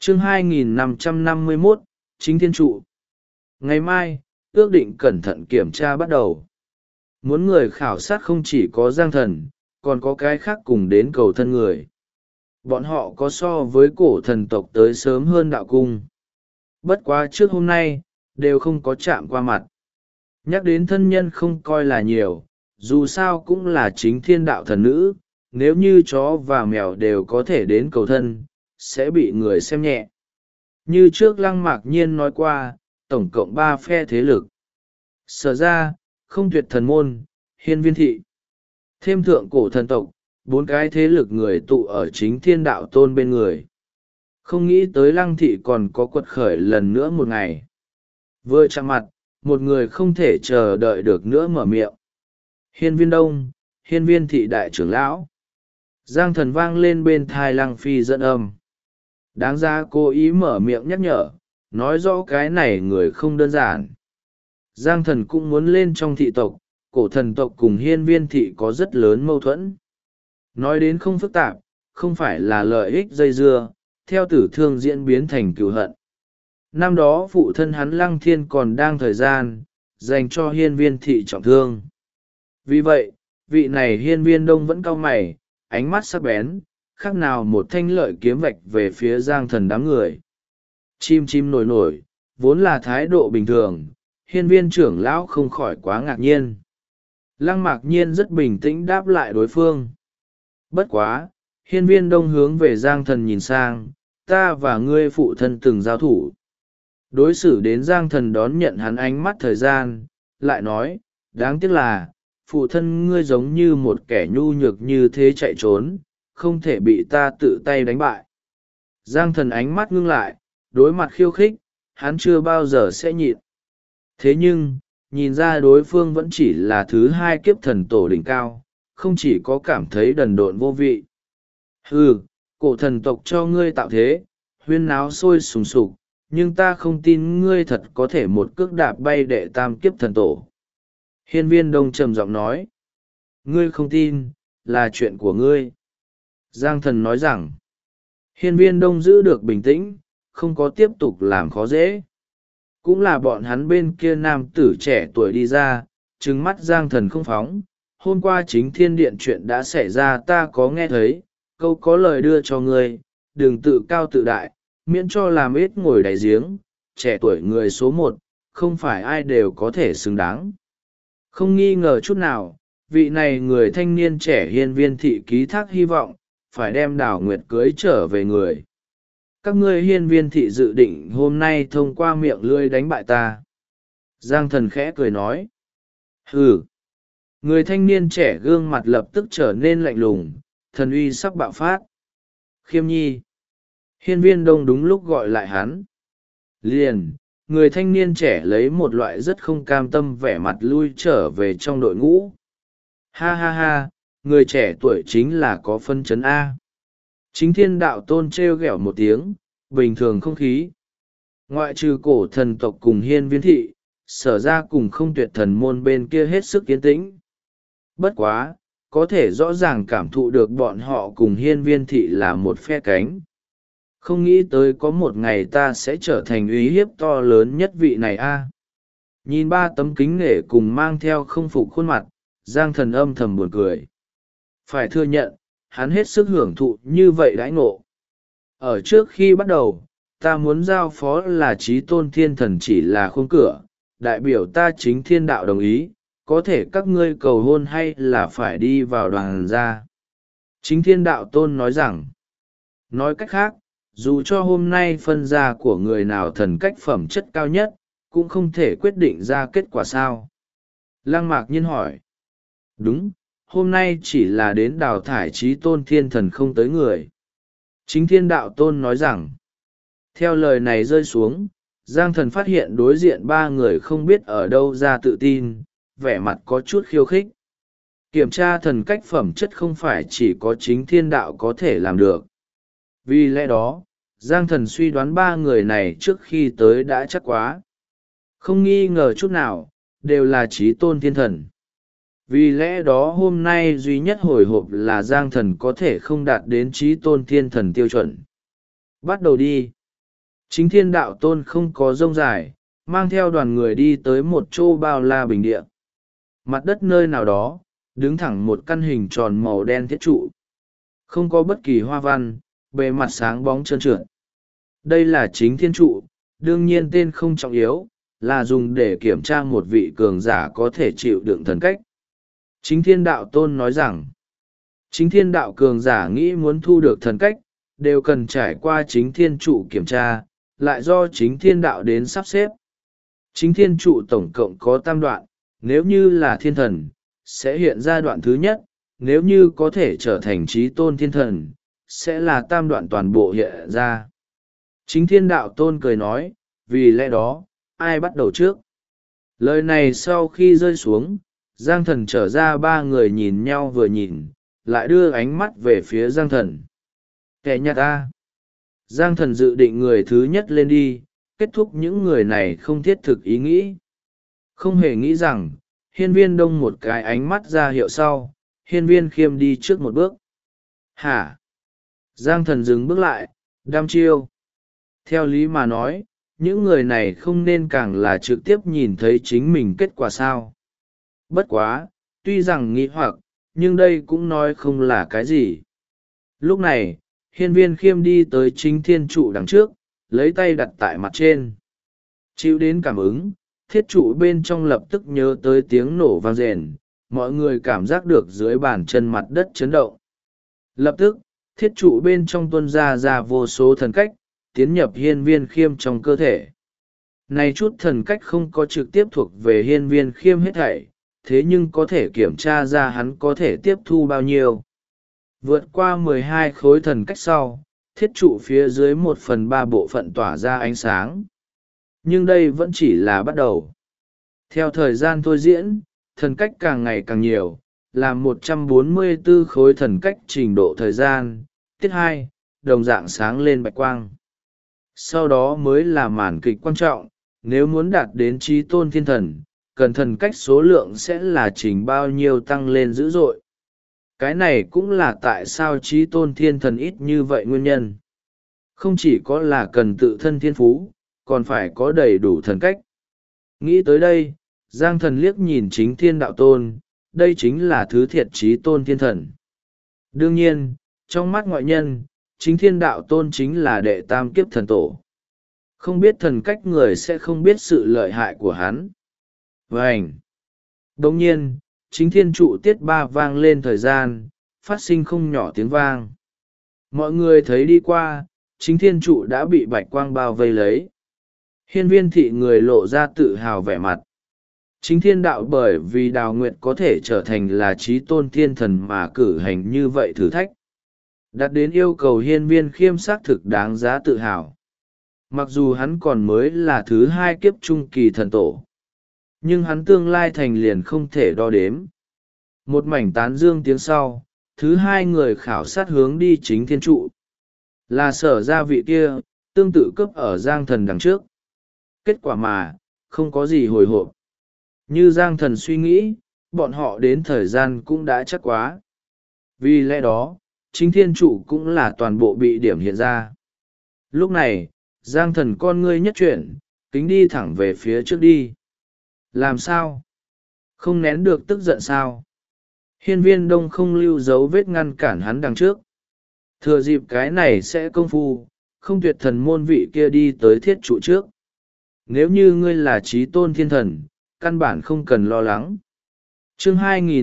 Chương 2551, Chính Thiên Trụ. Ngày mai, ước định cẩn thận kiểm tra bắt đầu. Muốn người khảo sát không chỉ có Giang Thần, còn có cái khác cùng đến cầu thân người. Bọn họ có so với cổ thần tộc tới sớm hơn đạo cung. Bất quá trước hôm nay, đều không có chạm qua mặt. Nhắc đến thân nhân không coi là nhiều, dù sao cũng là chính thiên đạo thần nữ, nếu như chó và mèo đều có thể đến cầu thân, sẽ bị người xem nhẹ. Như trước Lăng Mạc Nhiên nói qua, tổng cộng 3 phe thế lực. Sở ra, Không Tuyệt Thần Môn, Hiên Viên Thị. Thêm thượng cổ thần tộc, 4 cái thế lực người tụ ở chính thiên đạo tôn bên người. Không nghĩ tới Lăng Thị còn có quật khởi lần nữa một ngày. Vừa chạm mặt, một người không thể chờ đợi được nữa mở miệng. Hiên Viên Đông, Hiên Viên Thị đại trưởng lão. Giang Thần vang lên bên thai Lăng Phi dẫn âm. Đáng ra cố ý mở miệng nhắc nhở, nói rõ cái này người không đơn giản. Giang Thần cũng muốn lên trong thị tộc, cổ thần tộc cùng Hiên Viên Thị có rất lớn mâu thuẫn. Nói đến không phức tạp, không phải là lợi ích dây dưa, theo tử thương diễn biến thành cừu hận. Năm đó phụ thân hắn Lăng Thiên còn đang thời gian, dành cho Hiên Viên Thị trọng thương. Vì vậy, vị này Hiên Viên Đông vẫn cau mày, ánh mắt sắc bén, khác nào một thanh lợi kiếm vạch về phía Giang Thần đám người. Chim chim nổi nổi, vốn là thái độ bình thường, Hiên Viên trưởng lão không khỏi quá ngạc nhiên. Lăng Mạc Nhiên rất bình tĩnh đáp lại đối phương. Bất quá, Hiên Viên Đông hướng về Giang Thần nhìn sang, ta và ngươi phụ thân từng giao thủ. Đối xử đến Giang Thần đón nhận hắn ánh mắt thời gian, lại nói, đáng tiếc là, phụ thân ngươi giống như một kẻ nhu nhược như thế chạy trốn, không thể bị ta tự tay đánh bại. Giang Thần ánh mắt ngưng lại, đối mặt khiêu khích, hắn chưa bao giờ sẽ nhịn. Thế nhưng, nhìn ra đối phương vẫn chỉ là thứ 2 kiếp thần tổ đỉnh cao, không chỉ có cảm thấy đần độn vô vị. Hừ, cổ thần tộc cho ngươi tạo thế, huyên náo sôi sùng sục, nhưng ta không tin ngươi thật có thể một cước đạp bay đệ tam kiếp thần tổ. Hiên Viên Đông trầm giọng nói, ngươi không tin, là chuyện của ngươi. Giang Thần nói rằng, Hiên Viên Đông giữ được bình tĩnh, không có tiếp tục làm khó dễ. Cũng là bọn hắn bên kia nam tử trẻ tuổi đi ra, trừng mắt Giang Thần không phóng. Hôm qua chính thiên điện chuyện đã xảy ra ta có nghe thấy, câu có lời đưa cho ngươi, đừng tự cao tự đại, miễn cho làm ít ngồi đáy giếng, trẻ tuổi người số 1, không phải ai đều có thể xứng đáng. Không nghi ngờ chút nào, vị này người thanh niên trẻ Hiên Viên Thị ký thác hy vọng, phải đem Đào Nguyệt cưới trở về người. Các ngươi Hiên Viên Thị dự định hôm nay thông qua miệng lưỡi đánh bại ta. Giang Thần khẽ cười nói. Hừ. Người thanh niên trẻ gương mặt lập tức trở nên lạnh lùng, thần uy sắp bạo phát. Khiêm Nhi. Hiên Viên Đông đúng lúc gọi lại hắn. Liền, người thanh niên trẻ lấy một loại rất không cam tâm vẻ mặt lui trở về trong đội ngũ. Ha ha ha, người trẻ tuổi chính là có phân chấn A. Chính thiên đạo tôn trêu ghẹo một tiếng, bình thường không khí. Ngoại trừ cổ thần tộc cùng Hiên Viên Thị, sở ra cùng Không Tuyệt Thần Môn bên kia hết sức yên tĩnh. Bất quá, có thể rõ ràng cảm thụ được bọn họ cùng Hiên Viên Thị là một phe cánh. Không nghĩ tới có một ngày ta sẽ trở thành uy hiếp to lớn nhất vị này a. Nhìn 3 tấm kính nể cùng mang theo không phục khuôn mặt, Giang Thần âm thầm buồn cười. Phải thừa nhận, hắn hết sức hưởng thụ như vậy đãi ngộ. Ở trước khi bắt đầu, ta muốn giao phó là Chí Tôn Thiên Thần chỉ là khung cửa, đại biểu ta chính thiên đạo đồng ý, có thể các ngươi cầu hôn hay là phải đi vào đoàn gia. Chính thiên đạo tôn nói rằng, nói cách khác, dù cho hôm nay phân gia của người nào thần cách phẩm chất cao nhất, cũng không thể quyết định ra kết quả sao. Lăng Mạc Nhiên hỏi, đúng, hôm nay chỉ là đến đào thải Chí Tôn Thiên Thần không tới người. Chính thiên đạo tôn nói rằng, theo lời này rơi xuống, Giang Thần phát hiện đối diện 3 người không biết ở đâu ra tự tin, vẻ mặt có chút khiêu khích. Kiểm tra thần cách phẩm chất không phải chỉ có chính thiên đạo có thể làm được. Vì lẽ đó, Giang Thần suy đoán 3 người này trước khi tới đã chắc quá. Không nghi ngờ chút nào, đều là Chí Tôn Thiên Thần. Vì lẽ đó hôm nay duy nhất hồi hộp là Giang Thần có thể không đạt đến Chí Tôn Thiên Thần tiêu chuẩn. Bắt đầu đi. Chính Thiên Đạo Tôn không có rông dài, mang theo đoàn người đi tới một chỗ bao la bình địa. Mặt đất nơi nào đó, đứng thẳng một căn hình tròn màu đen thiết trụ. Không có bất kỳ hoa văn, bề mặt sáng bóng trơn trượt. Đây là Chính Thiên Trụ, đương nhiên tên không trọng yếu, là dùng để kiểm tra một vị cường giả có thể chịu đựng thần cách. Chính Thiên Đạo Tôn nói rằng, Chính Thiên Đạo cường giả nghĩ muốn thu được thần cách, đều cần trải qua Chính Thiên Trụ kiểm tra, lại do Chính Thiên Đạo đến sắp xếp. Chính Thiên Trụ tổng cộng có tam đoạn, nếu như là thiên thần, sẽ hiện ra đoạn thứ nhất, nếu như có thể trở thành trí tôn thiên thần, sẽ là tam đoạn toàn bộ hiện ra. Chính Thiên Đạo Tôn cười nói, vì lẽ đó, ai bắt đầu trước? Lời này sau khi rơi xuống, Giang Thần trở ra ba người nhìn nhau vừa nhìn, lại đưa ánh mắt về phía Giang Thần. Kẻ nhạt ta. Giang Thần dự định người thứ nhất lên đi, kết thúc những người này không thiết thực ý nghĩ. Không hề nghĩ rằng, Hiên Viên Đông một cái ánh mắt ra hiệu sau, Hiên Viên Khiêm đi trước một bước. Hả? Giang Thần dừng bước lại, đăm chiêu. Theo lý mà nói, những người này không nên càng là trực tiếp nhìn thấy chính mình kết quả sao. Bất quá, tuy rằng nghĩ hoặc, nhưng đây cũng nói không là cái gì. Lúc này, Hiên Viên Khiêm đi tới Chính Thiên Trụ đằng trước, lấy tay đặt tại mặt trên. Chịu đến cảm ứng, thiết trụ bên trong lập tức nhớ tới tiếng nổ vang rền, mọi người cảm giác được dưới bàn chân mặt đất chấn động. Lập tức, thiết trụ bên trong tuôn ra vô số thần cách, tiến nhập Hiên Viên Khiêm trong cơ thể. Này chút thần cách không có trực tiếp thuộc về Hiên Viên Khiêm hết thảy, thế nhưng có thể kiểm tra ra hắn có thể tiếp thu bao nhiêu. Vượt qua 12 khối thần cách sau, thiết trụ phía dưới 1/3 bộ phận tỏa ra ánh sáng. Nhưng đây vẫn chỉ là bắt đầu. Theo thời gian thôi diễn, thần cách càng ngày càng nhiều, là 144 khối thần cách trình độ thời gian, tiết 2, đồng dạng sáng lên bạch quang. Sau đó mới là màn kịch quan trọng, nếu muốn đạt đến trí tôn thiên thần, cần thần cách số lượng sẽ là trình bao nhiêu tăng lên dữ dội. Cái này cũng là tại sao trí tôn thiên thần ít như vậy nguyên nhân. Không chỉ có là cần tự thân thiên phú, còn phải có đầy đủ thần cách. Nghĩ tới đây, Giang Thần liếc nhìn Chính Thiên Đạo Tôn, đây chính là thứ thiệt trí tôn thiên thần. Đương nhiên, trong mắt ngoại nhân, Chính Thiên Đạo Tôn chính là đệ tam kiếp thần tổ. Không biết thần cách người sẽ không biết sự lợi hại của hắn. Vânh! Đồng nhiên, Chính Thiên Trụ tiết 3 vang lên thời gian, phát sinh không nhỏ tiếng vang. Mọi người thấy đi qua, Chính Thiên Trụ đã bị bạch quang bao vây lấy. Hiên Viên thị người lộ ra tự hào vẻ mặt. Chính Thiên Đạo bởi vì Đào Nguyệt có thể trở thành là trí tôn thiên thần mà cử hành như vậy thử thách. Đặt đến yêu cầu Hiên Viên Khiêm xác thực đáng giá tự hào. Mặc dù hắn còn mới là thứ 2 kiếp trung kỳ thần tổ, nhưng hắn tương lai thành liền không thể đo đếm. Một mảnh tán dương tiếng sau, thứ 2 người khảo sát hướng đi Chính Thiên Trụ. Là Sở gia vị kia, tương tự cấp ở Giang Thần đằng trước. Kết quả mà, không có gì hồi hộp. Như Giang Thần suy nghĩ, bọn họ đến thời gian cũng đã chắc quá. Vì lẽ đó, Chính Thiên Trụ cũng là toàn bộ bị điểm hiện ra. Lúc này, Giang Thần con ngươi nhất chuyển, kính đi thẳng về phía trước đi. Làm sao? Không nén được tức giận sao? Hiên Viên Đông không lưu dấu vết ngăn cản hắn đằng trước. Thừa dịp cái này sẽ công phu, không tuyệt thần môn vị kia đi tới thiết trụ trước. Nếu như ngươi là trí tôn thiên thần, căn bản không cần lo lắng. Chương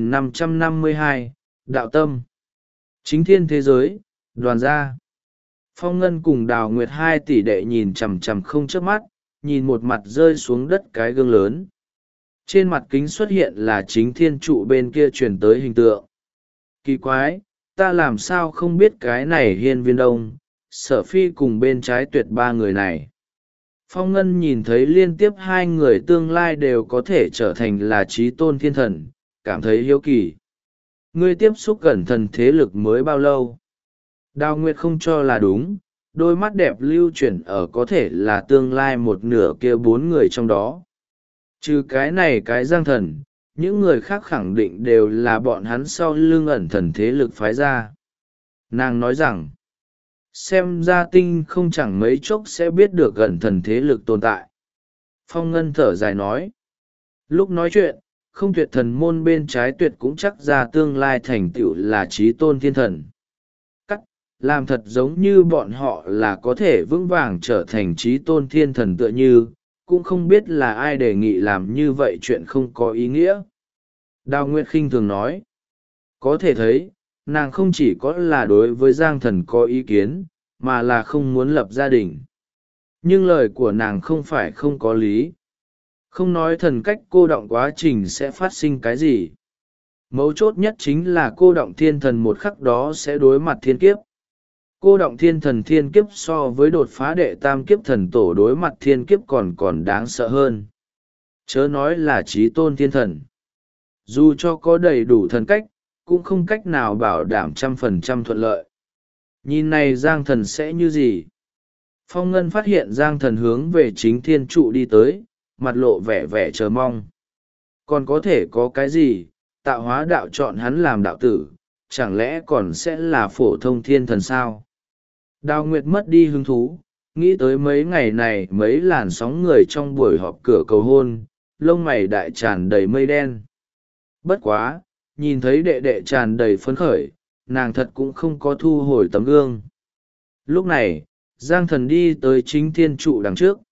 2552, Đạo Tâm. Chính thiên thế giới, đoàn gia. Phong Ngân cùng Đào Nguyệt 2 tỷ đệ nhìn chằm chằm không chớp mắt, nhìn một mặt rơi xuống đất cái gương lớn. Trên mặt kính xuất hiện là Chính Thiên Trụ bên kia truyền tới hình tượng. Kỳ quái, ta làm sao không biết cái này Hiên Viên Đông, Sở Phi cùng bên trái tuyệt 3 người này. Phong Ngân nhìn thấy liên tiếp 2 người tương lai đều có thể trở thành là trí tôn thiên thần, cảm thấy hiếu kỳ. Ngươi tiếp xúc gần thần thế lực mới bao lâu? Đào Nguyệt không cho là đúng, đôi mắt đẹp lưu chuyển ở có thể là tương lai một nửa kia 4 người trong đó. Trừ cái này cái Giang Thần, những người khác khẳng định đều là bọn hắn sau lưng ẩn thần thế lực phái ra. Nàng nói rằng, xem ra tinh không chẳng mấy chốc sẽ biết được gần thần thế lực tồn tại. Phong Ngân thở dài nói. Lúc nói chuyện, Không Tuyệt thần môn bên trái tuyệt cũng chắc ra tương lai thành tựu là chí tôn thiên thần. Cắt, làm thật giống như bọn họ là có thể vững vàng trở thành chí tôn thiên thần tựa như, cũng không biết là ai đề nghị làm như vậy, chuyện không có ý nghĩa. Đào Nguyệt khinh thường nói. Có thể thấy, nàng không chỉ có là đối với Giang Thần có ý kiến, mà là không muốn lập gia đình. Nhưng lời của nàng không phải không có lý. Không nói thần cách cô động quá trình sẽ phát sinh cái gì. Mấu chốt nhất chính là cô động thiên thần một khắc đó sẽ đối mặt thiên kiếp. Cô động thiên kiếp so với đột phá đệ tam kiếp thần tổ đối mặt thiên kiếp còn đáng sợ hơn. Chớ nói là chí tôn thiên thần. Dù cho có đầy đủ thần cách, cũng không cách nào bảo đảm 100% thuận lợi. Nhìn này Giang Thần sẽ như gì? Phong Ngân phát hiện Giang Thần hướng về chính thiên trụ đi tới, mặt lộ vẻ vẻ chờ mong. Còn có thể có cái gì? Tạo hóa đạo chọn hắn làm đạo tử, chẳng lẽ còn sẽ là phổ thông thiên thần sao? Đào Nguyệt mất đi hứng thú, nghĩ tới mấy ngày này mấy làn sóng người trong buổi họp cửa cầu hôn, lông mày đại tràn đầy mây đen. Bất quá, nhìn thấy đệ đệ tràn đầy phấn khởi, nàng thật cũng không có thu hồi tấm gương. Lúc này, Giang Thần đi tới chính thiên trụ đằng trước.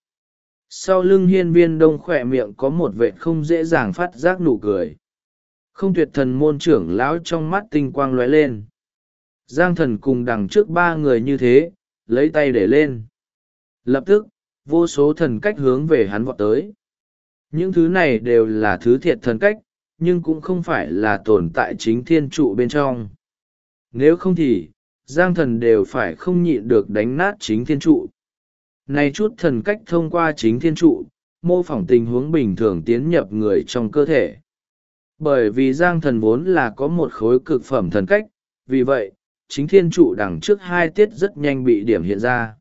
Sau lưng Hiên Viên Đông khỏe miệng có một vệt không dễ dàng phát giác nụ cười. Không Tuyệt thần môn trưởng lão trong mắt tinh quang lóe lên. Giang Thần cùng đằng trước ba người như thế, lấy tay để lên. Lập tức, vô số thần cách hướng về hắn vọt tới. Những thứ này đều là thứ thiệt thần cách, nhưng cũng không phải là tồn tại chính thiên trụ bên trong. Nếu không thì, Giang Thần đều phải không nhịn được đánh nát chính thiên trụ. Này chút thần cách thông qua chính thiên trụ, mô phỏng tình huống bình thường tiến nhập người trong cơ thể. Bởi vì Giang Thần vốn là có một khối cực phẩm thần cách, vì vậy, chính thiên trụ đằng trước hai tiết rất nhanh bị điểm hiện ra.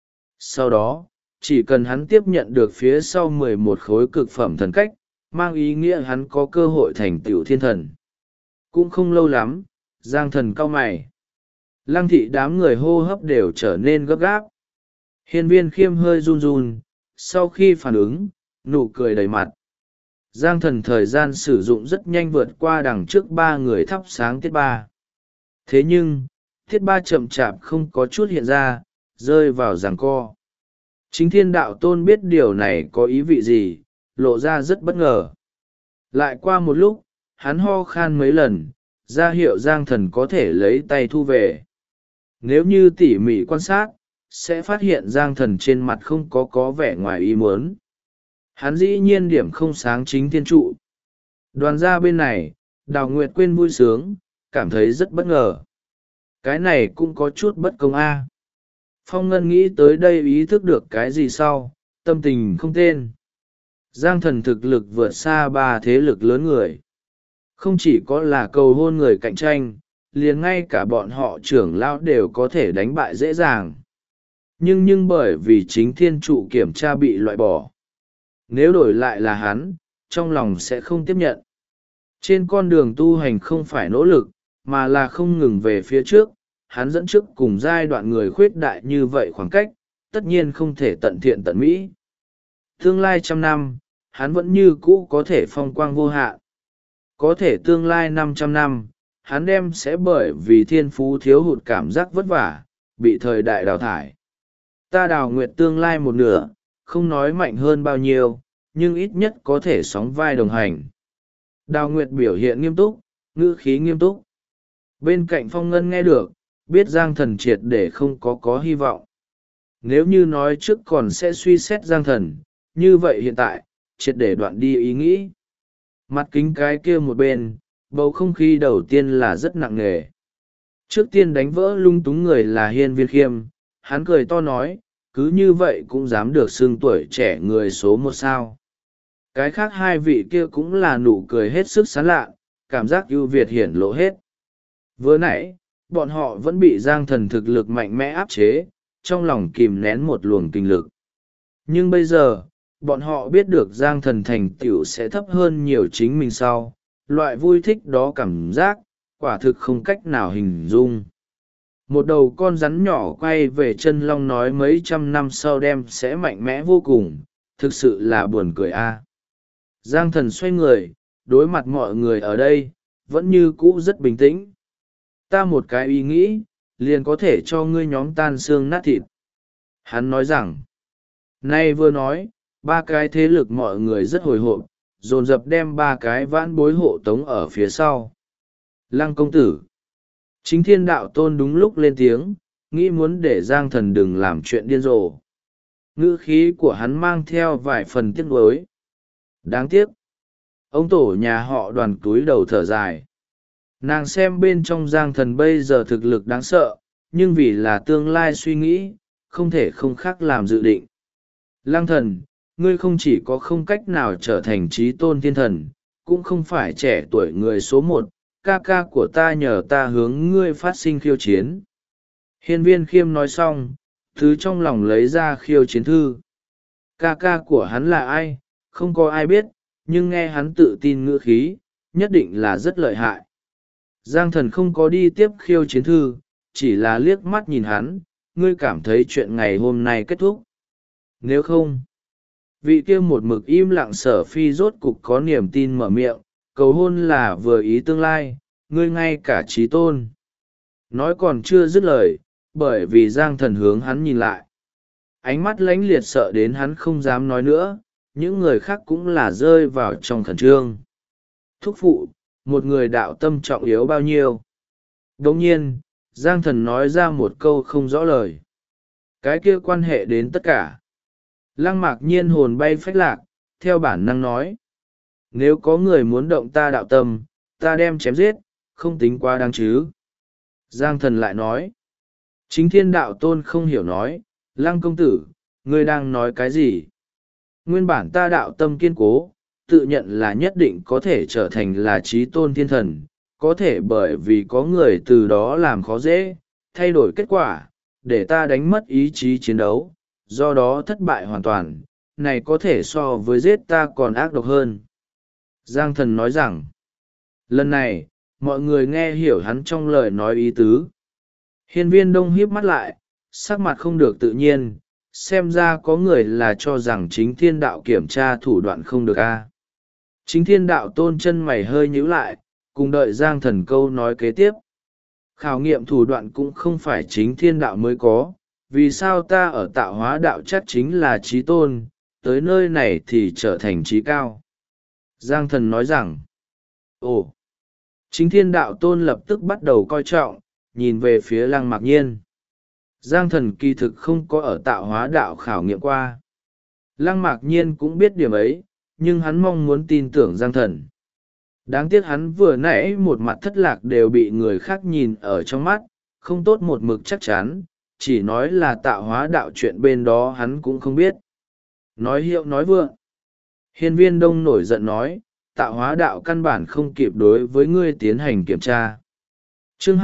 Sau đó, chỉ cần hắn tiếp nhận được phía sau 11 khối cực phẩm thần cách, mang ý nghĩa hắn có cơ hội thành tựu thiên thần. Cũng không lâu lắm, Giang Thần cau mày. Lăng thị đám người hô hấp đều trở nên gấp gáp. Hiên Viên Khiêm hơi run run, sau khi phản ứng, nụ cười đầy mặt. Giang Thần thời gian sử dụng rất nhanh vượt qua đằng trước ba người thắp sáng tiết ba. Thế nhưng, tiết ba chậm chạp không có chút hiện ra, rơi vào giằng co. Chính Thiên Đạo Tôn biết điều này có ý vị gì, lộ ra rất bất ngờ. Lại qua một lúc, hắn ho khan mấy lần, ra hiệu Giang Thần có thể lấy tay thu về. Nếu như tỉ mỉ quan sát, sẽ phát hiện Giang Thần trên mặt không có vẻ ngoài ý muốn. Hắn dĩ nhiên điểm không sáng chính thiên trụ. Đoàn gia bên này, Đào Nguyệt quên vui sướng, cảm thấy rất bất ngờ. Cái này cũng có chút bất công a. Phong Ngân nghĩ tới đây ý thức được cái gì sau, tâm tình không tên. Giang Thần thực lực vượt xa ba thế lực lớn người. Không chỉ có là cầu hôn người cạnh tranh, liền ngay cả bọn họ trưởng lão đều có thể đánh bại dễ dàng. Nhưng bởi vì chính thiên trụ kiểm tra bị loại bỏ. Nếu đổi lại là hắn, trong lòng sẽ không tiếp nhận. Trên con đường tu hành không phải nỗ lực, mà là không ngừng về phía trước, hắn dẫn trước cùng giai đoạn người khuyết đại như vậy khoảng cách, tất nhiên không thể tận thiện tận mỹ. Tương lai 100 năm, hắn vẫn như cũ có thể phong quang vô hạn. Có thể tương lai 500 năm, hắn đem sẽ bởi vì thiên phú thiếu hụt cảm giác vất vả, bị thời đại đào thải. Ta Đào Nguyệt tương lai một nửa, không nói mạnh hơn bao nhiêu, nhưng ít nhất có thể sóng vai đồng hành. Đào Nguyệt biểu hiện nghiêm túc, ngữ khí nghiêm túc. Bên cạnh Phong Ngân nghe được, biết Giang Thần triệt để không có hy vọng. Nếu như nói trước còn sẽ suy xét Giang Thần, như vậy hiện tại, triệt để đoạn đi ý nghĩ. Mặt kính cái kia một bên, bầu không khí đầu tiên là rất nặng nề. Trước tiên đánh vỡ lung túng người là Hiên Viên Khiêm, hắn cười to nói, cứ như vậy cũng dám được xưng tuổi trẻ người số một sao. Cái khác hai vị kia cũng là nụ cười hết sức sán lạ, cảm giác ưu việt hiển lộ hết. Vừa nãy, bọn họ vẫn bị Giang Thần thực lực mạnh mẽ áp chế, trong lòng kìm nén một luồng kinh lực. Nhưng bây giờ, bọn họ biết được Giang Thần thành tựu sẽ thấp hơn nhiều chính mình sau, loại vui thích đó cảm giác, quả thực không cách nào hình dung. một đầu con rắn nhỏ quay về chân long nói mấy trăm năm sau đem sẽ mạnh mẽ vô cùng, thực sự là buồn cười a. Giang Thần xoay người, đối mặt mọi người ở đây, vẫn như cũ rất bình tĩnh. Ta một cái ý nghĩ, liền có thể cho ngươi nhóm tan xương nát thịt. Hắn nói rằng, nay vừa nói, ba cái thế lực mọi người rất hồi hộp, dồn dập đem ba cái vãn bối hộ tống ở phía sau. Lăng công tử. Chính Thiên Đạo Tôn đúng lúc lên tiếng, nghĩ muốn để Giang Thần đừng làm chuyện điên rồ. Ngữ khí của hắn mang theo vài phần tiếc nuối. Đáng tiếc. Ông tổ nhà họ Đoàn cúi đầu thở dài. Nàng xem bên trong Giang Thần bây giờ thực lực đáng sợ, nhưng vì là tương lai suy nghĩ, không thể không khác làm dự định. Lăng thần, ngươi không chỉ có không cách nào trở thành trí tôn thiên thần, cũng không phải trẻ tuổi người số một, ca ca của ta nhờ ta hướng ngươi phát sinh khiêu chiến. Hiên Viên Khiêm nói xong, thứ trong lòng lấy ra khiêu chiến thư. Ca ca của hắn là ai, không có ai biết, nhưng nghe hắn tự tin ngữ khí, nhất định là rất lợi hại. Giang Thần không có đi tiếp khiêu chiến thư, chỉ là liếc mắt nhìn hắn, ngươi cảm thấy chuyện ngày hôm nay kết thúc. Nếu không, vị kia một mực im lặng Sở Phi rốt cục có niềm tin mở miệng, cầu hôn là vừa ý tương lai, ngươi ngay cả trí tôn. Nói còn chưa dứt lời, bởi vì Giang Thần hướng hắn nhìn lại. Ánh mắt lánh liệt sợ đến hắn không dám nói nữa, những người khác cũng là rơi vào trong khẩn trương. Thúc phụ, một người đạo tâm trọng yếu bao nhiêu? Đồng nhiên, Giang Thần nói ra một câu không rõ lời. Cái kia quan hệ đến tất cả. Lăng Mạc Nhiên hồn bay phách lạc, theo bản năng nói. Nếu có người muốn động ta đạo tâm, ta đem chém giết, không tính quá đáng chứ. Giang Thần lại nói. Chính Thiên Đạo Tôn không hiểu nói, Lăng công tử, ngươi đang nói cái gì? Nguyên bản ta đạo tâm kiên cố, tự nhận là nhất định có thể trở thành là trí tôn thiên thần, có thể bởi vì có người từ đó làm khó dễ, thay đổi kết quả, để ta đánh mất ý chí chiến đấu, do đó thất bại hoàn toàn, này có thể so với giết ta còn ác độc hơn. Giang Thần nói rằng, lần này, mọi người nghe hiểu hắn trong lời nói ý tứ. Hiên Viên Đông híp mắt lại, sắc mặt không được tự nhiên, xem ra có người là cho rằng Chính Thiên Đạo kiểm tra thủ đoạn không được a. Chính Thiên Đạo Tôn chân mày hơi nhíu lại, cùng đợi Giang Thần câu nói kế tiếp. Khảo nghiệm thủ đoạn cũng không phải Chính Thiên Đạo mới có, vì sao ta ở tạo hóa đạo chắc chính là trí tôn, tới nơi này thì trở thành trí cao. Giang Thần nói rằng, ồ, Chính Thiên Đạo Tôn lập tức bắt đầu coi trọng, nhìn về phía Lăng Mạc Nhiên. Giang Thần kỳ thực không có ở tạo hóa đạo khảo nghiệm qua. Lăng Mạc Nhiên cũng biết điểm ấy, nhưng hắn mong muốn tin tưởng Giang Thần. Đáng tiếc hắn vừa nãy một mặt thất lạc đều bị người khác nhìn ở trong mắt, không tốt một mực chắc chắn, chỉ nói là tạo hóa đạo chuyện bên đó hắn cũng không biết. Nói hiệu nói vượng. Hiên Viên Đông nổi giận nói, tạo hóa đạo căn bản không kịp đối với ngươi tiến hành kiểm tra. Chương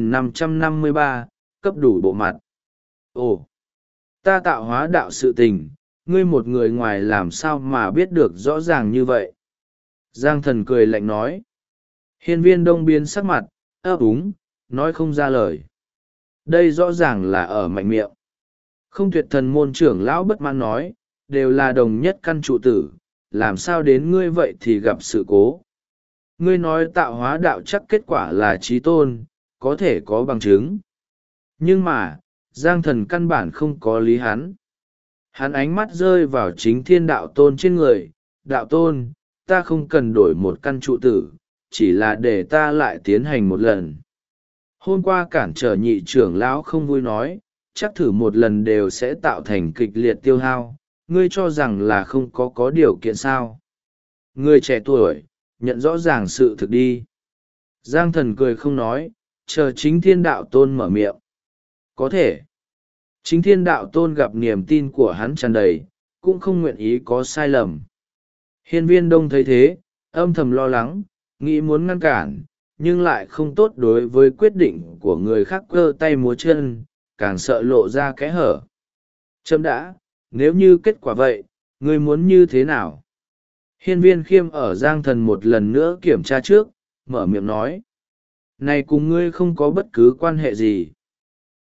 2553, cấp đủ bộ mặt. Ồ, ta tạo hóa đạo sự tình, ngươi một người ngoài làm sao mà biết được rõ ràng như vậy? Giang Thần cười lạnh nói. Hiên Viên Đông biến sắc mặt, ấp úng, nói không ra lời. Đây rõ ràng là ở mạnh miệng. Không Tuyệt Thần môn trưởng lão bất mãn nói, đều là đồng nhất căn trụ tử, làm sao đến ngươi vậy thì gặp sự cố. Ngươi nói tạo hóa đạo chắc kết quả là trí tôn, có thể có bằng chứng. Nhưng mà, Giang Thần căn bản không có lý hắn. Hắn ánh mắt rơi vào Chính Thiên Đạo Tôn trên người. Đạo Tôn, ta không cần đổi một căn trụ tử, chỉ là để ta lại tiến hành một lần. Hôm qua cản trở nhị trưởng lão không vui nói, chắc thử một lần đều sẽ tạo thành kịch liệt tiêu hao, ngươi cho rằng là không có điều kiện sao. Ngươi trẻ tuổi, nhận rõ ràng sự thực đi. Giang Thần cười không nói, chờ Chính Thiên Đạo Tôn mở miệng. Có thể. Chính Thiên Đạo Tôn gặp niềm tin của hắn tràn đầy, cũng không nguyện ý có sai lầm. Hiên Viên Đông thấy thế, âm thầm lo lắng, nghĩ muốn ngăn cản, nhưng lại không tốt đối với quyết định của người khác cơ tay múa chân, càng sợ lộ ra kẽ hở. Chấm đã, nếu như kết quả vậy, ngươi muốn như thế nào? Hiên Viên Khiêm ở Giang Thần một lần nữa kiểm tra trước, mở miệng nói. Này cùng ngươi không có bất cứ quan hệ gì.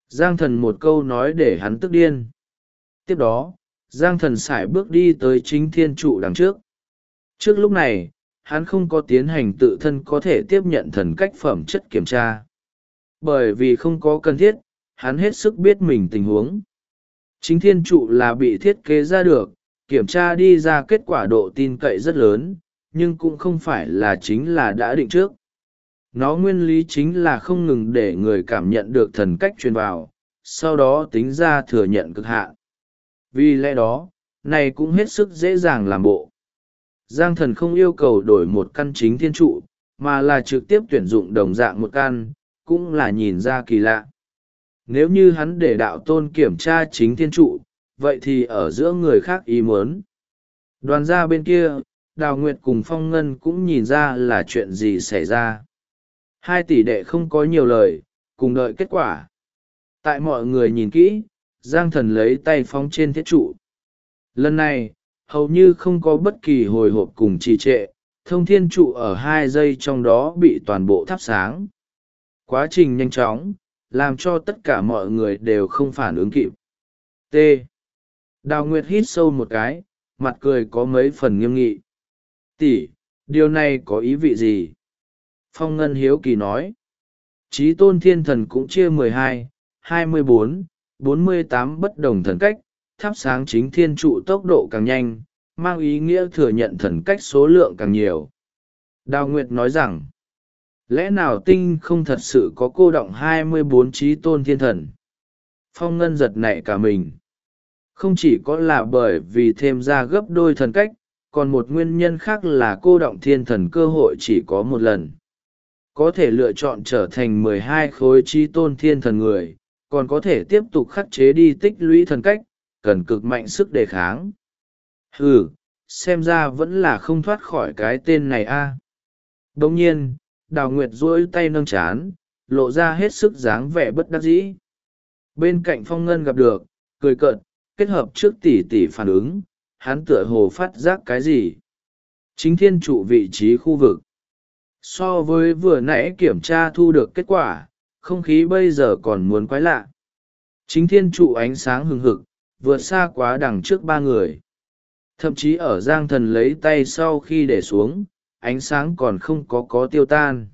Giang thần một câu nói để hắn tức điên. Tiếp đó, Giang thần sải bước đi tới chính thiên trụ đằng trước. Trước lúc này, hắn không có tiến hành tự thân có thể tiếp nhận thần cách phẩm chất kiểm tra. Bởi vì không có cần thiết, hắn hết sức biết mình tình huống. Chính thiên trụ là bị thiết kế ra được, kiểm tra đi ra kết quả độ tin cậy rất lớn, nhưng cũng không phải là chính là đã định trước. Nó nguyên lý chính là không ngừng để người cảm nhận được thần cách truyền vào, sau đó tính ra thừa nhận cực hạn. Vì lẽ đó, này cũng hết sức dễ dàng làm bộ. Giang thần không yêu cầu đổi một căn chính thiên trụ, mà là trực tiếp tuyển dụng đồng dạng một căn, cũng là nhìn ra kỳ lạ. Nếu như hắn để đạo tôn kiểm tra chính thiên trụ, vậy thì ở giữa người khác ý muốn. Đoàn gia bên kia, Đào Nguyệt cùng Phong Ngân cũng nhìn ra là chuyện gì xảy ra. Hai tỷ đệ không có nhiều lời, cùng đợi kết quả. Tại mọi người nhìn kỹ, Giang thần lấy tay phóng trên thiết trụ. Lần này, hầu như không có bất kỳ hồi hộp cùng trì trệ, thông thiên trụ ở 2 giây trong đó bị toàn bộ thắp sáng. Quá trình nhanh chóng, làm cho tất cả mọi người đều không phản ứng kịp. T. Đào Nguyệt hít sâu một cái, mặt cười có mấy phần nghiêm nghị. Tỷ, điều này có ý vị gì? Phong Ngân hiếu kỳ nói. Chí tôn thiên thần cũng chia 12, 24, 48 bất đồng thần cách, thắp sáng chính thiên trụ tốc độ càng nhanh, mang ý nghĩa thừa nhận thần cách số lượng càng nhiều. Đào Nguyệt nói rằng, lẽ nào tinh không thật sự có cô động 24 chí tôn thiên thần? Phong Ngân giật nảy cả mình. Không chỉ có là bởi vì thêm ra gấp đôi thần cách, còn một nguyên nhân khác là cô động thiên thần cơ hội chỉ có một lần. Có thể lựa chọn trở thành 12 khối chí tôn thiên thần người, còn có thể tiếp tục khắc chế đi tích lũy thần cách, cần cực mạnh sức đề kháng. Xem ra vẫn là không thoát khỏi cái tên này a. Đồng nhiên, Đào Nguyệt duỗi tay nâng chán, lộ ra hết sức dáng vẻ bất đắc dĩ. Bên cạnh Phong Ngân gặp được, cười cợt, kết hợp trước tỷ tỷ phản ứng, hắn tựa hồ phát giác cái gì. Chính thiên trụ vị trí khu vực. So với vừa nãy kiểm tra thu được kết quả, không khí bây giờ còn muốn quái lạ. Chính thiên trụ ánh sáng hừng hực, vượt xa quá đằng trước 3 người. Thậm chí ở Giang thần lấy tay sau khi để xuống, ánh sáng còn không có tiêu tan.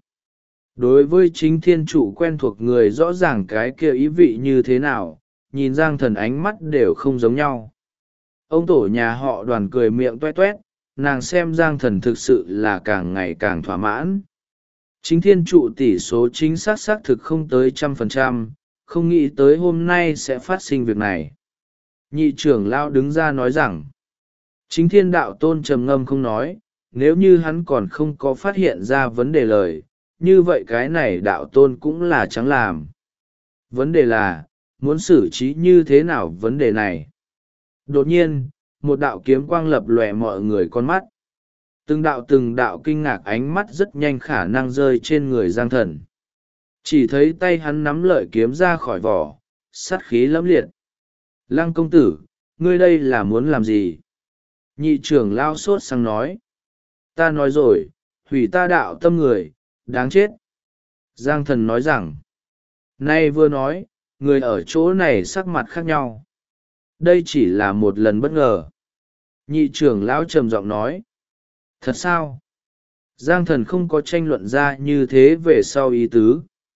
Đối với chính thiên trụ quen thuộc người rõ ràng cái kia ý vị như thế nào, nhìn Giang thần ánh mắt đều không giống nhau. Ông tổ nhà họ Đoàn cười miệng toét toét, nàng xem Giang thần thực sự là càng ngày càng thỏa mãn. Chính thiên trụ tỷ số chính xác thực không tới 100%, không nghĩ tới hôm nay sẽ phát sinh việc này. Nhị trưởng lão đứng ra nói rằng, chính thiên đạo tôn trầm ngâm không nói, nếu như hắn còn không có phát hiện ra vấn đề lời, như vậy cái này đạo tôn cũng là trắng làm. Vấn đề là, muốn xử trí như thế nào vấn đề này? Đột nhiên, một đạo kiếm quang lập lòe mọi người con mắt. Từng đạo kinh ngạc ánh mắt rất nhanh khả năng rơi trên người Giang thần. Chỉ thấy tay hắn nắm lợi kiếm ra khỏi vỏ, sát khí lẫm liệt. Lăng công tử, ngươi đây là muốn làm gì? Nhị trưởng lao sốt sang nói. Ta nói rồi, hủy ta đạo tâm người, đáng chết. Giang thần nói rằng. Nay vừa nói, người ở chỗ này sắc mặt khác nhau. Đây chỉ là một lần bất ngờ. Nhị trưởng lão trầm giọng nói. Thật sao? Giang thần không có tranh luận ra như thế về sau ý tứ.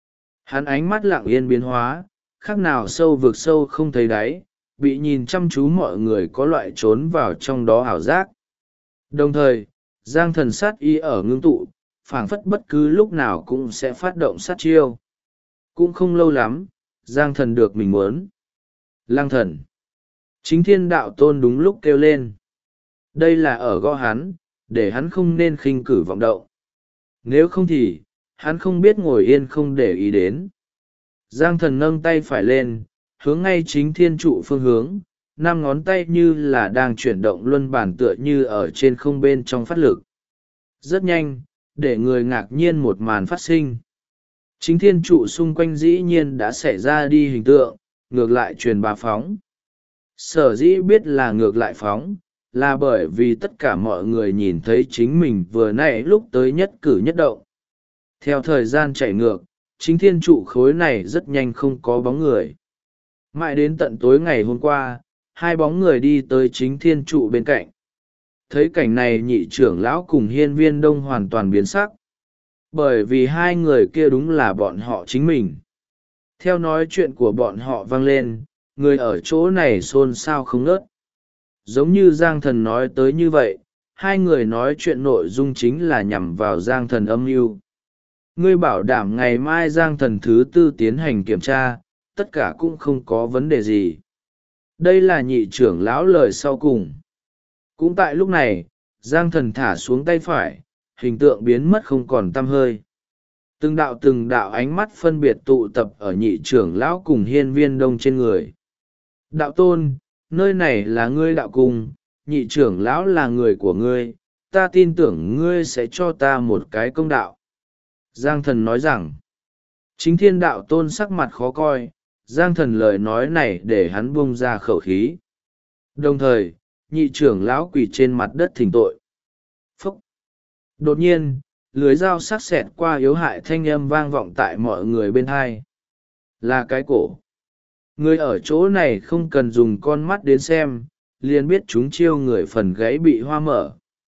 Hắn ánh mắt lặng yên biến hóa, khác nào sâu vực sâu không thấy đáy, bị nhìn chăm chú mọi người có loại trốn vào trong đó ảo giác. Đồng thời, Giang thần sát ý ở ngưng tụ, phảng phất bất cứ lúc nào cũng sẽ phát động sát chiêu. Cũng không lâu lắm, Giang thần được mình muốn. Lăng thần. Chính thiên đạo tôn đúng lúc kêu lên. Đây là ở gõ hắn, để hắn không nên khinh cử vọng động. Nếu không thì, hắn không biết ngồi yên không để ý đến. Giang thần nâng tay phải lên, hướng ngay chính thiên trụ phương hướng, 5 ngón tay như là đang chuyển động luân bản tựa như ở trên không bên trong phát lực. Rất nhanh, để người ngạc nhiên một màn phát sinh. Chính thiên trụ xung quanh dĩ nhiên đã xảy ra đi hình tượng, ngược lại truyền bá phóng. Sở dĩ biết là ngược lại phóng, là bởi vì tất cả mọi người nhìn thấy chính mình vừa nãy lúc tới nhất cử nhất động. Theo thời gian chạy ngược, chính thiên trụ khối này rất nhanh không có bóng người. Mãi đến tận tối ngày hôm qua, hai bóng người đi tới chính thiên trụ bên cạnh. Thấy cảnh này nhị trưởng lão cùng hiên viên đông hoàn toàn biến sắc. Bởi vì hai người kia đúng là bọn họ chính mình. Theo nói chuyện của bọn họ vang lên, người ở chỗ này xôn xao không ngớt. Giống như Giang Thần nói tới như vậy, hai người nói chuyện nội dung chính là nhằm vào Giang Thần âm mưu. Ngươi bảo đảm ngày mai Giang Thần thứ tư tiến hành kiểm tra, tất cả cũng không có vấn đề gì. Đây là nhị trưởng lão lời sau cùng. Cũng tại lúc này, Giang Thần thả xuống tay phải, hình tượng biến mất không còn tăm hơi. Từng đạo ánh mắt phân biệt tụ tập ở nhị trưởng lão cùng hiên viên đông trên người. Đạo tôn, nơi này là ngươi đạo cung, nhị trưởng lão là người của ngươi, ta tin tưởng ngươi sẽ cho ta một cái công đạo. Giang Thần nói rằng, chính thiên đạo tôn sắc mặt khó coi, Giang Thần lời nói này để hắn buông ra khẩu khí. Đồng thời, nhị trưởng lão quỳ trên mặt đất thỉnh tội. Phúc! Đột nhiên, lưới dao sắc xẹt qua yếu hại thanh âm vang vọng tại mọi người bên hai. Là cái cổ. Người ở chỗ này không cần dùng con mắt đến xem, liền biết chúng chiêu người phần gáy bị hoa mở.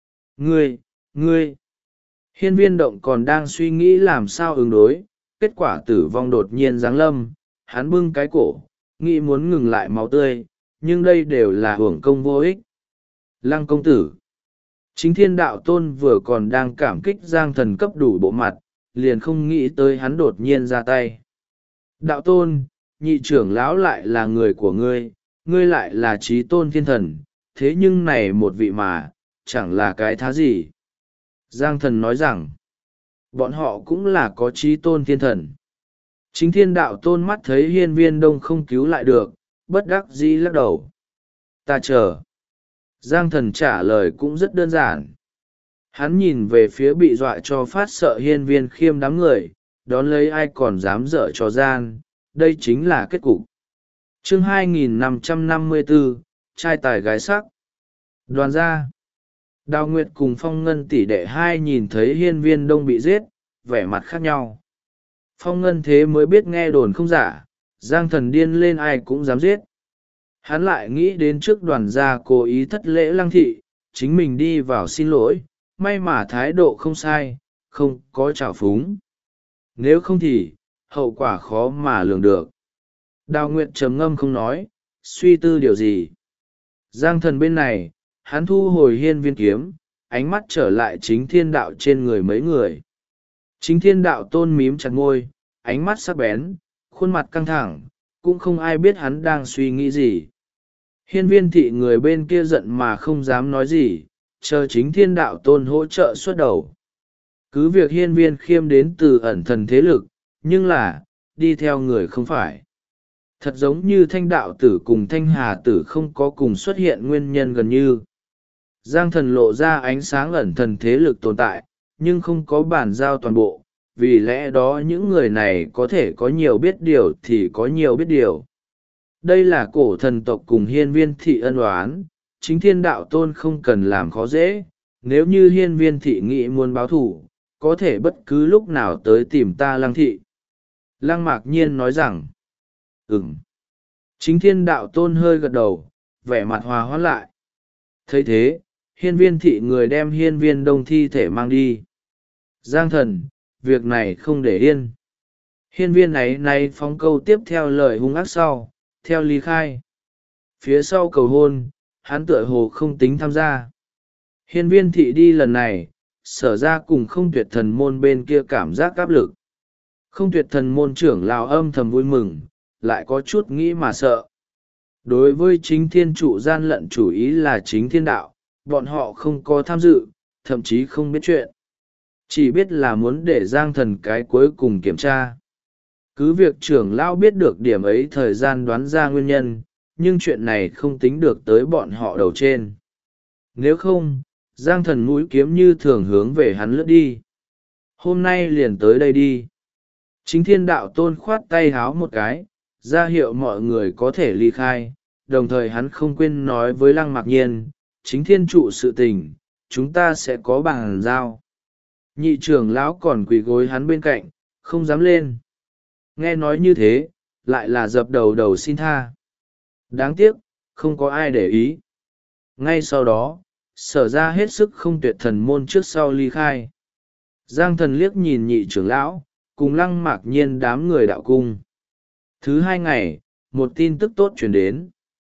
Ngươi! Hiên viên động còn đang suy nghĩ làm sao ứng đối, kết quả tử vong đột nhiên giáng lâm, hắn bưng cái cổ, nghĩ muốn ngừng lại máu tươi, nhưng đây đều là hưởng công vô ích. Lăng công tử! Chính thiên đạo tôn vừa còn đang cảm kích Giang Thần cấp đủ bộ mặt, liền không nghĩ tới hắn đột nhiên ra tay. Đạo tôn, nhị trưởng lão lại là người của ngươi, ngươi lại là trí tôn thiên thần, thế nhưng này một vị mà, chẳng là cái thá gì. Giang Thần nói rằng, bọn họ cũng là có trí tôn thiên thần. Chính thiên đạo tôn mắt thấy hiên viên đông không cứu lại được, bất đắc dĩ lắc đầu. Ta chờ. Giang Thần trả lời cũng rất đơn giản. Hắn nhìn về phía bị dọa cho phát sợ hiên viên khiêm đám người, đón lấy ai còn dám dở trò gian, đây chính là kết cục. Chương 2554, trai tài gái sắc. Đoàn gia. Đào Nguyệt cùng Phong Ngân tỷ đệ hai nhìn thấy hiên viên đông bị giết, vẻ mặt khác nhau. Phong Ngân thế mới biết nghe đồn không giả, Giang Thần điên lên ai cũng dám giết. Hắn lại nghĩ đến trước đoàn gia cố ý thất lễ Lăng thị, chính mình đi vào xin lỗi, may mà thái độ không sai, không có trào phúng. Nếu không thì, hậu quả khó mà lường được. Đào Nguyệt trầm ngâm không nói, suy tư điều gì. Giang Thần bên này, hắn thu hồi hiên viên kiếm, ánh mắt trở lại chính thiên đạo trên người mấy người. Chính thiên đạo tôn mím chặt môi, ánh mắt sắc bén, khuôn mặt căng thẳng, cũng không ai biết hắn đang suy nghĩ gì. Hiên viên thị người bên kia giận mà không dám nói gì, chờ chính thiên đạo tôn hỗ trợ xuất đầu. Cứ việc hiên viên khiêm đến từ ẩn thần thế lực, nhưng là, đi theo người không phải. Thật giống như thanh đạo tử cùng thanh hà tử không có cùng xuất hiện nguyên nhân gần như. Giang Thần lộ ra ánh sáng ẩn thần thế lực tồn tại, nhưng không có bản giao toàn bộ, vì lẽ đó những người này có thể có nhiều biết điều thì có nhiều biết điều. Đây là cổ thần tộc cùng hiên viên thị ân oán, chính thiên đạo tôn không cần làm khó dễ, nếu như hiên viên thị nghĩ muốn báo thù, có thể bất cứ lúc nào tới tìm ta Lăng thị. Lăng Mạc Nhiên nói rằng, Chính thiên đạo tôn hơi gật đầu, vẻ mặt hòa hoãn lại. Thấy thế, hiên viên thị người đem hiên viên đông thi thể mang đi. Giang Thần, việc này không để yên. Hiên viên ấy nay phóng câu tiếp theo lời hung ác sau, theo ly khai. Phía sau cầu hôn, hắn tựa hồ không tính tham gia. Hiên viên thị đi lần này, sở ra cùng không tuyệt thần môn bên kia cảm giác áp lực. Không tuyệt thần môn trưởng lão âm thầm vui mừng, lại có chút nghĩ mà sợ. Đối với chính thiên trụ gian lận chủ ý là chính thiên đạo, bọn họ không có tham dự, thậm chí không biết chuyện. Chỉ biết là muốn để Giang Thần cái cuối cùng kiểm tra. Cứ việc trưởng lão biết được điểm ấy thời gian đoán ra nguyên nhân, nhưng chuyện này không tính được tới bọn họ đầu trên. Nếu không, Giang Thần mũi kiếm như thường hướng về hắn lướt đi. Hôm nay liền tới đây đi. Chính thiên đạo tôn khoát tay háo một cái, ra hiệu mọi người có thể ly khai, đồng thời hắn không quên nói với Lăng Mạc Nhiên, chính thiên trụ sự tình, chúng ta sẽ có bàn giao. Nhị trưởng lão còn quỳ gối hắn bên cạnh, không dám lên. Nghe nói như thế, lại là dập đầu xin tha. Đáng tiếc, không có ai để ý. Ngay sau đó, Sở ra hết sức không tuyệt thần môn trước sau ly khai. Giang Thần liếc nhìn nhị trưởng lão, cùng Lăng Mạc Nhiên đám người đạo cung. Thứ 2 ngày, một tin tức tốt chuyển đến.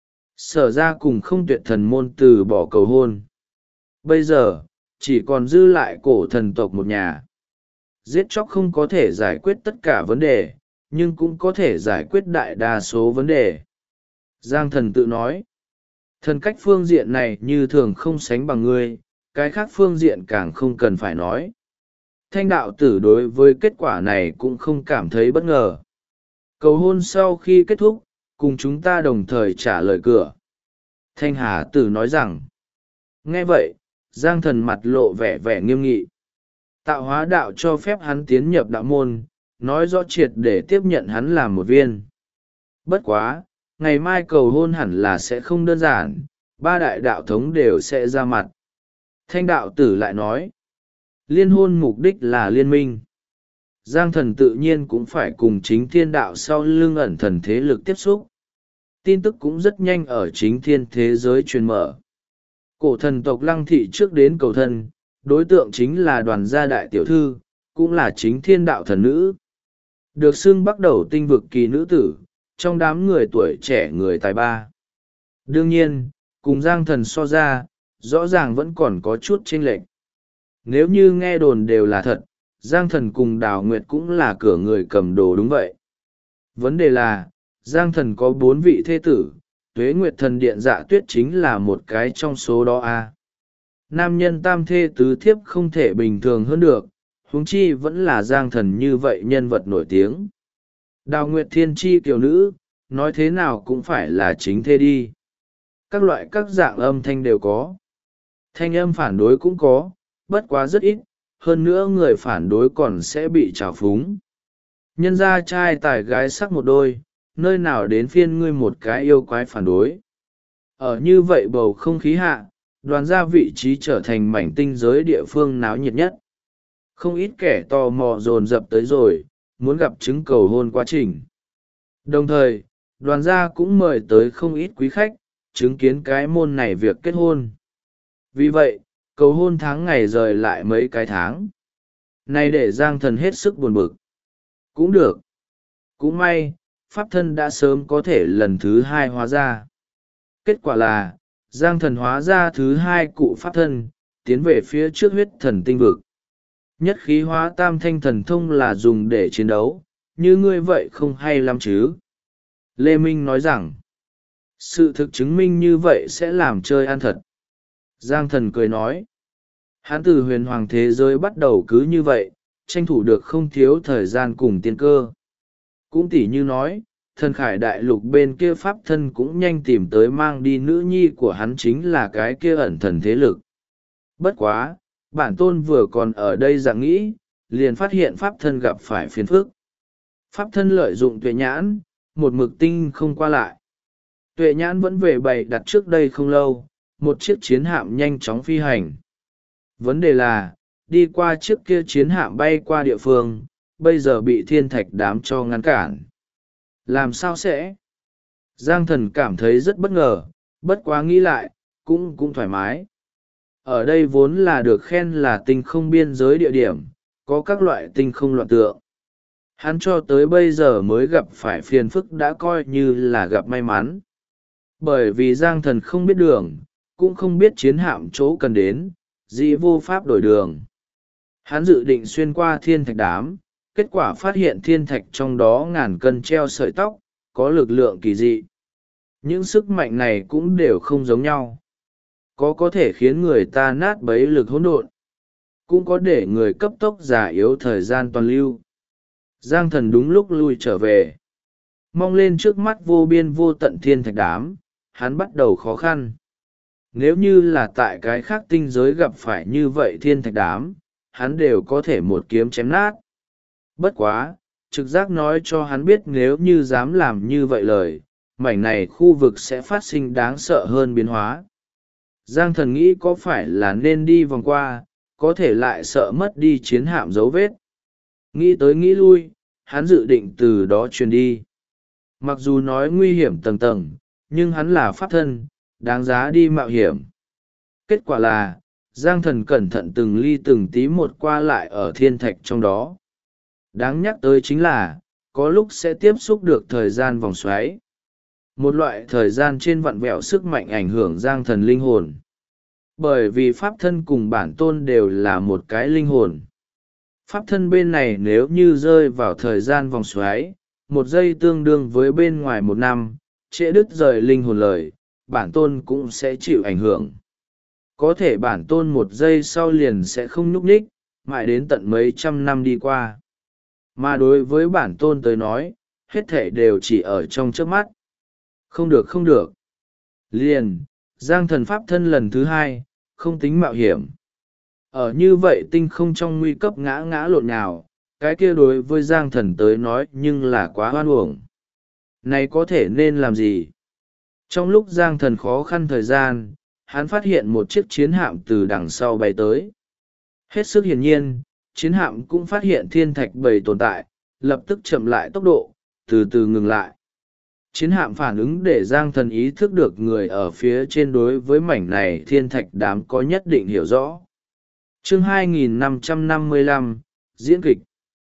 Sở ra cùng không tuyệt thần môn từ bỏ cầu hôn. Bây giờ, chỉ còn dư lại cổ thần tộc một nhà. Giết chóc không có thể giải quyết tất cả vấn đề, nhưng cũng có thể giải quyết đại đa số vấn đề. Giang Thần tự nói, thần cách phương diện này như thường không sánh bằng ngươi, cái khác phương diện càng không cần phải nói. Thanh đạo tử đối với kết quả này cũng không cảm thấy bất ngờ. Cầu hôn sau khi kết thúc, cùng chúng ta đồng thời trả lời cửa. Thanh Hà tử nói rằng, nghe vậy, Giang Thần mặt lộ vẻ vẻ nghiêm nghị. Tạo hóa đạo cho phép hắn tiến nhập đạo môn, nói rõ triệt để tiếp nhận hắn làm một viên. Bất quá, ngày mai cầu hôn hẳn là sẽ không đơn giản, 3 đại đạo thống đều sẽ ra mặt. Thanh đạo tử lại nói, liên hôn mục đích là liên minh. Giang Thần tự nhiên cũng phải cùng chính thiên đạo sau lưng ẩn thần thế lực tiếp xúc. Tin tức cũng rất nhanh ở chính thiên thế giới truyền mở. Cổ thần tộc Lăng Thị trước đến cầu thân, đối tượng chính là Đoàn gia đại tiểu thư, cũng là chính thiên đạo thần nữ. Được xưng bắt đầu tinh vực kỳ nữ tử, trong đám người tuổi trẻ người tài ba. Đương nhiên, cùng Giang Thần so ra, rõ ràng vẫn còn có chút chênh lệch. Nếu như nghe đồn đều là thật, Giang Thần cùng Đào Nguyệt cũng là cửa người cầm đồ đúng vậy. Vấn đề là, Giang Thần có 4 vị thê tử, Tuế Nguyệt Thần Điện Dạ Tuyết chính là một cái trong số đó a. Nam nhân tam thê tứ thiếp không thể bình thường hơn được, huống chi vẫn là Giang Thần như vậy nhân vật nổi tiếng. Đào Nguyệt Thiên Chi kiều nữ, nói thế nào cũng phải là chính thê đi. Các loại các dạng âm thanh đều có. Thanh âm phản đối cũng có, bất quá rất ít, hơn nữa người phản đối còn sẽ bị trào phúng. Nhân ra trai tài gái sắc một đôi, nơi nào đến phiên ngươi một cái yêu quái phản đối. Ở như vậy bầu không khí hạ, Đoàn ra vị trí trở thành mảnh tinh giới địa phương náo nhiệt nhất. Không ít kẻ tò mò dồn dập tới rồi, muốn gặp chứng cầu hôn quá trình. Đồng thời, Đoàn gia cũng mời tới không ít quý khách, chứng kiến cái môn này việc kết hôn. Vì vậy, cầu hôn tháng ngày rời lại mấy cái tháng. Này để Giang Thần hết sức buồn bực. Cũng được. Cũng may, pháp thân đã sớm có thể lần thứ 2 hóa ra. Kết quả là, Giang Thần hóa ra thứ 2 cụ pháp thân, tiến về phía trước huyết thần tinh vực. Nhất khí hóa tam thanh thần thông là dùng để chiến đấu, như ngươi vậy không hay lắm chứ. Lê Minh nói rằng, sự thực chứng minh như vậy sẽ làm chơi ăn thật. Giang Thần cười nói, hắn từ huyền hoàng thế giới bắt đầu cứ như vậy, tranh thủ được không thiếu thời gian cùng tiên cơ. Cũng tỉ như nói, thần khải đại lục bên kia pháp thân cũng nhanh tìm tới mang đi nữ nhi của hắn chính là cái kia ẩn thần thế lực. Bất quá, bản tôn vừa còn ở đây dạng nghĩ, liền phát hiện pháp thân gặp phải phiền phức. Pháp thân lợi dụng tuệ nhãn, một mực tinh không qua lại. Tuệ nhãn vẫn về bày đặt trước đây không lâu, một chiếc chiến hạm nhanh chóng phi hành. Vấn đề là, đi qua chiếc kia chiến hạm bay qua địa phương, bây giờ bị thiên thạch đám cho ngăn cản. Làm sao sẽ? Giang Thần cảm thấy rất bất ngờ, bất quá nghĩ lại, cũng thoải mái. Ở đây vốn là được khen là tinh không biên giới địa điểm, có các loại tinh không loạn tượng. Hắn cho tới bây giờ mới gặp phải phiền phức đã coi như là gặp may mắn. Bởi vì Giang Thần không biết đường, cũng không biết chiến hạm chỗ cần đến, dĩ vô pháp đổi đường. Hắn dự định xuyên qua thiên thạch đám, kết quả phát hiện thiên thạch trong đó ngàn cân treo sợi tóc, có lực lượng kỳ dị. Những sức mạnh này cũng đều không giống nhau. Có thể khiến người ta nát bấy lực hỗn độn, cũng có để người cấp tốc già yếu thời gian toàn lưu. Giang Thần đúng lúc lui trở về. Mong lên trước mắt vô biên vô tận thiên thạch đám, hắn bắt đầu khó khăn. Nếu như là tại cái khác tinh giới gặp phải như vậy thiên thạch đám, hắn đều có thể một kiếm chém nát. Bất quá, trực giác nói cho hắn biết nếu như dám làm như vậy lời, mảnh này khu vực sẽ phát sinh đáng sợ hơn biến hóa. Giang Thần nghĩ có phải là nên đi vòng qua, có thể lại sợ mất đi chiến hạm dấu vết. Nghĩ tới nghĩ lui, hắn dự định từ đó truyền đi. Mặc dù nói nguy hiểm tầng tầng, nhưng hắn là pháp thân, đáng giá đi mạo hiểm. Kết quả là, Giang Thần cẩn thận từng ly từng tí một qua lại ở thiên thạch trong đó. Đáng nhắc tới chính là, có lúc sẽ tiếp xúc được thời gian vòng xoáy. Một loại thời gian trên vặn vẹo sức mạnh ảnh hưởng Giang Thần linh hồn. Bởi vì pháp thân cùng bản tôn đều là một cái linh hồn. Pháp thân bên này nếu như rơi vào thời gian vòng xoáy, một giây tương đương với bên ngoài một năm, trễ đứt rời linh hồn lời, bản tôn cũng sẽ chịu ảnh hưởng. Có thể bản tôn một giây sau liền sẽ không nhúc nhích, mãi đến tận mấy trăm năm đi qua. Mà đối với bản tôn tới nói, hết thể đều chỉ ở trong chớp mắt. Không được không được. Liền, Giang Thần pháp thân lần thứ hai, không tính mạo hiểm. Ở như vậy tinh không trong nguy cấp ngã ngã lộn nào, cái kia đối với Giang Thần tới nói nhưng là quá hoan uổng. Này có thể nên làm gì? Trong lúc Giang Thần khó khăn thời gian, hắn phát hiện một chiếc chiến hạm từ đằng sau bay tới. Hết sức hiển nhiên, chiến hạm cũng phát hiện thiên thạch bầy tồn tại, lập tức chậm lại tốc độ, từ từ ngừng lại. Chiến hạm phản ứng để Giang Thần ý thức được người ở phía trên đối với mảnh này thiên thạch đám có nhất định hiểu rõ. Chương 2555, diễn kịch.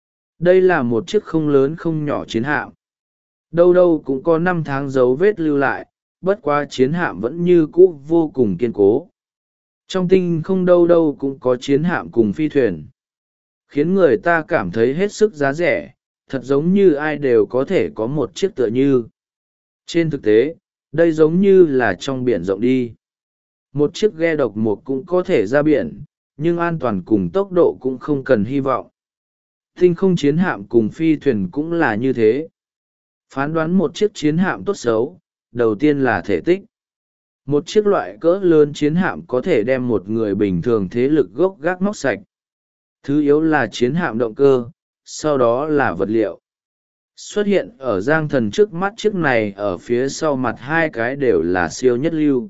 Đây là một chiếc không lớn không nhỏ chiến hạm. Đâu đâu cũng có 5 tháng dấu vết lưu lại, bất quá chiến hạm vẫn như cũ vô cùng kiên cố. Trong tinh không đâu đâu cũng có chiến hạm cùng phi thuyền. Khiến người ta cảm thấy hết sức giá rẻ, thật giống như ai đều có thể có một chiếc tựa như. Trên thực tế, đây giống như là trong biển rộng đi. Một chiếc ghe độc mộc cũng có thể ra biển, nhưng an toàn cùng tốc độ cũng không cần hy vọng. Tinh không chiến hạm cùng phi thuyền cũng là như thế. Phán đoán một chiếc chiến hạm tốt xấu, đầu tiên là thể tích. Một chiếc loại cỡ lớn chiến hạm có thể đem một người bình thường thế lực gốc gác móc sạch. Thứ yếu là chiến hạm động cơ, sau đó là vật liệu. Xuất hiện ở Giang Thần trước mắt chiếc này ở phía sau mặt hai cái đều là siêu nhất lưu.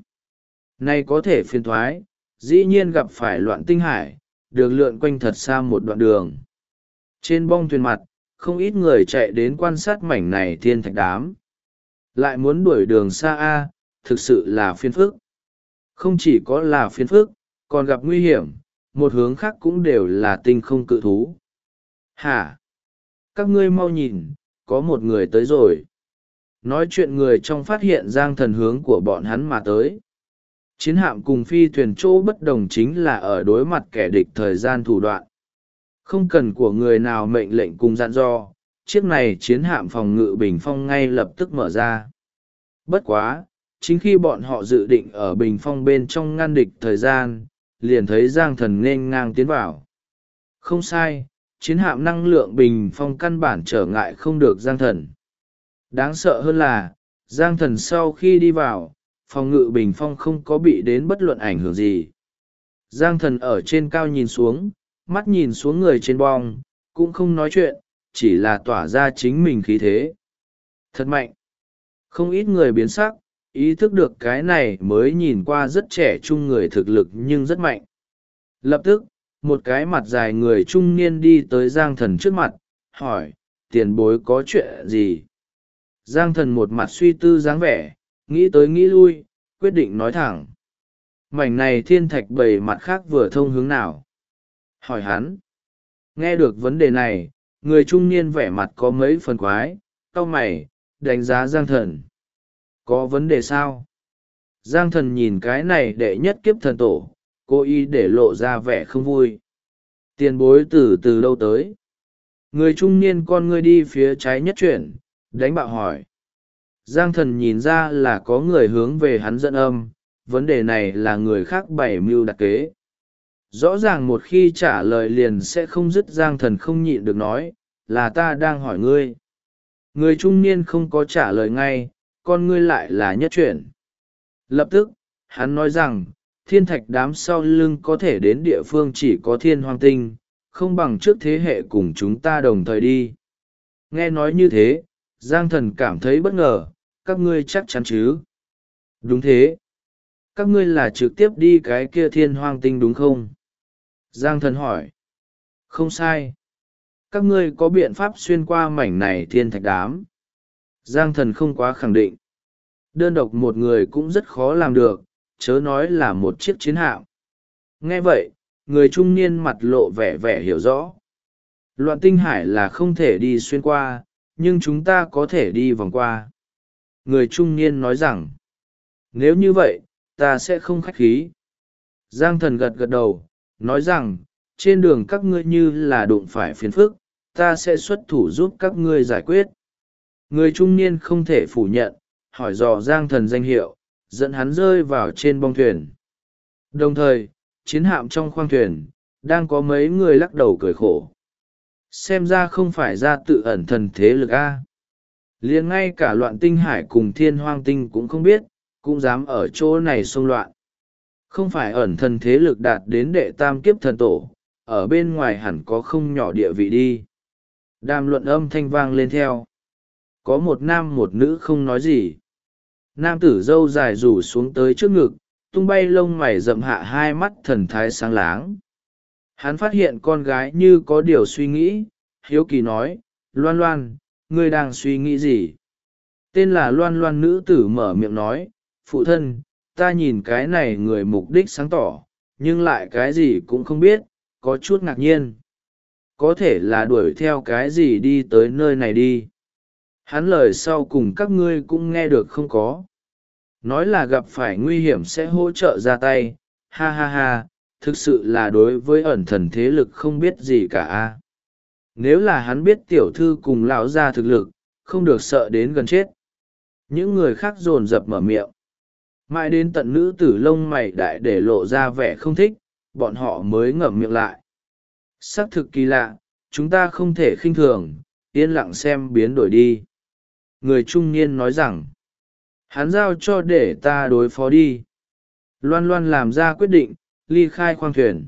Này có thể phiền thoái, dĩ nhiên gặp phải loạn tinh hải, được lượn quanh thật xa một đoạn đường. Trên bong thuyền mặt, không ít người chạy đến quan sát mảnh này thiên thạch đám. Lại muốn đuổi đường xa A, thực sự là phiền phức. Không chỉ có là phiền phức, còn gặp nguy hiểm, một hướng khác cũng đều là tinh không cự thú. Hả? Các ngươi mau nhìn, có một người tới rồi. Nói chuyện người trong phát hiện Giang Thần hướng của bọn hắn mà tới. Chiến hạm cùng phi thuyền chỗ bất đồng chính là ở đối mặt kẻ địch thời gian thủ đoạn. Không cần của người nào mệnh lệnh cùng dặn dò, chiếc này chiến hạm phòng ngự bình phong ngay lập tức mở ra. Bất quá, chính khi bọn họ dự định ở bình phong bên trong ngăn địch thời gian, liền thấy Giang Thần nghênh ngang tiến vào. Không sai, chiến hạm năng lượng bình phong căn bản trở ngại không được Giang Thần. Đáng sợ hơn là, Giang Thần sau khi đi vào, phòng ngự bình phong không có bị đến bất luận ảnh hưởng gì. Giang Thần ở trên cao nhìn xuống, mắt nhìn xuống người trên bong, cũng không nói chuyện, chỉ là tỏa ra chính mình khí thế. Thật mạnh. Không ít người biến sắc, ý thức được cái này mới nhìn qua rất trẻ trung người thực lực nhưng rất mạnh. Lập tức, một cái mặt dài người trung niên đi tới Giang Thần trước mặt, hỏi, tiền bối có chuyện gì? Giang Thần một mặt suy tư dáng vẻ, nghĩ tới nghĩ lui, quyết định nói thẳng. Mảnh này thiên thạch bầy mặt khác vừa thông hướng nào? Hỏi hắn. Nghe được vấn đề này, người trung niên vẻ mặt có mấy phần quái, cau mày, đánh giá Giang Thần. Có vấn đề sao? Giang Thần nhìn cái này đệ nhất kiếp thần tổ, cố ý để lộ ra vẻ không vui. Tiền bối từ đâu tới? Người trung niên con ngươi đi phía trái nhất chuyển, đánh bạo hỏi. Giang Thần nhìn ra là có người hướng về hắn dẫn âm, vấn đề này là người khác bày mưu đặc kế. Rõ ràng một khi trả lời liền sẽ không dứt. Giang Thần không nhịn được nói, là ta đang hỏi ngươi. Người trung niên không có trả lời ngay, con ngươi lại là nhất chuyển. Lập tức, hắn nói rằng, thiên thạch đám sau lưng có thể đến địa phương chỉ có thiên hoang tinh, không bằng trước thế hệ cùng chúng ta đồng thời đi. Nghe nói như thế, Giang Thần cảm thấy bất ngờ, các ngươi chắc chắn chứ? Đúng thế. Các ngươi là trực tiếp đi cái kia thiên hoang tinh đúng không? Giang Thần hỏi. Không sai. Các ngươi có biện pháp xuyên qua mảnh này thiên thạch đám. Giang thần không quá khẳng định. Đơn độc một người cũng rất khó làm được, chớ nói là một chiếc chiến hạm. Nghe vậy, người trung niên mặt lộ vẻ vẻ hiểu rõ. Loạn tinh hải là không thể đi xuyên qua, nhưng chúng ta có thể đi vòng qua. Người trung niên nói rằng, nếu như vậy, ta sẽ không khách khí. Giang thần gật gật đầu, nói rằng, trên đường các ngươi như là đụng phải phiền phức, ta sẽ xuất thủ giúp các ngươi giải quyết. Người trung niên không thể phủ nhận, hỏi dò Giang thần danh hiệu, dẫn hắn rơi vào trên bong thuyền. Đồng thời, chiến hạm trong khoang thuyền, đang có mấy người lắc đầu cười khổ. Xem ra không phải ra tự ẩn thần thế lực A. Liền ngay cả loạn tinh hải cùng thiên hoang tinh cũng không biết, cũng dám ở chỗ này xông loạn. Không phải ẩn thần thế lực đạt đến đệ tam kiếp thần tổ, ở bên ngoài hẳn có không nhỏ địa vị đi. Đàm luận âm thanh vang lên theo. Có một nam một nữ không nói gì. Nam tử râu dài rủ xuống tới trước ngực, tung bay lông mày rậm hạ hai mắt thần thái sáng láng. Hắn phát hiện con gái như có điều suy nghĩ, hiếu kỳ nói, Loan Loan, ngươi đang suy nghĩ gì? Tên là Loan Loan nữ tử mở miệng nói, phụ thân, ta nhìn cái này người mục đích sáng tỏ, nhưng lại cái gì cũng không biết, có chút ngạc nhiên. Có thể là đuổi theo cái gì đi tới nơi này đi. Hắn lời sau cùng các ngươi cũng nghe được không có. Nói là gặp phải nguy hiểm sẽ hỗ trợ ra tay, ha ha ha, thực sự là đối với ẩn thần thế lực không biết gì cả. Nếu là hắn biết tiểu thư cùng lão gia thực lực, không được sợ đến gần chết. Những người khác dồn dập mở miệng. Mãi đến tận nữ tử lông mày đại để lộ ra vẻ không thích, bọn họ mới ngậm miệng lại. Xác thực kỳ lạ, chúng ta không thể khinh thường, yên lặng xem biến đổi đi. Người trung niên nói rằng, hắn giao cho để ta đối phó đi. Loan Loan làm ra quyết định, ly khai khoang thuyền.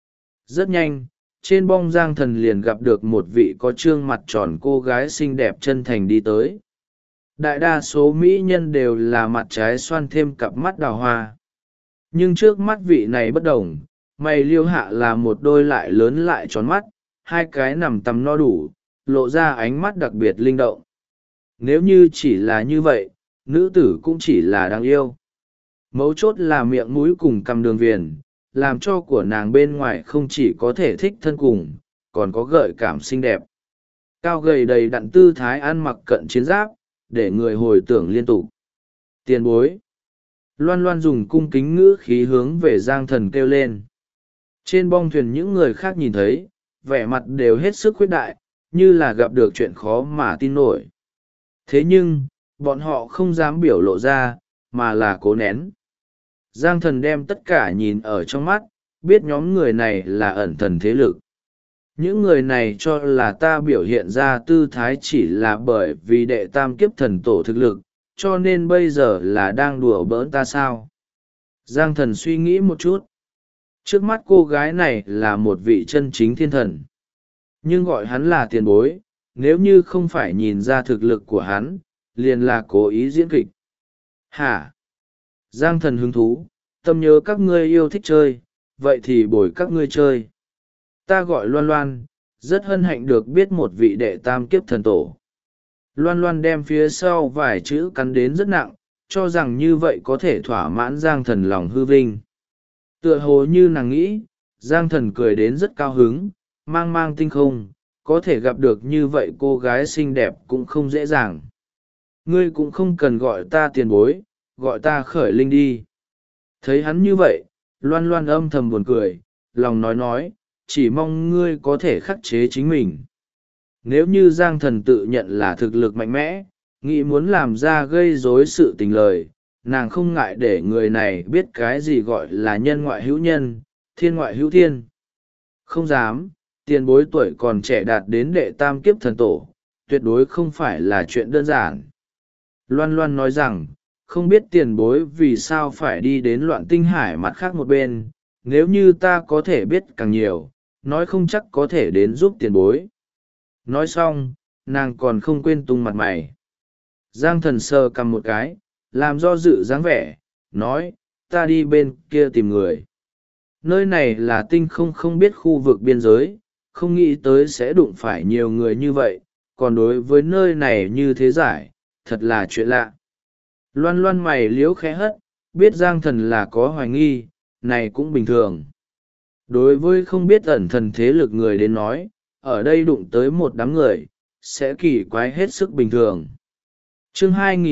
Rất nhanh, trên bong Giang thần liền gặp được một vị có trương mặt tròn cô gái xinh đẹp chân thành đi tới. Đại đa số mỹ nhân đều là mặt trái xoan thêm cặp mắt đào hoa. Nhưng trước mắt vị này bất đồng, mày liêu hạ là một đôi lại lớn lại tròn mắt, hai cái nằm tầm no đủ, lộ ra ánh mắt đặc biệt linh động. Nếu như chỉ là như vậy, nữ tử cũng chỉ là đáng yêu. Mấu chốt là miệng mũi cùng cằm đường viền, làm cho của nàng bên ngoài không chỉ có thể thích thân cùng, còn có gợi cảm xinh đẹp. Cao gầy đầy đặn tư thái ăn mặc cận chiến giáp, để người hồi tưởng liên tục. Tiền bối. Loan Loan dùng cung kính ngữ khí hướng về Giang thần kêu lên. Trên bong thuyền những người khác nhìn thấy, vẻ mặt đều hết sức khuyết đại, như là gặp được chuyện khó mà tin nổi. Thế nhưng, bọn họ không dám biểu lộ ra, mà là cố nén. Giang thần đem tất cả nhìn ở trong mắt, biết nhóm người này là ẩn thần thế lực. Những người này cho là ta biểu hiện ra tư thái chỉ là bởi vì đệ tam kiếp thần tổ thực lực, cho nên bây giờ là đang đùa bỡn ta sao? Giang thần suy nghĩ một chút. Trước mắt cô gái này là một vị chân chính thiên thần. Nhưng gọi hắn là tiền bối, nếu như không phải nhìn ra thực lực của hắn, liền là cố ý diễn kịch. Hả? Giang thần hứng thú, tâm nhớ các ngươi yêu thích chơi, vậy thì bồi các ngươi chơi. Ta gọi Loan Loan, rất hân hạnh được biết một vị đệ tam kiếp thần tổ. Loan Loan đem phía sau vài chữ cắn đến rất nặng, cho rằng như vậy có thể thỏa mãn Giang thần lòng hư vinh. Tựa hồ như nàng nghĩ, Giang thần cười đến rất cao hứng, mang mang tinh không, có thể gặp được như vậy cô gái xinh đẹp cũng không dễ dàng. Ngươi cũng không cần gọi ta tiền bối, gọi ta khởi linh đi. Thấy hắn như vậy, Loan Loan âm thầm buồn cười, lòng nói, chỉ mong ngươi có thể khắc chế chính mình. Nếu như Giang thần tự nhận là thực lực mạnh mẽ, nghĩ muốn làm ra gây rối sự tình lời, nàng không ngại để người này biết cái gì gọi là nhân ngoại hữu nhân, thiên ngoại hữu thiên. Không dám, tiền bối tuổi còn trẻ đạt đến đệ tam kiếp thần tổ, tuyệt đối không phải là chuyện đơn giản. Loan Loan nói rằng, không biết tiền bối vì sao phải đi đến loạn tinh hải mặt khác một bên, nếu như ta có thể biết càng nhiều, nói không chắc có thể đến giúp tiền bối. Nói xong, nàng còn không quên tung mặt mày. Giang thần sờ cầm một cái, làm do dự dáng vẻ, nói, ta đi bên kia tìm người. Nơi này là tinh không biết khu vực biên giới, không nghĩ tới sẽ đụng phải nhiều người như vậy, còn đối với nơi này như thế giải, thật là chuyện lạ. Loan loan mày liếu khẽ hất, biết Giang Thần là có hoài nghi, này cũng bình thường. Đối với không biết ẩn thần thế lực người đến nói, ở đây đụng tới một đám người, sẽ kỳ quái hết sức bình thường. Chương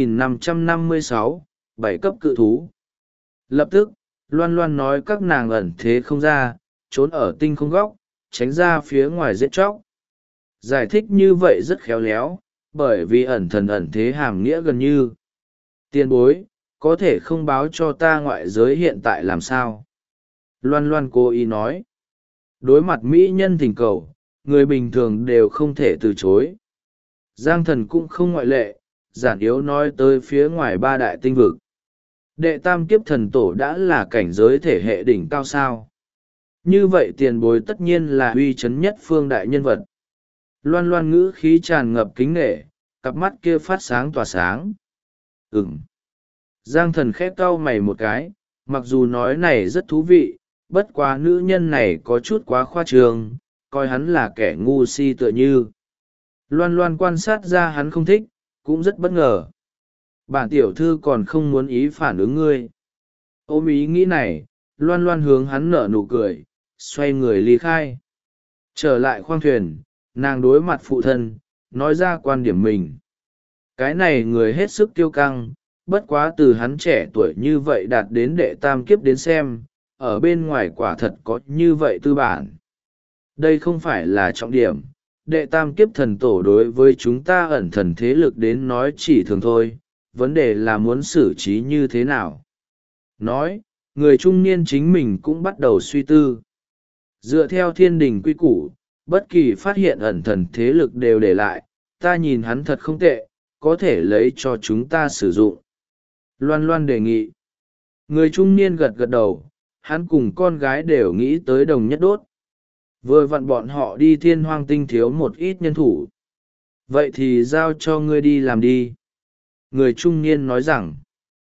2556, 7 cấp cự thú. Lập tức, Loan Loan nói các nàng ẩn thế không ra, trốn ở tinh không góc, tránh ra phía ngoài giết chóc. Giải thích như vậy rất khéo léo, bởi vì ẩn thần ẩn thế hàm nghĩa gần như. Tiền bối, có thể không báo cho ta ngoại giới hiện tại làm sao? Loan Loan cố ý nói. Đối mặt mỹ nhân thỉnh cầu, người bình thường đều không thể từ chối. Giang Thần cũng không ngoại lệ, giản yếu nói tới phía ngoài ba đại tinh vực. Đệ tam kiếp thần tổ đã là cảnh giới thể hệ đỉnh cao sao. Như vậy tiền bối tất nhiên là uy chấn nhất phương đại nhân vật. Loan Loan ngữ khí tràn ngập kính nghệ, cặp mắt kia phát sáng tỏa sáng. Giang Thần khẽ cau mày một cái, mặc dù nói này rất thú vị, bất quá nữ nhân này có chút quá khoa trương, coi hắn là kẻ ngu si tựa như. Loan Loan quan sát ra hắn không thích, cũng rất bất ngờ. Bản tiểu thư còn không muốn ý phản ứng ngươi. Ôm ý nghĩ này, Loan Loan hướng hắn nở nụ cười, xoay người ly khai. Trở lại khoang thuyền, nàng đối mặt phụ thân, nói ra quan điểm mình. Cái này người hết sức kiêu căng, bất quá từ hắn trẻ tuổi như vậy đạt đến đệ tam kiếp đến xem, ở bên ngoài quả thật có như vậy tư bản. Đây không phải là trọng điểm, đệ tam kiếp thần tổ đối với chúng ta ẩn thần thế lực đến nói chỉ thường thôi, vấn đề là muốn xử trí như thế nào. Nói, người trung niên chính mình cũng bắt đầu suy tư. Dựa theo thiên đình quy củ, bất kỳ phát hiện ẩn thần thế lực đều để lại, ta nhìn hắn thật không tệ, có thể lấy cho chúng ta sử dụng. Loan Loan đề nghị. Người trung niên gật gật đầu, hắn cùng con gái đều nghĩ tới đồng nhất đốt. Vừa vặn bọn họ đi thiên hoang tinh thiếu một ít nhân thủ. Vậy thì giao cho ngươi đi làm đi. Người trung niên nói rằng.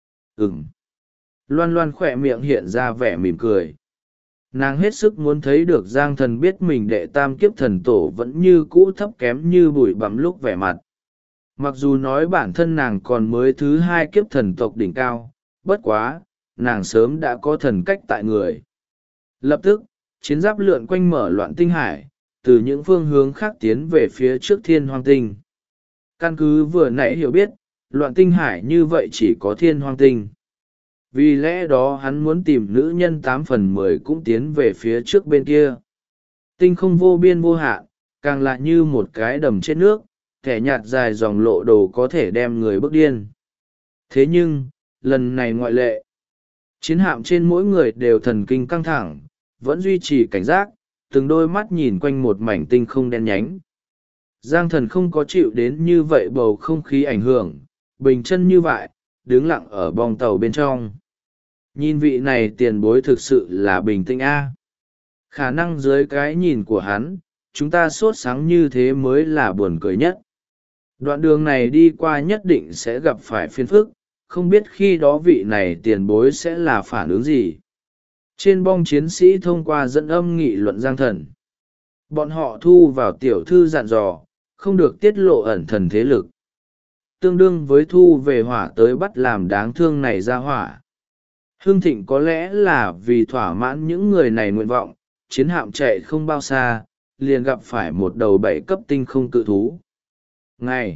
Loan Loan khỏe miệng hiện ra vẻ mỉm cười. Nàng hết sức muốn thấy được Giang Thần biết mình đệ tam kiếp thần tổ vẫn như cũ thấp kém như bụi bặm lúc vẻ mặt. Mặc dù nói bản thân nàng còn mới thứ hai kiếp thần tộc đỉnh cao, bất quá, nàng sớm đã có thần cách tại người. Lập tức, chiến giáp lượn quanh mở loạn tinh hải, từ những phương hướng khác tiến về phía trước thiên hoang tinh. Căn cứ vừa nãy hiểu biết, loạn tinh hải như vậy chỉ có thiên hoang tinh. Vì lẽ đó hắn muốn tìm nữ nhân 8/10 cũng tiến về phía trước bên kia. Tinh không vô biên vô hạn, càng lại như một cái đầm chết nước, kẻ nhạt dài dòng lộ đồ có thể đem người bức điên. Thế nhưng, lần này ngoại lệ. Chiến hạm trên mỗi người đều thần kinh căng thẳng, vẫn duy trì cảnh giác, từng đôi mắt nhìn quanh một mảnh tinh không đen nhánh. Giang Thần không có chịu đến như vậy bầu không khí ảnh hưởng, bình chân như vậy, đứng lặng ở bong tàu bên trong. Nhìn vị này tiền bối thực sự là bình tĩnh a. Khả năng dưới cái nhìn của hắn, chúng ta sốt sáng như thế mới là buồn cười nhất. Đoạn đường này đi qua nhất định sẽ gặp phải phiền phức, không biết khi đó vị này tiền bối sẽ là phản ứng gì. Trên bong chiến sĩ thông qua dẫn âm nghị luận Giang Thần. Bọn họ thu vào tiểu thư dặn dò, không được tiết lộ ẩn thần thế lực. Tương đương với thu về hỏa tới bắt làm đáng thương này ra hỏa. Hưng Thịnh có lẽ là vì thỏa mãn những người này nguyện vọng, chiến hạm chạy không bao xa, liền gặp phải một đầu 7 cấp tinh không cự thú. Ngày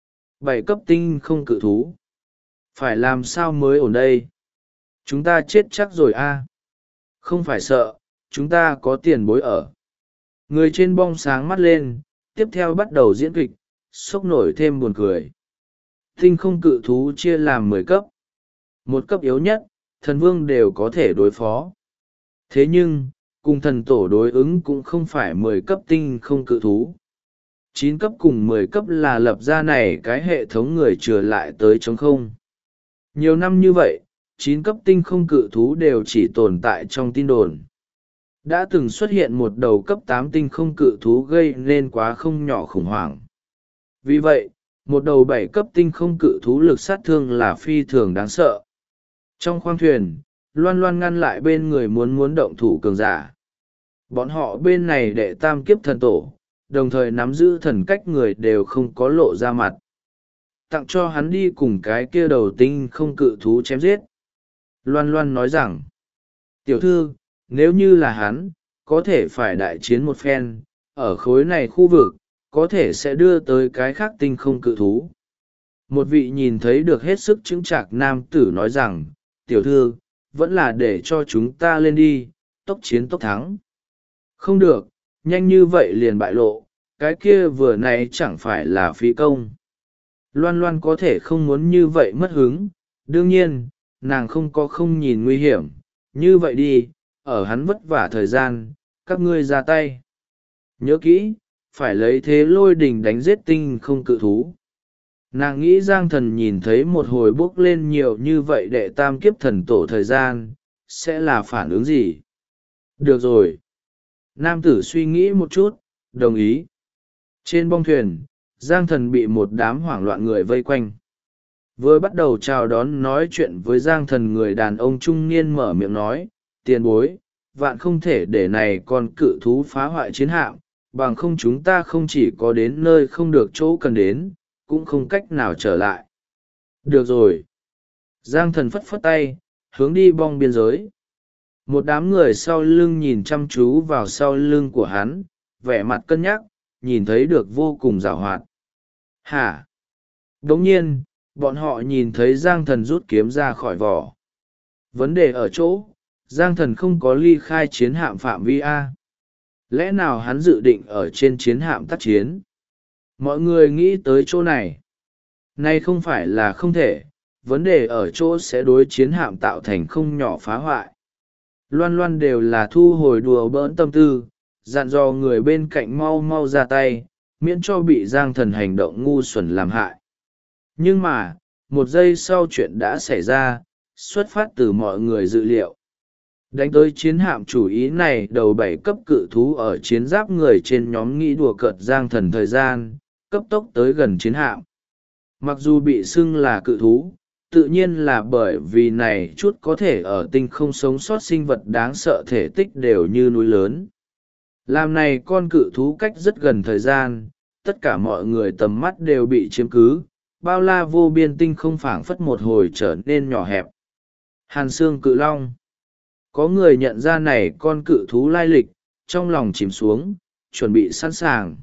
7 cấp tinh không cự thú. Phải làm sao mới ổn đây? Chúng ta chết chắc rồi a. Không phải sợ, chúng ta có tiền bối ở. Người trên bong sáng mắt lên, tiếp theo bắt đầu diễn kịch, sốc nổi thêm buồn cười. Tinh không cự thú chia làm 10 cấp. Một cấp yếu nhất, thần vương đều có thể đối phó. Thế nhưng, cùng thần tổ đối ứng cũng không phải 10 cấp tinh không cự thú. 9 cấp cùng 10 cấp là lập ra này cái hệ thống người trở lại tới trống không. Nhiều năm như vậy, 9 cấp tinh không cự thú đều chỉ tồn tại trong tin đồn. Đã từng xuất hiện một đầu cấp 8 tinh không cự thú gây nên quá không nhỏ khủng hoảng. Vì vậy, một đầu 7 cấp tinh không cự thú lực sát thương là phi thường đáng sợ. Trong khoang thuyền, Loan Loan ngăn lại bên người muốn động thủ cường giả. Bọn họ bên này đệ tam kiếp thần tổ, đồng thời nắm giữ thần cách người đều không có lộ ra mặt. tặng cho hắn đi cùng cái kia đầu tinh không cự thú chém giết. Loan Loan nói rằng, tiểu thư, nếu như là hắn, có thể phải đại chiến một phen, ở khối này khu vực, có thể sẽ đưa tới cái khác tinh không cự thú. Một vị nhìn thấy được hết sức chững chạc nam tử nói rằng, tiểu thư, vẫn là để cho chúng ta lên đi, tốc chiến tốc thắng. Không được, nhanh như vậy liền bại lộ, cái kia vừa nãy chẳng phải là phí công. Loan Loan có thể không muốn như vậy mất hứng, đương nhiên, nàng không nhìn nguy hiểm, như vậy đi, ở hắn vất vả thời gian, các ngươi ra tay. Nhớ kỹ, phải lấy thế lôi đình đánh giết tinh không cự thú. Nàng nghĩ Giang Thần nhìn thấy một hồi bốc lên nhiều như vậy đệ tam kiếp thần tổ thời gian, sẽ là phản ứng gì? Được rồi. Nam tử suy nghĩ một chút, đồng ý. Trên bong thuyền, Giang Thần bị một đám hoảng loạn người vây quanh. Vừa bắt đầu chào đón nói chuyện với Giang Thần, người đàn ông trung niên mở miệng nói, tiền bối, vạn không thể để này con cự thú phá hoại chiến hạm, bằng không chúng ta không chỉ có đến nơi không được chỗ cần đến, cũng không cách nào trở lại. Được rồi. Giang Thần phất phất tay, hướng đi bong biên giới. Một đám người sau lưng nhìn chăm chú vào sau lưng của hắn, vẻ mặt cân nhắc, nhìn thấy được vô cùng giảo hoạt. Hả? Đồng nhiên, bọn họ nhìn thấy Giang Thần rút kiếm ra khỏi vỏ. Vấn đề ở chỗ, Giang Thần không có ly khai chiến hạm phạm vi A. Lẽ nào hắn dự định ở trên chiến hạm tác chiến? Mọi người nghĩ tới chỗ này. Nay không phải là không thể, vấn đề ở chỗ sẽ đối chiến hạm tạo thành không nhỏ phá hoại. Loan Loan đều là thu hồi đùa bỡn tâm tư, dặn dò người bên cạnh mau mau ra tay, miễn cho bị Giang Thần hành động ngu xuẩn làm hại. Nhưng mà, một giây sau chuyện đã xảy ra, xuất phát từ mọi người dự liệu. Đánh tới chiến hạm chủ ý này, đầu 7 cấp cự thú ở chiến giáp người trên nhóm nghĩ đùa cợt Giang Thần thời gian, cấp tốc tới gần chiến hạm. Mặc dù bị xưng là cự thú, tự nhiên là bởi vì này chút có thể ở tinh không sống sót sinh vật đáng sợ thể tích đều như núi lớn. Làm này con cự thú cách rất gần thời gian, tất cả mọi người tầm mắt đều bị chiếm cứ, bao la vô biên tinh không phảng phất một hồi trở nên nhỏ hẹp. Hàn xương cự long. Có người nhận ra này con cự thú lai lịch, trong lòng chìm xuống, chuẩn bị sẵn sàng.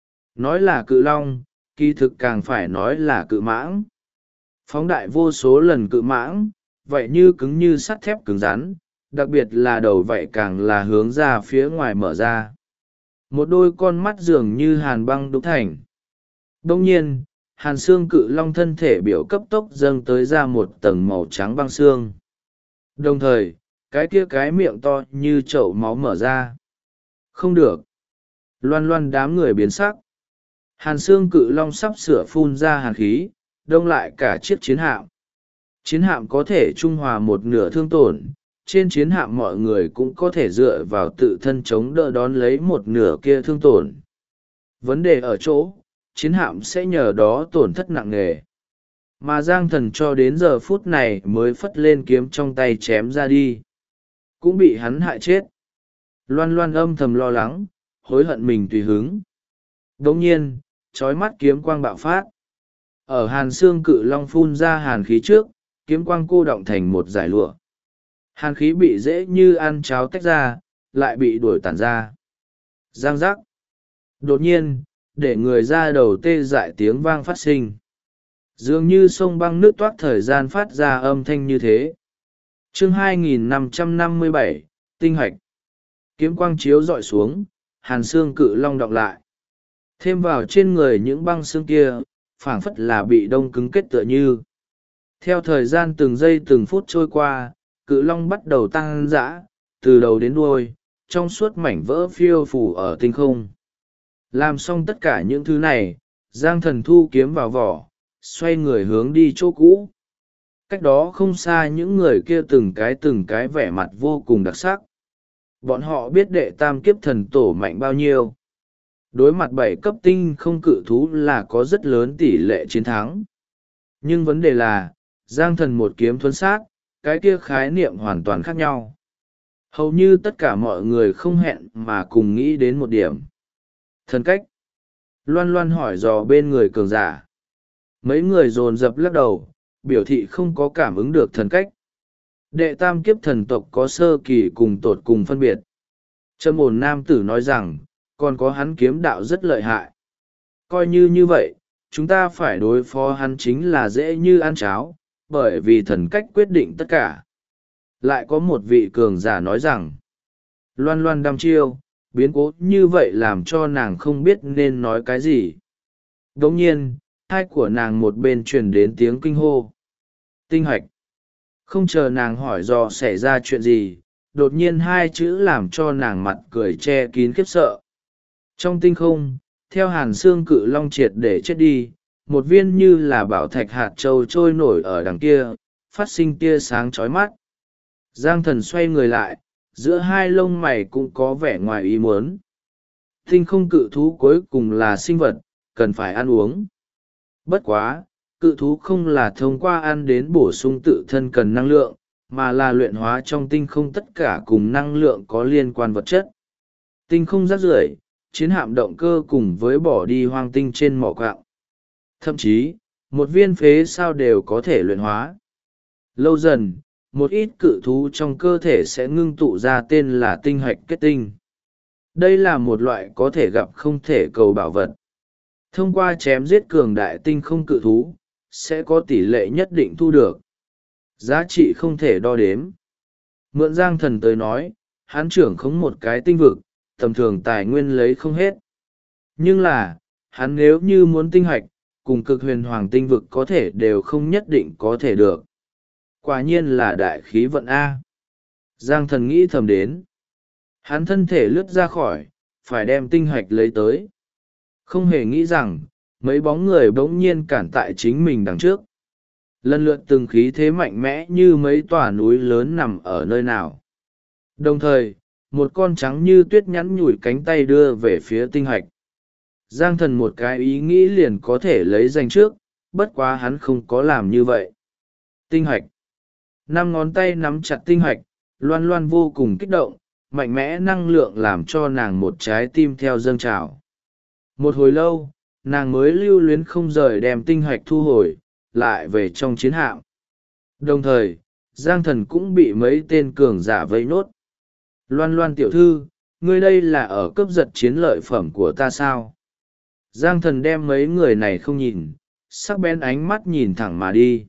Nói là cự long, kỳ thực càng phải nói là cự mãng. Phóng đại vô số lần cự mãng, vậy như sắt thép cứng rắn, đặc biệt là đầu vậy càng là hướng ra phía ngoài mở ra. Một đôi con mắt dường như hàn băng đúc thành. Đông nhiên, hàn xương cự long thân thể biểu cấp tốc dâng tới ra một tầng màu trắng băng xương. Đồng thời, cái kia cái miệng to như chậu máu mở ra. Không được. Loan Loan đám người biến sắc. Hàn xương cự long sắp sửa phun ra hàn khí, đông lại cả chiếc chiến hạm. Chiến hạm có thể trung hòa một nửa thương tổn, trên chiến hạm mọi người cũng có thể dựa vào tự thân chống đỡ đón lấy một nửa kia thương tổn. Vấn đề ở chỗ, chiến hạm sẽ nhờ đó tổn thất nặng nề. Mà Giang Thần cho đến giờ phút này mới phất lên kiếm trong tay chém ra đi. Cũng bị hắn hại chết. Loan Loan âm thầm lo lắng, hối hận mình tùy hứng. Đồng nhiên, trói mắt kiếm quang bạo phát. Ở hàn xương cự long phun ra hàn khí trước, kiếm quang cô động thành một dải lụa. Hàn khí bị dễ như ăn cháo tách ra, lại bị đuổi tản ra. Giang giác. Đột nhiên, để người ra đầu tê dại tiếng vang phát sinh. Dường như sông băng nước toát thời gian phát ra âm thanh như thế. Chương 2557, Tinh hạch. Kiếm quang chiếu dọi xuống, hàn xương cự long đọng lại. Thêm vào trên người những băng xương kia, phảng phất là bị đông cứng kết tựa như. Theo thời gian từng giây từng phút trôi qua, cự long bắt đầu tăng dã, từ đầu đến đuôi, trong suốt mảnh vỡ phiêu phủ ở tinh không. Làm xong tất cả những thứ này, Giang Thần thu kiếm vào vỏ, xoay người hướng đi chỗ cũ. Cách đó không xa những người kia từng cái vẻ mặt vô cùng đặc sắc. Bọn họ biết đệ tam kiếp thần tổ mạnh bao nhiêu. Đối mặt 7 cấp tinh không cự thú là có rất lớn tỷ lệ chiến thắng. Nhưng vấn đề là, Giang Thần một kiếm thuấn sát, cái kia khái niệm hoàn toàn khác nhau. Hầu như tất cả mọi người không hẹn mà cùng nghĩ đến một điểm. Thần cách. Loan Loan hỏi dò bên người cường giả. Mấy người dồn dập lắc đầu, biểu thị không có cảm ứng được thần cách. Đệ tam kiếp thần tộc có sơ kỳ cùng tột cùng phân biệt. Trầm ổn nam tử nói rằng, còn có hắn kiếm đạo rất lợi hại. Coi như vậy, chúng ta phải đối phó hắn chính là dễ như ăn cháo, bởi vì thần cách quyết định tất cả. Lại có một vị cường giả nói rằng, loan loan đăm chiêu, biến cố như vậy làm cho nàng không biết nên nói cái gì. Đồng nhiên, hai của nàng một bên truyền đến tiếng kinh hô. Tinh hạch. Không chờ nàng hỏi do xảy ra chuyện gì, đột nhiên hai chữ làm cho nàng mặt cười che kín khiếp sợ. Trong tinh không, theo hàn xương cự long triệt để chết đi, một viên như là bảo thạch hạt châu trôi nổi ở đằng kia, phát sinh tia sáng chói mắt. Giang thần xoay người lại, giữa hai lông mày cũng có vẻ ngoài ý muốn. Tinh không cự thú cuối cùng là sinh vật, cần phải ăn uống. Bất quá, cự thú không là thông qua ăn đến bổ sung tự thân cần năng lượng, mà là luyện hóa trong tinh không tất cả cùng năng lượng có liên quan vật chất. Tinh không rác rưởi, chiến hạm động cơ cùng với bỏ đi hoang tinh trên mỏ quạng. Thậm chí, một viên phế sao đều có thể luyện hóa. Lâu dần, một ít cự thú trong cơ thể sẽ ngưng tụ ra tên là tinh hạch kết tinh. Đây là một loại có thể gặp không thể cầu bảo vật. Thông qua chém giết cường đại tinh không cự thú, sẽ có tỷ lệ nhất định thu được. Giá trị không thể đo đếm. Mượn Giang thần tới nói, hắn trưởng khống một cái tinh vực, tầm thường tài nguyên lấy không hết. Nhưng là, hắn nếu như muốn tinh hạch, cùng cực huyền hoàng tinh vực có thể đều không nhất định có thể được. Quả nhiên là đại khí vận A. Giang thần nghĩ thầm đến. Hắn thân thể lướt ra khỏi, phải đem tinh hạch lấy tới. Không hề nghĩ rằng, mấy bóng người bỗng nhiên cản tại chính mình đằng trước. Lần lượt từng khí thế mạnh mẽ như mấy tòa núi lớn nằm ở nơi nào. Đồng thời, một con trắng như tuyết nhắn nhủi cánh tay đưa về phía tinh hạch. Giang thần một cái ý nghĩ liền có thể lấy danh trước, bất quá hắn không có làm như vậy. Tinh hạch. 5 ngón tay nắm chặt tinh hạch, loan loan vô cùng kích động, mạnh mẽ năng lượng làm cho nàng một trái tim theo dâng trào. Một hồi lâu, nàng mới lưu luyến không rời đem tinh hạch thu hồi, lại về trong chiến hạm. Đồng thời, Giang thần cũng bị mấy tên cường giả vây nốt. Loan loan tiểu thư, ngươi đây là ở cướp giật chiến lợi phẩm của ta sao? Giang thần đem mấy người này không nhìn, sắc bén ánh mắt nhìn thẳng mà đi.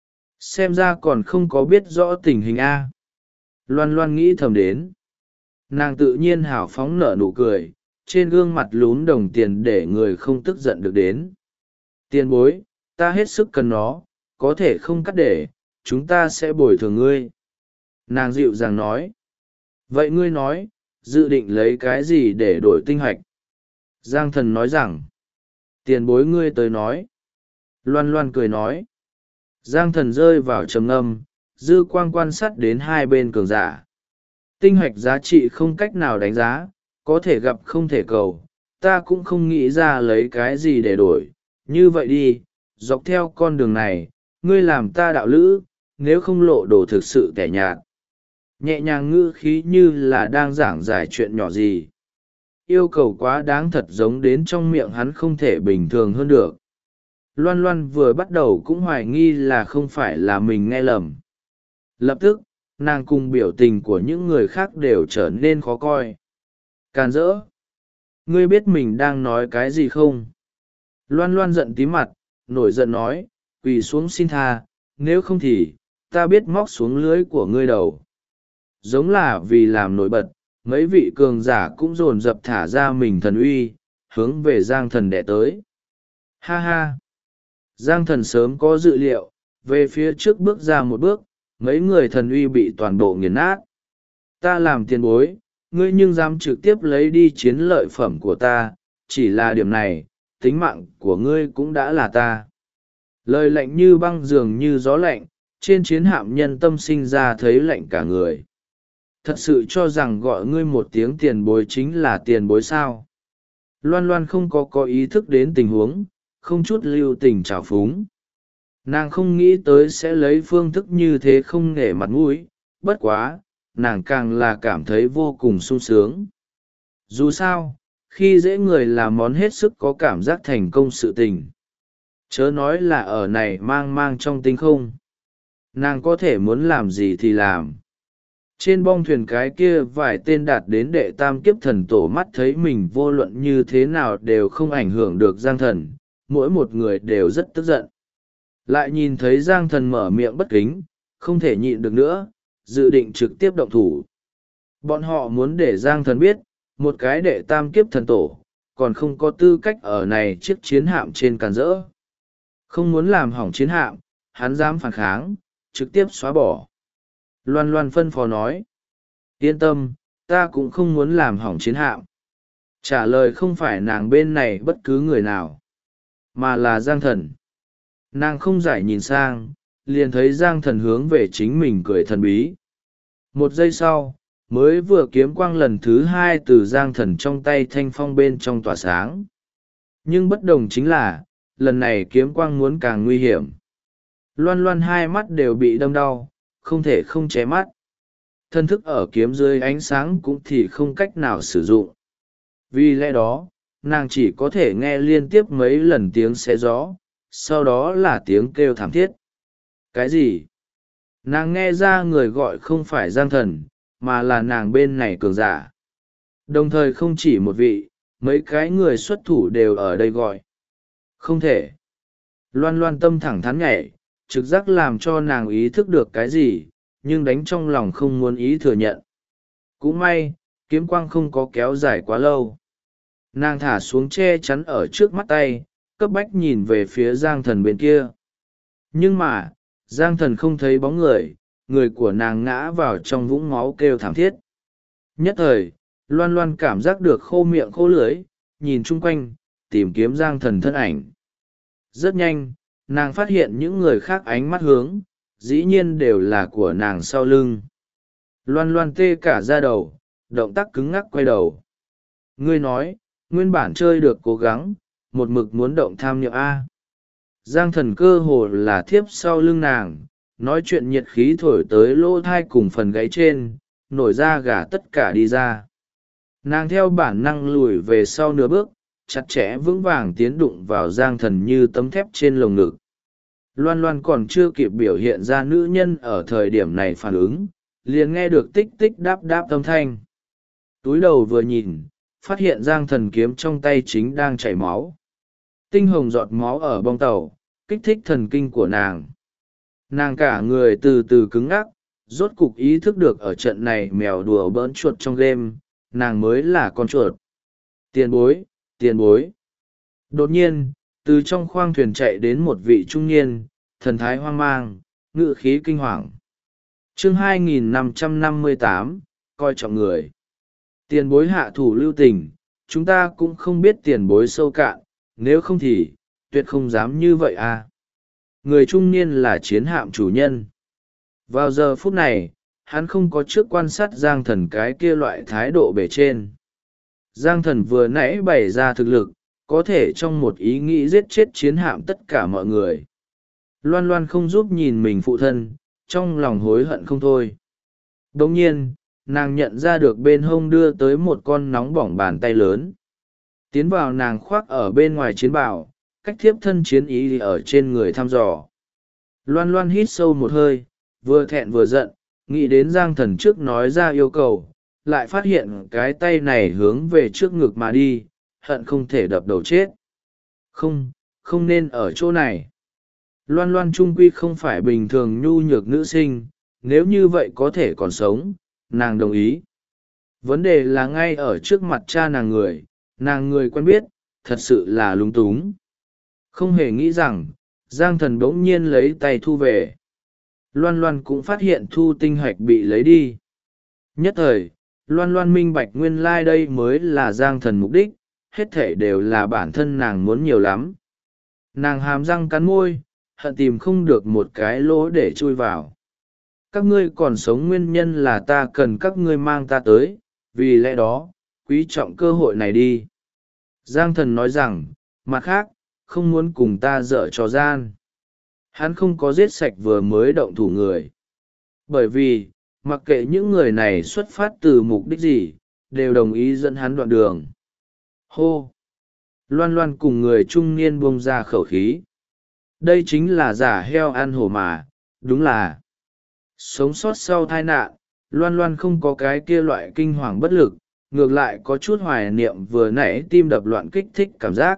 Xem ra còn không có biết rõ tình hình A. Loan loan nghĩ thầm đến. Nàng tự nhiên hào phóng nở nụ cười, trên gương mặt lún đồng tiền để người không tức giận được đến. Tiền bối, ta hết sức cần nó, có thể không cắt để, chúng ta sẽ bồi thường ngươi. Nàng dịu dàng nói. Vậy ngươi nói, dự định lấy cái gì để đổi tinh hạch? Giang thần nói rằng, tiền bối ngươi tới nói. Loan loan cười nói. Giang thần rơi vào trầm ngâm, dư quang quan sát đến hai bên cường giả. Tinh hạch giá trị không cách nào đánh giá, có thể gặp không thể cầu, ta cũng không nghĩ ra lấy cái gì để đổi. Như vậy đi, dọc theo con đường này, ngươi làm ta đạo lữ, nếu không lộ đồ thực sự tẻ nhạt. Nhẹ nhàng ngữ khí như là đang giảng giải chuyện nhỏ gì. Yêu cầu quá đáng thật giống đến trong miệng hắn không thể bình thường hơn được. Loan loan vừa bắt đầu cũng hoài nghi là không phải là mình nghe lầm. Lập tức, nàng cùng biểu tình của những người khác đều trở nên khó coi. Càn rỡ! Ngươi biết mình đang nói cái gì không? Loan loan giận tí mặt, nổi giận nói, quỳ xuống xin tha, nếu không thì, ta biết móc xuống lưới của ngươi đầu. Giống là vì làm nổi bật, mấy vị cường giả cũng dồn dập thả ra mình thần uy, hướng về Giang thần đẻ tới. Ha ha! Giang thần sớm có dự liệu, về phía trước bước ra một bước, mấy người thần uy bị toàn bộ nghiền nát. Ta làm tiền bối, ngươi nhưng dám trực tiếp lấy đi chiến lợi phẩm của ta, chỉ là điểm này, tính mạng của ngươi cũng đã là ta. Lời lạnh như băng dường như gió lạnh, trên chiến hạm nhân tâm sinh ra thấy lạnh cả người. Thật sự cho rằng gọi ngươi một tiếng tiền bối chính là tiền bối sao? Loan loan không có ý thức đến tình huống, không chút lưu tình trào phúng. Nàng không nghĩ tới sẽ lấy phương thức như thế không nể mặt mũi, bất quá, nàng càng là cảm thấy vô cùng sung sướng. Dù sao, khi dễ người làm món hết sức có cảm giác thành công sự tình. Chớ nói là ở này mang mang trong tinh không. Nàng có thể muốn làm gì thì làm. Trên bong thuyền cái kia vài tên đạt đến đệ tam kiếp thần tổ mắt thấy mình vô luận như thế nào đều không ảnh hưởng được Giang Thần, mỗi một người đều rất tức giận. Lại nhìn thấy Giang Thần mở miệng bất kính, không thể nhịn được nữa, dự định trực tiếp động thủ. Bọn họ muốn để Giang Thần biết, một cái đệ tam kiếp thần tổ, còn không có tư cách ở này chiếc chiến hạm trên càn rỡ. Không muốn làm hỏng chiến hạm, hắn dám phản kháng, trực tiếp xóa bỏ. Loan Loan phân phó nói. Yên tâm, ta cũng không muốn làm hỏng chiến hạm. Trả lời không phải nàng bên này bất cứ người nào, mà là Giang Thần. Nàng không giải nhìn sang, liền thấy Giang Thần hướng về chính mình cười thần bí. Một giây sau, mới vừa kiếm quang lần thứ hai từ Giang Thần trong tay thanh phong bên trong tỏa sáng. Nhưng bất đồng chính là, lần này kiếm quang muốn càng nguy hiểm. Loan Loan hai mắt đều bị đâm đau, không thể không ché mắt. Thân thức ở kiếm dưới ánh sáng cũng thì không cách nào sử dụng. Vì lẽ đó, nàng chỉ có thể nghe liên tiếp mấy lần tiếng xé gió, sau đó là tiếng kêu thảm thiết. Cái gì? Nàng nghe ra người gọi không phải Giang Thần, mà là nàng bên này cường giả. Đồng thời không chỉ một vị, mấy cái người xuất thủ đều ở đây gọi. Không thể. Loan Loan tâm thẳng thắn nhảy, trực giác làm cho nàng ý thức được cái gì, nhưng đánh trong lòng không muốn ý thừa nhận. Cũng may, kiếm quang không có kéo dài quá lâu. Nàng thả xuống che chắn ở trước mắt tay, cấp bách nhìn về phía Giang Thần bên kia. Nhưng mà, Giang Thần không thấy bóng người, người của nàng ngã vào trong vũng máu kêu thảm thiết. Nhất thời, Loan Loan cảm giác được khô miệng khô lưỡi, nhìn chung quanh, tìm kiếm Giang Thần thân ảnh. Rất nhanh, nàng phát hiện những người khác ánh mắt hướng, dĩ nhiên đều là của nàng sau lưng. Loan Loan tê cả da đầu, động tác cứng ngắc quay đầu. Ngươi nói, nguyên bản chơi được cố gắng, một mực muốn động tham niệm A. Giang Thần cơ hồ là thiếp sau lưng nàng, nói chuyện nhiệt khí thổi tới lỗ thai cùng phần gáy trên, nổi da gà tất cả đi ra. Nàng theo bản năng lùi về sau nửa bước, chặt chẽ vững vàng tiến đụng vào Giang Thần như tấm thép trên lồng ngực. Loan Loan còn chưa kịp biểu hiện ra nữ nhân ở thời điểm này phản ứng, liền nghe được tích tích đáp đáp âm thanh. Túi đầu vừa nhìn, phát hiện Giang Thần kiếm trong tay chính đang chảy máu. Tinh hồng giọt máu ở bong tàu, kích thích thần kinh của nàng. Nàng cả người từ từ cứng ngắc, rốt cục ý thức được ở trận này mèo đùa bỡn chuột trong game, nàng mới là con chuột. Tiền bối, tiền bối. Đột nhiên, từ trong khoang thuyền chạy đến một vị trung niên, thần thái hoang mang, ngự khí kinh hoàng. Chương 2558, coi trọng người. Tiền bối hạ thủ lưu tình, chúng ta cũng không biết tiền bối sâu cạn, nếu không thì, tuyệt không dám như vậy à. Người trung niên là chiến hạm chủ nhân. Vào giờ phút này, hắn không có trước quan sát Giang Thần cái kia loại thái độ bề trên. Giang Thần vừa nãy bày ra thực lực, có thể trong một ý nghĩ giết chết chiến hạm tất cả mọi người. Loan Loan không giúp nhìn mình phụ thân, trong lòng hối hận không thôi. Đồng nhiên, nàng nhận ra được bên hông đưa tới một con nóng bỏng bàn tay lớn. Tiến vào nàng khoác ở bên ngoài chiến bào, cách thiếp thân chiến ý ở trên người thăm dò. Loan Loan hít sâu một hơi, vừa thẹn vừa giận, nghĩ đến Giang Thần trước nói ra yêu cầu, lại phát hiện cái tay này hướng về trước ngực mà đi, hận không thể đập đầu chết. Không, không nên ở chỗ này. Loan Loan trung quy không phải bình thường nhu nhược nữ sinh, nếu như vậy có thể còn sống, nàng đồng ý. Vấn đề là ngay ở trước mặt cha nàng người quen biết, thật sự là lung túng. Không hề nghĩ rằng, Giang Thần bỗng nhiên lấy tay thu về. Loan Loan cũng phát hiện thu tinh hoạch bị lấy đi. Nhất thời, Loan Loan minh bạch nguyên lai đây mới là Giang Thần mục đích, hết thể đều là bản thân nàng muốn nhiều lắm. Nàng hàm răng cắn môi, hận tìm không được một cái lỗ để chui vào. Các ngươi còn sống nguyên nhân là ta cần các ngươi mang ta tới, vì lẽ đó, quý trọng cơ hội này đi. Giang Thần nói rằng, mặt khác, không muốn cùng ta dở trò gian. Hắn không có giết sạch vừa mới động thủ người. Bởi vì, mặc kệ những người này xuất phát từ mục đích gì, đều đồng ý dẫn hắn đoạn đường. Hô! Loan Loan cùng người trung niên buông ra khẩu khí. Đây chính là giả heo ăn hổ mà, đúng là sống sót sau tai nạn. Loan Loan không có cái kia loại kinh hoàng bất lực, ngược lại có chút hoài niệm vừa nãy tim đập loạn kích thích cảm giác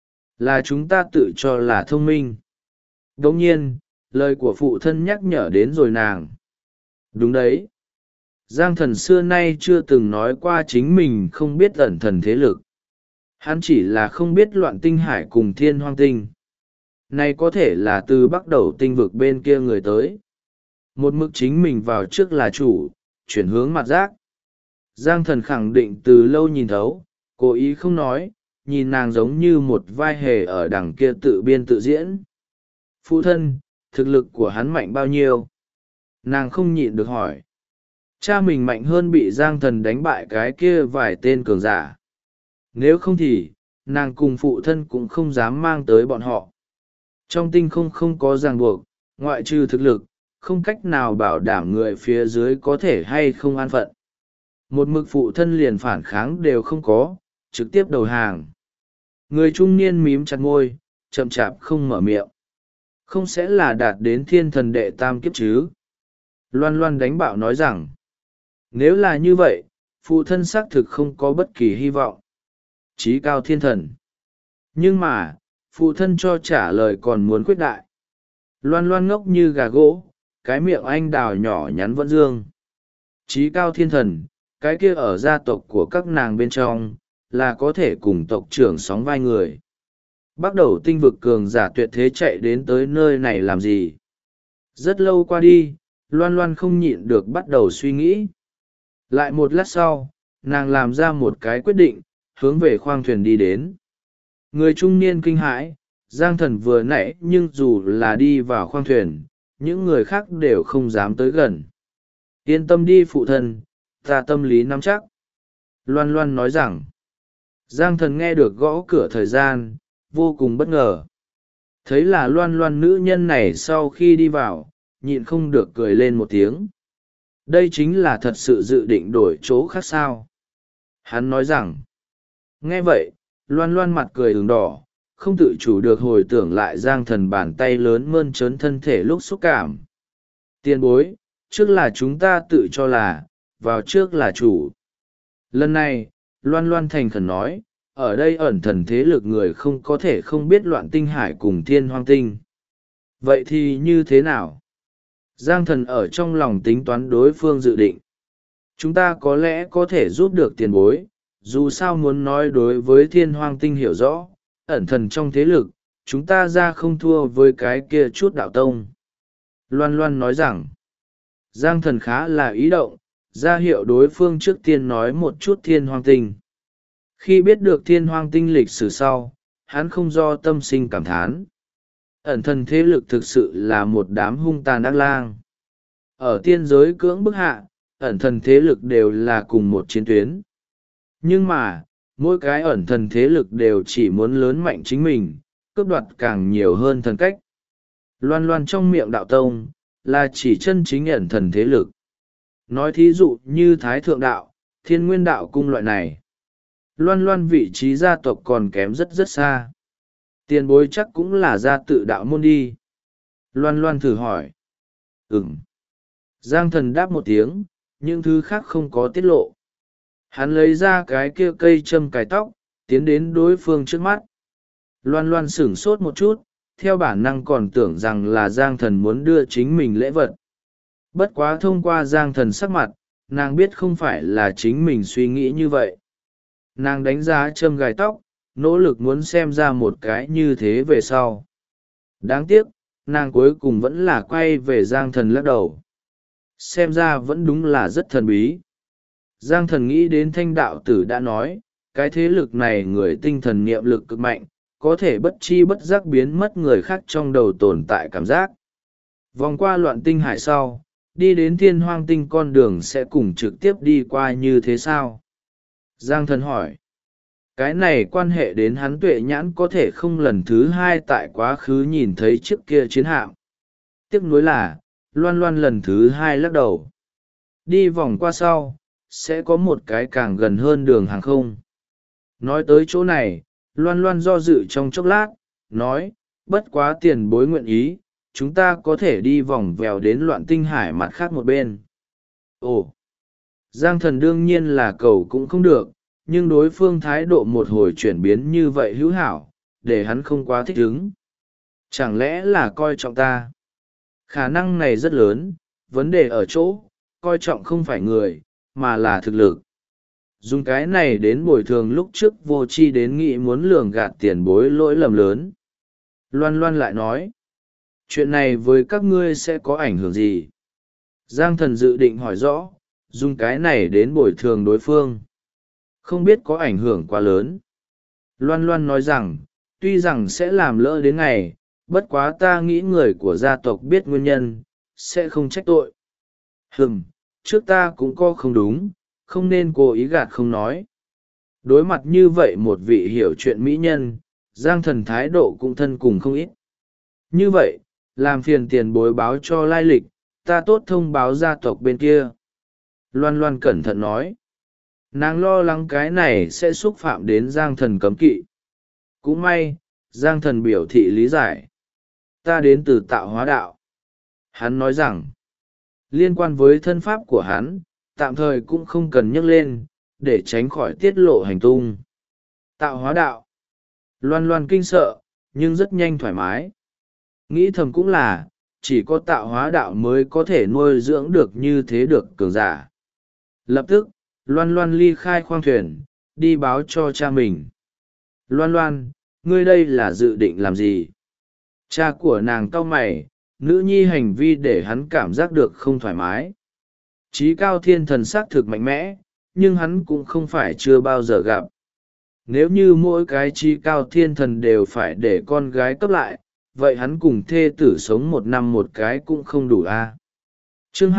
là chúng ta tự cho là thông minh. Đồng nhiên lời của phụ thân nhắc nhở đến rồi nàng. Đúng đấy, Giang Thần xưa nay chưa từng nói qua chính mình không biết ẩn thần thế lực. Hắn chỉ là không biết loạn tinh hải cùng thiên hoang tinh này có thể là từ bắt đầu tinh vực bên kia người tới. Một mực chính mình vào trước là chủ, chuyển hướng mặt giác. Giang Thần khẳng định từ lâu nhìn thấu, cố ý không nói, nhìn nàng giống như một vai hề ở đằng kia tự biên tự diễn. Phụ thân, thực lực của hắn mạnh bao nhiêu? Nàng không nhịn được hỏi. Cha mình mạnh hơn bị Giang Thần đánh bại cái kia vài tên cường giả. Nếu không thì, nàng cùng phụ thân cũng không dám mang tới bọn họ. Trong tinh không có ràng buộc, ngoại trừ thực lực, không cách nào bảo đảm người phía dưới có thể hay không an phận. Một mực phụ thân liền phản kháng đều không có, trực tiếp đầu hàng. Người trung niên mím chặt môi, chậm chạp không mở miệng. Không sẽ là đạt đến thiên thần đệ tam kiếp chứ? Loan Loan đánh bạo nói rằng, nếu là như vậy, phụ thân xác thực không có bất kỳ hy vọng. Chí cao thiên thần. Nhưng mà, phụ thân cho trả lời còn muốn quyết đại. Loan Loan ngốc như gà gỗ, cái miệng anh đào nhỏ nhắn vẫn dương. Chí cao thiên thần, cái kia ở gia tộc của các nàng bên trong, là có thể cùng tộc trưởng sóng vai người. Bắt đầu tinh vực cường giả tuyệt thế chạy đến tới nơi này làm gì? Rất lâu qua đi, Loan Loan không nhịn được bắt đầu suy nghĩ. Lại một lát sau, nàng làm ra một cái quyết định, hướng về khoang thuyền đi đến. Người trung niên kinh hãi, Giang Thần vừa nãy nhưng dù là đi vào khoang thuyền, những người khác đều không dám tới gần. Yên tâm đi phụ thân, ta tâm lý nắm chắc. Loan Loan nói rằng, Giang Thần nghe được gõ cửa thời gian, vô cùng bất ngờ. Thấy là Loan Loan nữ nhân này sau khi đi vào, nhịn không được cười lên một tiếng. Đây chính là thật sự dự định đổi chỗ khác sao. Hắn nói rằng, nghe vậy, Loan Loan mặt cười ửng đỏ, không tự chủ được hồi tưởng lại Giang Thần bàn tay lớn mơn trớn thân thể lúc xúc cảm. Tiền bối, trước là chúng ta tự cho là, vào trước là chủ. Lần này, Loan Loan thành khẩn nói, ở đây ẩn thần thế lực người không có thể không biết loạn tinh hải cùng thiên hoang tinh. Vậy thì như thế nào? Giang Thần ở trong lòng tính toán đối phương dự định. Chúng ta có lẽ có thể giúp được tiền bối, dù sao muốn nói đối với thiên hoang tinh hiểu rõ, ẩn thần trong thế lực, chúng ta ra không thua với cái kia chút đạo tông. Loan Loan nói rằng, Giang Thần khá là ý động, ra hiệu đối phương trước tiên nói một chút thiên hoang tinh. Khi biết được thiên hoang tinh lịch sử sau, hắn không do tâm sinh cảm thán. Ẩn thần thế lực thực sự là một đám hung tàn ác lang. Ở tiên giới cưỡng bức hạ, ẩn thần thế lực đều là cùng một chiến tuyến. Nhưng mà, mỗi cái ẩn thần thế lực đều chỉ muốn lớn mạnh chính mình, cướp đoạt càng nhiều hơn thần cách. Loan Loan trong miệng đạo tông, là chỉ chân chính ẩn thần thế lực. Nói thí dụ như Thái Thượng Đạo, Thiên Nguyên Đạo cung loại này. Loan Loan vị trí gia tộc còn kém rất rất xa. Tiền bối chắc cũng là gia tự đạo môn đi. Loan Loan thử hỏi. Ừm. Giang Thần đáp một tiếng, những thứ khác không có tiết lộ. Hắn lấy ra cái kia cây châm cài tóc, tiến đến đối phương trước mắt. Loan Loan sửng sốt một chút, theo bản năng còn tưởng rằng là Giang Thần muốn đưa chính mình lễ vật. Bất quá thông qua Giang Thần sắc mặt, nàng biết không phải là chính mình suy nghĩ như vậy. Nàng đánh giá châm gài tóc, nỗ lực muốn xem ra một cái như thế về sau. Đáng tiếc, nàng cuối cùng vẫn là quay về Giang Thần lắc đầu. Xem ra vẫn đúng là rất thần bí. Giang Thần nghĩ đến Thanh đạo tử đã nói, cái thế lực này người tinh thần niệm lực cực mạnh, có thể bất chi bất giác biến mất người khác trong đầu tồn tại cảm giác. Vòng qua loạn tinh hải sau, đi đến thiên hoang tinh con đường sẽ cùng trực tiếp đi qua như thế sao? Giang Thần hỏi. Cái này quan hệ đến hắn tuệ nhãn có thể không lần thứ hai tại quá khứ nhìn thấy trước kia chiến hạm. Tiếc nuối là, Loan Loan lần thứ hai lắc đầu. Đi vòng qua sau, sẽ có một cái càng gần hơn đường hàng không. Nói tới chỗ này, Loan Loan do dự trong chốc lát, nói, bất quá tiền bối nguyện ý, chúng ta có thể đi vòng vèo đến Loạn Tinh Hải mặt khác một bên. Ồ! Giang Thần đương nhiên là cầu cũng không được, nhưng đối phương thái độ một hồi chuyển biến như vậy hữu hảo, để hắn không quá thích ứng. Chẳng lẽ là coi trọng ta? Khả năng này rất lớn, vấn đề ở chỗ, coi trọng không phải người, mà là thực lực. Dùng cái này đến bồi thường lúc trước vô tri đến nghĩ muốn lường gạt tiền bối lỗi lầm lớn. Loan Loan lại nói, chuyện này với các ngươi sẽ có ảnh hưởng gì? Giang Thần dự định hỏi rõ, dùng cái này đến bồi thường đối phương. Không biết có ảnh hưởng quá lớn. Loan Loan nói rằng, tuy rằng sẽ làm lỡ đến ngày, bất quá ta nghĩ người của gia tộc biết nguyên nhân, sẽ không trách tội. Trước ta cũng có không đúng, không nên cố ý gạt không nói. Đối mặt như vậy một vị hiểu chuyện mỹ nhân, Giang Thần thái độ cũng thân cùng không ít. Như vậy, làm phiền tiền bối báo cho lai lịch, ta tốt thông báo gia tộc bên kia. Loan Loan cẩn thận nói. Nàng lo lắng cái này sẽ xúc phạm đến Giang Thần cấm kỵ. Cũng may, Giang Thần biểu thị lý giải. Ta đến từ Tạo Hóa Đạo. Hắn nói rằng, liên quan với thân pháp của hắn, tạm thời cũng không cần nhắc lên, để tránh khỏi tiết lộ hành tung. Tạo Hóa Đạo. Loan Loan kinh sợ, nhưng rất nhanh thoải mái. Nghĩ thầm cũng là, chỉ có Tạo Hóa Đạo mới có thể nuôi dưỡng được như thế được cường giả. Lập tức, Loan Loan ly khai khoang thuyền, đi báo cho cha mình. Loan Loan, ngươi đây là dự định làm gì? Cha của nàng cau mày, nữ nhi hành vi để hắn cảm giác được không thoải mái. Chí Cao Thiên Thần xác thực mạnh mẽ, nhưng hắn cũng không phải chưa bao giờ gặp. Nếu như mỗi cái Chí Cao Thiên Thần đều phải để con gái cấp lại, vậy hắn cùng thê tử sống một năm một cái cũng không đủ a. Chương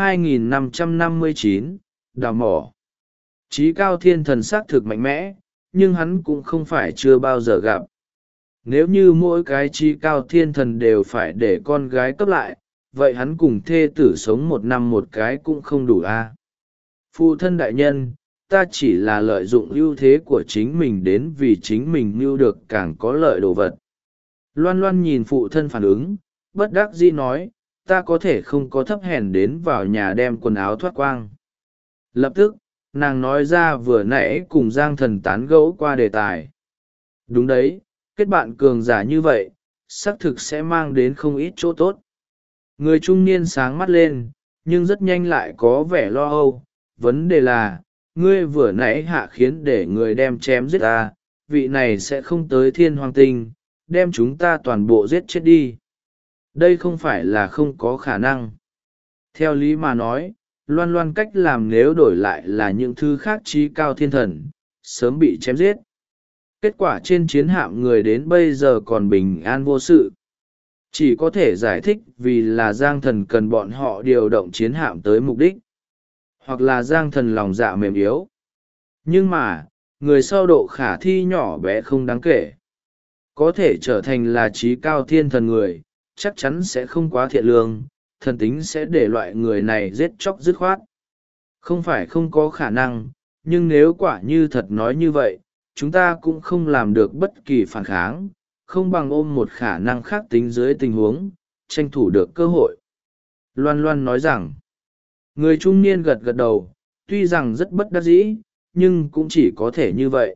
2559, Đào mỏ. Chí Cao Thiên Thần xác thực mạnh mẽ, nhưng hắn cũng không phải chưa bao giờ gặp. Nếu như mỗi cái Chí Cao Thiên Thần đều phải để con gái cấp lại, vậy hắn cùng thê tử sống một năm một cái cũng không đủ a. Phụ thân đại nhân, ta chỉ là lợi dụng ưu thế của chính mình đến vì chính mình mưu được càng có lợi đồ vật. Loan Loan nhìn phụ thân phản ứng, bất đắc dĩ nói, ta có thể không có thấp hèn đến vào nhà đem quần áo thoát quang. Lập tức, nàng nói ra vừa nãy cùng Giang Thần tán gẫu qua đề tài. Đúng đấy, kết bạn cường giả như vậy, xác thực sẽ mang đến không ít chỗ tốt. Người trung niên sáng mắt lên, nhưng rất nhanh lại có vẻ lo âu. Vấn đề là, ngươi vừa nãy hạ khiến để người đem chém giết ta, vị này sẽ không tới Thiên Hoàng Tinh, đem chúng ta toàn bộ giết chết đi. Đây không phải là không có khả năng. Theo lý mà nói, Loan Loan cách làm nếu đổi lại là những thứ khác Chí Cao Thiên Thần, sớm bị chém giết. Kết quả trên chiến hạm người đến bây giờ còn bình an vô sự. Chỉ có thể giải thích vì là Giang Thần cần bọn họ điều động chiến hạm tới mục đích. Hoặc là Giang Thần lòng dạ mềm yếu. Nhưng mà, người sau độ khả thi nhỏ bé không đáng kể. Có thể trở thành là Chí Cao Thiên Thần người, chắc chắn sẽ không quá thiện lương, thần tính sẽ để loại người này giết chóc dứt khoát. Không phải không có khả năng, nhưng nếu quả như thật nói như vậy, chúng ta cũng không làm được bất kỳ phản kháng, không bằng ôm một khả năng khác tính dưới tình huống, tranh thủ được cơ hội. Loan Loan nói rằng, người trung niên gật gật đầu, tuy rằng rất bất đắc dĩ, nhưng cũng chỉ có thể như vậy.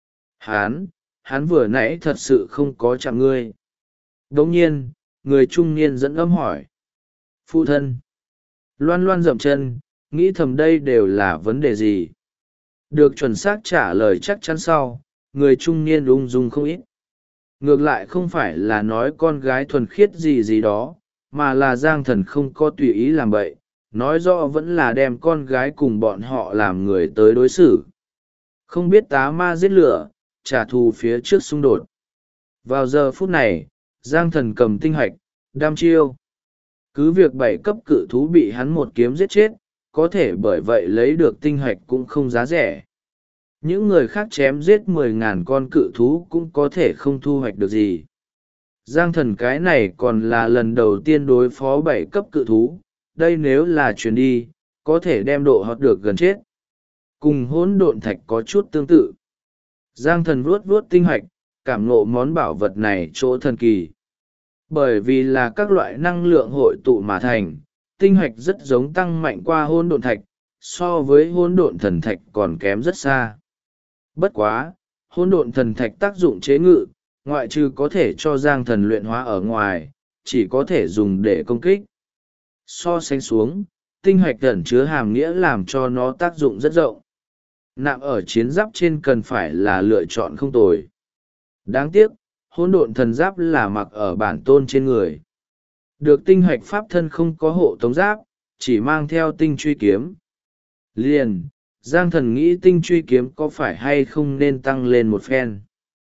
Hắn vừa nãy thật sự không có chạm ngươi. Đồng nhiên, người trung niên dẫn âm hỏi. Phụ thân. Loan Loan dậm chân, nghĩ thầm đây đều là vấn đề gì. Được chuẩn xác trả lời chắc chắn sau, người trung niên ung dung không ít. Ngược lại không phải là nói con gái thuần khiết gì gì đó, mà là Giang Thần không có tùy ý làm bậy, nói rõ vẫn là đem con gái cùng bọn họ làm người tới đối xử. Không biết tá ma giết lửa, trả thù phía trước xung đột. Vào giờ phút này, Giang Thần cầm tinh hạch, đam chiêu. Cứ việc 7 cấp cự thú bị hắn một kiếm giết chết, có thể bởi vậy lấy được tinh hạch cũng không giá rẻ. Những người khác chém giết 10.000 con cự thú cũng có thể không thu hoạch được gì. Giang Thần cái này còn là lần đầu tiên đối phó 7 cấp cự thú, đây nếu là chuyến đi, có thể đem độ hót được gần chết. Cùng hỗn độn thạch có chút tương tự. Giang Thần vuốt vuốt tinh hạch, cảm ngộ món bảo vật này chỗ thần kỳ. Bởi vì là các loại năng lượng hội tụ mà thành, tinh hạch rất giống tăng mạnh qua hỗn độn thạch, so với hỗn độn thần thạch còn kém rất xa. Bất quá, hỗn độn thần thạch tác dụng chế ngự, ngoại trừ có thể cho Giang Thần luyện hóa ở ngoài, chỉ có thể dùng để công kích. So sánh xuống, tinh hạch ẩn chứa hàm nghĩa làm cho nó tác dụng rất rộng. Nạm ở chiến giáp trên cần phải là lựa chọn không tồi. Đáng tiếc, hỗn độn thần giáp là mặc ở bản tôn trên người. Được tinh hạch pháp thân không có hộ tống giáp, chỉ mang theo tinh truy kiếm. Liền, Giang Thần nghĩ tinh truy kiếm có phải hay không nên tăng lên một phen.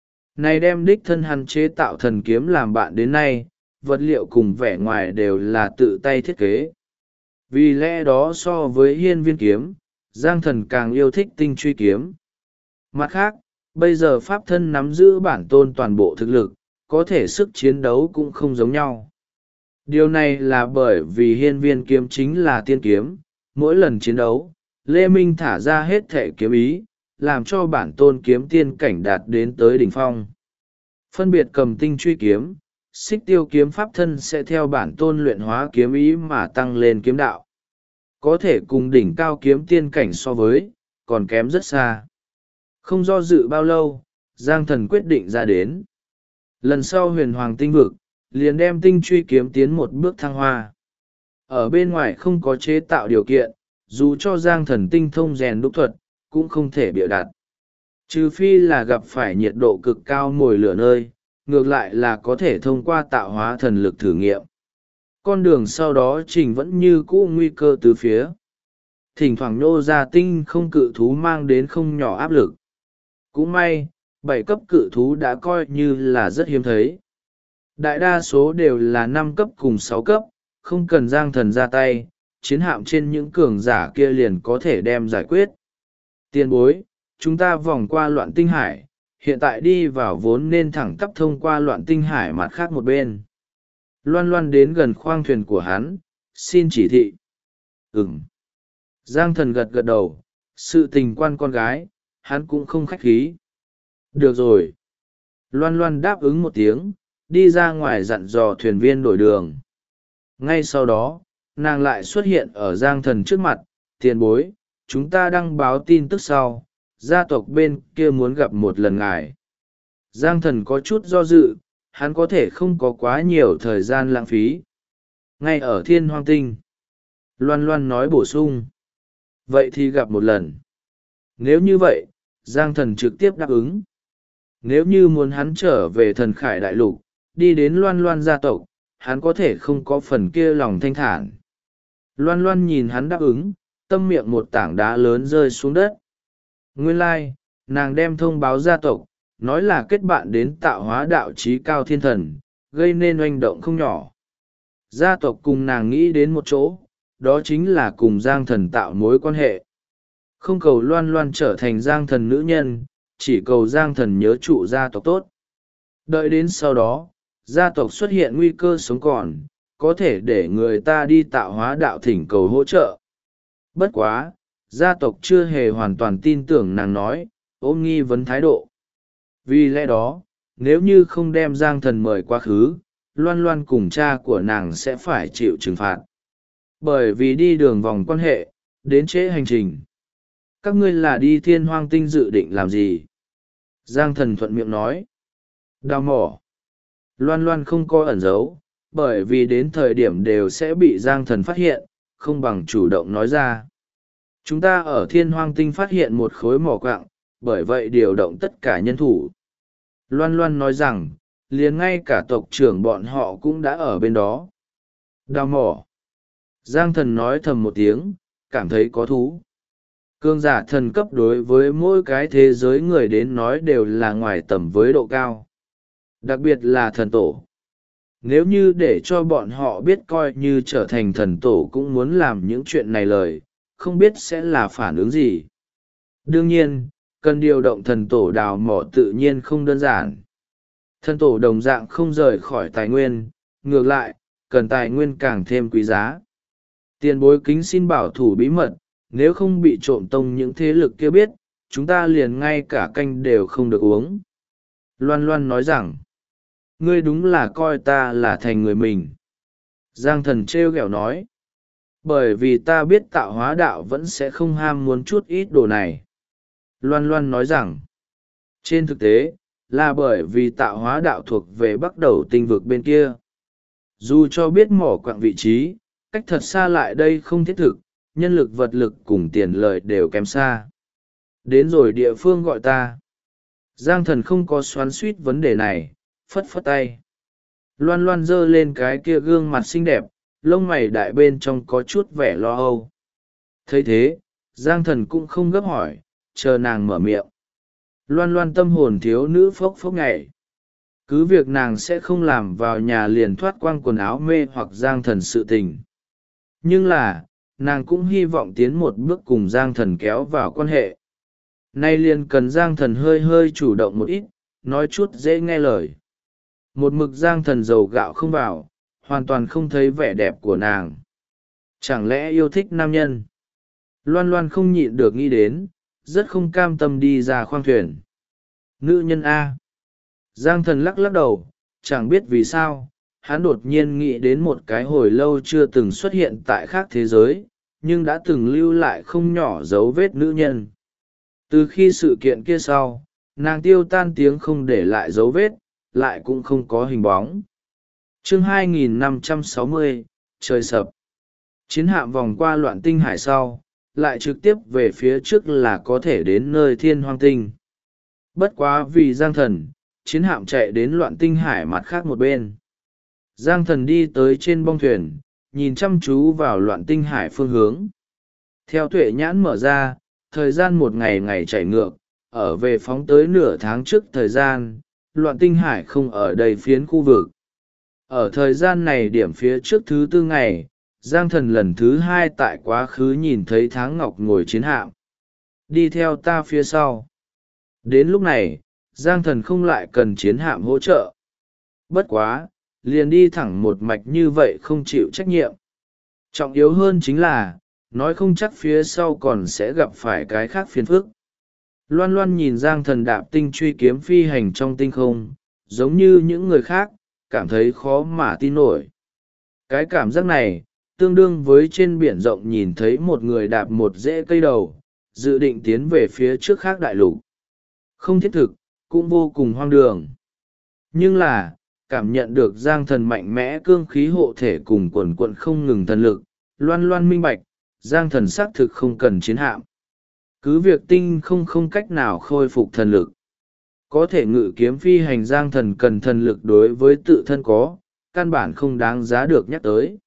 Này đem đích thân hắn chế tạo thần kiếm làm bạn đến nay, vật liệu cùng vẻ ngoài đều là tự tay thiết kế. Vì lẽ đó so với hiên viên kiếm, Giang Thần càng yêu thích tinh truy kiếm. Mặt khác, bây giờ pháp thân nắm giữ bản tôn toàn bộ thực lực, có thể sức chiến đấu cũng không giống nhau. Điều này là bởi vì hiên viên kiếm chính là tiên kiếm, mỗi lần chiến đấu, Lê Minh thả ra hết thể kiếm ý, làm cho bản tôn kiếm tiên cảnh đạt đến tới đỉnh phong. Phân biệt cầm tinh truy kiếm, xích tiêu kiếm pháp thân sẽ theo bản tôn luyện hóa kiếm ý mà tăng lên kiếm đạo. Có thể cùng đỉnh cao kiếm tiên cảnh so với, còn kém rất xa. Không do dự bao lâu, Giang Thần quyết định ra đến. Lần sau huyền hoàng tinh vực, liền đem tinh truy kiếm tiến một bước thăng hoa. Ở bên ngoài không có chế tạo điều kiện, dù cho Giang Thần tinh thông rèn đúc thuật, cũng không thể bịa đặt. Trừ phi là gặp phải nhiệt độ cực cao mồi lửa nơi, ngược lại là có thể thông qua tạo hóa thần lực thử nghiệm. Con đường sau đó trình vẫn như cũ nguy cơ từ phía. Thỉnh thoảng nô ra tinh không cự thú mang đến không nhỏ áp lực. Cũng may, 7 cấp cự thú đã coi như là rất hiếm thấy. Đại đa số đều là 5 cấp cùng 6 cấp, không cần Giang Thần ra tay, chiến hạm trên những cường giả kia liền có thể đem giải quyết. Tiền bối, chúng ta vòng qua loạn tinh hải, hiện tại đi vào vốn nên thẳng tắp thông qua loạn tinh hải mặt khác một bên. Loan Loan đến gần khoang thuyền của hắn, xin chỉ thị. Ừm. Giang Thần gật gật đầu, sự tình quan con gái, hắn cũng không khách khí. Được rồi. Loan Loan đáp ứng một tiếng, đi ra ngoài dặn dò thuyền viên đổi đường. Ngay sau đó, nàng lại xuất hiện ở Giang Thần trước mặt, tiền bối, chúng ta đăng báo tin tức sau, gia tộc bên kia muốn gặp một lần ngài. Giang Thần có chút do dự, hắn có thể không có quá nhiều thời gian lãng phí. Ngay ở Thiên Hoang Tinh, Loan Loan nói bổ sung. Vậy thì gặp một lần. Nếu như vậy, Giang Thần trực tiếp đáp ứng. Nếu như muốn hắn trở về Thần Khải Đại Lục, đi đến Loan Loan gia tộc, hắn có thể không có phần kia lòng thanh thản. Loan Loan nhìn hắn đáp ứng, tâm miệng một tảng đá lớn rơi xuống đất. Nguyên lai, nàng đem thông báo gia tộc, nói là kết bạn đến tạo hóa đạo trí cao thiên thần, gây nên oanh động không nhỏ. Gia tộc cùng nàng nghĩ đến một chỗ, đó chính là cùng Giang Thần tạo mối quan hệ. Không cầu Loan Loan trở thành Giang Thần nữ nhân, chỉ cầu Giang Thần nhớ trụ gia tộc tốt. Đợi đến sau đó, gia tộc xuất hiện nguy cơ sống còn, có thể để người ta đi tạo hóa đạo thỉnh cầu hỗ trợ. Bất quá, gia tộc chưa hề hoàn toàn tin tưởng nàng nói, ôm nghi vấn thái độ. Vì lẽ đó, nếu như không đem Giang Thần mời quá khứ, Loan Loan cùng cha của nàng sẽ phải chịu trừng phạt. Bởi vì đi đường vòng quan hệ, đến trễ hành trình. Các ngươi là đi Thiên Hoang Tinh dự định làm gì? Giang Thần thuận miệng nói. Đào mỏ. Loan Loan không có ẩn giấu, bởi vì đến thời điểm đều sẽ bị Giang Thần phát hiện, không bằng chủ động nói ra. Chúng ta ở Thiên Hoang Tinh phát hiện một khối mỏ quặng, bởi vậy điều động tất cả nhân thủ. Loan Loan nói rằng, liền ngay cả tộc trưởng bọn họ cũng đã ở bên đó. Đào mỏ. Giang Thần nói thầm một tiếng, cảm thấy có thú. Cương giả thần cấp đối với mỗi cái thế giới người đến nói đều là ngoài tầm với độ cao. Đặc biệt là thần tổ. Nếu như để cho bọn họ biết coi như trở thành thần tổ cũng muốn làm những chuyện này lời, không biết sẽ là phản ứng gì. Đương nhiên, cần điều động thần tổ đào mỏ tự nhiên không đơn giản. Thần tổ đồng dạng không rời khỏi tài nguyên, ngược lại, cần tài nguyên càng thêm quý giá. Tiền bối kính xin bảo thủ bí mật, nếu không bị trộm tông những thế lực kia biết, chúng ta liền ngay cả canh đều không được uống. Loan Loan nói rằng, Ngươi đúng là coi ta là thành người mình. Giang thần trêu ghẹo nói. Bởi vì ta biết tạo hóa đạo vẫn sẽ không ham muốn chút ít đồ này. Loan Loan nói rằng, trên thực tế, là bởi vì tạo hóa đạo thuộc về bắt đầu tinh vực bên kia. Dù cho biết mỏ quặng vị trí, cách thật xa lại đây không thiết thực, nhân lực vật lực cùng tiền lợi đều kém xa. Đến rồi địa phương gọi ta. Giang thần không có xoắn suýt vấn đề này, phất phất tay. Loan Loan giơ lên cái kia gương mặt xinh đẹp, lông mày đại bên trong có chút vẻ lo âu. Thấy thế, Giang thần cũng không gấp hỏi, chờ nàng mở miệng. Loan Loan tâm hồn thiếu nữ phốc phốc nhảy. Cứ việc nàng sẽ không làm vào nhà liền thoát quang quần áo mê hoặc Giang thần sự tình. Nhưng là, nàng cũng hy vọng tiến một bước cùng Giang thần kéo vào quan hệ. Nay liền cần Giang thần hơi hơi chủ động một ít, nói chút dễ nghe lời. Một mực Giang thần dầu gạo không vào, hoàn toàn không thấy vẻ đẹp của nàng. Chẳng lẽ yêu thích nam nhân? Loan Loan không nhịn được nghĩ đến, rất không cam tâm đi ra khoang thuyền. Nữ nhân A. Giang thần lắc lắc đầu, chẳng biết vì sao, hắn đột nhiên nghĩ đến một cái hồi lâu chưa từng xuất hiện tại khác thế giới, nhưng đã từng lưu lại không nhỏ dấu vết nữ nhân. Từ khi sự kiện kia sau, nàng tiêu tan tiếng không để lại dấu vết, lại cũng không có hình bóng. Chương 2560, trời sập. Chiến hạm vòng qua loạn tinh hải sau, lại trực tiếp về phía trước là có thể đến nơi thiên hoang tinh. Bất quá vì Giang thần, chiến hạm chạy đến loạn tinh hải mặt khác một bên. Giang thần đi tới trên bong thuyền, nhìn chăm chú vào loạn tinh hải phương hướng. Theo tuệ nhãn mở ra, thời gian một ngày ngày chạy ngược, ở về phóng tới nửa tháng trước thời gian, loạn tinh hải không ở đầy phiến khu vực. Ở thời gian này điểm phía trước thứ tư ngày, Giang thần lần thứ hai tại quá khứ nhìn thấy Tháng Ngọc ngồi chiến hạm. Đi theo ta phía sau. Đến lúc này, Giang thần không lại cần chiến hạm hỗ trợ. Bất quá, liền đi thẳng một mạch như vậy không chịu trách nhiệm. Trọng yếu hơn chính là, nói không chắc phía sau còn sẽ gặp phải cái khác phiền phức. Loan Loan nhìn Giang thần đạp tinh truy kiếm phi hành trong tinh không, giống như những người khác, cảm thấy khó mà tin nổi. Cái cảm giác này, tương đương với trên biển rộng nhìn thấy một người đạp một rễ cây đầu, dự định tiến về phía trước khác đại lục. Không thiết thực, cũng vô cùng hoang đường. Nhưng là, cảm nhận được Giang thần mạnh mẽ cương khí hộ thể cùng quần quận không ngừng thần lực, Loan Loan minh bạch, Giang thần xác thực không cần chiến hạm. Cứ việc tinh không cách nào khôi phục thần lực. Có thể ngự kiếm phi hành Giang thần cần thần lực đối với tự thân có, căn bản không đáng giá được nhắc tới.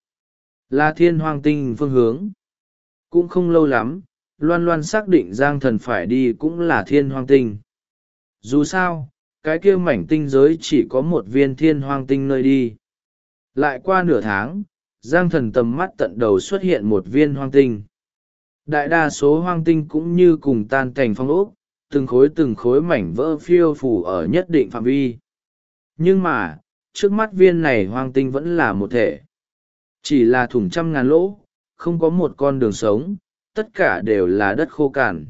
Là thiên hoang tinh phương hướng. Cũng không lâu lắm, Loan Loan xác định Giang thần phải đi cũng là thiên hoang tinh. Dù sao, cái kia mảnh tinh giới chỉ có một viên thiên hoang tinh nơi đi. Lại qua nửa tháng, Giang thần tầm mắt tận đầu xuất hiện một viên hoang tinh. Đại đa số hoang tinh cũng như cùng tan cảnh phong ốc, từng khối mảnh vỡ phiêu phủ ở nhất định phạm vi. Nhưng mà, trước mắt viên này hoang tinh vẫn là một thể. Chỉ là thủng trăm ngàn lỗ, không có một con đường sống, tất cả đều là đất khô cạn.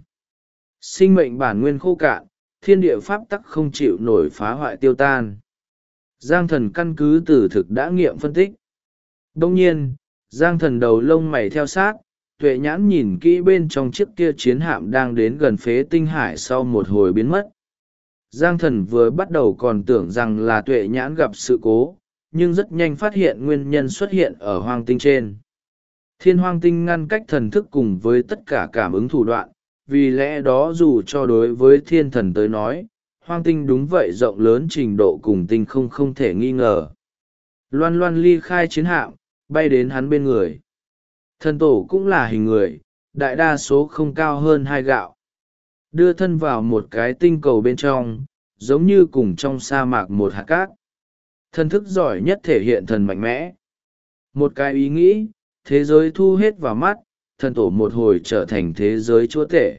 Sinh mệnh bản nguyên khô cạn, thiên địa pháp tắc không chịu nổi phá hoại tiêu tan. Giang thần căn cứ từ thực đã nghiệm phân tích. Đông nhiên, Giang thần đầu lông mày theo sát, tuệ nhãn nhìn kỹ bên trong chiếc kia chiến hạm đang đến gần phế tinh hải sau một hồi biến mất. Giang thần vừa bắt đầu còn tưởng rằng là tuệ nhãn gặp sự cố, nhưng rất nhanh phát hiện nguyên nhân xuất hiện ở hoang tinh trên. Thiên hoang tinh ngăn cách thần thức cùng với tất cả cảm ứng thủ đoạn, vì lẽ đó dù cho đối với thiên thần tới nói, hoang tinh đúng vậy rộng lớn trình độ cùng tinh không thể nghi ngờ. Loan Loan ly khai chiến hạm, bay đến hắn bên người. Thần tổ cũng là hình người, đại đa số không cao hơn 2 gạo. Đưa thân vào một cái tinh cầu bên trong, giống như cùng trong sa mạc một hạt cát. Thần thức giỏi nhất thể hiện thần mạnh mẽ. Một cái ý nghĩ, thế giới thu hết vào mắt, thần tổ một hồi trở thành thế giới chúa tể.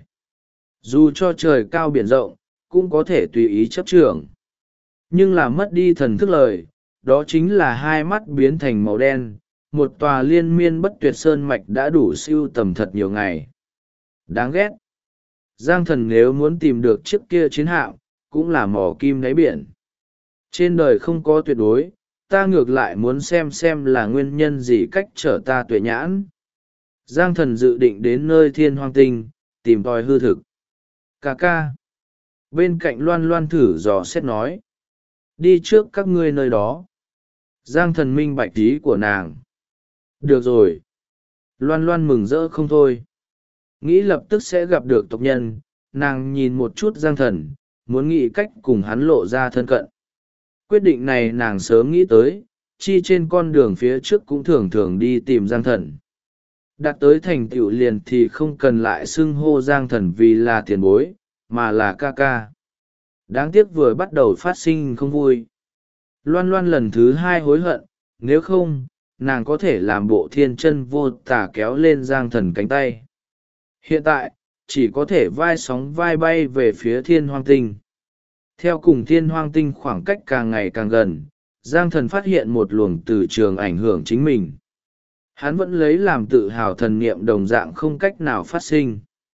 Dù cho trời cao biển rộng, cũng có thể tùy ý chấp trưởng. Nhưng là mất đi thần thức lời, đó chính là hai mắt biến thành màu đen, một tòa liên miên bất tuyệt sơn mạch đã đủ siêu tầm thật nhiều ngày. Đáng ghét. Giang thần nếu muốn tìm được chiếc kia chiến hạm, cũng là mỏ kim đáy biển. Trên đời không có tuyệt đối, ta ngược lại muốn xem là nguyên nhân gì cách trở ta tuệ nhãn. Giang thần dự định đến nơi thiên hoang tinh, tìm tòi hư thực. Ca ca. Bên cạnh loan loan thử dò xét nói. Đi trước các ngươi nơi đó. Giang thần minh bạch ý của nàng. Được rồi. Loan loan mừng rỡ không thôi. Nghĩ lập tức sẽ gặp được tộc nhân, nàng nhìn một chút Giang thần, muốn nghĩ cách cùng hắn lộ ra thân cận. Quyết định này nàng sớm nghĩ tới, chi trên con đường phía trước cũng thường thường đi tìm Giang thần. Đạt tới thành tựu liền thì không cần lại xưng hô Giang thần vì là tiền bối, mà là ca ca. Đáng tiếc vừa bắt đầu phát sinh không vui. Loan loan lần thứ hai hối hận, nếu không, nàng có thể làm bộ thiên chân vô tả kéo lên Giang thần cánh tay. Hiện tại, chỉ có thể vai sóng vai bay về phía thiên hoang tinh. Theo cùng thiên hoang tinh khoảng cách càng ngày càng gần, Giang thần phát hiện một luồng từ trường ảnh hưởng chính mình. Hắn vẫn lấy làm tự hào thần niệm đồng dạng không cách nào phát sinh.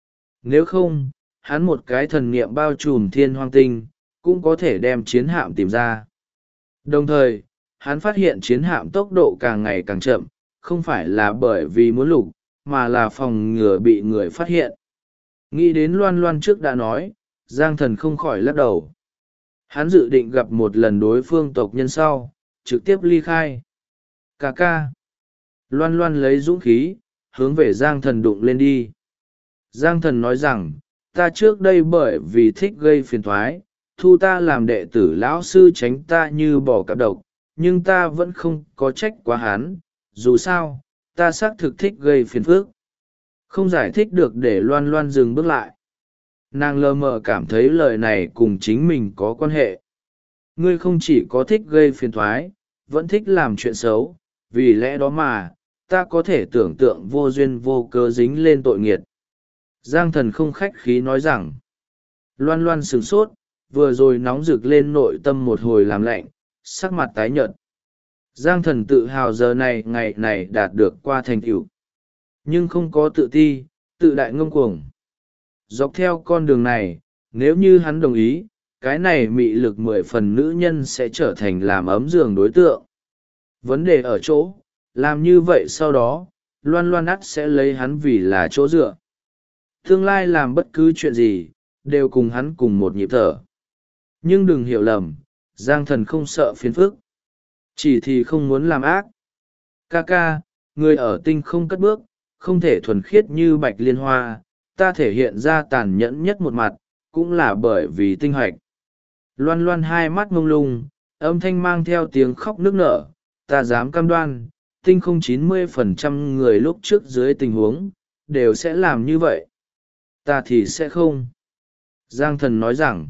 Nếu không, hắn một cái thần niệm bao trùm thiên hoang tinh, cũng có thể đem chiến hạm tìm ra. Đồng thời, hắn phát hiện chiến hạm tốc độ càng ngày càng chậm, không phải là bởi vì muốn lục, mà là phòng ngừa bị người phát hiện. Nghĩ đến loan loan trước đã nói, Giang thần không khỏi lắc đầu. Hắn dự định gặp một lần đối phương tộc nhân sau, trực tiếp ly khai. Ca ca. Loan loan lấy dũng khí, hướng về Giang thần đụng lên đi. Giang thần nói rằng, ta trước đây bởi vì thích gây phiền thoái, thu ta làm đệ tử lão sư tránh ta như bỏ cặp độc, nhưng ta vẫn không có trách quá hắn, dù sao, ta xác thực thích gây phiền phức. Không giải thích được để loan loan dừng bước lại. Nàng lờ mờ cảm thấy lời này cùng chính mình có quan hệ. Ngươi không chỉ có thích gây phiền thoái, vẫn thích làm chuyện xấu, vì lẽ đó mà, ta có thể tưởng tượng vô duyên vô cớ dính lên tội nghiệt. Giang thần không khách khí nói rằng, loan loan sửng sốt, vừa rồi nóng rực lên nội tâm một hồi làm lạnh, sắc mặt tái nhợt. Giang thần tự hào giờ này ngày này đạt được qua thành tựu, nhưng không có tự ti, tự đại ngông cuồng. Dọc theo con đường này, nếu như hắn đồng ý, cái này mị lực 10 phần nữ nhân sẽ trở thành làm ấm giường đối tượng. Vấn đề ở chỗ, làm như vậy sau đó, loan loan ắt sẽ lấy hắn vì là chỗ dựa. Tương lai làm bất cứ chuyện gì, đều cùng hắn cùng một nhịp thở. Nhưng đừng hiểu lầm, Giang thần không sợ phiền phức. Chỉ thì không muốn làm ác. Ca ca, người ở tinh không cất bước, không thể thuần khiết như bạch liên hoa, ta thể hiện ra tàn nhẫn nhất một mặt, cũng là bởi vì tinh hoạch. Loan loan hai mắt mông lung, âm thanh mang theo tiếng khóc nức nở, ta dám cam đoan, tinh không 90% người lúc trước dưới tình huống, đều sẽ làm như vậy. Ta thì sẽ không. Giang thần nói rằng,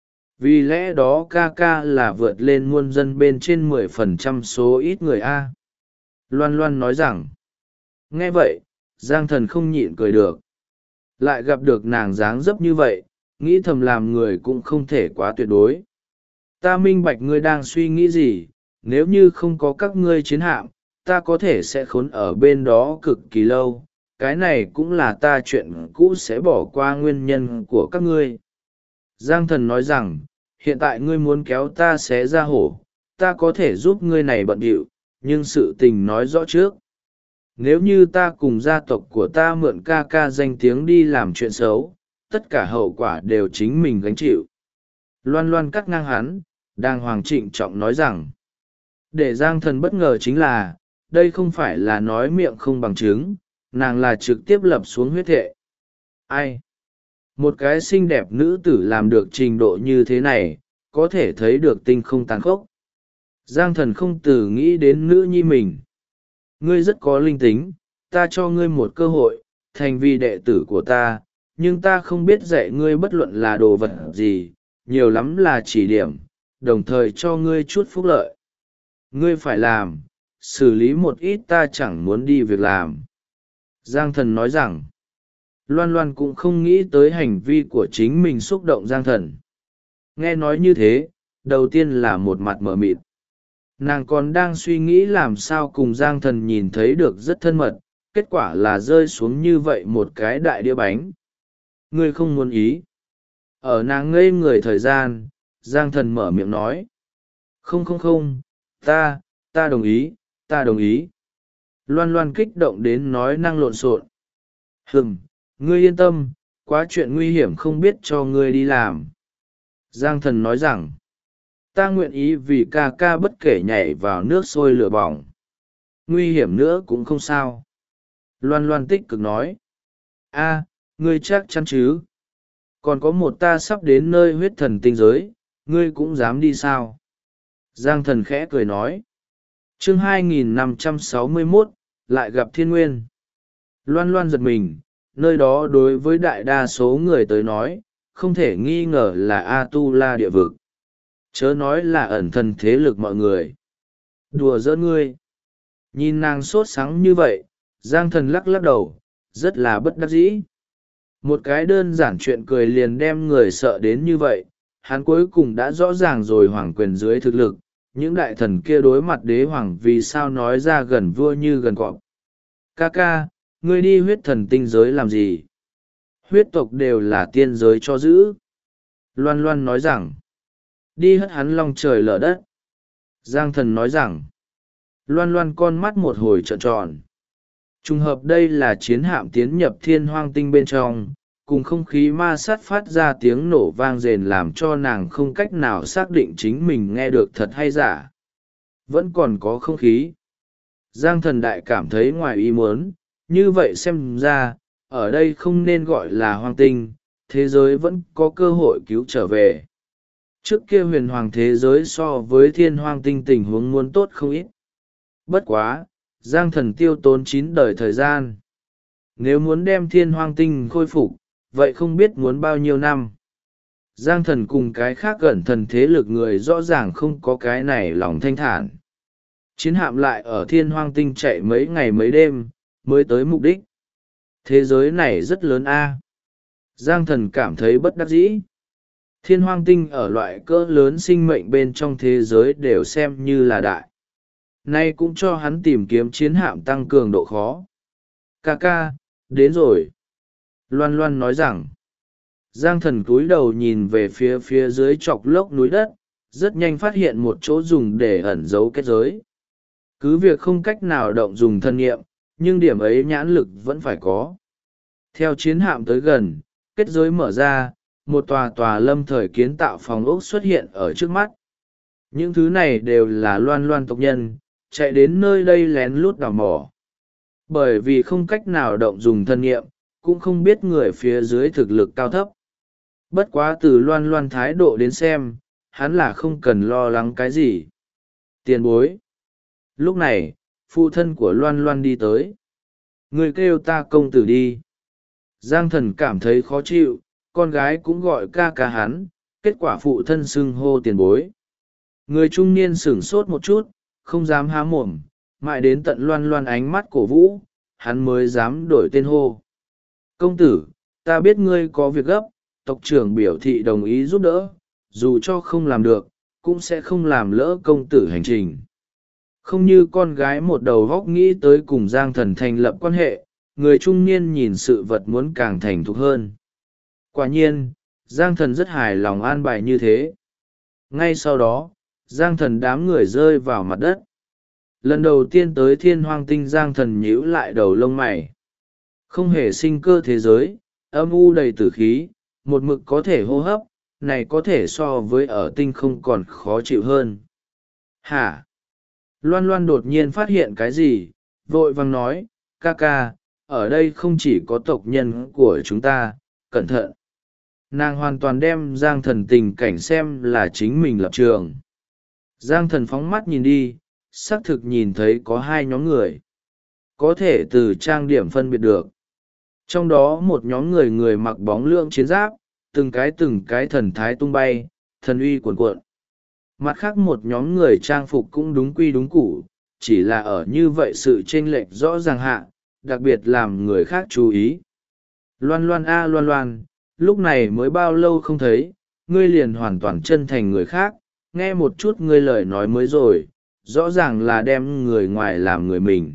vì lẽ đó ca ca là vượt lên muôn dân bên trên 10% số ít người A. Loan loan nói rằng, nghe vậy, Giang thần không nhịn cười được. Lại gặp được nàng dáng dấp như vậy, nghĩ thầm làm người cũng không thể quá tuyệt đối. Ta minh bạch ngươi đang suy nghĩ gì, nếu như không có các ngươi chiến hạm, ta có thể sẽ khốn ở bên đó cực kỳ lâu. Cái này cũng là ta chuyện cũ sẽ bỏ qua nguyên nhân của các ngươi. Giang thần nói rằng, hiện tại ngươi muốn kéo ta xé ra hổ, ta có thể giúp ngươi này bận bịu, nhưng sự tình nói rõ trước. Nếu như ta cùng gia tộc của ta mượn ca ca danh tiếng đi làm chuyện xấu, tất cả hậu quả đều chính mình gánh chịu. Loan loan cắt ngang hắn, đang hoàng trịnh trọng nói rằng, để Giang thần bất ngờ chính là, đây không phải là nói miệng không bằng chứng, nàng là trực tiếp lập xuống huyết thệ. Ai? Một cái xinh đẹp nữ tử làm được trình độ như thế này, có thể thấy được tinh không tàn khốc. Giang thần không từ nghĩ đến nữ nhi mình. Ngươi rất có linh tính, ta cho ngươi một cơ hội, thành vì đệ tử của ta, nhưng ta không biết dạy ngươi bất luận là đồ vật gì, nhiều lắm là chỉ điểm, đồng thời cho ngươi chút phúc lợi. Ngươi phải làm, xử lý một ít ta chẳng muốn đi việc làm. Giang thần nói rằng, loan loan cũng không nghĩ tới hành vi của chính mình xúc động Giang thần. Nghe nói như thế, đầu tiên là một mặt mờ mịt. Nàng còn đang suy nghĩ làm sao cùng Giang thần nhìn thấy được rất thân mật, kết quả là rơi xuống như vậy một cái đại đĩa bánh. Ngươi không muốn ý. Ở nàng ngây người thời gian, Giang thần mở miệng nói. Không không không, ta đồng ý, ta đồng ý. Loan Loan kích động đến nói năng lộn xộn. Ngươi yên tâm, quá chuyện nguy hiểm không biết cho ngươi đi làm. Giang Thần nói rằng, ta nguyện ý vì ca ca bất kể nhảy vào nước sôi lửa bỏng. Nguy hiểm nữa cũng không sao. Loan Loan tích cực nói, ngươi chắc chắn chứ? Còn có một ta sắp đến nơi huyết thần tinh giới, ngươi cũng dám đi sao? Giang Thần khẽ cười nói. Chương 2561, lại gặp Thiên Nguyên. Loan Loan giật mình, nơi đó đối với đại đa số người tới nói, không thể nghi ngờ là A-tu-la địa vực. Chớ nói là ẩn thần thế lực mọi người. Đùa giỡn ngươi. Nhìn nàng sốt sắng như vậy, Giang Thần lắc lắc đầu, rất là bất đắc dĩ. Một cái đơn giản chuyện cười liền đem người sợ đến như vậy, hắn cuối cùng đã rõ ràng rồi hoàng quyền dưới thực lực, những đại thần kia đối mặt đế hoàng vì sao nói ra gần vua như gần cọp. Ca ca, ngươi đi huyết thần tinh giới làm gì? Huyết tộc đều là tiên giới cho giữ. Loan Loan nói rằng, đi hất hắn long trời lở đất. Giang Thần nói rằng, Loan Loan con mắt một hồi trợn tròn. Trùng hợp đây là chiến hạm tiến nhập thiên hoang tinh bên trong, cùng không khí ma sát phát ra tiếng nổ vang rền làm cho nàng không cách nào xác định chính mình nghe được thật hay giả. Vẫn còn có không khí. Giang Thần đại cảm thấy ngoài ý muốn, như vậy xem ra, ở đây không nên gọi là hoang tinh, thế giới vẫn có cơ hội cứu trở về. Trước kia huyền hoàng thế giới so với thiên hoang tinh tình huống muốn tốt không ít. Bất quá, Giang Thần tiêu tốn 9 đời thời gian. Nếu muốn đem thiên hoang tinh khôi phục, vậy không biết muốn bao nhiêu năm. Giang Thần cùng cái khác gần thần thế lực người rõ ràng không có cái này lòng thanh thản. Chiến hạm lại ở thiên hoang tinh chạy mấy ngày mấy đêm, mới tới mục đích. Thế giới này rất lớn a. Giang Thần cảm thấy bất đắc dĩ. Thiên hoang tinh ở loại cỡ lớn sinh mệnh bên trong thế giới đều xem như là đại. Nay cũng cho hắn tìm kiếm chiến hạm tăng cường độ khó. Ca ca, đến rồi. Loan Loan nói rằng, Giang Thần cúi đầu nhìn về phía dưới chọc lốc núi đất, rất nhanh phát hiện một chỗ dùng để ẩn giấu kết giới. Cứ việc không cách nào động dùng thân nghiệm, nhưng điểm ấy nhãn lực vẫn phải có. Theo chiến hạm tới gần, kết giới mở ra, một tòa lâm thời kiến tạo phòng ốc xuất hiện ở trước mắt. Những thứ này đều là Loan Loan tộc nhân, chạy đến nơi đây lén lút đào mỏ. Bởi vì không cách nào động dùng thân nghiệm, cũng không biết người phía dưới thực lực cao thấp. Bất quá từ Loan Loan thái độ đến xem, hắn là không cần lo lắng cái gì. Tiền bối. Lúc này, phụ thân của Loan Loan đi tới. Người kêu ta công tử đi. Giang Thần cảm thấy khó chịu, con gái cũng gọi ca ca hắn, kết quả phụ thân xưng hô tiền bối. Người trung niên sửng sốt một chút, không dám há mồm, mãi đến tận Loan Loan ánh mắt cổ vũ, hắn mới dám đổi tên hô. Công tử, ta biết ngươi có việc gấp, tộc trưởng biểu thị đồng ý giúp đỡ, dù cho không làm được, cũng sẽ không làm lỡ công tử hành trình. Không như con gái một đầu góc nghĩ tới cùng Giang Thần thành lập quan hệ, người trung niên nhìn sự vật muốn càng thành thục hơn. Quả nhiên, Giang Thần rất hài lòng an bài như thế. Ngay sau đó, Giang Thần đám người rơi vào mặt đất. Lần đầu tiên tới thiên hoang tinh, Giang Thần nhíu lại đầu lông mày. Không hề sinh cơ thế giới, âm u đầy tử khí, một mực có thể hô hấp, này có thể so với ở tinh không còn khó chịu hơn. Hả? Loan Loan đột nhiên phát hiện cái gì, vội vàng nói, ca ca, ở đây không chỉ có tộc nhân của chúng ta, cẩn thận. Nàng hoàn toàn đem Giang Thần tình cảnh xem là chính mình lập trường. Giang Thần phóng mắt nhìn đi, xác thực nhìn thấy có hai nhóm người. Có thể từ trang điểm phân biệt được. Trong đó một nhóm người mặc bóng lượng chiến giáp, từng cái thần thái tung bay, thần uy cuồn cuộn. Mặt khác một nhóm người trang phục cũng đúng quy đúng củ, chỉ là ở như vậy sự chênh lệch rõ ràng hạ, đặc biệt làm người khác chú ý. Loan Loan a Loan Loan, lúc này mới bao lâu không thấy, ngươi liền hoàn toàn chân thành người khác, nghe một chút ngươi lời nói mới rồi, rõ ràng là đem người ngoài làm người mình.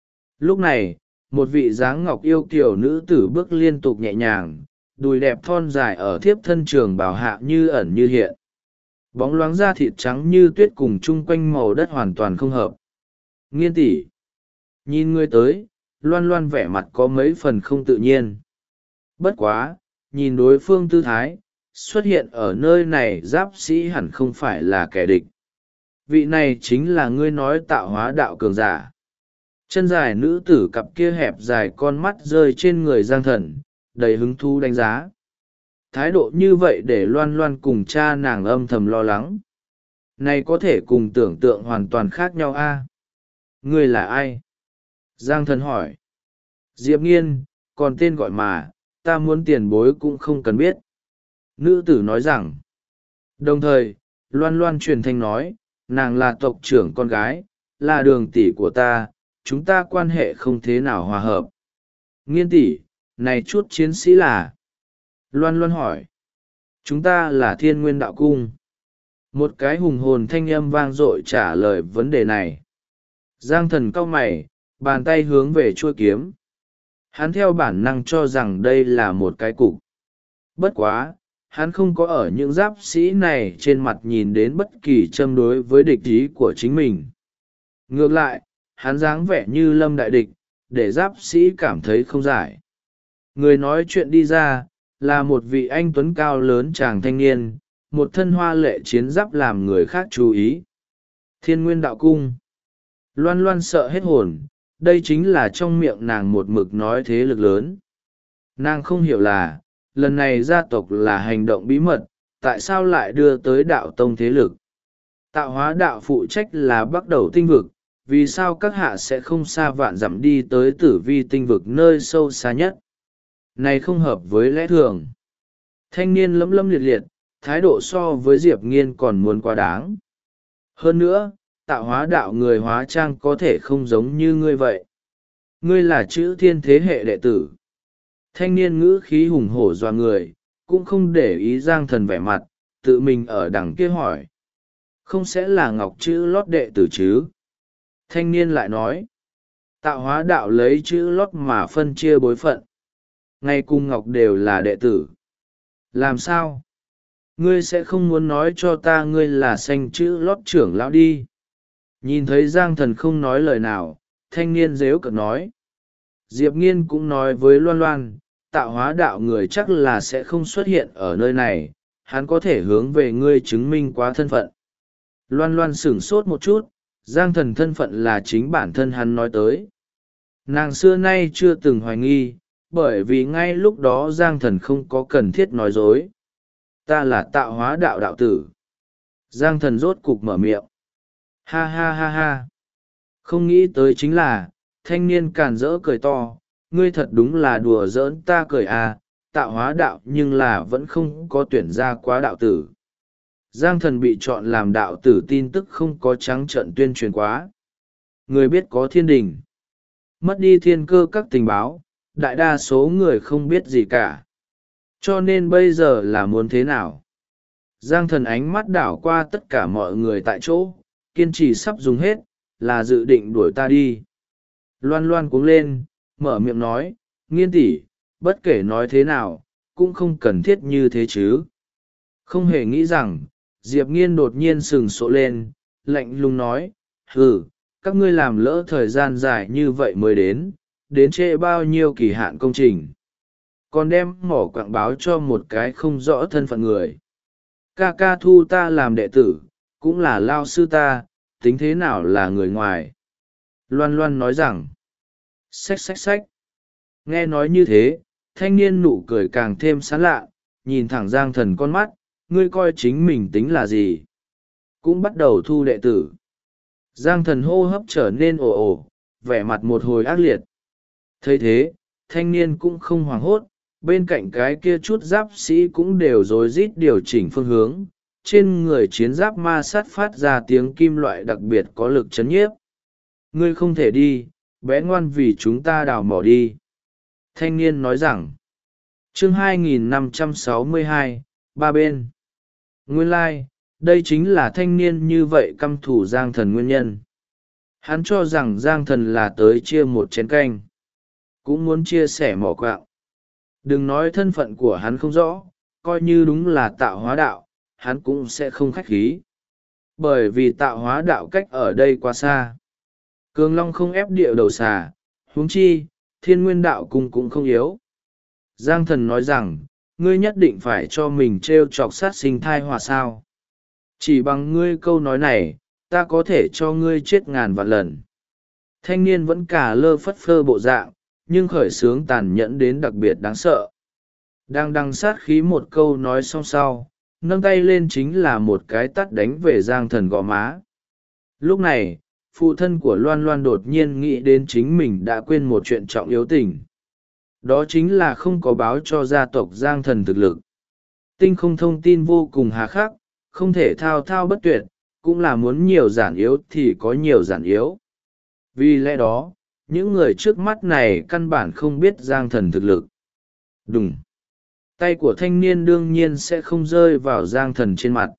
Lúc này, một vị dáng ngọc yêu kiều nữ tử bước liên tục nhẹ nhàng, đùi đẹp thon dài ở thiếp thân trường bào hạ như ẩn như hiện. bóng loáng da thịt trắng như tuyết cùng chung quanh màu đất hoàn toàn không hợp. Nghiên tỷ nhìn ngươi tới, loan loan vẻ mặt có mấy phần không tự nhiên. Bất quá, nhìn đối phương tư thái, xuất hiện ở nơi này giáp sĩ hẳn không phải là kẻ địch. Vị này chính là ngươi nói tạo hóa đạo cường giả. Chân dài nữ tử cặp kia hẹp dài con mắt rơi trên người Giang Thần, đầy hứng thú đánh giá. Thái độ như vậy để loan loan cùng cha nàng âm thầm lo lắng. Này có thể cùng tưởng tượng hoàn toàn khác nhau a. Ngươi là ai? Giang Thần hỏi. Diệp Nghiên, còn tên gọi mà, ta muốn tiền bối cũng không cần biết. Nữ tử nói rằng. Đồng thời, loan loan truyền thanh nói, nàng là tộc trưởng con gái, là đường tỷ của ta, chúng ta quan hệ không thế nào hòa hợp. Nghiên tỷ, này chút chiến sĩ là? Loan loan hỏi. Chúng ta là Thiên Nguyên Đạo Cung. Một cái hùng hồn thanh âm vang dội trả lời vấn đề này. Giang Thần cau mày, bàn tay hướng về chuôi kiếm. Hắn theo bản năng cho rằng đây là một cái cục. Bất quá, hắn không có ở những giáp sĩ này trên mặt nhìn đến bất kỳ châm đối với địch ý của chính mình. Ngược lại, hắn dáng vẻ như lâm đại địch, để giáp sĩ cảm thấy không giải. Người nói chuyện đi ra, là một vị anh tuấn cao lớn chàng thanh niên, một thân hoa lệ chiến giáp làm người khác chú ý. Thiên Nguyên Đạo Cung. Loan loan sợ hết hồn, đây chính là trong miệng nàng một mực nói thế lực lớn. Nàng không hiểu là, lần này gia tộc là hành động bí mật, tại sao lại đưa tới đạo tông thế lực. Tạo hóa đạo phụ trách là bắt đầu tinh vực, vì sao các hạ sẽ không xa vạn dặm đi tới tử vi tinh vực nơi sâu xa nhất. Này không hợp với lẽ thường. Thanh niên lấm lấm liệt liệt, thái độ so với Diệp Nghiên còn muốn quá đáng. Hơn nữa, tạo hóa đạo người hóa trang có thể không giống như ngươi vậy. Ngươi là chữ thiên thế hệ đệ tử. Thanh niên ngữ khí hùng hổ dọa người, cũng không để ý Giang Thần vẻ mặt, tự mình ở đằng kia hỏi. Không sẽ là ngọc chữ lót đệ tử chứ? Thanh niên lại nói. Tạo hóa đạo lấy chữ lót mà phân chia bối phận. Ngay cùng ngọc đều là đệ tử. Làm sao? Ngươi sẽ không muốn nói cho ta ngươi là xanh chữ lót trưởng lão đi. Nhìn thấy Giang Thần không nói lời nào, thanh niên dếu cợt nói. Diệp Nghiên cũng nói với Loan Loan, tạo hóa đạo người chắc là sẽ không xuất hiện ở nơi này, hắn có thể hướng về ngươi chứng minh quá thân phận. Loan Loan sửng sốt một chút, Giang Thần thân phận là chính bản thân hắn nói tới. Nàng xưa nay chưa từng hoài nghi, bởi vì ngay lúc đó Giang Thần không có cần thiết nói dối. Ta là tạo hóa đạo đạo tử. Giang Thần rốt cục mở miệng. Ha ha ha ha. Không nghĩ tới chính là, thanh niên càn rỡ cười to, ngươi thật đúng là đùa giỡn ta cười à, tạo hóa đạo nhưng là vẫn không có tuyển ra quá đạo tử. Giang Thần bị chọn làm đạo tử tin tức không có trắng trợn tuyên truyền quá. Người biết có thiên đình. Mất đi thiên cơ các tình báo, đại đa số người không biết gì cả. Cho nên bây giờ là muốn thế nào? Giang Thần ánh mắt đảo qua tất cả mọi người tại chỗ, kiên trì sắp dùng hết, là dự định đuổi ta đi. Loan loan cuống lên, mở miệng nói, Nghiên tỷ, bất kể nói thế nào, cũng không cần thiết như thế chứ. Không hề nghĩ rằng, Diệp Nghiên đột nhiên sừng sộ lên, lạnh lùng nói, hừ, các ngươi làm lỡ thời gian dài như vậy mới đến trễ bao nhiêu kỳ hạn công trình. Còn đem mỏ quảng báo cho một cái không rõ thân phận người. Ca ca thu ta làm đệ tử, cũng là lao sư ta, tính thế nào là người ngoài. Loan loan nói rằng, xách xách xách. Nghe nói như thế, thanh niên nụ cười càng thêm sán lạ, nhìn thẳng Giang Thần con mắt, ngươi coi chính mình tính là gì. Cũng bắt đầu thu đệ tử. Giang Thần hô hấp trở nên ồ ồ, vẻ mặt một hồi ác liệt. Thấy thế, thanh niên cũng không hoảng hốt, bên cạnh cái kia chút giáp sĩ cũng đều rối rít điều chỉnh phương hướng. Trên người chiến giáp ma sát phát ra tiếng kim loại đặc biệt có lực chấn nhiếp. Ngươi không thể đi, bé ngoan vì chúng ta đào mỏ đi. Thanh niên nói rằng, chương 2562, ba bên. Nguyên lai, đây chính là thanh niên như vậy căm thù Giang Thần nguyên nhân. Hắn cho rằng Giang Thần là tới chia một chén canh, cũng muốn chia sẻ mỏ quạng. Đừng nói thân phận của hắn không rõ, coi như đúng là tạo hóa đạo, hắn cũng sẽ không khách khí. Bởi vì tạo hóa đạo cách ở đây quá xa. Cường Long không ép địa đầu xà, huống chi, Thiên Nguyên đạo cung cũng không yếu. Giang Thần nói rằng, ngươi nhất định phải cho mình trêu chọc sát sinh thai họa sao. Chỉ bằng ngươi câu nói này, ta có thể cho ngươi chết ngàn vạn lần. Thanh niên vẫn cả lơ phất phơ bộ dạng, nhưng khởi sướng tàn nhẫn đến đặc biệt đáng sợ. Đang đằng sát khí một câu nói xong sau, nâng tay lên chính là một cái tát đánh về Giang Thần gò má. Lúc này, phụ thân của Loan Loan đột nhiên nghĩ đến chính mình đã quên một chuyện trọng yếu tình. Đó chính là không có báo cho gia tộc Giang Thần thực lực. Tinh không thông tin vô cùng hà khắc, không thể thao thao bất tuyệt, cũng là muốn nhiều giản yếu thì có nhiều giản yếu. Vì lẽ đó, những người trước mắt này căn bản không biết Giang Thần thực lực. Đùng! Tay của thanh niên đương nhiên sẽ không rơi vào Giang Thần trên mặt.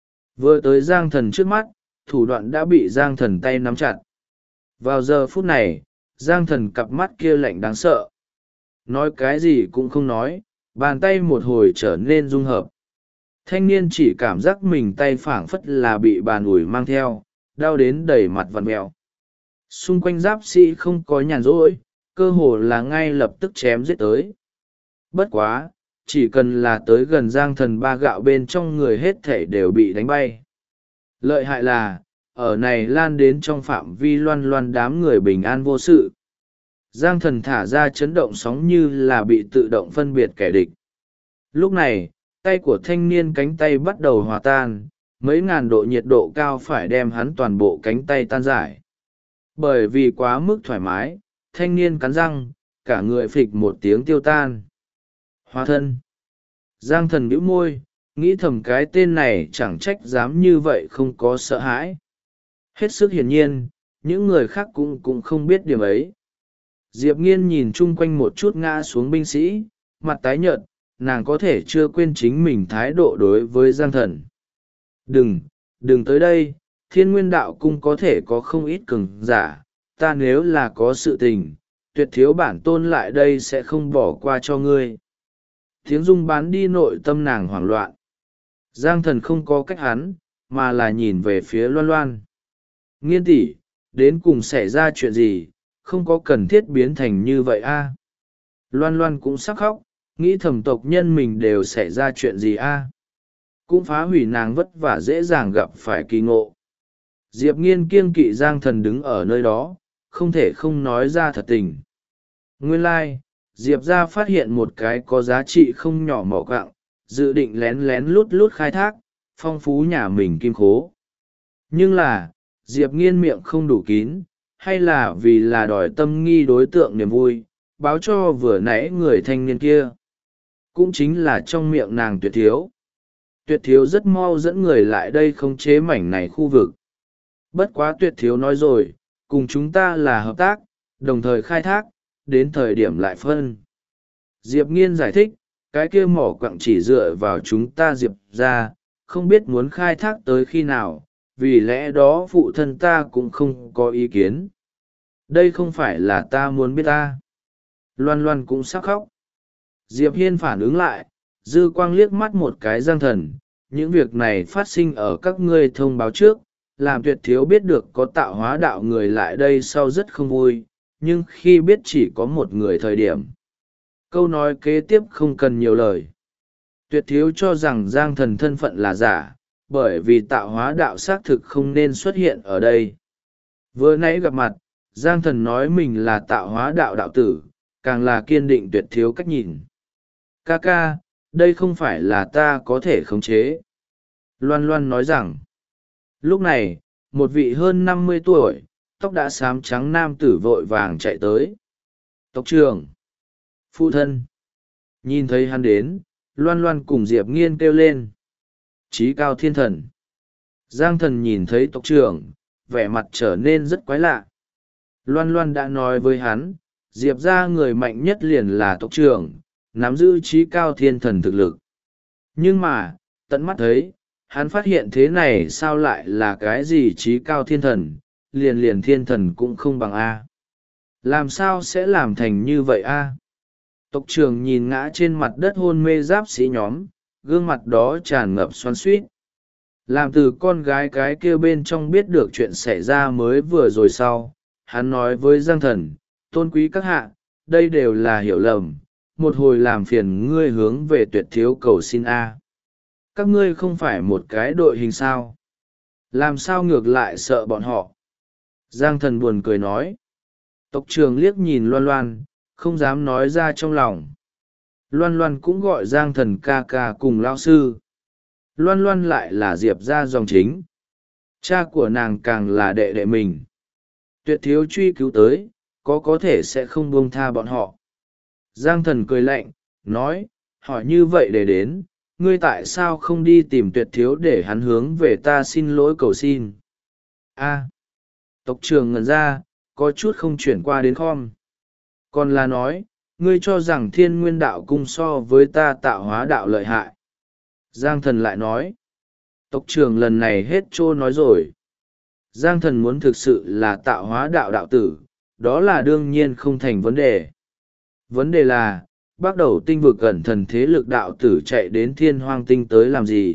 Vừa tới Giang Thần trước mắt, thủ đoạn đã bị Giang Thần tay nắm chặt. Vào giờ phút này, Giang Thần cặp mắt kia lạnh đáng sợ. Nói cái gì cũng không nói, bàn tay một hồi trở nên rung hợp. Thanh niên chỉ cảm giác mình tay phảng phất là bị bàn ủi mang theo, đau đến đầy mặt vặn mẹo. Xung quanh giáp sĩ không có nhàn rỗi, cơ hồ là ngay lập tức chém giết tới. Bất quá, chỉ cần là tới gần Giang Thần ba gạo bên trong người hết thể đều bị đánh bay. Lợi hại là, ở này lan đến trong phạm vi loan loan đám người bình an vô sự. Giang Thần thả ra chấn động sóng như là bị tự động phân biệt kẻ địch. Lúc này, tay của thanh niên cánh tay bắt đầu hòa tan, mấy ngàn độ nhiệt độ cao phải đem hắn toàn bộ cánh tay tan giải. Bởi vì quá mức thoải mái, thanh niên cắn răng, cả người phịch một tiếng tiêu tan. Hóa thân. Giang Thần bĩu môi, nghĩ thầm cái tên này chẳng trách dám như vậy không có sợ hãi. Hết sức hiển nhiên, những người khác cũng không biết điểm ấy. Diệp Nghiên nhìn chung quanh một chút ngã xuống binh sĩ, mặt tái nhợt, nàng có thể chưa quên chính mình thái độ đối với Giang Thần. Đừng tới đây, Thiên Nguyên đạo cung có thể có không ít cường giả, ta nếu là có sự tình, tuyệt thiếu bản tôn lại đây sẽ không bỏ qua cho ngươi. Tiếng rung bán đi nội tâm nàng hoảng loạn. Giang Thần không có cách hắn, mà là nhìn về phía Loan Loan. Nghiên tỷ, đến cùng xảy ra chuyện gì, không có cần thiết biến thành như vậy a. Loan Loan cũng sắc khóc, nghĩ thầm tộc nhân mình đều xảy ra chuyện gì a. Cũng phá hủy nàng vất vả dễ dàng gặp phải kỳ ngộ. Diệp Nghiên kiêng kỵ Giang Thần đứng ở nơi đó, không thể không nói ra thật tình. Nguyên lai, Diệp ra phát hiện một cái có giá trị không nhỏ mỏ quạng, dự định lén lén lút lút khai thác, phong phú nhà mình kim khố. Nhưng là, Diệp Nghiên miệng không đủ kín, hay là vì là đòi tâm nghi đối tượng niềm vui, báo cho vừa nãy người thanh niên kia. Cũng chính là trong miệng nàng Tuyệt Thiếu. Tuyệt Thiếu rất mau dẫn người lại đây khống chế mảnh này khu vực. Bất quá Tuyệt Thiếu nói rồi, cùng chúng ta là hợp tác, đồng thời khai thác, đến thời điểm lại phân. Diệp Nghiên giải thích, cái kia mỏ quặng chỉ dựa vào chúng ta Diệp ra, không biết muốn khai thác tới khi nào, vì lẽ đó phụ thân ta cũng không có ý kiến. Đây không phải là ta muốn biết ta. Loan Loan cũng sắp khóc. Diệp Hiên phản ứng lại, dư quang liếc mắt một cái Giang Thần, những việc này phát sinh ở các ngươi thông báo trước, làm Tuyệt Thiếu biết được có tạo hóa đạo người lại đây sau rất không vui, nhưng khi biết chỉ có một người thời điểm. Câu nói kế tiếp không cần nhiều lời. Tuyệt Thiếu cho rằng Giang Thần thân phận là giả, bởi vì tạo hóa đạo xác thực không nên xuất hiện ở đây. Vừa nãy gặp mặt, Giang Thần nói mình là tạo hóa đạo đạo tử, càng là kiên định Tuyệt Thiếu cách nhìn. Ca, đây không phải là ta có thể khống chế. Loan Loan nói rằng, lúc này, một vị hơn 50 tuổi, tóc đã xám trắng nam tử vội vàng chạy tới. Tộc trưởng, phụ thân, nhìn thấy hắn đến, Loan Loan cùng Diệp Nghiên kêu lên. Chí cao thiên thần. Giang Thần nhìn thấy tộc trưởng, vẻ mặt trở nên rất quái lạ. Loan Loan đã nói với hắn, Diệp ra người mạnh nhất liền là tộc trưởng, nắm giữ chí cao thiên thần thực lực. Nhưng mà, tận mắt thấy, hắn phát hiện thế này sao lại là cái gì chí cao thiên thần, liền thiên thần cũng không bằng A. Làm sao sẽ làm thành như vậy A? Tộc trưởng nhìn ngã trên mặt đất hôn mê giáp sĩ nhóm, gương mặt đó tràn ngập xoắn xuýt. Làm từ con gái cái kia bên trong biết được chuyện xảy ra mới vừa rồi sau, hắn nói với Giang Thần, tôn quý các hạ, đây đều là hiểu lầm, một hồi làm phiền ngươi hướng về Tuyệt thiếu cầu xin a. Các ngươi không phải một cái đội hình sao? Làm sao ngược lại sợ bọn họ? Giang Thần buồn cười nói. Tộc trưởng liếc nhìn Loan Loan, không dám nói ra trong lòng. Loan Loan cũng gọi Giang Thần ca ca cùng lao sư. Loan Loan lại là Diệp ra dòng chính. Cha của nàng càng là đệ đệ mình. Tuyệt thiếu truy cứu tới, có thể sẽ không buông tha bọn họ. Giang Thần cười lạnh, nói, hỏi như vậy để đến, ngươi tại sao không đi tìm Tuyệt thiếu để hắn hướng về ta xin lỗi cầu xin? A. Tộc trưởng ngẩn ra, có chút không chuyển qua đến khom. Còn là nói, ngươi cho rằng Thiên Nguyên đạo cung so với ta tạo hóa đạo lợi hại. Giang Thần lại nói, tộc trưởng lần này hết trô nói rồi. Giang Thần muốn thực sự là tạo hóa đạo đạo tử, đó là đương nhiên không thành vấn đề. Vấn đề là, bắt đầu tinh vực gần thần thế lực đạo tử chạy đến Thiên Hoang tinh tới làm gì?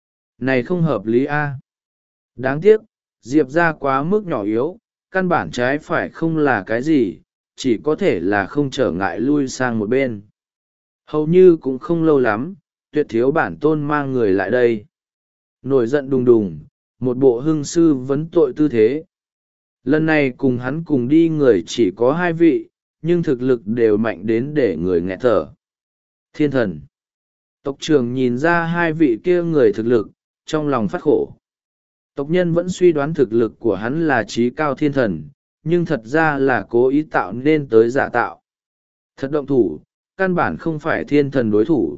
Này không hợp lý a. Đáng tiếc, Diệp ra quá mức nhỏ yếu, căn bản trái phải không là cái gì, chỉ có thể là không trở ngại lui sang một bên. Hầu như cũng không lâu lắm, Tuyệt thiếu bản tôn mang người lại đây. Nổi giận đùng đùng, một bộ hưng sư vấn tội tư thế. Lần này cùng hắn cùng đi người chỉ có 2 vị, nhưng thực lực đều mạnh đến để người nghẹt thở. Thiên thần. Tộc trưởng nhìn ra 2 vị kia người thực lực, trong lòng phát khổ. Tộc nhân vẫn suy đoán thực lực của hắn là trí cao thiên thần, nhưng thật ra là cố ý tạo nên tới giả tạo. Thật động thủ, căn bản không phải thiên thần đối thủ.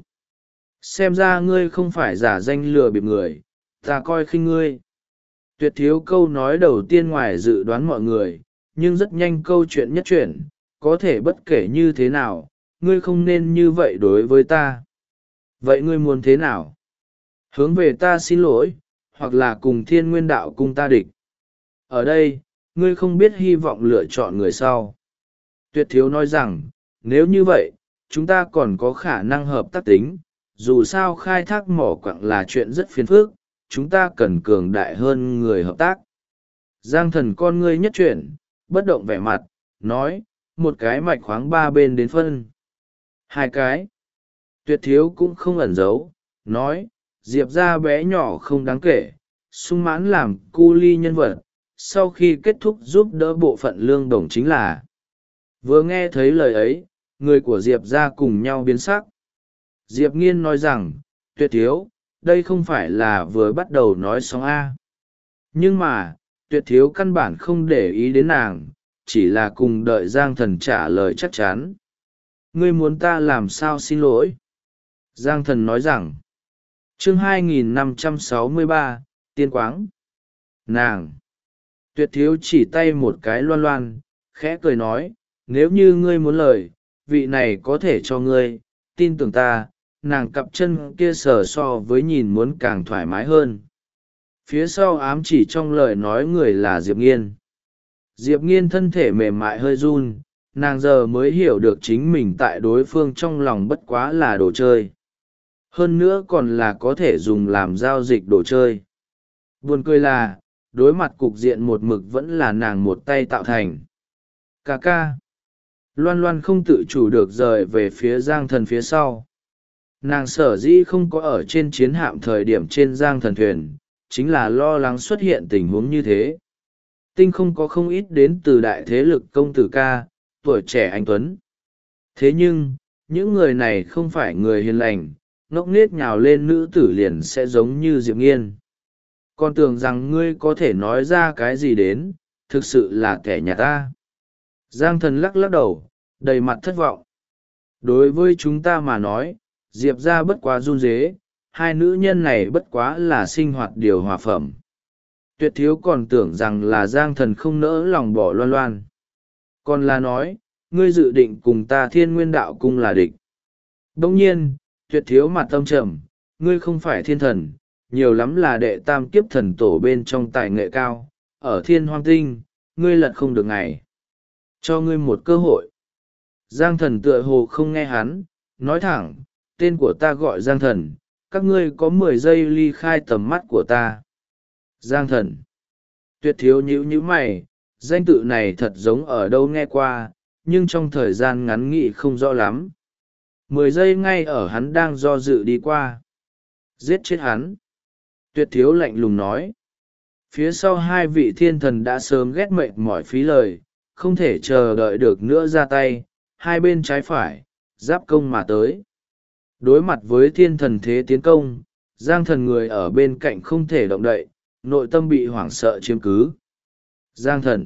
Xem ra ngươi không phải giả danh lừa bịp người, ta coi khinh ngươi. Tuyệt thiếu câu nói đầu tiên ngoài dự đoán mọi người, nhưng rất nhanh câu chuyện nhất chuyển, có thể bất kể như thế nào, ngươi không nên như vậy đối với ta. Vậy ngươi muốn thế nào? Hướng về ta xin lỗi, hoặc là cùng Thiên Nguyên đạo cung ta địch. Ở đây, ngươi không biết hy vọng lựa chọn người sau. Tuyệt thiếu nói rằng, nếu như vậy, chúng ta còn có khả năng hợp tác tính, dù sao khai thác mỏ quặng là chuyện rất phiền phức, chúng ta cần cường đại hơn người hợp tác. Giang Thần con ngươi nhất chuyển, bất động vẻ mặt, nói, một cái mạch khoáng 3 bên đến phân. 2 cái. Tuyệt thiếu cũng không ẩn giấu, nói, Diệp ra bé nhỏ không đáng kể, sung mãn làm cu ly nhân vật, sau khi kết thúc giúp đỡ bộ phận lương đồng chính là. Vừa nghe thấy lời ấy, người của Diệp ra cùng nhau biến sắc. Diệp Nghiên nói rằng, Tuyệt thiếu, đây không phải là vừa bắt đầu nói xong A. Nhưng mà, Tuyệt thiếu căn bản không để ý đến nàng, chỉ là cùng đợi Giang Thần trả lời chắc chắn. Ngươi muốn ta làm sao xin lỗi? Giang Thần nói rằng, chương 2563, Tiên Quáng. Nàng! Tuyệt thiếu chỉ tay một cái loan loan, khẽ cười nói, nếu như ngươi muốn lời, vị này có thể cho ngươi, tin tưởng ta, nàng cặp chân kia sờ so với nhìn muốn càng thoải mái hơn. Phía sau ám chỉ trong lời nói người là Diệp Nghiên. Diệp Nghiên thân thể mềm mại hơi run, nàng giờ mới hiểu được chính mình tại đối phương trong lòng bất quá là đồ chơi. Hơn nữa còn là có thể dùng làm giao dịch đồ chơi. Buồn cười là, đối mặt cục diện một mực vẫn là nàng một tay tạo thành. Cà ca. Loan Loan không tự chủ được rời về phía Giang Thần phía sau. Nàng sở dĩ không có ở trên chiến hạm thời điểm trên Giang Thần thuyền, chính là lo lắng xuất hiện tình huống như thế. Tinh không có không ít đến từ đại thế lực công tử ca, tuổi trẻ anh Tuấn. Thế nhưng, những người này không phải người hiền lành, ngốc nghếch nhào lên nữ tử liền sẽ giống như Diệp Nghiên. Con tưởng rằng ngươi có thể nói ra cái gì đến, thực sự là kẻ nhà ta. Giang Thần lắc lắc đầu, đầy mặt thất vọng. Đối với chúng ta mà nói, Diệp ra bất quá run rế, 2 nữ nhân này bất quá là sinh hoạt điều hòa phẩm. Tuyệt thiếu còn tưởng rằng là Giang Thần không nỡ lòng bỏ Loan Loan. Còn là nói, ngươi dự định cùng ta Thiên Nguyên đạo cung là địch. Đồng nhiên, Tuyệt thiếu mặt tâm trầm, ngươi không phải thiên thần, nhiều lắm là đệ tam kiếp thần tổ bên trong tài nghệ cao, ở Thiên Hoang tinh, ngươi lật không được ngày. Cho ngươi một cơ hội. Giang Thần tựa hồ không nghe hắn, nói thẳng, tên của ta gọi Giang Thần, các ngươi có 10 giây ly khai tầm mắt của ta. Giang thần. Tuyệt thiếu nhíu nhíu mày, danh tự này thật giống ở đâu nghe qua, nhưng trong thời gian ngắn nghĩ không rõ lắm. 10 giây ngay ở hắn đang do dự đi qua. Giết chết hắn. Tuyệt thiếu lạnh lùng nói. Phía sau hai vị thiên thần đã sớm ghét mệt mỏi phí lời, không thể chờ đợi được nữa ra tay, hai bên trái phải, giáp công mà tới. Đối mặt với thiên thần thế tiến công, Giang thần người ở bên cạnh không thể động đậy, nội tâm bị hoảng sợ chiếm cứ. Giang thần.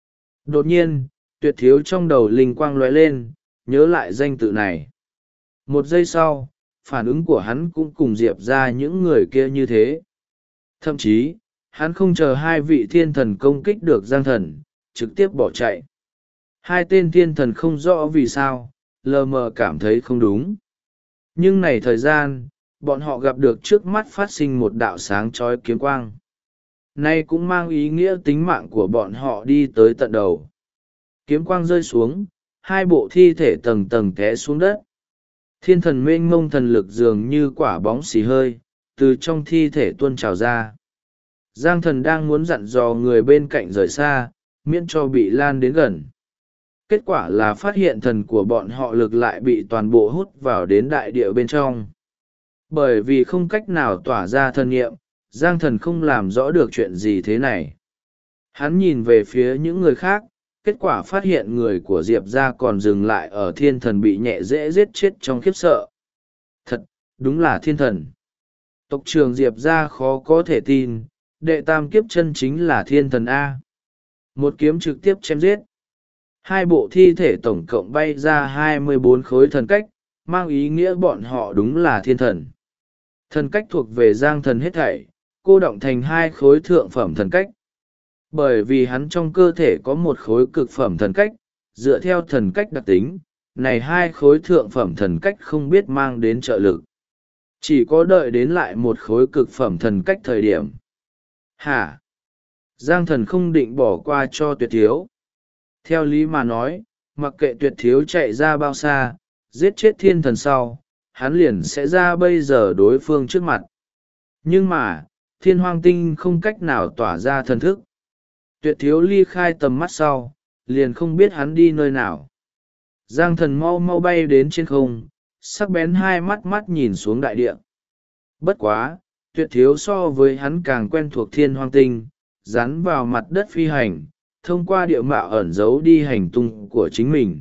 Đột nhiên, tuyệt thiếu trong đầu linh quang lóe lên, nhớ lại danh tự này. 1 giây sau, phản ứng của hắn cũng cùng diệp ra những người kia như thế. Thậm chí, hắn không chờ hai vị thiên thần công kích được Giang thần, trực tiếp bỏ chạy. Hai tên thiên thần không rõ vì sao, lờ mờ cảm thấy không đúng. Nhưng này thời gian, bọn họ gặp được trước mắt phát sinh một đạo sáng chói kiếm quang. Nay cũng mang ý nghĩa tính mạng của bọn họ đi tới tận đầu. Kiếm quang rơi xuống, hai bộ thi thể tầng tầng té xuống đất. Thiên thần mênh mông thần lực dường như quả bóng xì hơi, từ trong thi thể tuôn trào ra. Giang thần đang muốn dặn dò người bên cạnh rời xa, miễn cho bị lan đến gần. Kết quả là phát hiện thần của bọn họ lực lại bị toàn bộ hút vào đến đại địa bên trong. Bởi vì không cách nào tỏa ra thần niệm, Giang thần không làm rõ được chuyện gì thế này. Hắn nhìn về phía những người khác, kết quả phát hiện người của Diệp ra còn dừng lại ở thiên thần bị nhẹ dễ giết chết trong khiếp sợ. Thật, đúng là thiên thần. Tộc trưởng Diệp ra khó có thể tin, đệ tam kiếp chân chính là thiên thần A. Một kiếm trực tiếp chém giết. Hai bộ thi thể tổng cộng bay ra 24 khối thần cách, mang ý nghĩa bọn họ đúng là thiên thần. Thần cách thuộc về Giang thần hết thảy, cô động thành 2 khối thượng phẩm thần cách. Bởi vì hắn trong cơ thể có 1 khối cực phẩm thần cách, dựa theo thần cách đặc tính, này 2 khối thượng phẩm thần cách không biết mang đến trợ lực. Chỉ có đợi đến lại 1 khối cực phẩm thần cách thời điểm. Hả? Giang thần không định bỏ qua cho tuyệt thiếu. Theo lý mà nói, mặc kệ tuyệt thiếu chạy ra bao xa, giết chết thiên thần sau, hắn liền sẽ ra bây giờ đối phương trước mặt. Nhưng mà, thiên hoang tinh không cách nào tỏa ra thần thức. Tuyệt thiếu ly khai tầm mắt sau, liền không biết hắn đi nơi nào. Giang thần mau mau bay đến trên không, sắc bén hai mắt nhìn xuống đại địa. Bất quá, tuyệt thiếu so với hắn càng quen thuộc thiên hoang tinh, dán vào mặt đất phi hành, thông qua địa mạo ẩn giấu đi hành tung của chính mình.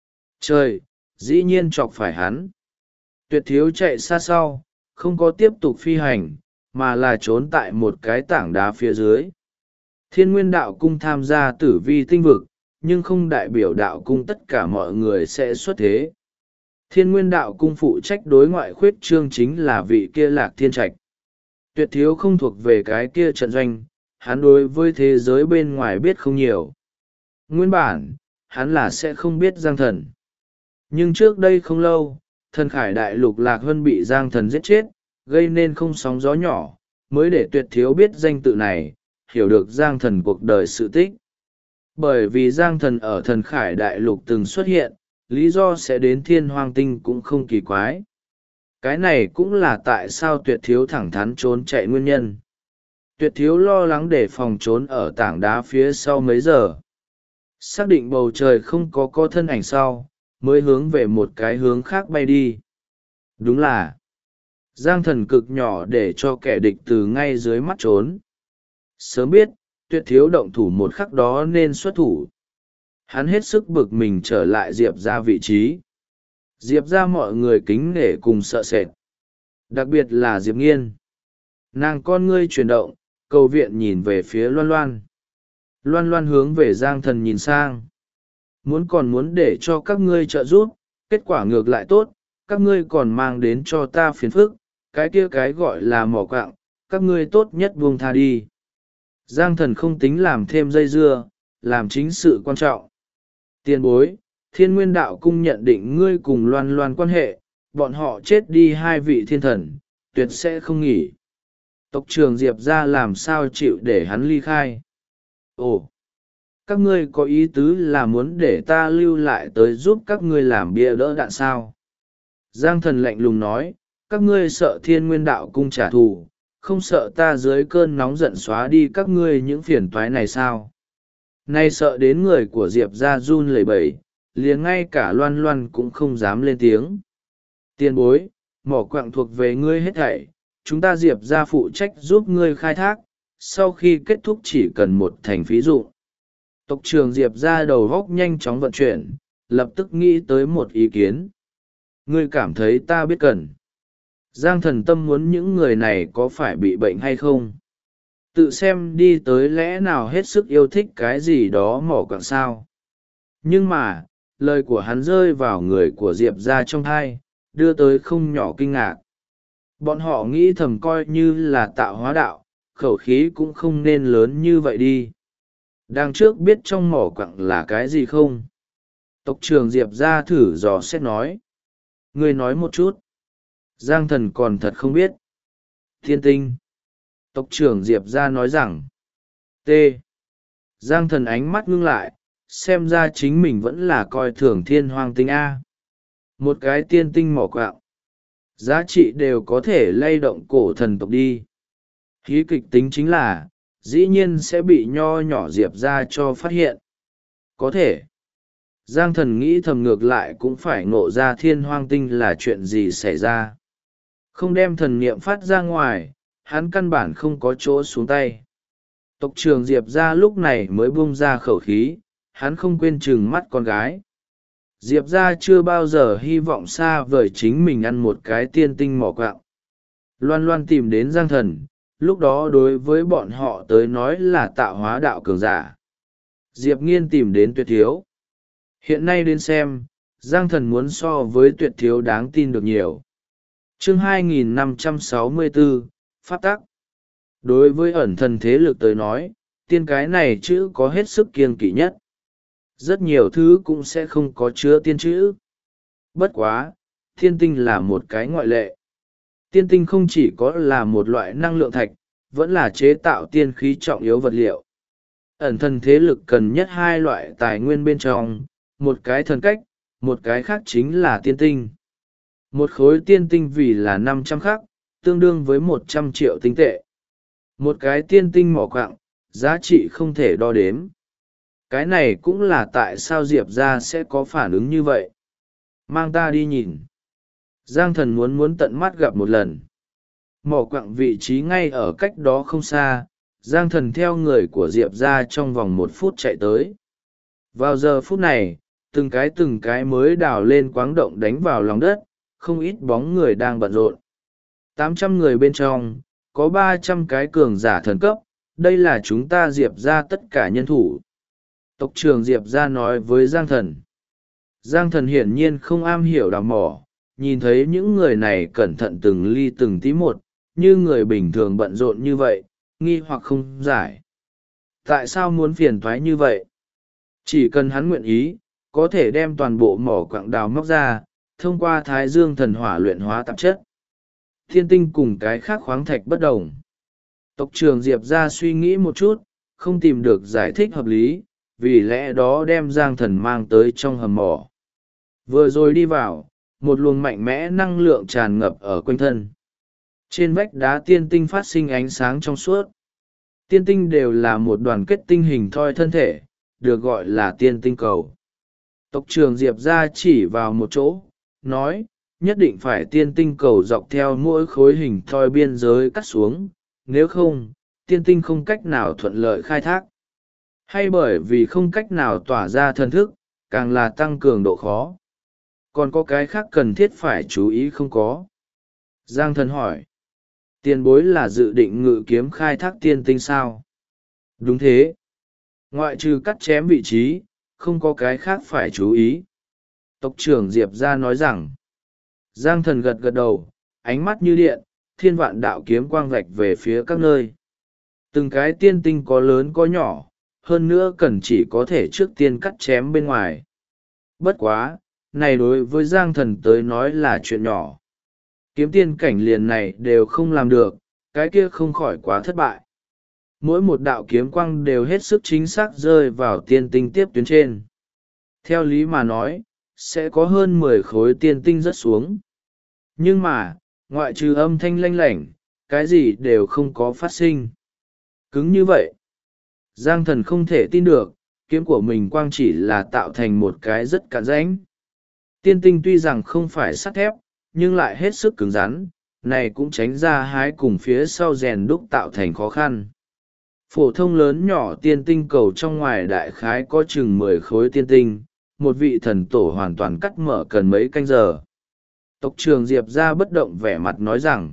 Trời, dĩ nhiên chọc phải hắn. Tuyệt thiếu chạy xa sau, không có tiếp tục phi hành, mà là trốn tại một cái tảng đá phía dưới. Thiên nguyên đạo cung tham gia tử vi tinh vực, nhưng không đại biểu đạo cung tất cả mọi người sẽ xuất thế. Thiên nguyên đạo cung phụ trách đối ngoại khuyết trương chính là vị kia Lạc Thiên Trạch. Tuyệt thiếu không thuộc về cái kia trận doanh, hắn đối với thế giới bên ngoài biết không nhiều. Nguyên bản, hắn là sẽ không biết Giang thần. Nhưng trước đây không lâu, thần khải đại lục Lạc Hân bị Giang thần giết chết, gây nên không sóng gió nhỏ, mới để tuyệt thiếu biết danh tự này, hiểu được Giang thần cuộc đời sự tích. Bởi vì Giang thần ở thần khải đại lục từng xuất hiện, lý do sẽ đến thiên hoang tinh cũng không kỳ quái. Cái này cũng là tại sao tuyệt thiếu thẳng thắn trốn chạy nguyên nhân. Tuyệt thiếu lo lắng để phòng trốn ở tảng đá phía sau mấy giờ. Xác định bầu trời không có thân ảnh sau, mới hướng về một cái hướng khác bay đi. Đúng là Giang thần cực nhỏ để cho kẻ địch từ ngay dưới mắt trốn. Sớm biết, tuyệt thiếu động thủ một khắc đó nên xuất thủ. Hắn hết sức bực mình trở lại Diệp ra vị trí. Diệp ra mọi người kính nể cùng sợ sệt. Đặc biệt là Diệp Nghiên. Nàng con ngươi chuyển động, cầu viện nhìn về phía Loan Loan. Loan Loan hướng về Giang thần nhìn sang. Còn muốn để cho các ngươi trợ giúp, kết quả ngược lại tốt, các ngươi còn mang đến cho ta phiền phức, cái kia cái gọi là mỏ quạng, các ngươi tốt nhất buông tha đi. Giang thần không tính làm thêm dây dưa, làm chính sự quan trọng. Tiền bối, thiên nguyên đạo cung nhận định ngươi cùng Loan Loan quan hệ, bọn họ chết đi 2 vị thiên thần, tuyệt sẽ không nghỉ. Tộc trưởng Diệp ra làm sao chịu để hắn ly khai. Ồ, các ngươi có ý tứ là muốn để ta lưu lại tới giúp các ngươi làm bia đỡ đạn sao? Giang thần lạnh lùng nói, các ngươi sợ Thiên Nguyên Đạo Cung trả thù, không sợ ta dưới cơn nóng giận xóa đi các ngươi những phiền toái này sao? Nay sợ đến người của Diệp ra run lẩy bẩy, liền ngay cả Loan Loan cũng không dám lên tiếng. Tiền bối, mỏ quặng thuộc về ngươi hết thảy, chúng ta Diệp ra phụ trách giúp ngươi khai thác, sau khi kết thúc chỉ cần một thành phí dụ. Tộc trưởng Diệp ra đầu góc nhanh chóng vận chuyển, lập tức nghĩ tới một ý kiến. Ngươi cảm thấy ta biết cần. Giang Thần Tâm muốn những người này có phải bị bệnh hay không? Tự xem đi tới lẽ nào hết sức yêu thích cái gì đó mỏ quặng sao. Nhưng mà, lời của hắn rơi vào người của Diệp ra trong thai, đưa tới không nhỏ kinh ngạc. Bọn họ nghĩ thầm coi như là tạo hóa đạo, khẩu khí cũng không nên lớn như vậy đi. Đằng trước biết trong mỏ quặng là cái gì không? Tộc trưởng Diệp ra thử dò xét nói. Ngươi nói một chút. Giang Thần còn thật không biết. Thiên tinh. Tộc trưởng Diệp ra nói rằng. T. Giang Thần ánh mắt ngưng lại, xem ra chính mình vẫn là coi thường thiên hoang tinh A. Một cái tiên tinh mỏ quạng. Giá trị đều có thể lay động cổ thần tộc đi. Hí kịch tính chính là, dĩ nhiên sẽ bị nho nhỏ Diệp ra cho phát hiện. Có thể. Giang Thần nghĩ thầm ngược lại cũng phải ngộ ra thiên hoang tinh là chuyện gì xảy ra. Không đem thần niệm phát ra ngoài, hắn căn bản không có chỗ xuống tay. Tộc trưởng Diệp ra lúc này mới buông ra khẩu khí, hắn không quên chừng mắt con gái. Diệp ra chưa bao giờ hy vọng xa vời chính mình ăn một cái tiên tinh mỏ quạng. Loan Loan tìm đến Giang Thần, lúc đó đối với bọn họ tới nói là tạo hóa đạo cường giả. Diệp Nghiên tìm đến Tuyệt Thiếu. Hiện nay đến xem, Giang Thần muốn so với Tuyệt Thiếu đáng tin được nhiều. Chương 2564, Pháp tắc. Đối với ẩn thần thế lực tới nói, tiên cái này chữ có hết sức kiêng kỵ nhất. Rất nhiều thứ cũng sẽ không có chứa tiên chữ. Bất quá, thiên tinh là một cái ngoại lệ. Tiên tinh không chỉ có là một loại năng lượng thạch, vẫn là chế tạo tiên khí trọng yếu vật liệu. Ẩn thần thế lực cần nhất hai loại tài nguyên bên trong, một cái thần cách, một cái khác chính là tiên tinh. Một khối tiên tinh vì là 500 khắc, tương đương với 100 triệu tinh tệ. Một cái tiên tinh mỏ quặng, giá trị không thể đo đếm. Cái này cũng là tại sao Diệp ra sẽ có phản ứng như vậy. Mang ta đi nhìn. Giang Thần muốn tận mắt gặp một lần. Mỏ quặng vị trí ngay ở cách đó không xa, Giang Thần theo người của Diệp ra trong vòng 1 phút chạy tới. Vào giờ phút này, từng cái mới đào lên quáng động đánh vào lòng đất, không ít bóng người đang bận rộn. 800 người bên trong, có 300 cái cường giả thần cấp, đây là chúng ta Diệp ra tất cả nhân thủ. Tộc trưởng Diệp ra nói với Giang Thần. Giang Thần hiển nhiên không am hiểu đào mỏ, nhìn thấy những người này cẩn thận từng ly từng tí một, như người bình thường bận rộn như vậy, nghi hoặc không giải. Tại sao muốn phiền toái như vậy? Chỉ cần hắn nguyện ý, có thể đem toàn bộ mỏ quặng đào móc ra, thông qua Thái Dương thần hỏa luyện hóa tạp chất. Thiên tinh cùng cái khác khoáng thạch bất đồng. Tộc trưởng Diệp ra suy nghĩ một chút, không tìm được giải thích hợp lý, vì lẽ đó đem Giang Thần mang tới trong hầm mỏ. Vừa rồi đi vào, một luồng mạnh mẽ năng lượng tràn ngập ở quanh thân. Trên vách đá tiên tinh phát sinh ánh sáng trong suốt. Tiên tinh đều là một đoàn kết tinh hình thoi thân thể, được gọi là tiên tinh cầu. Tộc trưởng Diệp ra chỉ vào một chỗ, nói, nhất định phải tiên tinh cầu dọc theo mỗi khối hình thoi biên giới cắt xuống, nếu không, tiên tinh không cách nào thuận lợi khai thác. Hay bởi vì không cách nào tỏa ra thần thức, càng là tăng cường độ khó. Còn có cái khác cần thiết phải chú ý không có? Giang Thần hỏi. Tiền bối là dự định ngự kiếm khai thác tiên tinh sao? Đúng thế. Ngoại trừ cắt chém vị trí, không có cái khác phải chú ý. Tộc trưởng Diệp ra nói rằng. Giang Thần gật gật đầu, ánh mắt như điện, thiên vạn đạo kiếm quang vạch về phía các nơi. Từng cái tiên tinh có lớn có nhỏ, hơn nữa cần chỉ có thể trước tiên cắt chém bên ngoài. Bất quá, này đối với Giang Thần tới nói là chuyện nhỏ. Kiếm tiên cảnh liền này đều không làm được, cái kia không khỏi quá thất bại. Mỗi một đạo kiếm quang đều hết sức chính xác rơi vào tiên tinh tiếp tuyến trên. Theo lý mà nói, sẽ có hơn 10 khối tiên tinh rớt xuống. Nhưng mà, ngoại trừ âm thanh lanh lảnh, cái gì đều không có phát sinh. Cứng như vậy. Giang thần không thể tin được, kiếm của mình quang chỉ là tạo thành một cái rất cạn rãnh. Tiên tinh tuy rằng không phải sắt thép, nhưng lại hết sức cứng rắn, này cũng tránh ra hái cùng phía sau rèn đúc tạo thành khó khăn. Phổ thông lớn nhỏ tiên tinh cầu trong ngoài đại khái có chừng 10 khối tiên tinh, một vị thần tổ hoàn toàn cắt mở cần mấy canh giờ. Tộc trưởng Diệp ra bất động vẻ mặt nói rằng,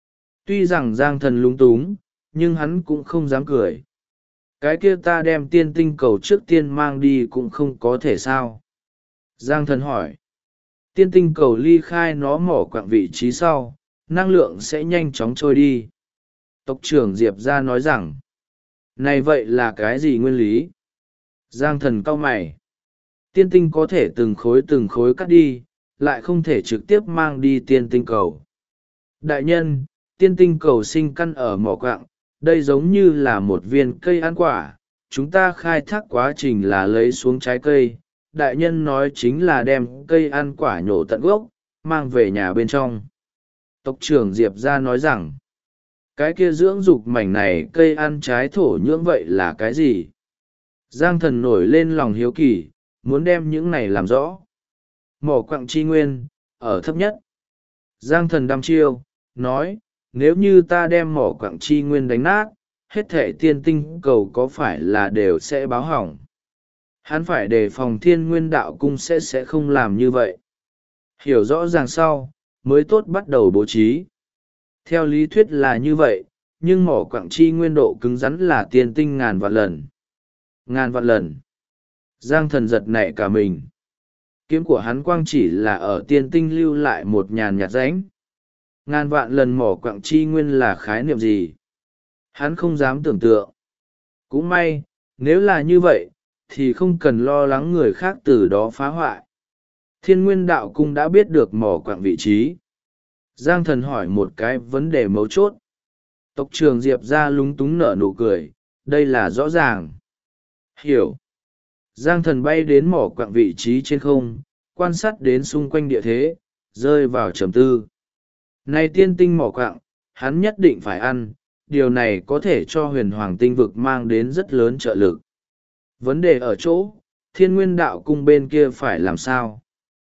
tuy rằng Giang thần lúng túng, nhưng hắn cũng không dám cười. Cái kia ta đem tiên tinh cầu trước tiên mang đi cũng không có thể sao. Giang thần hỏi, tiên tinh cầu ly khai nó mỏ quặng vị trí sau, năng lượng sẽ nhanh chóng trôi đi. Tộc trưởng Diệp ra nói rằng, này vậy là cái gì nguyên lý? Giang thần cau mày. Tiên tinh có thể từng khối cắt đi, lại không thể trực tiếp mang đi tiên tinh cầu. Đại nhân, tiên tinh cầu sinh căn ở mỏ quặng, đây giống như là một viên cây ăn quả, chúng ta khai thác quá trình là lấy xuống trái cây. Đại nhân nói chính là đem cây ăn quả nhổ tận gốc, mang về nhà bên trong. Tộc trưởng Diệp ra nói rằng, cái kia dưỡng dục mảnh này cây ăn trái thổ nhưỡng vậy là cái gì? Giang thần nổi lên lòng hiếu kỳ, muốn đem những này làm rõ. Mỏ quặng chi nguyên, ở thấp nhất. Giang thần đăm chiêu, nói, nếu như ta đem mỏ quặng chi nguyên đánh nát, hết thể tiên tinh cầu có phải là đều sẽ báo hỏng. Hắn phải đề phòng thiên nguyên đạo cung sẽ không làm như vậy. Hiểu rõ ràng sau, mới tốt bắt đầu bố trí. Theo lý thuyết là như vậy, nhưng mỏ quặng chi nguyên độ cứng rắn là tiên tinh ngàn vạn lần. Ngàn vạn lần. Giang thần giật nảy cả mình. Kiếm của hắn quang chỉ là ở tiên tinh lưu lại một nhàn nhạt rãnh. Ngàn vạn lần mỏ quặng chi nguyên là khái niệm gì? Hắn không dám tưởng tượng. Cũng may, nếu là như vậy, thì không cần lo lắng người khác từ đó phá hoại. Thiên nguyên đạo cung đã biết được mỏ quặng vị trí. Giang thần hỏi một cái vấn đề mấu chốt. Tộc trưởng Diệp ra lúng túng nở nụ cười, đây là rõ ràng. Hiểu. Giang thần bay đến mỏ quặng vị trí trên không, quan sát đến xung quanh địa thế, rơi vào trầm tư. Này tiên tinh mỏ quặng, hắn nhất định phải ăn, điều này có thể cho huyền hoàng tinh vực mang đến rất lớn trợ lực. Vấn đề ở chỗ, thiên nguyên đạo cung bên kia phải làm sao?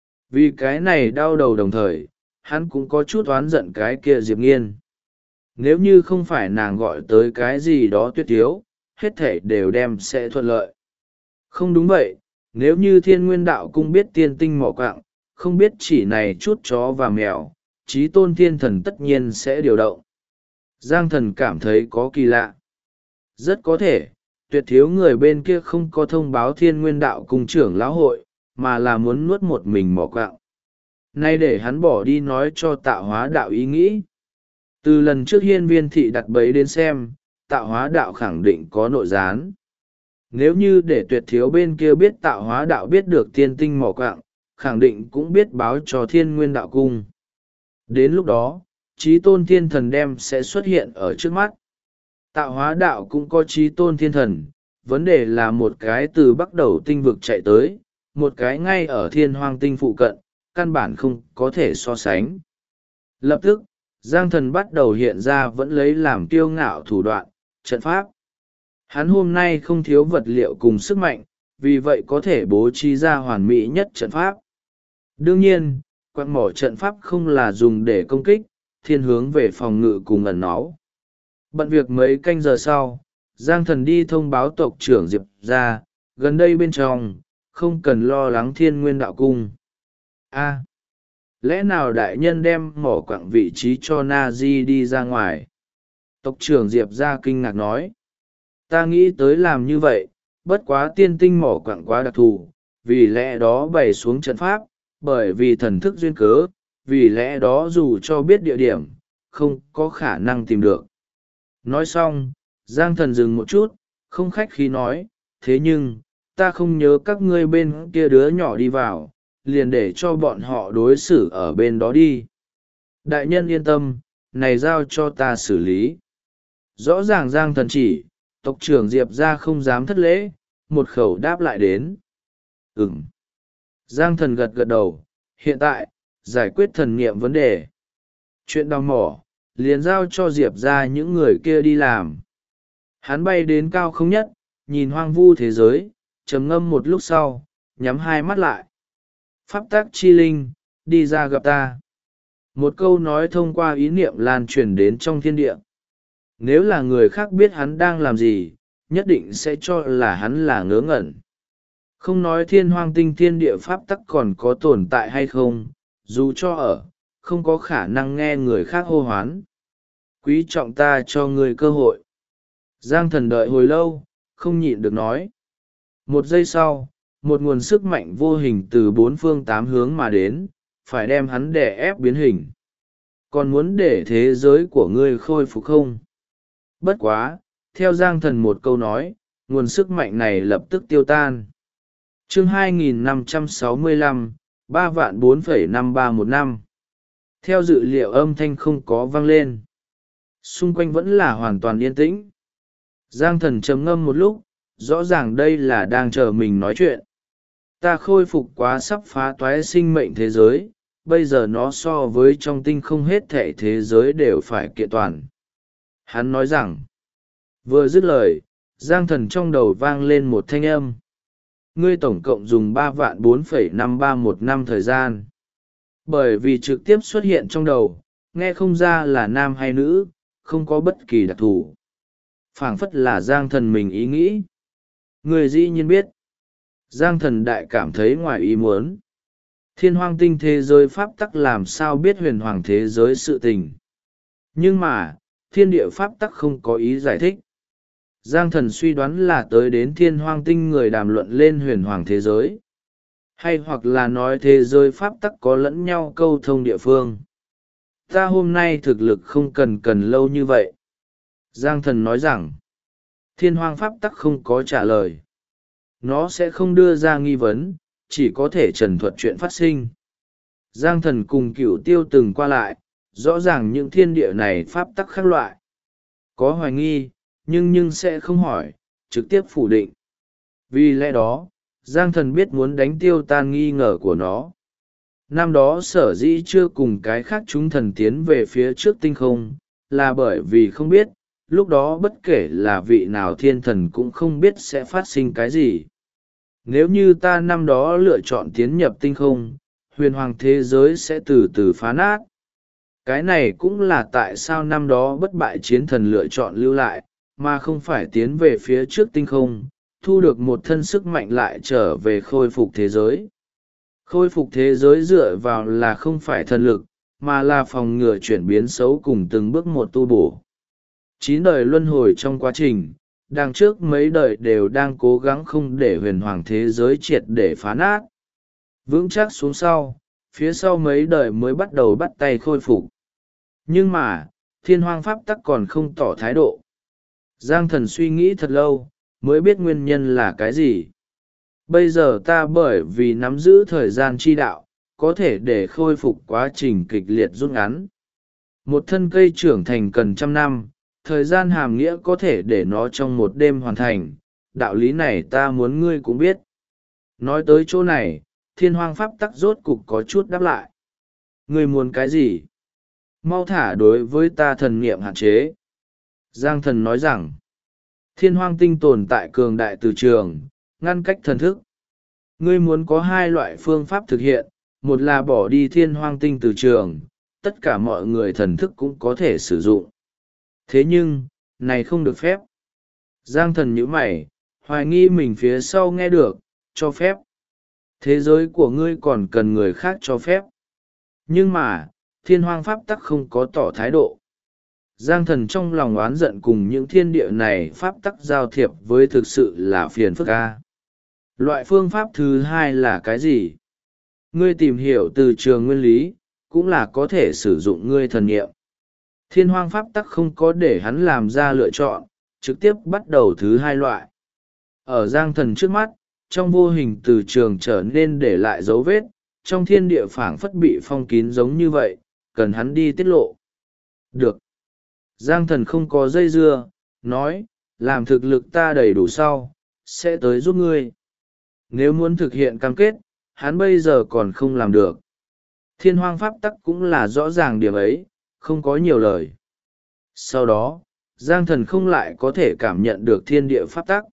Vì cái này đau đầu đồng thời, hắn cũng có chút oán giận cái kia Diệp Nghiên. Nếu như không phải nàng gọi tới cái gì đó tuyệt thiếu, hết thể đều đem sẽ thuận lợi. Không đúng vậy, nếu như thiên nguyên đạo cung biết tiên tinh mỏ quặng, không biết chỉ này chút chó và mèo, chí tôn thiên thần tất nhiên sẽ điều động. Giang thần cảm thấy có kỳ lạ. Rất có thể, tuyệt thiếu người bên kia không có thông báo thiên nguyên đạo cung trưởng lão hội, mà là muốn nuốt một mình mỏ quặng. Nay để hắn bỏ đi nói cho tạo hóa đạo ý nghĩ. Từ lần trước hiên viên thị đặt bẫy đến xem, tạo hóa đạo khẳng định có nội gián. Nếu như để tuyệt thiếu bên kia biết tạo hóa đạo biết được tiên tinh mỏ quặng, khẳng định cũng biết báo cho thiên nguyên đạo cung. Đến lúc đó, chí tôn thiên thần đem sẽ xuất hiện ở trước mắt. Tạo hóa đạo cũng có chí tôn thiên thần, vấn đề là một cái từ bắt đầu tinh vực chạy tới, một cái ngay ở thiên hoang tinh phụ cận, căn bản không có thể so sánh. Lập tức, Giang thần bắt đầu hiện ra vẫn lấy làm kiêu ngạo thủ đoạn, trận pháp. Hắn hôm nay không thiếu vật liệu cùng sức mạnh, vì vậy có thể bố trí ra hoàn mỹ nhất trận pháp. Đương nhiên, quặng mỏ trận pháp không là dùng để công kích, thiên hướng về phòng ngự cùng ẩn náu. Bận việc mấy canh giờ sau, Giang thần đi thông báo tộc trưởng Diệp ra, gần đây bên trong, không cần lo lắng thiên nguyên đạo cung. Lẽ nào đại nhân đem mỏ quặng vị trí cho na di đi ra ngoài? Tộc trưởng Diệp ra kinh ngạc nói. Ta nghĩ tới làm như vậy, bất quá tiên tinh mỏ quặng quá đặc thù, vì lẽ đó bày xuống trận pháp, bởi vì thần thức duyên cớ, vì lẽ đó dù cho biết địa điểm, không có khả năng tìm được. Nói xong, Giang thần dừng một chút, không khách khí nói, thế nhưng, ta không nhớ các ngươi bên kia đứa nhỏ đi vào, liền để cho bọn họ đối xử ở bên đó đi. Đại nhân yên tâm, này giao cho ta xử lý. Rõ ràng Giang thần chỉ, tộc trưởng Diệp ra không dám thất lễ, một khẩu đáp lại đến. Giang thần gật gật đầu, hiện tại, giải quyết thần nghiệm vấn đề. Chuyện đào mỏ liền giao cho Diệp ra những người kia đi làm. Hắn bay đến cao không nhất, nhìn hoang vu thế giới, trầm ngâm một lúc sau, nhắm hai mắt lại. Pháp tắc chi linh, đi ra gặp ta. Một câu nói thông qua ý niệm lan truyền đến trong thiên địa. Nếu là người khác biết hắn đang làm gì, nhất định sẽ cho là hắn là ngớ ngẩn. Không nói thiên hoang tinh thiên địa pháp tắc còn có tồn tại hay không, dù cho ở, không có khả năng nghe người khác hô hoán. Quý trọng ta cho người cơ hội. Giang Thần đợi hồi lâu, không nhịn được nói. Một giây sau, một nguồn sức mạnh vô hình từ bốn phương tám hướng mà đến, phải đem hắn đè ép biến hình. Còn muốn để thế giới của ngươi khôi phục không? Bất quá, theo Giang Thần một câu nói, nguồn sức mạnh này lập tức tiêu tan. Chương 2565, 3.4,5315. Theo dự liệu âm thanh không có vang lên. Xung quanh vẫn là hoàn toàn yên tĩnh. Giang Thần trầm ngâm một lúc, rõ ràng đây là đang chờ mình nói chuyện. Ta khôi phục quá sắp phá toái sinh mệnh thế giới, bây giờ nó so với trong tinh không hết thảy thế giới đều phải kiện toàn. Hắn nói rằng, vừa dứt lời, Giang Thần trong đầu vang lên một thanh âm. Ngươi tổng cộng dùng 3.4,5315 thời gian. Bởi vì trực tiếp xuất hiện trong đầu, nghe không ra là nam hay nữ, không có bất kỳ đặc thù. Phảng phất là Giang Thần mình ý nghĩ. Người dĩ nhiên biết. Giang Thần đại cảm thấy ngoài ý muốn. Thiên hoang tinh thế giới pháp tắc làm sao biết huyền hoàng thế giới sự tình. Nhưng mà, thiên địa pháp tắc không có ý giải thích. Giang Thần suy đoán là tới đến thiên hoang tinh người đàm luận lên huyền hoàng thế giới. Hay hoặc là nói thế giới pháp tắc có lẫn nhau câu thông địa phương. Ta hôm nay thực lực không cần lâu như vậy. Giang Thần nói rằng, thiên hoang pháp tắc không có trả lời. Nó sẽ không đưa ra nghi vấn, chỉ có thể trần thuật chuyện phát sinh. Giang Thần cùng Cửu Tiêu từng qua lại, rõ ràng những thiên địa này pháp tắc khác loại. Có hoài nghi, nhưng sẽ không hỏi, trực tiếp phủ định. Vì lẽ đó, Giang Thần biết muốn đánh tiêu tan nghi ngờ của nó. Năm đó sở dĩ chưa cùng cái khác chúng thần tiến về phía trước tinh không, là bởi vì không biết, lúc đó bất kể là vị nào thiên thần cũng không biết sẽ phát sinh cái gì. Nếu như ta năm đó lựa chọn tiến nhập tinh không, huyền hoàng thế giới sẽ từ từ phá nát. Cái này cũng là tại sao năm đó bất bại chiến thần lựa chọn lưu lại, mà không phải tiến về phía trước tinh không, thu được một thân sức mạnh lại trở về khôi phục thế giới. Khôi phục thế giới dựa vào là không phải thần lực, mà là phòng ngừa chuyển biến xấu cùng từng bước một tu bổ. 9 đời luân hồi trong quá trình, đằng trước mấy đời đều đang cố gắng không để huyền hoàng thế giới triệt để phá nát. Vững chắc xuống sau, phía sau mấy đời mới bắt đầu bắt tay khôi phục. Nhưng mà, thiên hoang pháp tắc còn không tỏ thái độ. Giang Thần suy nghĩ thật lâu, mới biết nguyên nhân là cái gì. Bây giờ ta bởi vì nắm giữ thời gian chi đạo, có thể để khôi phục quá trình kịch liệt rút ngắn. Một thân cây trưởng thành cần 100 năm, thời gian hàm nghĩa có thể để nó trong một đêm hoàn thành, đạo lý này ta muốn ngươi cũng biết. Nói tới chỗ này, thiên hoang pháp tắc rốt cục có chút đáp lại. Ngươi muốn cái gì? Mau thả đối với ta thần niệm hạn chế. Giang Thần nói rằng, thiên hoang tinh tồn tại cường đại từ trường, ngăn cách thần thức. Ngươi muốn có hai loại phương pháp thực hiện, một là bỏ đi thiên hoang tinh từ trường, tất cả mọi người thần thức cũng có thể sử dụng. Thế nhưng, này không được phép. Giang Thần nhíu mày, hoài nghi mình phía sau nghe được, cho phép. Thế giới của ngươi còn cần người khác cho phép. Nhưng mà, thiên hoang pháp tắc không có tỏ thái độ. Giang Thần trong lòng oán giận cùng những thiên địa này pháp tắc giao thiệp với thực sự là phiền phức a. Loại phương pháp thứ hai là cái gì? Ngươi tìm hiểu từ trường nguyên lý, cũng là có thể sử dụng ngươi thần nghiệm. Thiên hoang pháp tắc không có để hắn làm ra lựa chọn, trực tiếp bắt đầu thứ hai loại. Ở Giang Thần trước mắt, trong vô hình từ trường trở nên để lại dấu vết, trong thiên địa phảng phất bị phong kín giống như vậy, cần hắn đi tiết lộ. Được. Giang Thần không có dây dưa, nói, làm thực lực ta đầy đủ sau, sẽ tới giúp ngươi. Nếu muốn thực hiện cam kết, hắn bây giờ còn không làm được. Thiên hoang pháp tắc cũng là rõ ràng điểm ấy, không có nhiều lời. Sau đó, Giang Thần không lại có thể cảm nhận được thiên địa pháp tắc.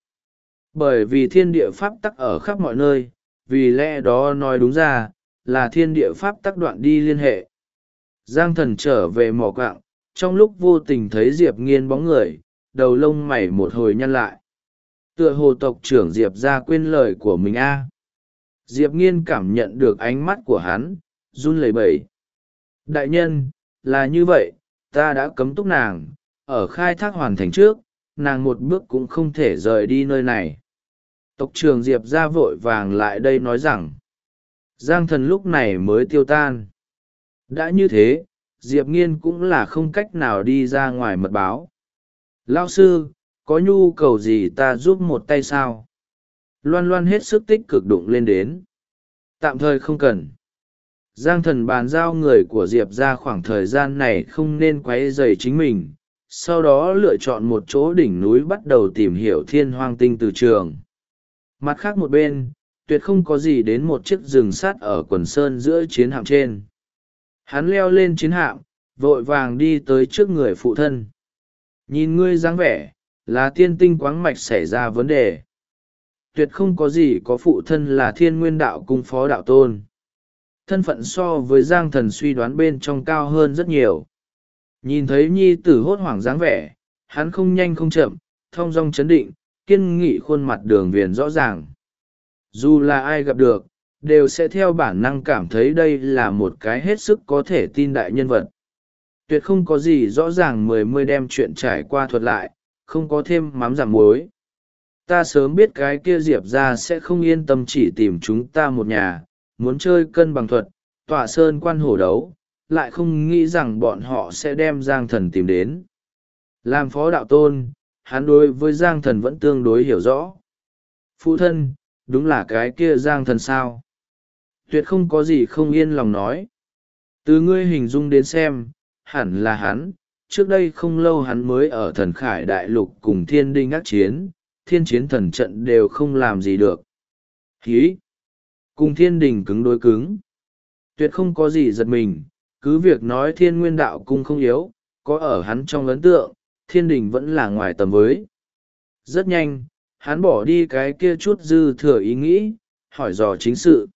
Bởi vì thiên địa pháp tắc ở khắp mọi nơi, vì lẽ đó nói đúng ra, là thiên địa pháp tắc đoạn đi liên hệ. Giang Thần trở về mỏ quạng, trong lúc vô tình thấy Diệp Nghiên bóng người, đầu lông mày một hồi nhăn lại. Tựa hồ tộc trưởng Diệp ra quên lời của mình a. Diệp Nghiên cảm nhận được ánh mắt của hắn, run lẩy bẩy. Đại nhân, là như vậy, ta đã cấm túc nàng, ở khai thác hoàn thành trước, nàng một bước cũng không thể rời đi nơi này. Tộc trưởng Diệp ra vội vàng lại đây nói rằng, Giang Thần lúc này mới tiêu tan. Đã như thế, Diệp Nghiên cũng là không cách nào đi ra ngoài mật báo. Lao sư, có nhu cầu gì ta giúp một tay sao? Loan Loan hết sức tích cực đụng lên đến. Tạm thời không cần. Giang Thần bàn giao người của Diệp ra khoảng thời gian này không nên quấy rầy chính mình, sau đó lựa chọn một chỗ đỉnh núi bắt đầu tìm hiểu thiên hoang tinh từ trường. Mặt khác một bên, tuyệt không có gì đến một chiếc rừng sắt ở quần sơn giữa chiến hạm trên. Hắn leo lên chiến hạm, vội vàng đi tới trước người phụ thân. Nhìn ngươi dáng vẻ, là tiên tinh quáng mạch xảy ra vấn đề. Tuyệt không có gì có phụ thân là Thiên Nguyên Đạo Cung phó đạo tôn. Thân phận so với Giang Thần suy đoán bên trong cao hơn rất nhiều. Nhìn thấy nhi tử hốt hoảng dáng vẻ, hắn không nhanh không chậm, thong dong chấn định, kiên nghị khuôn mặt đường viền rõ ràng. Dù là ai gặp được, đều sẽ theo bản năng cảm thấy đây là một cái hết sức có thể tin đại nhân vật. Tuyệt không có gì rõ ràng mươi đem chuyện trải qua thuật lại, không có thêm mắm giảm muối. Ta sớm biết cái kia Diệp ra sẽ không yên tâm chỉ tìm chúng ta một nhà, muốn chơi cân bằng thuật, tọa sơn quan hổ đấu, lại không nghĩ rằng bọn họ sẽ đem Giang Thần tìm đến. Làm phó đạo tôn, hắn đối với Giang Thần vẫn tương đối hiểu rõ. Phụ thân, đúng là cái kia Giang Thần sao? Tuyệt không có gì không yên lòng nói. Từ ngươi hình dung đến xem, hẳn là hắn, trước đây không lâu hắn mới ở Thần Khải Đại Lục cùng thiên đinh ác chiến, thiên chiến thần trận đều không làm gì được. Hí! Cùng thiên đình cứng đối cứng. Tuyệt không có gì giật mình, cứ việc nói Thiên Nguyên Đạo Cung không yếu, có ở hắn trong ấn tượng, thiên đình vẫn là ngoài tầm với. Rất nhanh, hắn bỏ đi cái kia chút dư thừa ý nghĩ, hỏi dò chính sự.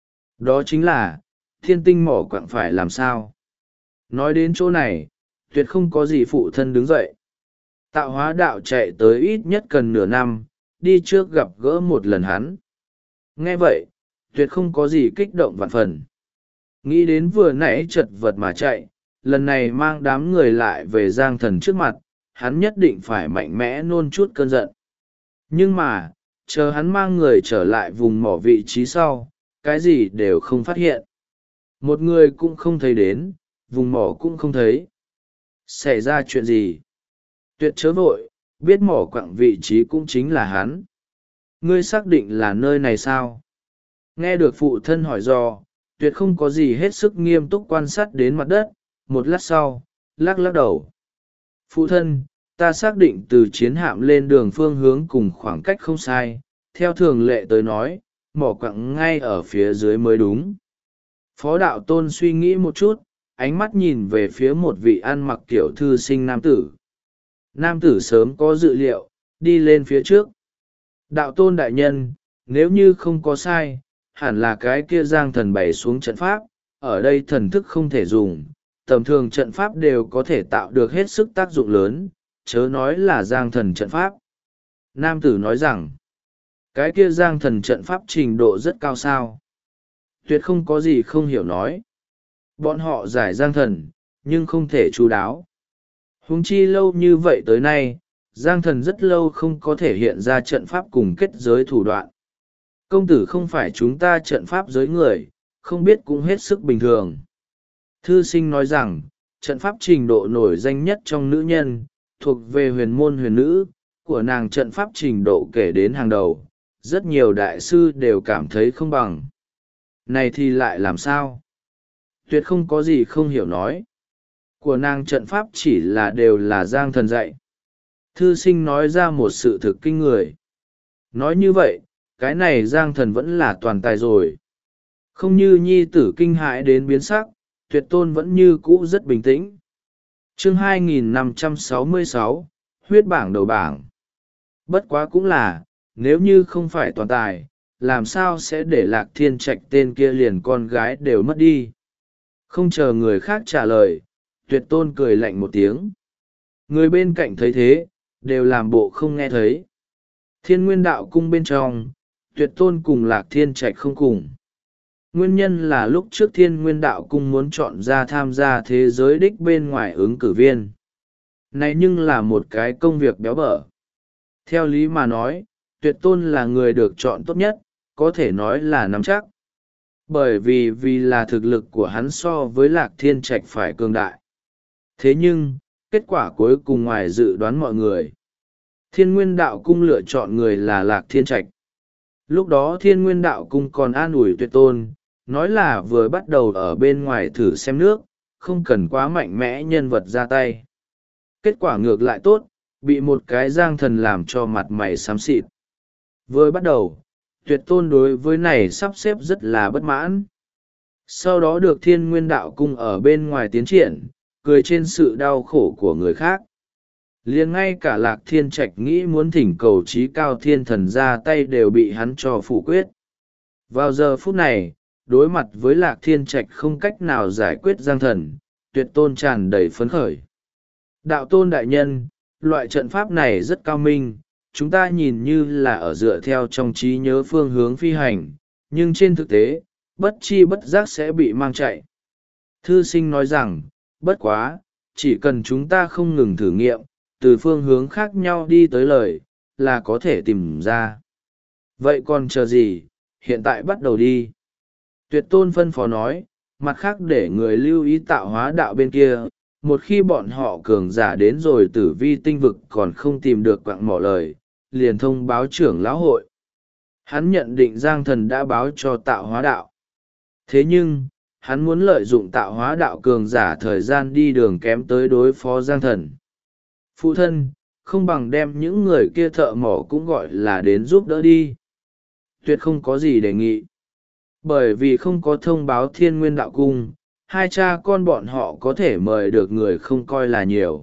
Đó chính là, thiên tinh mỏ quặng phải làm sao? Nói đến chỗ này, tuyệt không có gì phụ thân đứng dậy. Tạo hóa đạo chạy tới ít nhất cần nửa năm, đi trước gặp gỡ một lần hắn. Nghe vậy, tuyệt không có gì kích động vạn phần. Nghĩ đến vừa nãy chật vật mà chạy, lần này mang đám người lại về Giang Thần trước mặt, hắn nhất định phải mạnh mẽ nôn chút cơn giận. Nhưng mà, chờ hắn mang người trở lại vùng mỏ vị trí sau, cái gì đều không phát hiện. Một người cũng không thấy đến, vùng mỏ cũng không thấy. Xảy ra chuyện gì? Tuyệt chớ vội, biết mỏ quặng vị trí cũng chính là hắn. Ngươi xác định là nơi này sao? Nghe được phụ thân hỏi dò, tuyệt không có gì hết sức nghiêm túc quan sát đến mặt đất, một lát sau, lắc lắc đầu. Phụ thân, ta xác định từ chiến hạm lên đường phương hướng cùng khoảng cách không sai, theo thường lệ tới nói, mỏ quặng ngay ở phía dưới mới đúng. Phó đạo tôn suy nghĩ một chút, ánh mắt nhìn về phía một vị ăn mặc kiểu thư sinh nam tử. Nam tử sớm có dự liệu, đi lên phía trước. Đạo tôn đại nhân, nếu như không có sai, hẳn là cái kia Giang Thần bày xuống trận pháp, ở đây thần thức không thể dùng, tầm thường trận pháp đều có thể tạo được hết sức tác dụng lớn, chớ nói là Giang Thần trận pháp. Nam tử nói rằng, cái kia Giang Thần trận pháp trình độ rất cao sao. Tuyệt không có gì không hiểu nói. Bọn họ giải Giang Thần, nhưng không thể chú đáo. Huống chi lâu như vậy tới nay, Giang Thần rất lâu không có thể hiện ra trận pháp cùng kết giới thủ đoạn. Công tử không phải chúng ta trận pháp giới người, không biết cũng hết sức bình thường. Thư sinh nói rằng, trận pháp trình độ nổi danh nhất trong nữ nhân, thuộc về huyền môn huyền nữ, của nàng trận pháp trình độ kể đến hàng đầu, rất nhiều đại sư đều cảm thấy không bằng. Này thì lại làm sao? Tuyệt không có gì không hiểu nói. Của nàng trận pháp chỉ là đều là Giang Thần dạy. Thư sinh nói ra một sự thực kinh người. Nói như vậy, cái này Giang Thần vẫn là toàn tài rồi. Không như nhi tử kinh hãi đến biến sắc, Tuyệt tôn vẫn như cũ rất bình tĩnh. Chương 2566, huyết bảng đầu bảng. Bất quá cũng là, nếu như không phải toàn tài, làm sao sẽ để Lạc Thiên Trạch tên kia liền con gái đều mất đi. Không chờ người khác trả lời, Tuyệt Tôn cười lạnh một tiếng. Người bên cạnh thấy thế, đều làm bộ không nghe thấy. Thiên Nguyên Đạo Cung bên trong, Tuyệt Tôn cùng Lạc Thiên Trạch không cùng. Nguyên nhân là lúc trước Thiên Nguyên Đạo Cung muốn chọn ra tham gia thế giới đích bên ngoài ứng cử viên. Này nhưng là một cái công việc béo bở. Theo lý mà nói, Tuyệt Tôn là người được chọn tốt nhất, có thể nói là nắm chắc. Bởi vì là thực lực của hắn so với Lạc Thiên Trạch phải cường đại. Thế nhưng, kết quả cuối cùng ngoài dự đoán mọi người. Thiên Nguyên Đạo Cung lựa chọn người là Lạc Thiên Trạch. Lúc đó Thiên Nguyên Đạo Cung còn an ủi Tuyệt Tôn, nói là vừa bắt đầu ở bên ngoài thử xem nước, không cần quá mạnh mẽ nhân vật ra tay. Kết quả ngược lại tốt, bị một cái giang thần làm cho mặt mày xám xịt. Vừa bắt đầu, Tuyệt Tôn đối với này sắp xếp rất là bất mãn. Sau đó được Thiên Nguyên Đạo Cung ở bên ngoài tiến triển, cười trên sự đau khổ của người khác. Liền ngay cả Lạc Thiên Trạch nghĩ muốn thỉnh cầu trí cao thiên thần ra tay đều bị hắn cho phủ quyết. Vào giờ phút này, đối mặt với Lạc Thiên Trạch không cách nào giải quyết giang thần, Tuyệt Tôn tràn đầy phấn khởi. Đạo Tôn đại nhân, loại trận pháp này rất cao minh, chúng ta nhìn như là ở dựa theo trong trí nhớ phương hướng phi hành, nhưng trên thực tế, bất chi bất giác sẽ bị mang chạy. Thư sinh nói rằng, bất quá, chỉ cần chúng ta không ngừng thử nghiệm, từ phương hướng khác nhau đi tới lời, là có thể tìm ra. Vậy còn chờ gì, hiện tại bắt đầu đi. Tuyệt Tôn phân phó nói, mặt khác để người lưu ý tạo hóa đạo bên kia, một khi bọn họ cường giả đến rồi tử vi tinh vực còn không tìm được quạng mỏ lời, liền thông báo trưởng lão hội. Hắn nhận định giang thần đã báo cho tạo hóa đạo. Thế nhưng, hắn muốn lợi dụng tạo hóa đạo cường giả thời gian đi đường kém tới đối phó giang thần. Phụ thân, không bằng đem những người kia thợ mỏ cũng gọi là đến giúp đỡ đi. Tuyệt không có gì đề nghị. Bởi vì không có thông báo Thiên Nguyên Đạo Cung, hai cha con bọn họ có thể mời được người không coi là nhiều.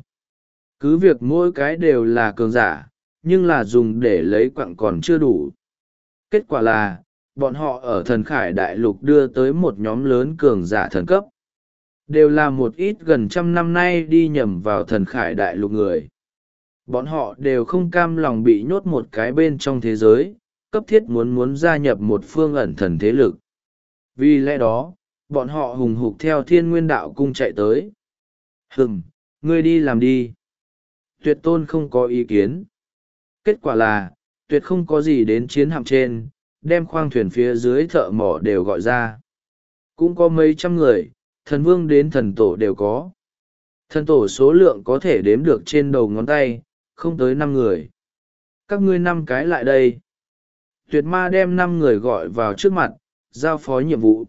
Cứ việc mỗi cái đều là cường giả, nhưng là dùng để lấy quặng còn chưa đủ. Kết quả là, bọn họ ở thần khải đại lục đưa tới một nhóm lớn cường giả thần cấp. Đều là một ít gần trăm năm nay đi nhầm vào thần khải đại lục người. Bọn họ đều không cam lòng bị nhốt một cái bên trong thế giới, cấp thiết muốn gia nhập một phương ẩn thần thế lực. Vì lẽ đó, bọn họ hùng hục theo Thiên Nguyên Đạo Cung chạy tới. Ngươi đi làm đi. Tuyệt Tôn không có ý kiến. Kết quả là, Tuyệt không có gì đến chiến hạm trên, đem khoang thuyền phía dưới thợ mỏ đều gọi ra. Cũng có mấy trăm người, thần vương đến thần tổ đều có. Thần tổ số lượng có thể đếm được trên đầu ngón tay, không tới 5 người. Các ngươi 5 cái lại đây. Tuyệt ma đem 5 người gọi vào trước mặt, giao phó nhiệm vụ.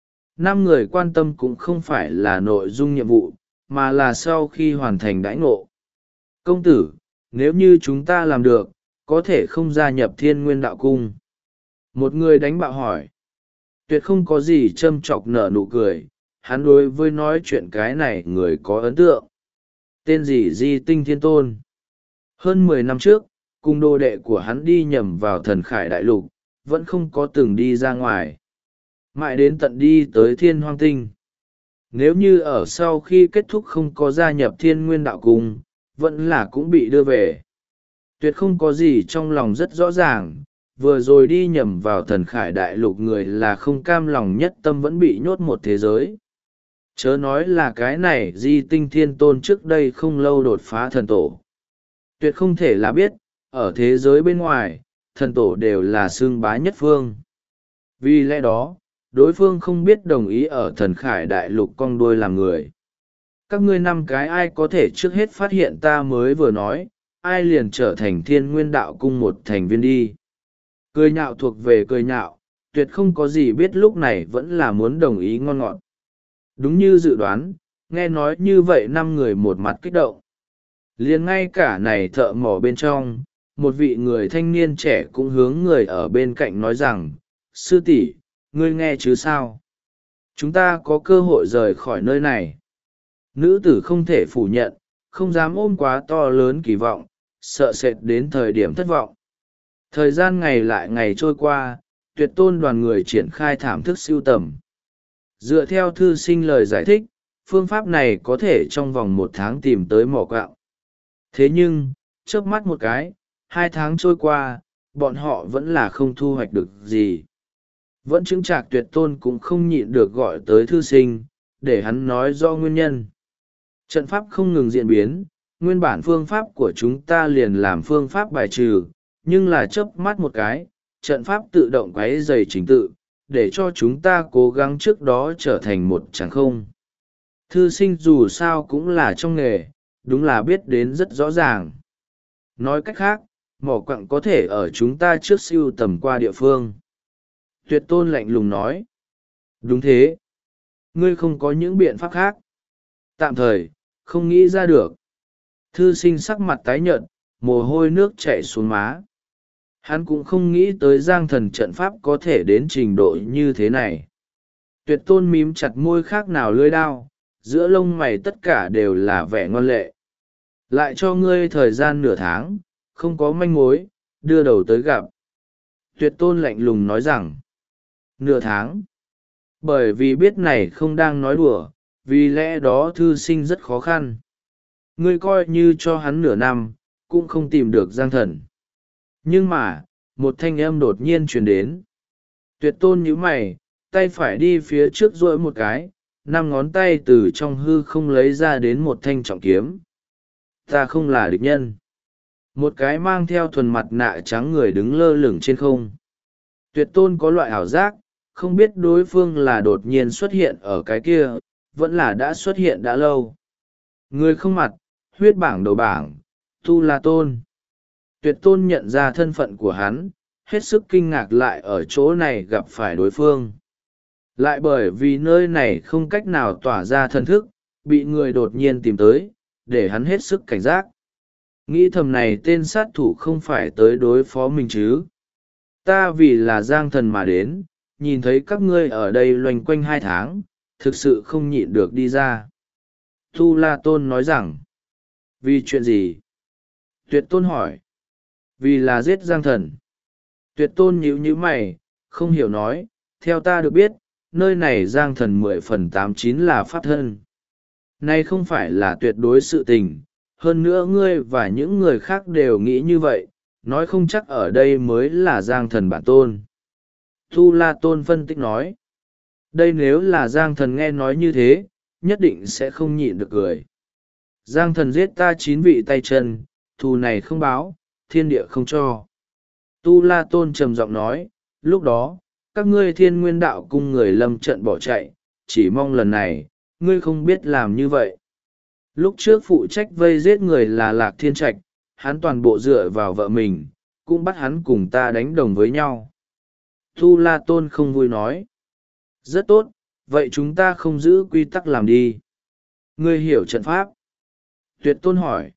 5 người quan tâm cũng không phải là nội dung nhiệm vụ, mà là sau khi hoàn thành đãi ngộ. Công tử, nếu như chúng ta làm được, có thể không gia nhập Thiên Nguyên Đạo Cung. Một người đánh bạo hỏi. Tuyệt không có gì châm chọc nở nụ cười, hắn đối với nói chuyện cái này người có ấn tượng. Tên gì Di Tinh Thiên Tôn. Hơn 10 năm trước, cùng đồ đệ của hắn đi nhầm vào thần khải đại lục, vẫn không có từng đi ra ngoài. Mãi đến tận đi tới Thiên Hoang Tinh. Nếu như ở sau khi kết thúc không có gia nhập Thiên Nguyên Đạo Cung, vẫn là cũng bị đưa về. Tuyệt không có gì trong lòng rất rõ ràng, vừa rồi đi nhầm vào thần khải đại lục người là không cam lòng nhất tâm vẫn bị nhốt một thế giới. Chớ nói là cái này Di Tinh Thiên Tôn trước đây không lâu đột phá thần tổ. Tuyệt không thể là biết, ở thế giới bên ngoài, thần tổ đều là xương bá nhất phương. Vì lẽ đó, đối phương không biết đồng ý ở thần khải đại lục cong đuôi làm người. Các ngươi 5 cái ai có thể trước hết phát hiện ta mới vừa nói, ai liền trở thành Thiên Nguyên Đạo Cung một thành viên đi. Cười nhạo thuộc về cười nhạo, Tuyệt không có gì biết lúc này vẫn là muốn đồng ý ngon ngọt. Đúng như dự đoán, nghe nói như vậy 5 người một mặt kích động. Liền ngay cả này thợ mỏ bên trong, một vị người thanh niên trẻ cũng hướng người ở bên cạnh nói rằng, sư tỷ, ngươi nghe chứ sao? Chúng ta có cơ hội rời khỏi nơi này. Nữ tử không thể phủ nhận, không dám ôm quá to lớn kỳ vọng, sợ sệt đến thời điểm thất vọng. Thời gian ngày lại ngày trôi qua, Tuyệt Tôn đoàn người triển khai thảm thức sưu tầm. Dựa theo thư sinh lời giải thích, phương pháp này có thể trong vòng 1 tháng tìm tới mỏ quặng. Thế nhưng, chớp mắt một cái, 2 tháng trôi qua, bọn họ vẫn là không thu hoạch được gì. Vẫn chứng trạc Tuyệt Tôn cũng không nhịn được gọi tới thư sinh, để hắn nói rõ nguyên nhân. Trận pháp không ngừng diễn biến, nguyên bản phương pháp của chúng ta liền làm phương pháp bài trừ, nhưng là chớp mắt một cái, trận pháp tự động quấy dày trình tự, để cho chúng ta cố gắng trước đó trở thành một tràng không. Thư sinh dù sao cũng là trong nghề, đúng là biết đến rất rõ ràng. Nói cách khác, mỏ quặng có thể ở chúng ta trước siêu tầm qua địa phương. Tuyệt Tôn lạnh lùng nói. Đúng thế. Ngươi không có những biện pháp khác. Tạm thời, không nghĩ ra được. Thư sinh sắc mặt tái nhợt, mồ hôi nước chảy xuống má. Hắn cũng không nghĩ tới giang thần trận pháp có thể đến trình độ như thế này. Tuyệt Tôn mím chặt môi khác nào lưỡi đao, giữa lông mày tất cả đều là vẻ ngoan lệ. Lại cho ngươi thời gian nửa tháng, không có manh mối, đưa đầu tới gặp. Tuyệt Tôn lạnh lùng nói rằng, nửa tháng. Bởi vì biết này không đang nói đùa, vì lẽ đó thư sinh rất khó khăn. Ngươi coi như cho hắn nửa năm, cũng không tìm được giang thần. Nhưng mà, một thanh âm đột nhiên truyền đến. Tuyệt Tôn nhíu mày, tay phải đi phía trước duỗi một cái, 5 ngón tay từ trong hư không lấy ra đến một thanh trọng kiếm. Ta không là địch nhân. Một cái mang theo thuần mặt nạ trắng người đứng lơ lửng trên không. Tuyệt Tôn có loại ảo giác, không biết đối phương là đột nhiên xuất hiện ở cái kia, vẫn là đã xuất hiện đã lâu. Người không mặt, huyết bảng đầu bảng, Tu La Tôn. Tuyệt Tôn nhận ra thân phận của hắn, hết sức kinh ngạc lại ở chỗ này gặp phải đối phương. Lại bởi vì nơi này không cách nào tỏa ra thần thức, bị người đột nhiên tìm tới, để hắn hết sức cảnh giác. Nghĩ thầm này tên sát thủ không phải tới đối phó mình chứ. Ta vì là giang thần mà đến, nhìn thấy các ngươi ở đây loanh quanh 2 tháng, thực sự không nhịn được đi ra. Tu La Tôn nói rằng, vì chuyện gì? Tuyệt Tôn hỏi. Vì là giết giang thần. Tuyệt Tôn nhíu nhíu mày, không hiểu nói, theo ta được biết, nơi này giang thần 10/89 là pháp thân. Nay không phải là tuyệt đối sự tình, hơn nữa ngươi và những người khác đều nghĩ như vậy, nói không chắc ở đây mới là giang thần bản tôn. Tu La Tôn phân tích nói, đây nếu là giang thần nghe nói như thế, nhất định sẽ không nhịn được cười. Giang thần giết ta 9 vị tay chân, thù này không báo, thiên địa không cho. Tu La Tôn trầm giọng nói, lúc đó, các ngươi thiên nguyên đạo cung người lâm trận bỏ chạy, chỉ mong lần này, ngươi không biết làm như vậy. Lúc trước phụ trách vây giết người là Lạc Thiên Trạch, hắn toàn bộ dựa vào vợ mình, cũng bắt hắn cùng ta đánh đồng với nhau. Tu La Tôn không vui nói. Rất tốt, vậy chúng ta không giữ quy tắc làm đi. Ngươi hiểu trận pháp. Tuyệt Tôn hỏi.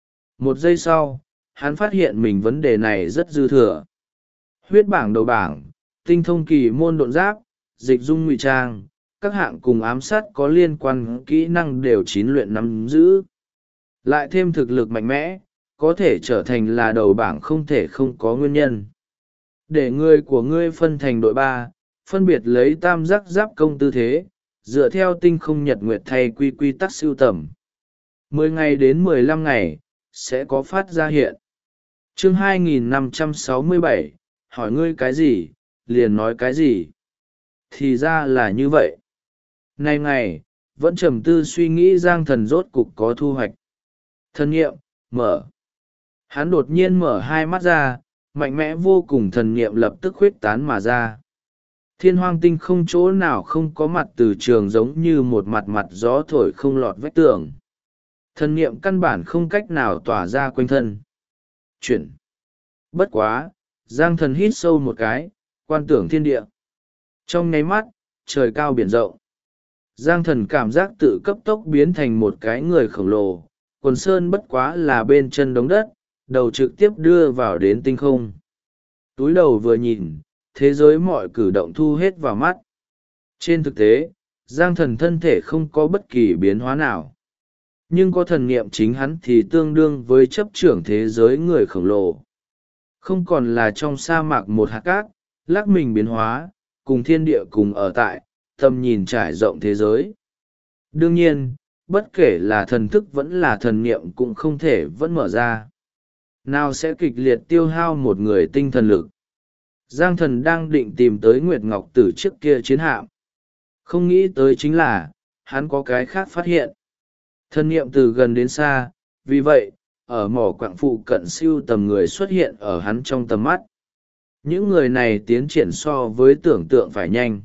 1 giây sau, hắn phát hiện mình vấn đề này rất dư thừa. Huyết bảng đầu bảng, tinh thông kỳ môn độn giáp, dịch dung ngụy trang, các hạng cùng ám sát có liên quan kỹ năng đều 9 luyện nắm giữ. Lại thêm thực lực mạnh mẽ, có thể trở thành là đầu bảng không thể không có nguyên nhân. Để người của ngươi phân thành đội 3, phân biệt lấy tam giác giáp công tư thế, dựa theo tinh không nhật nguyệt thay quy tắc siêu tầm. 10 ngày đến 15 ngày, sẽ có phát ra hiện. Chương 2567, hỏi ngươi cái gì, liền nói cái gì. Thì ra là như vậy. Nay ngày, vẫn trầm tư suy nghĩ giang thần rốt cục có thu hoạch. Thần nghiệm, mở. Hắn đột nhiên mở 2 mắt ra, mạnh mẽ vô cùng thần nghiệm lập tức khuếch tán mà ra. Thiên hoang tinh không chỗ nào không có mặt từ trường giống như một mặt mặt gió thổi không lọt vách tường. Thần nghiệm căn bản không cách nào tỏa ra quanh thân. Chuyển. Bất quá, giang thần hít sâu một cái, quan tưởng thiên địa. Trong nháy mắt, trời cao biển rộng. Giang thần cảm giác tự cấp tốc biến thành một cái người khổng lồ, quần sơn bất quá là bên chân đống đất, đầu trực tiếp đưa vào đến tinh không. Túi đầu vừa nhìn, thế giới mọi cử động thu hết vào mắt. Trên thực tế, giang thần thân thể không có bất kỳ biến hóa nào. nhưng có thần niệm chính hắn thì tương đương với chấp trưởng thế giới người khổng lồ. Không còn là trong sa mạc một hạt cát, lắc mình biến hóa, cùng thiên địa cùng ở tại, tầm nhìn trải rộng thế giới. Đương nhiên, bất kể là thần thức vẫn là thần niệm cũng không thể vẫn mở ra. Nào sẽ kịch liệt tiêu hao một người tinh thần lực. Giang Thần đang định tìm tới Nguyệt Ngọc Tử trước kia chiến hạm. Không nghĩ tới chính là, hắn có cái khác phát hiện. Thần niệm từ gần đến xa, vì vậy, ở mỏ quặng phụ cận siêu tầm người xuất hiện ở hắn trong tầm mắt. Những người này tiến triển so với tưởng tượng phải nhanh.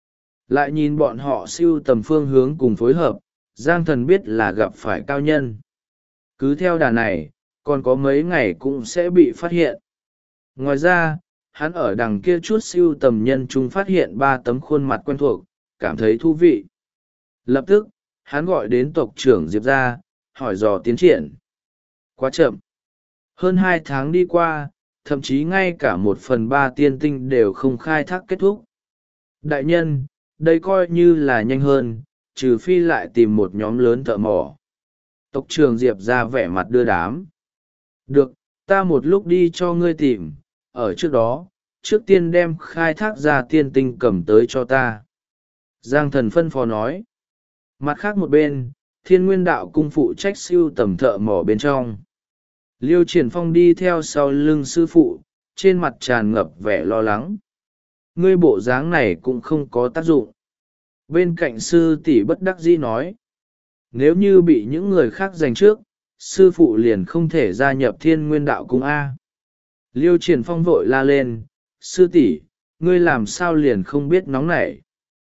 Lại nhìn bọn họ siêu tầm phương hướng cùng phối hợp, Giang Thần biết là gặp phải cao nhân. Cứ theo đà này, còn có mấy ngày cũng sẽ bị phát hiện. Ngoài ra, hắn ở đằng kia chút siêu tầm nhân chúng phát hiện 3 tấm khuôn mặt quen thuộc, cảm thấy thú vị. Lập tức, hắn gọi đến tộc trưởng Diệp ra, hỏi dò tiến triển. Quá chậm. Hơn 2 tháng đi qua, thậm chí ngay cả 1/3 tiên tinh đều không khai thác kết thúc. Đại nhân, đây coi như là nhanh hơn, trừ phi lại tìm một nhóm lớn thợ mỏ. Tộc trưởng Diệp ra vẻ mặt đưa đám. Được, ta một lúc đi cho ngươi tìm, ở trước đó, trước tiên đem khai thác ra tiên tinh cầm tới cho ta. Giang Thần phân phó nói. Mặt khác một bên, Thiên Nguyên Đạo cung phụ trách siêu tầm thợ mỏ bên trong. Liêu Triển Phong đi theo sau lưng sư phụ, trên mặt tràn ngập vẻ lo lắng. Ngươi bộ dáng này cũng không có tác dụng. Bên cạnh sư tỷ bất đắc dĩ nói. Nếu như bị những người khác giành trước, sư phụ liền không thể gia nhập Thiên Nguyên Đạo cung A. Liêu Triển Phong vội la lên, sư tỷ, ngươi làm sao liền không biết nóng nảy.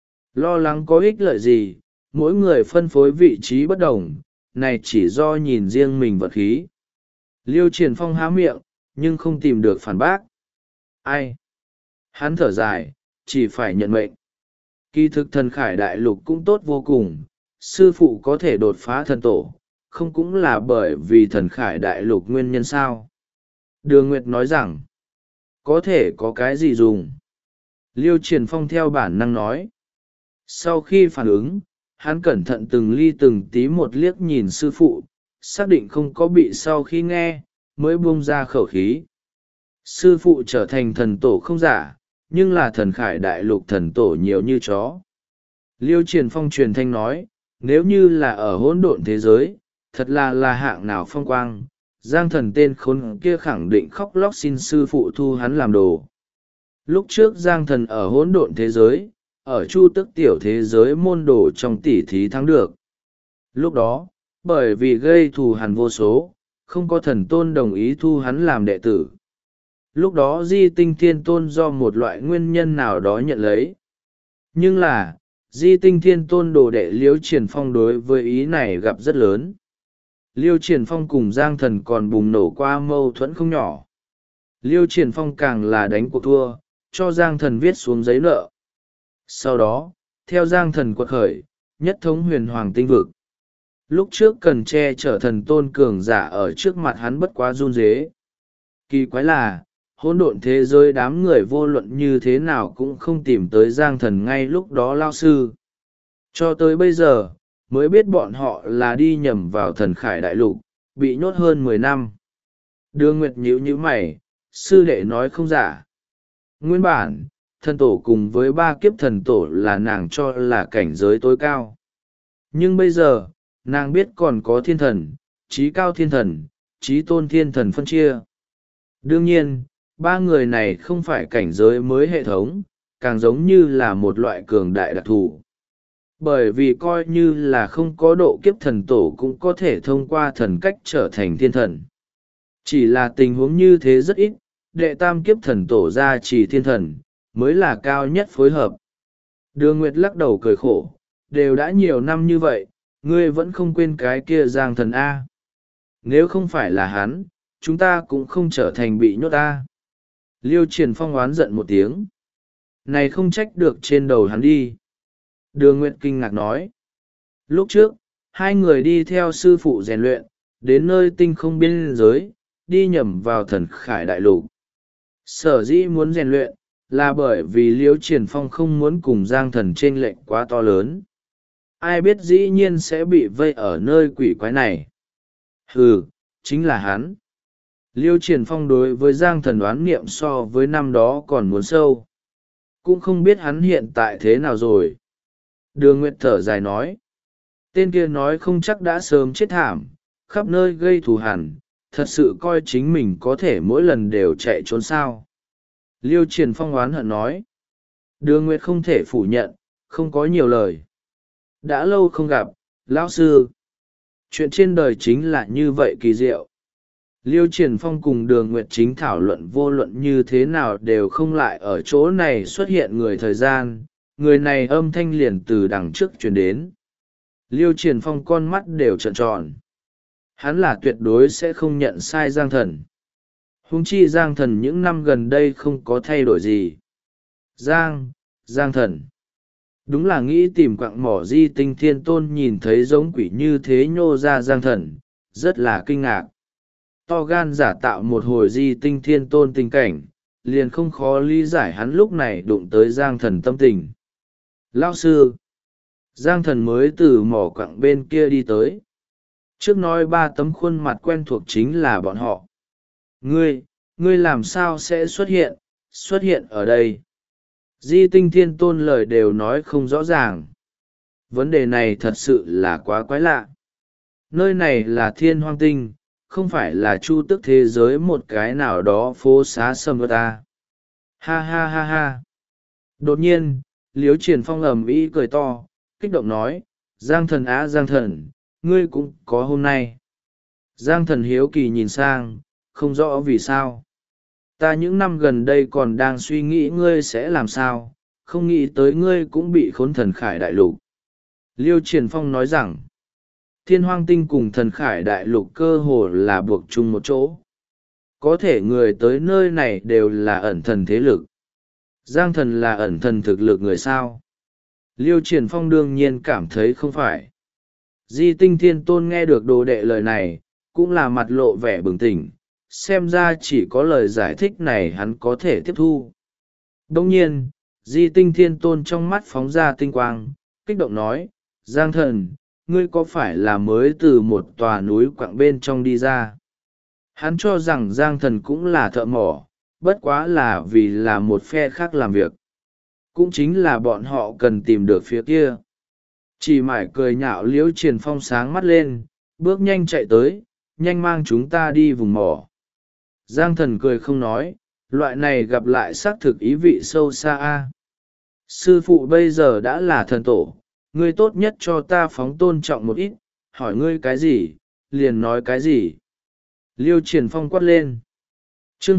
Lo lắng có ích lợi gì, mỗi người phân phối vị trí bất đồng, này chỉ do nhìn riêng mình vật khí. Liêu Triển Phong há miệng, nhưng không tìm được phản bác. Ai? Hắn thở dài, chỉ phải nhận mệnh. Kỳ thực thần khải đại lục cũng tốt vô cùng, sư phụ có thể đột phá thần tổ, không cũng là bởi vì thần khải đại lục nguyên nhân sao? Đường Nguyệt nói rằng, có thể có cái gì dùng? Liêu Triển Phong theo bản năng nói. Sau khi phản ứng, hắn cẩn thận từng ly từng tí một liếc nhìn sư phụ, xác định không có bị sau khi nghe, mới buông ra khẩu khí. Sư phụ trở thành thần tổ không giả, nhưng là thần khải đại lục thần tổ nhiều như chó. Liêu Triển Phong truyền thanh nói, nếu như là ở hỗn độn thế giới, thật là hạng nào phong quang, Giang Thần tên khốn kia khẳng định khóc lóc xin sư phụ thu hắn làm đồ. Lúc trước Giang Thần ở hỗn độn thế giới, ở chu tức tiểu thế giới môn đồ trong tỷ thí thắng được. Lúc đó, bởi vì gây thù hằn vô số, không có thần tôn đồng ý thu hắn làm đệ tử. Lúc đó Di Tinh Thiên Tôn do một loại nguyên nhân nào đó nhận lấy. Nhưng là, Di Tinh Thiên Tôn đồ đệ Liêu Triển Phong đối với ý này gặp rất lớn. Liêu Triển Phong cùng Giang Thần còn bùng nổ qua mâu thuẫn không nhỏ. Liêu Triển Phong càng là đánh cuộc thua, cho Giang Thần viết xuống giấy nợ. Sau đó, theo Giang Thần quật khởi, nhất thống huyền hoàng tinh vực. Lúc trước cần che chở thần tôn cường giả ở trước mặt hắn bất quá run rế. Kỳ quái là, hỗn độn thế giới đám người vô luận như thế nào cũng không tìm tới Giang Thần ngay lúc đó lao sư. Cho tới bây giờ, mới biết bọn họ là đi nhầm vào thần khải đại lục, bị nhốt hơn 10 năm. Đường Nguyệt nhíu mày, sư đệ nói không giả. Nguyên bản, thần tổ cùng với 3 kiếp thần tổ là nàng cho là cảnh giới tối cao. Nhưng bây giờ, nàng biết còn có thiên thần, trí cao thiên thần, trí tôn thiên thần phân chia. Đương nhiên, 3 người này không phải cảnh giới mới hệ thống, càng giống như là một loại cường đại đặc thù. Bởi vì coi như là không có độ kiếp thần tổ cũng có thể thông qua thần cách trở thành thiên thần. Chỉ là tình huống như thế rất ít, đệ tam kiếp thần tổ ra chỉ thiên thần, mới là cao nhất phối hợp. Đường Nguyệt lắc đầu cười khổ, đều đã nhiều năm như vậy, ngươi vẫn không quên cái kia Giang Thần A. Nếu không phải là hắn, chúng ta cũng không trở thành bị nhốt A. Liêu Triển Phong oán giận một tiếng. Này không trách được trên đầu hắn đi. Đường Nguyệt kinh ngạc nói. Lúc trước, 2 người đi theo sư phụ rèn luyện, đến nơi tinh không biên giới, đi nhầm vào thần khải đại lục. Sở dĩ muốn rèn luyện, là bởi vì Liêu Triển Phong không muốn cùng Giang Thần chênh lệch quá to lớn. ai biết dĩ nhiên sẽ bị vây ở nơi quỷ quái này. Chính là hắn. Liêu Triển Phong đối với Giang Thần oán niệm so với năm đó còn muốn sâu. Cũng không biết hắn hiện tại thế nào rồi. Đường Nguyệt thở dài nói. Tên kia nói không chắc đã sớm chết thảm, khắp nơi gây thù hằn, thật sự coi chính mình có thể mỗi lần đều chạy trốn sao. Liêu Triển Phong oán hận nói. Đường Nguyệt không thể phủ nhận, không có nhiều lời. Đã lâu không gặp, lão sư. Chuyện trên đời chính là như vậy kỳ diệu. Liêu Triển Phong cùng Đường Nguyệt chính thảo luận vô luận như thế nào đều không lại ở chỗ này xuất hiện người thời gian, người này âm thanh liền từ đằng trước truyền đến. Liêu Triển Phong con mắt đều trợn tròn. Hắn là tuyệt đối sẽ không nhận sai Giang Thần. Huống chi Giang Thần những năm gần đây không có thay đổi gì. Giang Thần. Đúng là nghĩ tìm quặng mỏ Di Tinh Thiên Tôn nhìn thấy giống quỷ như thế nhô ra Giang Thần, rất là kinh ngạc. To gan giả tạo một hồi Di Tinh Thiên Tôn tình cảnh, liền không khó lý giải hắn lúc này đụng tới Giang Thần tâm tình. Lão sư. Giang Thần mới từ mỏ quặng bên kia đi tới. Trước nói ba tấm khuôn mặt quen thuộc chính là bọn họ. Ngươi làm sao sẽ xuất hiện ở đây? Di Tinh Thiên Tôn lời đều nói không rõ ràng. Vấn đề này thật sự là quá quái lạ. Nơi này là Thiên Hoang Tinh, không phải là chu tức thế giới một cái nào đó phố xá sầm ta. Ha ha ha ha. Đột nhiên, Liếu Triển Phong ầm ĩ cười to, kích động nói, Giang Thần á Giang Thần, ngươi cũng có hôm nay. Giang Thần hiếu kỳ nhìn sang, không rõ vì sao. Ta những năm gần đây còn đang suy nghĩ ngươi sẽ làm sao, không nghĩ tới ngươi cũng bị khốn thần khải đại lục. Liêu Triển Phong nói rằng, Thiên Hoang Tinh cùng thần khải đại lục cơ hồ là buộc chung một chỗ. Có thể người tới nơi này đều là ẩn thần thế lực. Giang Thần là ẩn thần thực lực người sao? Liêu Triển Phong đương nhiên cảm thấy không phải. Di Tinh Thiên Tôn nghe được đồ đệ lời này, cũng là mặt lộ vẻ bừng tỉnh, xem ra chỉ có lời giải thích này hắn có thể tiếp thu. Đồng nhiên, Di Tinh Thiên Tôn trong mắt phóng ra tinh quang, kích động nói, Giang Thần, ngươi có phải là mới từ một tòa núi quặng bên trong đi ra? Hắn cho rằng Giang Thần cũng là thợ mỏ, bất quá là vì là một phe khác làm việc. Cũng chính là bọn họ cần tìm được phía kia. Chỉ mải cười nhạo Liễu Triển Phong sáng mắt lên, bước nhanh chạy tới, nhanh mang chúng ta đi vùng mỏ. Giang Thần cười không nói, loại này gặp lại xác thực ý vị sâu xa a. Sư phụ bây giờ đã là thần tổ, ngươi tốt nhất cho ta phóng tôn trọng một ít, hỏi ngươi cái gì, liền nói cái gì. Liêu Triển Phong quát lên. Chương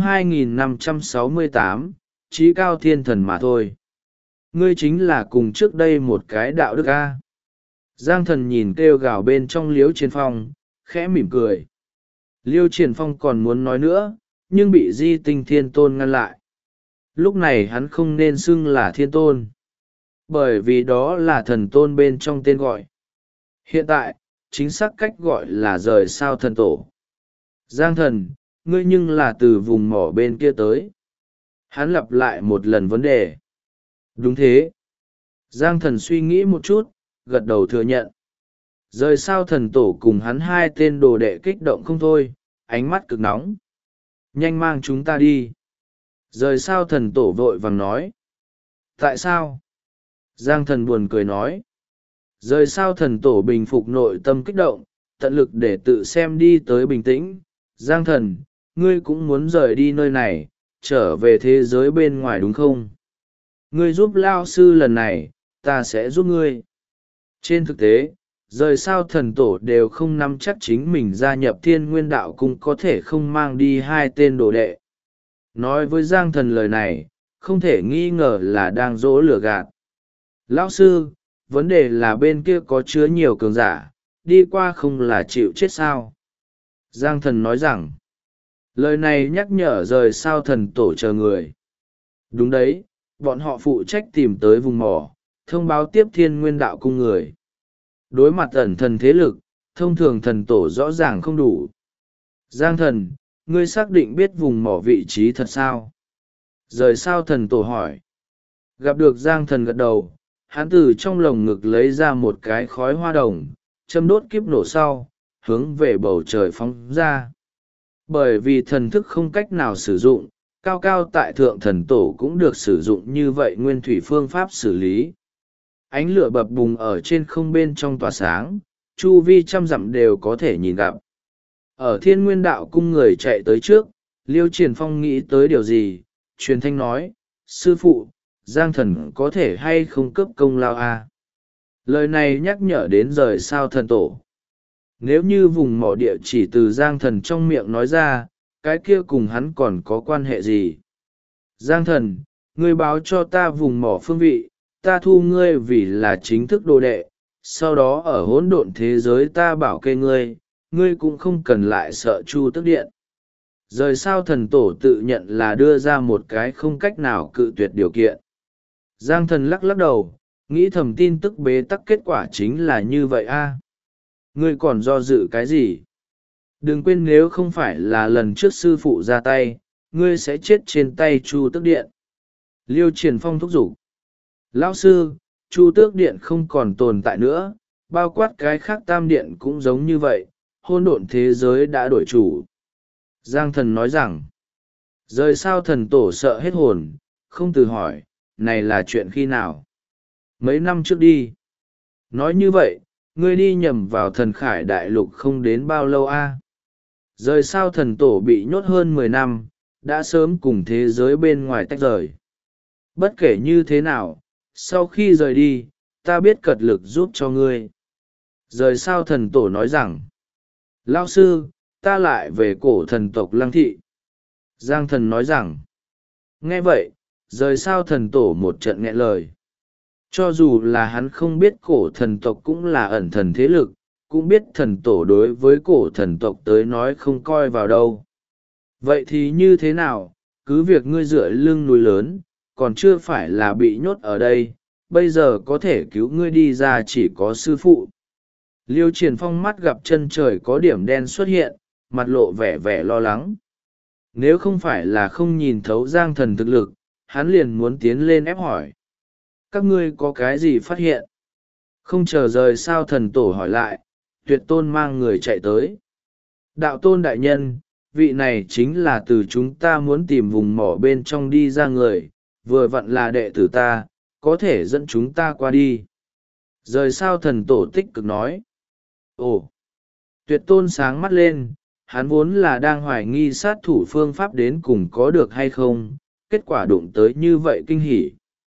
2568, Chí Cao Thiên Thần mà thôi. Ngươi chính là cùng trước đây một cái đạo đức a. Giang Thần nhìn kêu gào bên trong Liêu Triển Phong, khẽ mỉm cười. Liêu Triển Phong còn muốn nói nữa, nhưng bị Di Tinh Thiên Tôn ngăn lại. Lúc này hắn không nên xưng là Thiên Tôn, bởi vì đó là thần tôn bên trong tên gọi. Hiện tại, chính xác cách gọi là rời sao thần tổ. Giang Thần, ngươi nhưng là từ vùng mỏ bên kia tới. Hắn lặp lại một lần vấn đề. Đúng thế. Giang Thần suy nghĩ một chút, gật đầu thừa nhận. Rời sao thần tổ cùng hắn hai tên đồ đệ kích động không thôi, ánh mắt cực nóng. Nhanh mang chúng ta đi. Rời sao thần tổ vội vàng nói. Tại sao? Giang Thần buồn cười nói. Rời sao thần tổ bình phục nội tâm kích động, tận lực để tự xem đi tới bình tĩnh. Giang Thần, ngươi cũng muốn rời đi nơi này, trở về thế giới bên ngoài đúng không? Ngươi giúp lao sư lần này, ta sẽ giúp ngươi. Trên thực tế, rời sao thần tổ đều không nắm chắc chính mình gia nhập Thiên Nguyên Đạo Cung có thể không mang đi hai tên đồ đệ. Nói với Giang Thần lời này, không thể nghi ngờ là đang dỗ lừa gạt. Lão sư, vấn đề là bên kia có chứa nhiều cường giả, đi qua không là chịu chết sao? Giang Thần nói rằng, lời này nhắc nhở rời sao thần tổ chờ người. Đúng đấy, bọn họ phụ trách tìm tới vùng mỏ, thông báo tiếp Thiên Nguyên Đạo Cung người. Đối mặt ẩn thần thế lực, thông thường thần tổ rõ ràng không đủ. Giang Thần, ngươi xác định biết vùng mỏ vị trí thật sao? Rời sao thần tổ hỏi. Gặp được Giang Thần gật đầu, hắn từ trong lồng ngực lấy ra một cái khói hoa đồng, châm đốt kíp nổ sau, hướng về bầu trời phóng ra. Bởi vì thần thức không cách nào sử dụng, cao cao tại thượng thần tổ cũng được sử dụng như vậy nguyên thủy phương pháp xử lý. Ánh lửa bập bùng ở trên không bên trong tỏa sáng, chu vi trăm dặm đều có thể nhìn gặp. Ở Thiên Nguyên Đạo Cung người chạy tới trước, Liêu Triển Phong nghĩ tới điều gì, truyền thanh nói, sư phụ, Giang Thần có thể hay không cấp công lao à? Lời này nhắc nhở đến rời sao thần tổ. Nếu như vùng mỏ địa chỉ từ Giang Thần trong miệng nói ra, cái kia cùng hắn còn có quan hệ gì? Giang Thần, ngươi báo cho ta vùng mỏ phương vị, ta thu ngươi vì là chính thức đồ đệ, sau đó ở hỗn độn thế giới ta bảo kê ngươi, ngươi cũng không cần lại sợ Chu Tước Điện. Rời sao thần tổ tự nhận là đưa ra một cái không cách nào cự tuyệt điều kiện. Giang Thần lắc lắc đầu, nghĩ thầm tin tức bế tắc kết quả chính là như vậy a. Ngươi còn do dự cái gì? Đừng quên nếu không phải là lần trước sư phụ ra tay, ngươi sẽ chết trên tay Chu Tước Điện. Liêu Triển Phong thúc giục. Lão sư, Chu Tước Điện không còn tồn tại nữa, bao quát cái khác tam điện cũng giống như vậy, hôn độn thế giới đã đổi chủ. Giang Thần nói rằng, rời sao thần tổ sợ hết hồn, không từ hỏi, này là chuyện khi nào? Mấy năm trước đi. Nói như vậy, ngươi đi nhầm vào thần khải đại lục không đến bao lâu a? Rời sao thần tổ bị nhốt hơn 10 năm, đã sớm cùng thế giới bên ngoài tách rời. Bất kể như thế nào, sau khi rời đi, ta biết cật lực giúp cho ngươi. Rời sao thần tổ nói rằng, Lão sư, ta lại về cổ thần tộc Lăng Thị. Giang Thần nói rằng, nghe vậy, rời sao thần tổ một trận nghẹn lời. Cho dù là hắn không biết cổ thần tộc cũng là ẩn thần thế lực, cũng biết thần tổ đối với cổ thần tộc tới nói không coi vào đâu. Vậy thì như thế nào, cứ việc ngươi dựa lưng núi lớn, còn chưa phải là bị nhốt ở đây, bây giờ có thể cứu ngươi đi ra chỉ có sư phụ. Liêu Triển Phong mắt gặp chân trời có điểm đen xuất hiện, mặt lộ vẻ vẻ lo lắng. Nếu không phải là không nhìn thấu Giang Thần thực lực, hắn liền muốn tiến lên ép hỏi. Các ngươi có cái gì phát hiện? Không chờ rời sao thần tổ hỏi lại, Tuyệt Tôn mang người chạy tới. Đạo Tôn đại nhân, vị này chính là từ chúng ta muốn tìm vùng mỏ bên trong đi ra người, vừa vặn là đệ tử ta, có thể dẫn chúng ta qua đi. Rời sao thần tổ tích cực nói. Ồ! Tuyệt Tôn sáng mắt lên, hắn vốn là đang hoài nghi sát thủ phương pháp đến cùng có được hay không, kết quả đụng tới như vậy kinh hỉ.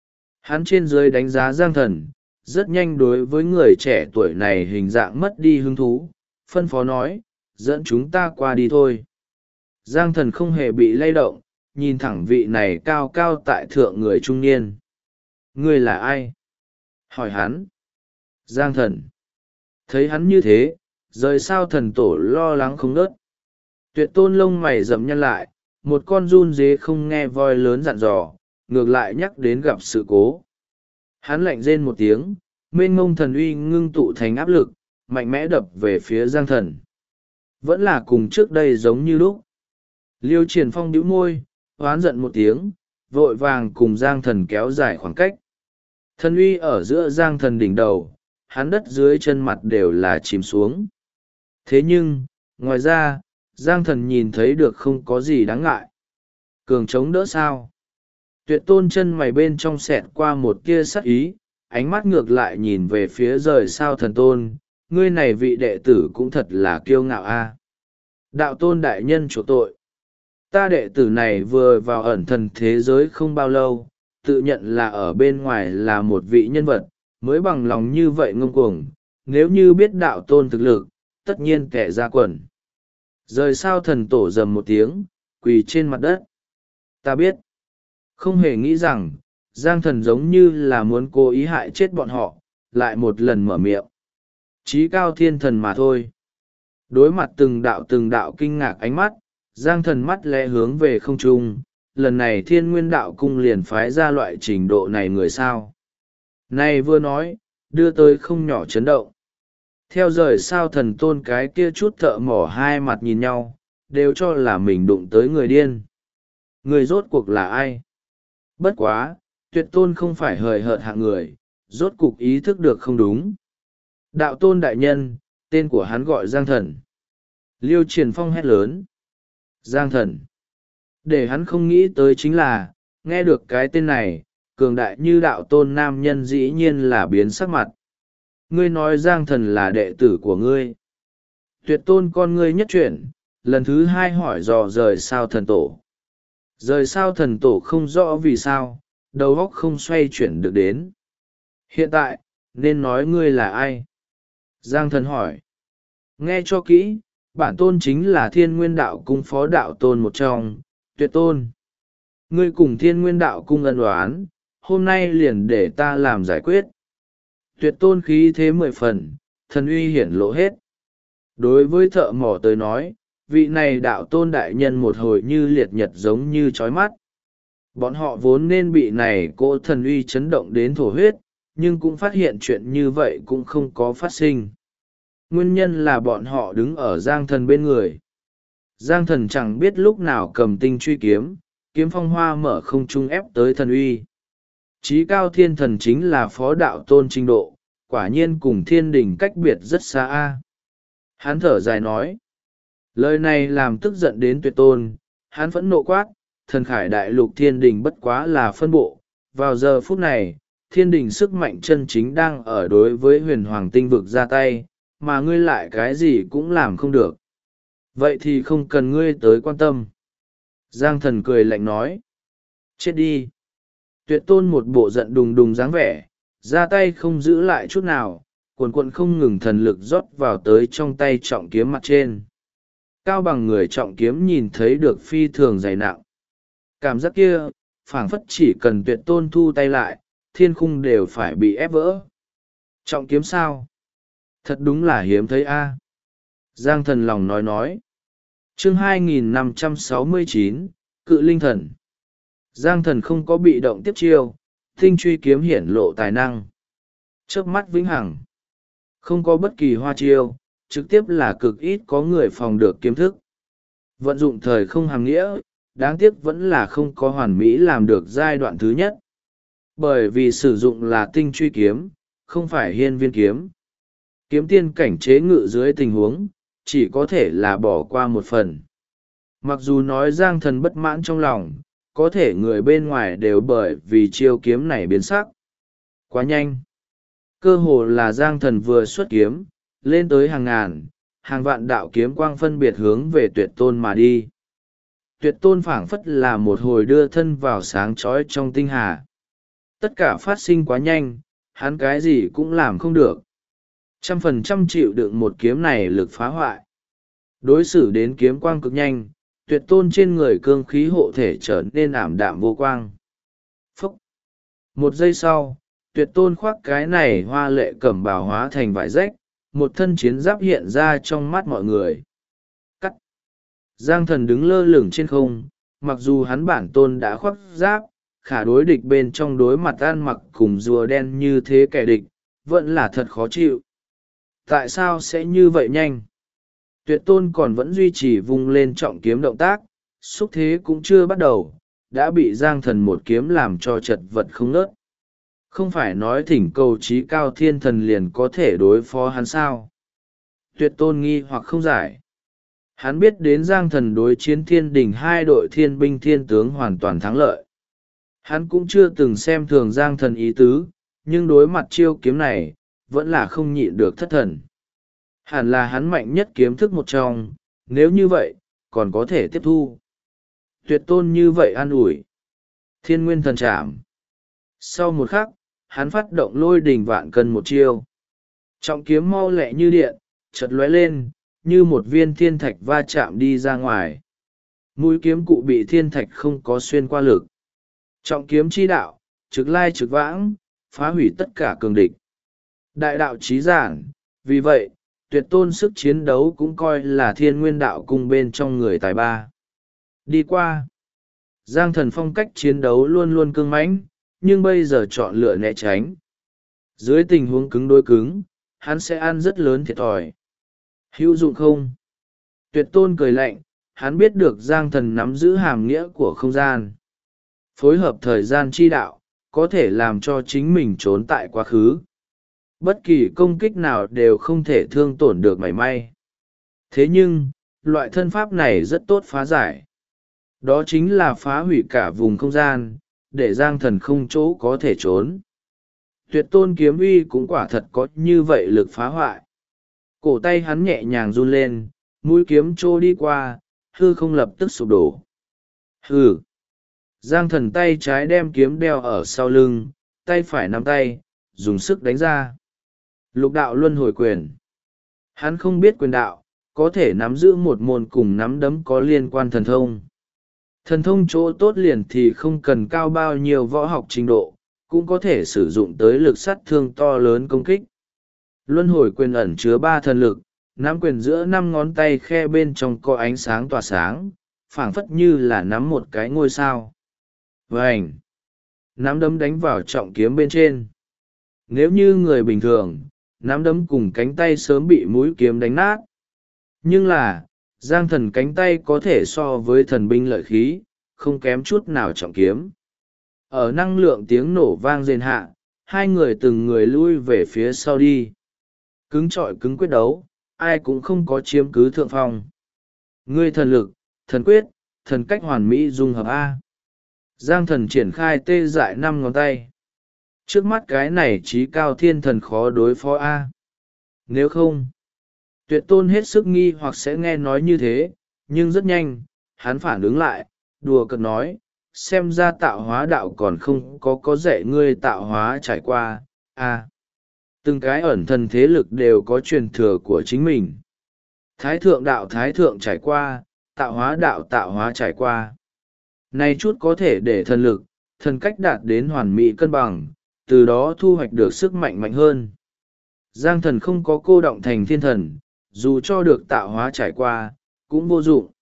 Hắn trên dưới đánh giá Giang Thần, rất nhanh đối với người trẻ tuổi này hình dạng mất đi hứng thú, phân phó nói, dẫn chúng ta qua đi thôi. Giang Thần không hề bị lay động, nhìn thẳng vị này cao cao tại thượng người trung niên. Ngươi là ai? Hỏi hắn. Giang Thần. Thấy hắn như thế, rời sao thần tổ lo lắng không nớt. Tuyệt Tôn lông mày rậm nhăn lại, một con run dế không nghe voi lớn dặn dò, ngược lại nhắc đến gặp sự cố. Hắn lạnh rên một tiếng, mênh mông thần uy ngưng tụ thành áp lực, mạnh mẽ đập về phía Giang Thần. Vẫn là cùng trước đây giống như lúc. Liêu Triển Phong bĩu môi, hoán giận một tiếng, vội vàng cùng Giang Thần kéo dài khoảng cách. Thần uy ở giữa Giang Thần đỉnh đầu, hắn đất dưới chân mặt đều là chìm xuống. Thế nhưng, ngoài ra, Giang Thần nhìn thấy được không có gì đáng ngại. Cường chống đỡ sao? Tuyệt Tôn chân mày bên trong xẹt qua một tia sắc ý, ánh mắt ngược lại nhìn về phía rời sao thần tôn, ngươi này vị đệ tử cũng thật là kiêu ngạo a. Đạo Tôn đại nhân chủ tội. Ta đệ tử này vừa vào ẩn thần thế giới không bao lâu, tự nhận là ở bên ngoài là một vị nhân vật, mới bằng lòng như vậy ngông cuồng, nếu như biết đạo Tôn thực lực, tất nhiên kẻ ra quần. Rời sao thần tổ rầm một tiếng, quỳ trên mặt đất. Ta biết. Không hề nghĩ rằng, Giang Thần giống như là muốn cố ý hại chết bọn họ, lại một lần mở miệng. Chí cao thiên thần mà thôi. Đối mặt từng đạo kinh ngạc ánh mắt, Giang Thần mắt lẽ hướng về không trung, lần này Thiên Nguyên Đạo Cung liền phái ra loại trình độ này người sao. Này vừa nói, đưa tới không nhỏ chấn động. Theo rời sao thần tôn cái kia chút thợ mỏ hai mặt nhìn nhau, đều cho là mình đụng tới người điên. Người rốt cuộc là ai? Bất quá, Tuyệt Tôn không phải hời hợt hạng người, rốt cục ý thức được không đúng. Đạo tôn đại nhân, tên của hắn gọi Giang Thần. Liêu Triển Phong hét lớn. Giang Thần. Để hắn không nghĩ tới chính là, nghe được cái tên này, cường đại như đạo tôn nam nhân dĩ nhiên là biến sắc mặt. Ngươi nói Giang Thần là đệ tử của ngươi. Tuyệt tôn con ngươi nhất chuyển, lần thứ hai hỏi dò rời sao thần tổ. Rời sao thần tổ không rõ vì sao, đầu óc không xoay chuyển được đến. Hiện tại, nên nói ngươi là ai? Giang Thần hỏi. Nghe cho kỹ, bản tôn chính là Thiên Nguyên Đạo Cung phó đạo tôn một trong, Tuyệt tôn. Ngươi cùng Thiên Nguyên Đạo Cung ân oán, hôm nay liền để ta làm giải quyết. Tuyệt tôn khí thế 10 phần, thần uy hiển lộ hết. Đối với thợ mỏ tới nói, vị này đạo tôn đại nhân một hồi như liệt nhật giống như chói mắt. Bọn họ vốn nên bị này cỗ thần uy chấn động đến thổ huyết, nhưng cũng phát hiện chuyện như vậy cũng không có phát sinh. Nguyên nhân là bọn họ đứng ở Giang Thần bên người. Giang Thần chẳng biết lúc nào cầm tinh truy kiếm, kiếm phong hoa mở không trung ép tới thần uy. Chí cao thiên thần chính là phó đạo tôn trình độ, quả nhiên cùng thiên đình cách biệt rất xa a. Hắn thở dài nói. Lời này làm tức giận đến Tuyệt tôn, hắn phẫn nộ quát, thần khải đại lục thiên đình bất quá là phân bộ. Vào giờ phút này, thiên đình sức mạnh chân chính đang ở đối với huyền hoàng tinh vực ra tay, mà ngươi lại cái gì cũng làm không được. Vậy thì không cần ngươi tới quan tâm. Giang Thần cười lạnh nói. Chết đi. Tuyệt tôn một bộ giận đùng đùng dáng vẻ, ra tay không giữ lại chút nào, cuồn cuộn không ngừng thần lực rót vào tới trong tay trọng kiếm mặt trên. Cao bằng người trọng kiếm nhìn thấy được phi thường dày nặng. Cảm giác kia, phảng phất chỉ cần Tuyệt tôn thu tay lại, thiên khung đều phải bị ép vỡ. Trọng kiếm sao? Thật đúng là hiếm thấy a. Giang Thần lòng nói. Chương 2569, Cự Linh Thần. Giang Thần không có bị động tiếp chiêu, tinh truy kiếm hiển lộ tài năng. Chớp mắt vĩnh hằng. Không có bất kỳ hoa chiêu, trực tiếp là cực ít có người phòng được kiếm thức. Vận dụng thời không hàng nghĩa, đáng tiếc vẫn là không có hoàn mỹ làm được giai đoạn thứ nhất. Bởi vì sử dụng là tinh truy kiếm, không phải hiên viên kiếm. Kiếm tiên cảnh chế ngự dưới tình huống, chỉ có thể là bỏ qua một phần. Mặc dù nói Giang Thần bất mãn trong lòng, có thể người bên ngoài đều bởi vì chiêu kiếm này biến sắc. Quá nhanh. Cơ hồ là Giang Thần vừa xuất kiếm, lên tới hàng ngàn, hàng vạn đạo kiếm quang phân biệt hướng về Tuyệt tôn mà đi. Tuyệt tôn phảng phất là một hồi đưa thân vào sáng chói trong tinh hà. Tất cả phát sinh quá nhanh, hắn cái gì cũng làm không được. 100% chịu đựng một kiếm này lực phá hoại. Đối xử đến kiếm quang cực nhanh, Tuyệt tôn trên người cương khí hộ thể trở nên ảm đạm vô quang. Phúc! Một giây sau, Tuyệt tôn khoác cái này hoa lệ cẩm bào hóa thành vải rách, một thân chiến giáp hiện ra trong mắt mọi người. Cắt! Giang Thần đứng lơ lửng trên không, mặc dù hắn bản tôn đã khoác giáp, khả đối địch bên trong đối mặt ăn mặc cùng rùa đen như thế kẻ địch, vẫn là thật khó chịu. Tại sao sẽ như vậy nhanh? Tuyệt tôn còn vẫn duy trì vung lên trọng kiếm động tác, xúc thế cũng chưa bắt đầu, đã bị Giang Thần một kiếm làm cho chật vật không nớt. Không phải nói thỉnh cầu chí cao thiên thần liền có thể đối phó hắn sao? Tuyệt tôn nghi hoặc không giải. Hắn biết đến Giang Thần đối chiến thiên đình hai đội thiên binh thiên tướng hoàn toàn thắng lợi. Hắn cũng chưa từng xem thường Giang Thần ý tứ, nhưng đối mặt chiêu kiếm này, vẫn là không nhịn được thất thần. Hẳn là hắn mạnh nhất kiếm thức một trong, nếu như vậy, còn có thể tiếp thu. Tuyệt tôn như vậy an ủi. Thiên nguyên thần trảm. Sau một khắc, hắn phát động lôi đình vạn cân một chiêu. Trọng kiếm mau lẹ như điện, chợt lóe lên, như một viên thiên thạch va chạm đi ra ngoài. Mũi kiếm cụ bị thiên thạch không có xuyên qua lực. Trọng kiếm chi đạo, trực lai trực vãng, phá hủy tất cả cường địch. Đại đạo chí giản, vì vậy, Tuyệt tôn sức chiến đấu cũng coi là thiên nguyên đạo cung bên trong người tài ba. Đi qua. Giang Thần phong cách chiến đấu luôn luôn cương mãnh, nhưng bây giờ chọn lựa né tránh. Dưới tình huống cứng đối cứng, hắn sẽ ăn rất lớn thiệt thòi. Hữu dụng không? Tuyệt tôn cười lạnh, hắn biết được Giang Thần nắm giữ hàm nghĩa của không gian. Phối hợp thời gian chi đạo, có thể làm cho chính mình trốn tại quá khứ. Bất kỳ công kích nào đều không thể thương tổn được mảy may. Thế nhưng, loại thân pháp này rất tốt phá giải. Đó chính là phá hủy cả vùng không gian, để Giang Thần không chỗ có thể trốn. Tuyệt tôn kiếm uy cũng quả thật có như vậy lực phá hoại. Cổ tay hắn nhẹ nhàng run lên, mũi kiếm trô đi qua, hư không lập tức sụp đổ. Hừ! Giang Thần tay trái đem kiếm đeo ở sau lưng, tay phải nắm tay, dùng sức đánh ra. Lục đạo luân hồi quyền. Hắn không biết quyền đạo, có thể nắm giữ một môn cùng nắm đấm có liên quan thần thông. Thần thông chỗ tốt liền thì không cần cao bao nhiêu võ học trình độ, cũng có thể sử dụng tới lực sát thương to lớn công kích. Luân hồi quyền ẩn chứa 3 thần lực, nắm quyền giữa 5 ngón tay khe bên trong có ánh sáng tỏa sáng, phảng phất như là nắm một cái ngôi sao. Vành! Nắm đấm đánh vào trọng kiếm bên trên. Nếu như người bình thường, nắm đấm cùng cánh tay sớm bị mũi kiếm đánh nát. Nhưng là, Giang Thần cánh tay có thể so với thần binh lợi khí, không kém chút nào trọng kiếm. Ở năng lượng tiếng nổ vang rền hạ, hai người từng người lui về phía sau đi. Cứng trọi cứng quyết đấu, ai cũng không có chiếm cứ thượng phong. Ngươi thần lực, thần quyết, thần cách hoàn mỹ dung hợp A. Giang Thần triển khai tê dại 5 ngón tay. Trước mắt cái này trí cao thiên thần khó đối phó A. Nếu không, Tuyệt tôn hết sức nghi hoặc sẽ nghe nói như thế, nhưng rất nhanh, hắn phản ứng lại, đùa cợt nói, xem ra tạo hóa đạo còn không có dạy ngươi tạo hóa trải qua, từng cái ẩn thần thế lực đều có truyền thừa của chính mình. Thái thượng đạo thái thượng trải qua, tạo hóa đạo tạo hóa trải qua. Này chút có thể để thần lực, thần cách đạt đến hoàn mỹ cân bằng, từ đó thu hoạch được sức mạnh mạnh hơn. Giang Thần không có cô động thành thiên thần, dù cho được tạo hóa trải qua, cũng vô dụng.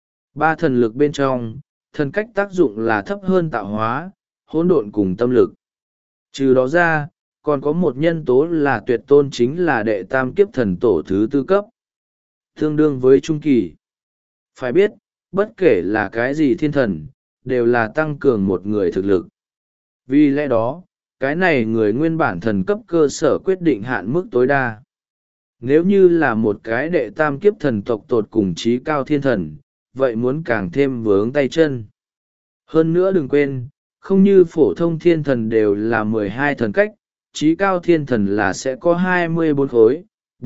3 thần lực bên trong, thần cách tác dụng là thấp hơn tạo hóa, hỗn độn cùng tâm lực. Trừ đó ra, còn có một nhân tố là tuyệt tôn chính là đệ tam kiếp thần tổ thứ 4 cấp. Tương đương với trung kỳ. Phải biết, bất kể là cái gì thiên thần, đều là tăng cường một người thực lực. Vì lẽ đó, cái này người nguyên bản thần cấp cơ sở quyết định hạn mức tối đa. Nếu như là một cái đệ tam kiếp thần tộc tột cùng trí cao thiên thần, vậy muốn càng thêm vướng tay chân. Hơn nữa đừng quên, không như phổ thông thiên thần đều là 12 thần cách, trí cao thiên thần là sẽ có 24 khối,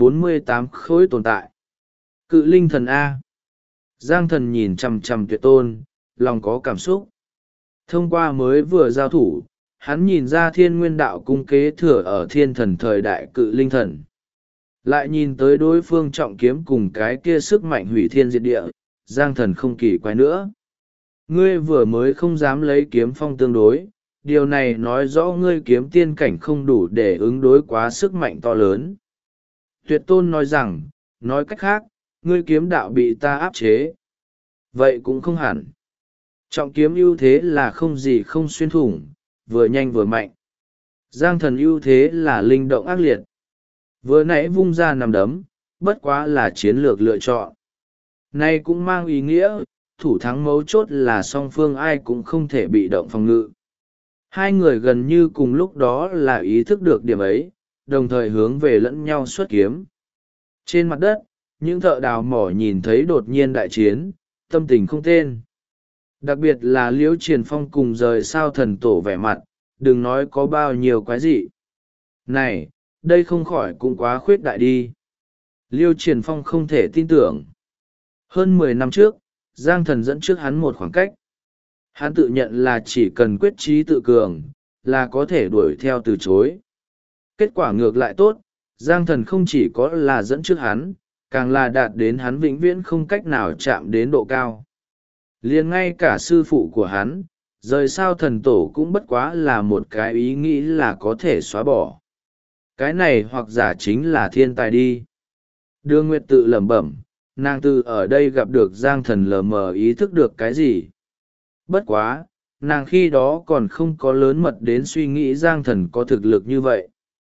48 khối tồn tại. Cự linh thần A. Giang Thần nhìn chằm chằm Tuyệt tôn, lòng có cảm xúc. Thông qua mới vừa giao thủ, hắn nhìn ra thiên nguyên đạo cung kế thừa ở thiên thần thời đại cự linh thần. Lại nhìn tới đối phương trọng kiếm cùng cái kia sức mạnh hủy thiên diệt địa, Giang Thần không kỳ quái nữa. Ngươi vừa mới không dám lấy kiếm phong tương đối, điều này nói rõ ngươi kiếm tiên cảnh không đủ để ứng đối quá sức mạnh to lớn. Tuyệt tôn nói rằng, nói cách khác, ngươi kiếm đạo bị ta áp chế. Vậy cũng không hẳn. Trọng kiếm ưu thế là không gì không xuyên thủng, vừa nhanh vừa mạnh. Giang Thần ưu thế là linh động ác liệt. Vừa nãy vung ra nằm đấm, bất quá là chiến lược lựa chọn. Nay cũng mang ý nghĩa, thủ thắng mấu chốt là song phương ai cũng không thể bị động phòng ngự. Hai người gần như cùng lúc đó là ý thức được điểm ấy, đồng thời hướng về lẫn nhau xuất kiếm. Trên mặt đất, những thợ đào mỏ nhìn thấy đột nhiên đại chiến, tâm tình không tên. Đặc biệt là Liễu Triền Phong cùng rời sao thần tổ vẻ mặt, đừng nói có bao nhiêu quái dị. Này, đây không khỏi cũng quá khuyết đại đi. Liêu Triền Phong không thể tin tưởng. Hơn 10 năm trước, Giang Thần dẫn trước hắn một khoảng cách. Hắn tự nhận là chỉ cần quyết trí tự cường, là có thể đuổi theo từ chối. Kết quả ngược lại tốt, Giang Thần không chỉ có là dẫn trước hắn, càng là đạt đến hắn vĩnh viễn không cách nào chạm đến độ cao. Liền ngay cả sư phụ của hắn, rời sao thần tổ cũng bất quá là một cái ý nghĩ là có thể xóa bỏ. Cái này hoặc giả chính là thiên tài đi. Đưa Nguyệt tự lẩm bẩm, nàng từ ở đây gặp được Giang Thần lờ mờ ý thức được cái gì. Bất quá, nàng khi đó còn không có lớn mật đến suy nghĩ Giang Thần có thực lực như vậy.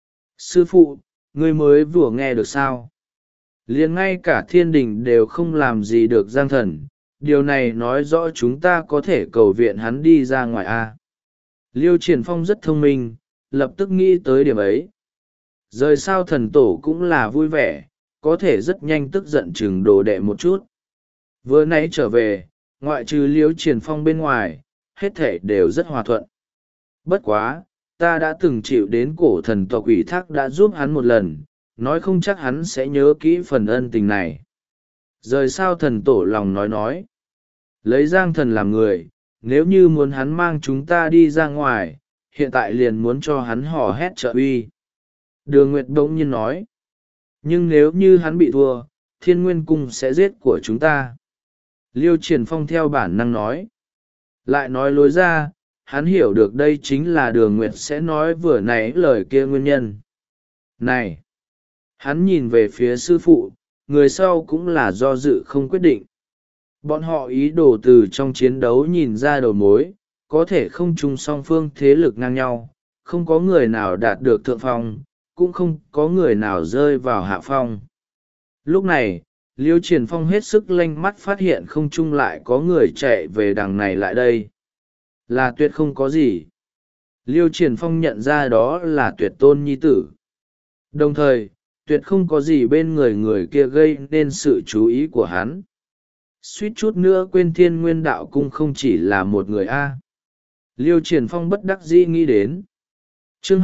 Sư phụ, ngươi mới vừa nghe được sao? Liền ngay cả thiên đình đều không làm gì được Giang Thần, điều này nói rõ chúng ta có thể cầu viện hắn đi ra ngoài A. Liêu Triển Phong rất thông minh, lập tức nghĩ tới điểm ấy. Rời sao thần tổ cũng là vui vẻ, có thể rất nhanh tức giận chừng đồ đệ một chút. Vừa nãy trở về, ngoại trừ Liêu Triển Phong bên ngoài, hết thể đều rất hòa thuận. Bất quá, ta đã từng chịu đến cổ thần tộc ủy thác đã giúp hắn một lần, nói không chắc hắn sẽ nhớ kỹ phần ân tình này. Rời sao thần tổ lòng nói. Lấy Giang Thần làm người, nếu như muốn hắn mang chúng ta đi ra ngoài, hiện tại liền muốn cho hắn hò hét trợ uy. Đường Nguyệt bỗng nhiên nói. Nhưng nếu như hắn bị thua, Thiên Nguyên Cung sẽ giết của chúng ta. Liêu Triển Phong theo bản năng nói. Lại nói lối ra, hắn hiểu được đây chính là Đường Nguyệt sẽ nói vừa nãy lời kia nguyên nhân. Này! Hắn nhìn về phía sư phụ, người sau cũng là do dự không quyết định. Bọn họ ý đồ từ trong chiến đấu nhìn ra đầu mối, có thể không chung song phương thế lực ngang nhau, không có người nào đạt được thượng phong, cũng không có người nào rơi vào hạ phong. Lúc này, Liêu Triển Phong hết sức lanh mắt phát hiện không chung lại có người chạy về đằng này lại đây. Là Tuyệt không có gì. Liêu Triển Phong nhận ra đó là Tuyệt tôn nhi tử. Đồng thời, Tuyệt không có gì bên người kia gây nên sự chú ý của hắn. Suýt chút nữa quên Thiên Nguyên Đạo Cung không chỉ là một người A. Liêu Triển Phong bất đắc dĩ nghĩ đến. Chương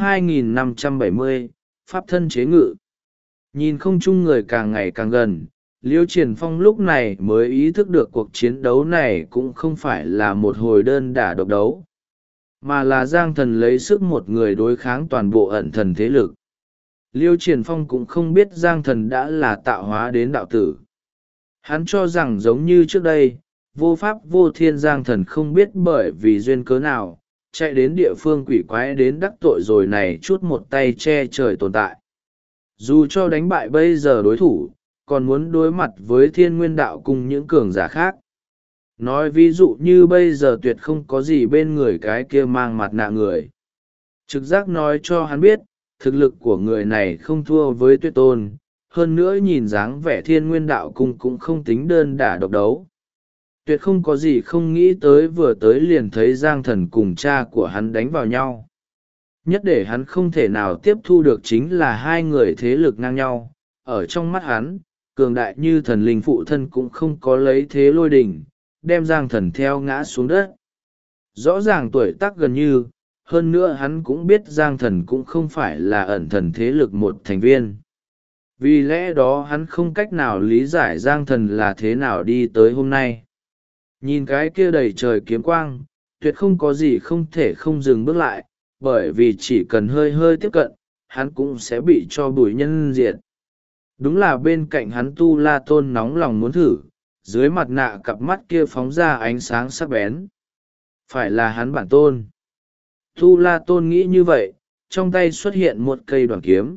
2570, Pháp thân chế ngự. Nhìn không chung người càng ngày càng gần, Liêu Triển Phong lúc này mới ý thức được cuộc chiến đấu này cũng không phải là một hồi đơn đả độc đấu, mà là Giang Thần lấy sức một người đối kháng toàn bộ ẩn thần thế lực. Liêu Triển Phong cũng không biết Giang Thần đã là tạo hóa đến đạo tử. Hắn cho rằng giống như trước đây, vô pháp vô thiên Giang Thần không biết bởi vì duyên cớ nào, chạy đến địa phương quỷ quái đến đắc tội rồi này chút một tay che trời tồn tại. Dù cho đánh bại bây giờ đối thủ, còn muốn đối mặt với Thiên Nguyên Đạo cùng những cường giả khác. Nói ví dụ như bây giờ Tuyệt không có gì bên người cái kia mang mặt nạ người. Trực giác nói cho hắn biết, thực lực của người này không thua với Tuyệt tôn, hơn nữa nhìn dáng vẻ Thiên Nguyên Đạo cung cũng không tính đơn đả độc đấu. Tuyệt không có gì không nghĩ tới vừa tới liền thấy Giang Thần cùng cha của hắn đánh vào nhau. Nhất để hắn không thể nào tiếp thu được chính là hai người thế lực ngang nhau. Ở trong mắt hắn, cường đại như thần linh phụ thân cũng không có lấy thế lôi đình, đem Giang Thần theo ngã xuống đất. Rõ ràng tuổi tác gần như, hơn nữa hắn cũng biết Giang Thần cũng không phải là ẩn thần thế lực một thành viên. Vì lẽ đó hắn không cách nào lý giải Giang Thần là thế nào đi tới hôm nay. Nhìn cái kia đầy trời kiếm quang, Tuyệt không có gì không thể không dừng bước lại, bởi vì chỉ cần hơi hơi tiếp cận, hắn cũng sẽ bị cho bụi nhân diệt. Đúng là bên cạnh hắn Tu La Tôn nóng lòng muốn thử, dưới mặt nạ cặp mắt kia phóng ra ánh sáng sắc bén. Phải là hắn bản tôn. Tu La Tôn nghĩ như vậy, trong tay xuất hiện một cây đoạn kiếm.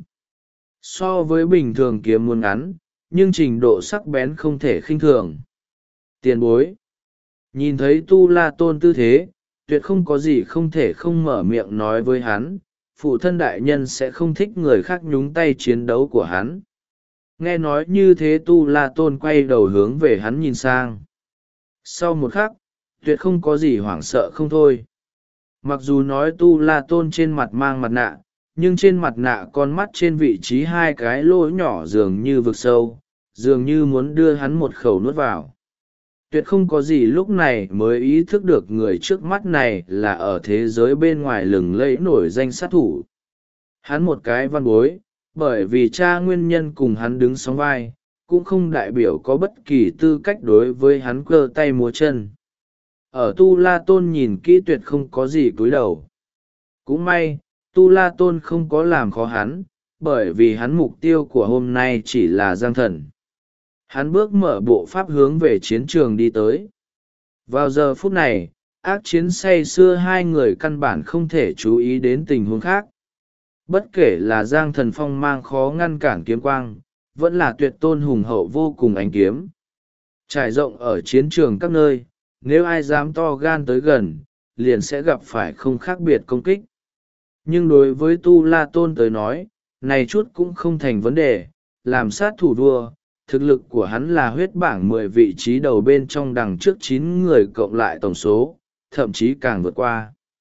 So với bình thường kiếm muốn ngắn, nhưng trình độ sắc bén không thể khinh thường. Tiền bối. Nhìn thấy Tu La Tôn tư thế, Tuyệt không có gì không thể không mở miệng nói với hắn, phụ thân đại nhân sẽ không thích người khác nhúng tay chiến đấu của hắn. Nghe nói như thế Tu La Tôn quay đầu hướng về hắn nhìn sang. Sau một khắc, Tuyệt không có gì hoảng sợ không thôi. Mặc dù nói Tu La Tôn trên mặt mang mặt nạ, nhưng trên mặt nạ con mắt trên vị trí hai cái lỗ nhỏ dường như vực sâu, dường như muốn đưa hắn một khẩu nuốt vào. Tuyệt không có gì lúc này mới ý thức được người trước mắt này là ở thế giới bên ngoài lừng lẫy nổi danh sát thủ. Hắn một cái văn bối, bởi vì cha nguyên nhân cùng hắn đứng sóng vai, cũng không đại biểu có bất kỳ tư cách đối với hắn cơ tay múa chân. Ở Tu La Tôn nhìn kỹ Tuyệt không có gì cúi đầu. Cũng may, Tu La Tôn không có làm khó hắn, bởi vì hắn mục tiêu của hôm nay chỉ là Giang Thần. Hắn bước mở bộ pháp hướng về chiến trường đi tới. Vào giờ phút này, ác chiến say xưa hai người căn bản không thể chú ý đến tình huống khác. Bất kể là Giang Thần phong mang khó ngăn cản kiếm quang, vẫn là Tuyệt tôn hùng hậu vô cùng ánh kiếm. Trải rộng ở chiến trường các nơi, nếu ai dám to gan tới gần, liền sẽ gặp phải không khác biệt công kích. Nhưng đối với Tu La Tôn tới nói, này chút cũng không thành vấn đề, làm sát thủ đua, thực lực của hắn là huyết bảng 10 vị trí đầu bên trong đằng trước 9 người cộng lại tổng số, thậm chí càng vượt qua.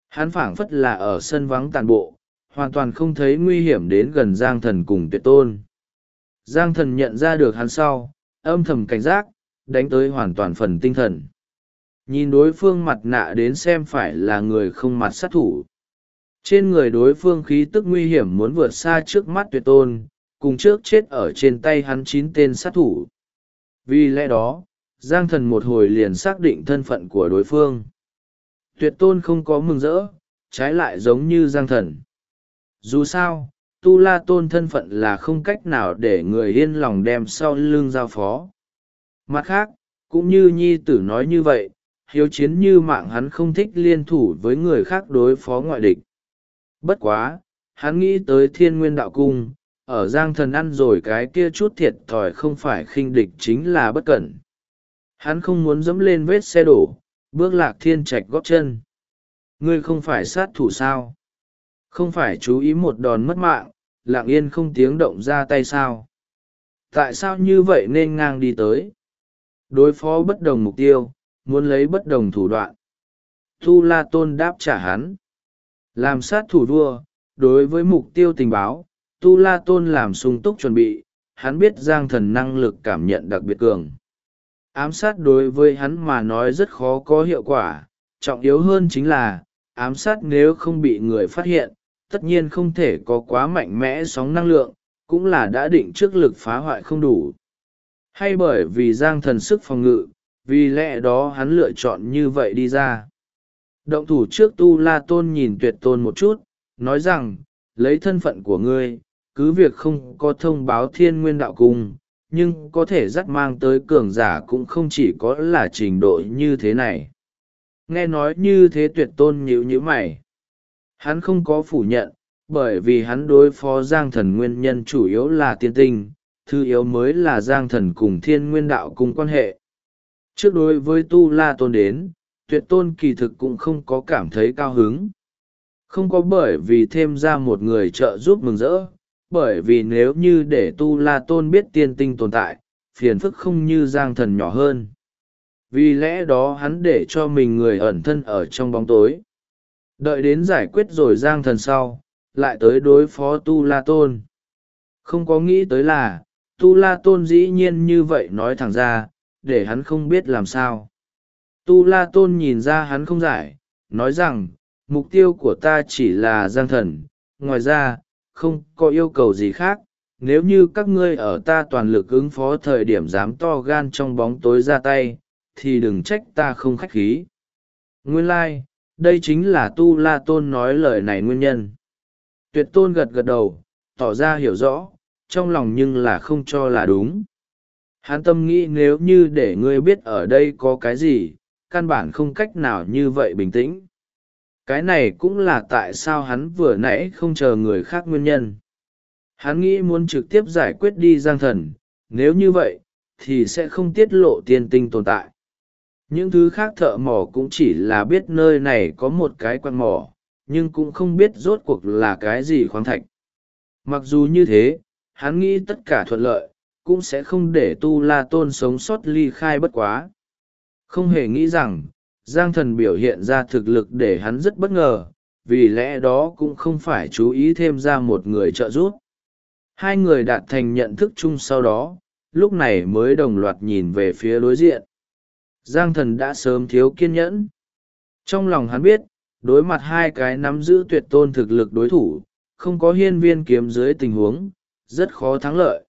Hắn phảng phất là ở sân vắng tàn bộ, hoàn toàn không thấy nguy hiểm đến gần Giang Thần cùng Tuyệt Tôn. Giang Thần nhận ra được hắn sau, âm thầm cảnh giác, đánh tới hoàn toàn phần tinh thần. Nhìn đối phương mặt nạ đến xem phải là người không mặt sát thủ. Trên người đối phương khí tức nguy hiểm muốn vượt xa trước mắt Tuyệt Tôn, cùng trước chết ở trên tay hắn 9 tên sát thủ. Vì lẽ đó, Giang Thần một hồi liền xác định thân phận của đối phương. Tuyệt Tôn không có mừng rỡ, trái lại giống như Giang Thần. Dù sao, Tu La Tôn thân phận là không cách nào để người yên lòng đem sau lưng giao phó. Mặt khác, cũng như nhi tử nói như vậy, hiếu chiến như mạng hắn không thích liên thủ với người khác đối phó ngoại địch. Bất quá, hắn nghĩ tới Thiên Nguyên Đạo Cung, ở Giang Thần ăn rồi cái kia chút thiệt thòi không phải khinh địch chính là bất cẩn. Hắn không muốn dẫm lên vết xe đổ, bước lạc thiên trạch góp chân. Ngươi không phải sát thủ sao? Không phải chú ý một đòn mất mạng, lặng yên không tiếng động ra tay sao? Tại sao như vậy nên ngang đi tới? Đối phó bất đồng mục tiêu, muốn lấy bất đồng thủ đoạn. Tu La Tôn đáp trả hắn. Làm sát thủ vua, đối với mục tiêu tình báo, Tu La Tôn làm sung túc chuẩn bị, hắn biết Giang Thần năng lực cảm nhận đặc biệt cường. Ám sát đối với hắn mà nói rất khó có hiệu quả, trọng yếu hơn chính là, ám sát nếu không bị người phát hiện, tất nhiên không thể có quá mạnh mẽ sóng năng lượng, cũng là đã định trước lực phá hoại không đủ. Hay bởi vì Giang Thần sức phòng ngự, vì lẽ đó hắn lựa chọn như vậy đi ra. Động thủ trước Tu La Tôn nhìn Tuyệt Tôn một chút, nói rằng, lấy thân phận của ngươi, cứ việc không có thông báo Thiên Nguyên Đạo Cung, nhưng có thể dắt mang tới cường giả cũng không chỉ có là trình độ như thế này. Nghe nói như thế Tuyệt Tôn nhíu nhíu mày. Hắn không có phủ nhận, bởi vì hắn đối phó Giang Thần nguyên nhân chủ yếu là tiên tinh, thứ yếu mới là Giang Thần cùng Thiên Nguyên Đạo Cung quan hệ. Trước đối với Tu La Tôn đến, Tuyệt Tôn kỳ thực cũng không có cảm thấy cao hứng. Không có bởi vì thêm ra một người trợ giúp mừng rỡ, bởi vì nếu như để Tu La Tôn biết tiên tinh tồn tại, phiền phức không như Giang Thần nhỏ hơn. Vì lẽ đó hắn để cho mình người ẩn thân ở trong bóng tối. Đợi đến giải quyết rồi Giang Thần sau, lại tới đối phó Tu La Tôn. Không có nghĩ tới là, Tu La Tôn dĩ nhiên như vậy nói thẳng ra, để hắn không biết làm sao. Tu La Tôn nhìn ra hắn không giải, nói rằng, mục tiêu của ta chỉ là Giang Thần, ngoài ra, không có yêu cầu gì khác. Nếu như các ngươi ở ta toàn lực ứng phó thời điểm dám to gan trong bóng tối ra tay, thì đừng trách ta không khách khí. Nguyên lai, đây chính là Tu La Tôn nói lời này nguyên nhân. Tuyệt Tôn gật gật đầu, tỏ ra hiểu rõ, trong lòng nhưng là không cho là đúng. Hắn tâm nghĩ nếu như để ngươi biết ở đây có cái gì, căn bản không cách nào như vậy bình tĩnh. Cái này cũng là tại sao hắn vừa nãy không chờ người khác nguyên nhân. Hắn nghĩ muốn trực tiếp giải quyết đi Giang Thần, nếu như vậy, thì sẽ không tiết lộ tiên tinh tồn tại. Những thứ khác thợ mỏ cũng chỉ là biết nơi này có một cái quan mỏ, nhưng cũng không biết rốt cuộc là cái gì khoáng thạch. Mặc dù như thế, hắn nghĩ tất cả thuận lợi, cũng sẽ không để Tu La Tôn sống sót ly khai bất quá. Không hề nghĩ rằng, Giang Thần biểu hiện ra thực lực để hắn rất bất ngờ, vì lẽ đó cũng không phải chú ý thêm ra một người trợ giúp. Hai người đạt thành nhận thức chung sau đó, lúc này mới đồng loạt nhìn về phía đối diện. Giang Thần đã sớm thiếu kiên nhẫn. Trong lòng hắn biết, đối mặt hai cái nắm giữ tuyệt tôn thực lực đối thủ, không có hiên viên kiếm dưới tình huống, rất khó thắng lợi.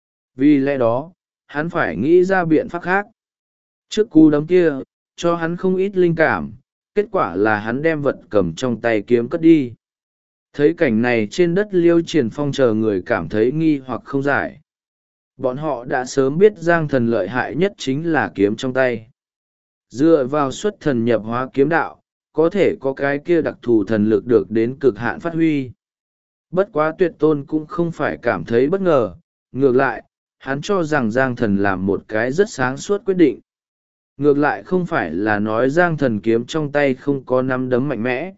Vì lẽ đó, hắn phải nghĩ ra biện pháp khác. Trước cú đấm kia, cho hắn không ít linh cảm, kết quả là hắn đem vật cầm trong tay kiếm cất đi. Thấy cảnh này trên đất Liêu Triển Phong chờ người cảm thấy nghi hoặc không giải. Bọn họ đã sớm biết Giang Thần lợi hại nhất chính là kiếm trong tay. Dựa vào xuất thần nhập hóa kiếm đạo, có thể có cái kia đặc thù thần lực được đến cực hạn phát huy. Bất quá Tuyệt Tôn cũng không phải cảm thấy bất ngờ, ngược lại, hắn cho rằng Giang Thần làm một cái rất sáng suốt quyết định. Ngược lại không phải là nói Giang Thần kiếm trong tay không có nắm đấm mạnh mẽ,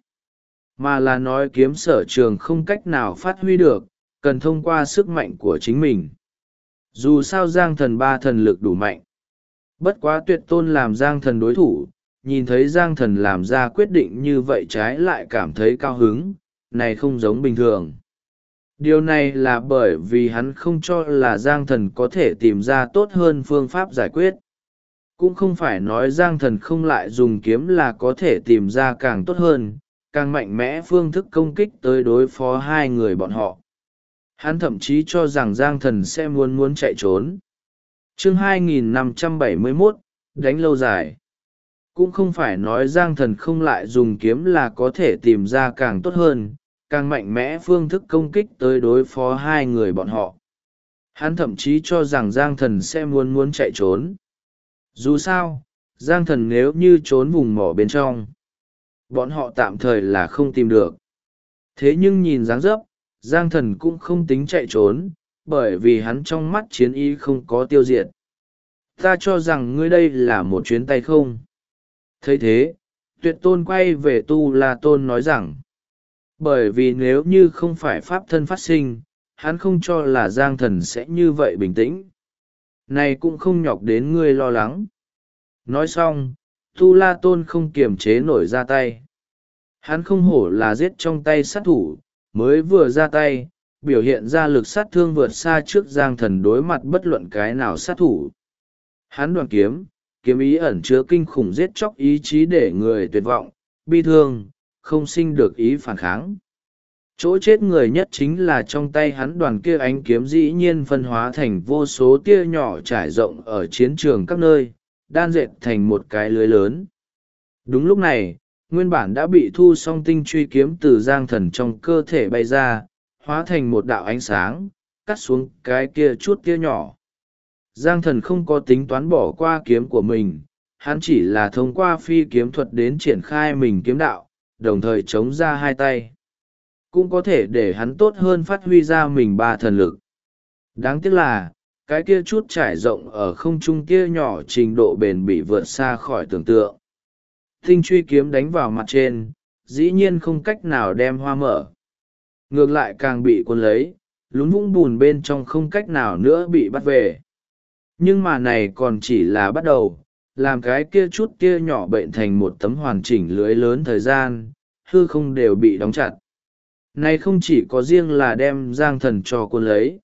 mà là nói kiếm sở trường không cách nào phát huy được, cần thông qua sức mạnh của chính mình. Dù sao Giang Thần ba thần lực đủ mạnh. Bất quá Tuyệt Tôn làm Giang Thần đối thủ, nhìn thấy Giang Thần làm ra quyết định như vậy trái lại cảm thấy cao hứng, này không giống bình thường. Điều này là bởi vì hắn không cho là Giang Thần có thể tìm ra tốt hơn phương pháp giải quyết. Cũng không phải nói Giang Thần không lại dùng kiếm là có thể tìm ra càng tốt hơn, càng mạnh mẽ phương thức công kích tới đối phó hai người bọn họ. Hắn thậm chí cho rằng Giang Thần sẽ muốn chạy trốn. Chương 2571, đánh lâu dài. Cũng không phải nói Giang Thần không lại dùng kiếm là có thể tìm ra càng tốt hơn, càng mạnh mẽ phương thức công kích tới đối phó hai người bọn họ. Hắn thậm chí cho rằng Giang Thần sẽ muốn chạy trốn. Dù sao, Giang Thần nếu như trốn vùng mỏ bên trong, bọn họ tạm thời là không tìm được. Thế nhưng nhìn dáng dấp, Giang Thần cũng không tính chạy trốn, bởi vì hắn trong mắt chiến ý không có tiêu diệt. Ta cho rằng ngươi đây là một chuyến tay không. Thấy thế, Tuyệt Tôn quay về Tu La Tôn nói rằng, bởi vì nếu như không phải pháp thân phát sinh, hắn không cho là Giang Thần sẽ như vậy bình tĩnh. Này cũng không nhọc đến ngươi lo lắng. Nói xong, Tu La Tôn không kiềm chế nổi ra tay. Hắn không hổ là giết trong tay sát thủ, mới vừa ra tay, biểu hiện ra lực sát thương vượt xa trước Giang Thần đối mặt bất luận cái nào sát thủ. Hắn đoàn kiếm, kiếm ý ẩn chứa kinh khủng giết chóc ý chí để người tuyệt vọng, bi thương, không sinh được ý phản kháng. Chỗ chết người nhất chính là trong tay hắn đoàn kia ánh kiếm dĩ nhiên phân hóa thành vô số tia nhỏ trải rộng ở chiến trường các nơi, đan dệt thành một cái lưới lớn. Đúng lúc này, nguyên bản đã bị thu song tinh truy kiếm từ Giang Thần trong cơ thể bay ra, hóa thành một đạo ánh sáng, cắt xuống cái kia chút tia nhỏ. Giang Thần không có tính toán bỏ qua kiếm của mình, hắn chỉ là thông qua phi kiếm thuật đến triển khai mình kiếm đạo, đồng thời chống ra hai tay. Cũng có thể để hắn tốt hơn phát huy ra mình ba thần lực. Đáng tiếc là, cái kia chút trải rộng ở không trung tia nhỏ trình độ bền bỉ vượt xa khỏi tưởng tượng. Tinh truy kiếm đánh vào mặt trên, dĩ nhiên không cách nào đem hoa mở. Ngược lại càng bị cuốn lấy, lún vũng bùn bên trong không cách nào nữa bị bắt về. Nhưng mà này còn chỉ là bắt đầu, làm cái kia chút tia nhỏ bệnh thành một tấm hoàn chỉnh lưới lớn thời gian, hư không đều bị đóng chặt. Này không chỉ có riêng là đem Giang Thần cho cuốn lấy.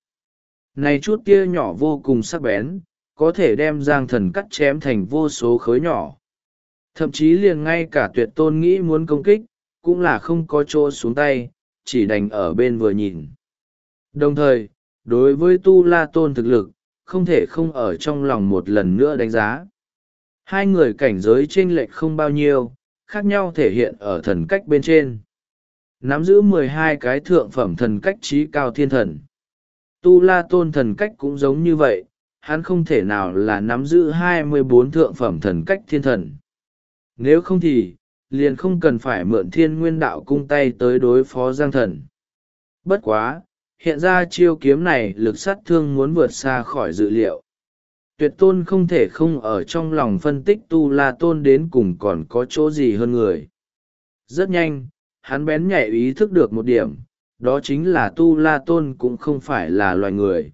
Này chút tia nhỏ vô cùng sắc bén, có thể đem Giang Thần cắt chém thành vô số khối nhỏ. Thậm chí liền ngay cả Tuyệt Tôn nghĩ muốn công kích, cũng là không có chỗ xuống tay, chỉ đành ở bên vừa nhìn. Đồng thời, đối với Tu La Tôn thực lực, không thể không ở trong lòng một lần nữa đánh giá. Hai người cảnh giới chênh lệch không bao nhiêu, khác nhau thể hiện ở thần cách bên trên. Nắm giữ 12 cái thượng phẩm thần cách trí cao thiên thần. Tu La Tôn thần cách cũng giống như vậy, hắn không thể nào là nắm giữ 24 thượng phẩm thần cách thiên thần. Nếu không thì, liền không cần phải mượn Thiên Nguyên Đạo cung tay tới đối phó Giang Thần. Bất quá, hiện ra chiêu kiếm này lực sát thương muốn vượt xa khỏi dự liệu. Tuyệt Tôn không thể không ở trong lòng phân tích Tu La Tôn đến cùng còn có chỗ gì hơn người. Rất nhanh, hắn bén nhạy ý thức được một điểm, đó chính là Tu La Tôn cũng không phải là loài người.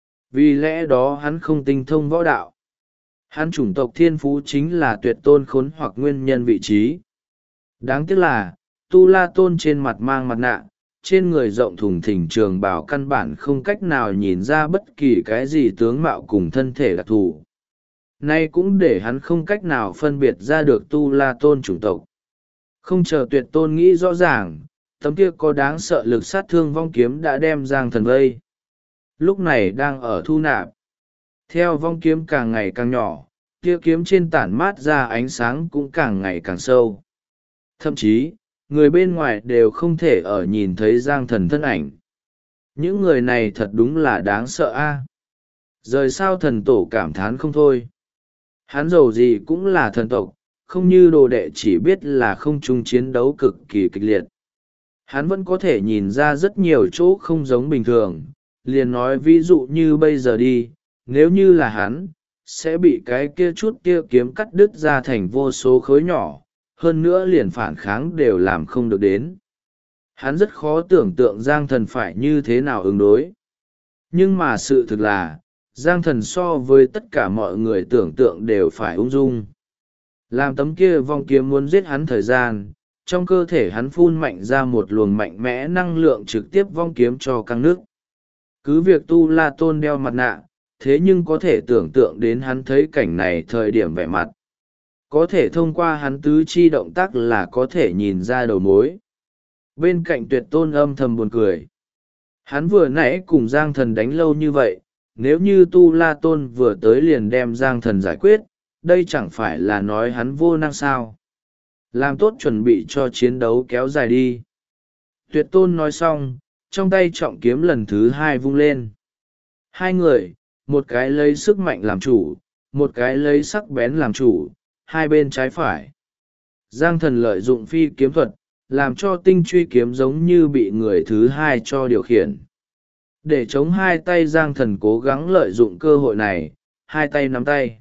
Vì lẽ đó hắn không tinh thông võ đạo. Hắn chủng tộc thiên phú chính là Tuyệt Tôn khốn hoặc nguyên nhân vị trí. Đáng tiếc là, Tu La Tôn trên mặt mang mặt nạ, trên người rộng thùng thình trường bào căn bản không cách nào nhìn ra bất kỳ cái gì tướng mạo cùng thân thể đặc thù. Nay cũng để hắn không cách nào phân biệt ra được Tu La Tôn chủng tộc. Không chờ Tuyệt Tôn nghĩ rõ ràng, tấm kia có đáng sợ lực sát thương vong kiếm đã đem Giang Thần vây. Lúc này đang ở thu nạp. Theo vong kiếm càng ngày càng nhỏ, kia kiếm trên tản mát ra ánh sáng cũng càng ngày càng sâu. Thậm chí, người bên ngoài đều không thể ở nhìn thấy Giang Thần thân ảnh. Những người này thật đúng là đáng sợ a. Rời sao thần tổ cảm thán không thôi. Hắn dầu gì cũng là thần tộc, không như đồ đệ chỉ biết là không chung chiến đấu cực kỳ kịch liệt. Hắn vẫn có thể nhìn ra rất nhiều chỗ không giống bình thường, liền nói ví dụ như bây giờ đi, nếu như là hắn, sẽ bị cái kia chút kia kiếm cắt đứt ra thành vô số khối nhỏ, hơn nữa liền phản kháng đều làm không được đến. Hắn rất khó tưởng tượng Giang Thần phải như thế nào ứng đối. Nhưng mà sự thực là, Giang Thần so với tất cả mọi người tưởng tượng đều phải ung dung. Làm tấm kia vong kiếm muốn giết hắn thời gian, trong cơ thể hắn phun mạnh ra một luồng mạnh mẽ năng lượng trực tiếp vong kiếm cho căng nước. Cứ việc Tu La Tôn đeo mặt nạ, thế nhưng có thể tưởng tượng đến hắn thấy cảnh này thời điểm vẻ mặt. Có thể thông qua hắn tứ chi động tác là có thể nhìn ra đầu mối. Bên cạnh Tuyệt Tôn âm thầm buồn cười. Hắn vừa nãy cùng Giang Thần đánh lâu như vậy, nếu như Tu La Tôn vừa tới liền đem Giang Thần giải quyết, đây chẳng phải là nói hắn vô năng sao. Làm tốt chuẩn bị cho chiến đấu kéo dài đi. Tuyệt Tôn nói xong, trong tay trọng kiếm lần thứ hai vung lên. Hai người, một cái lấy sức mạnh làm chủ, một cái lấy sắc bén làm chủ, hai bên trái phải. Giang Thần lợi dụng phi kiếm thuật, làm cho tinh truy kiếm giống như bị người thứ hai cho điều khiển. Để chống hai tay Giang Thần cố gắng lợi dụng cơ hội này, hai tay nắm tay.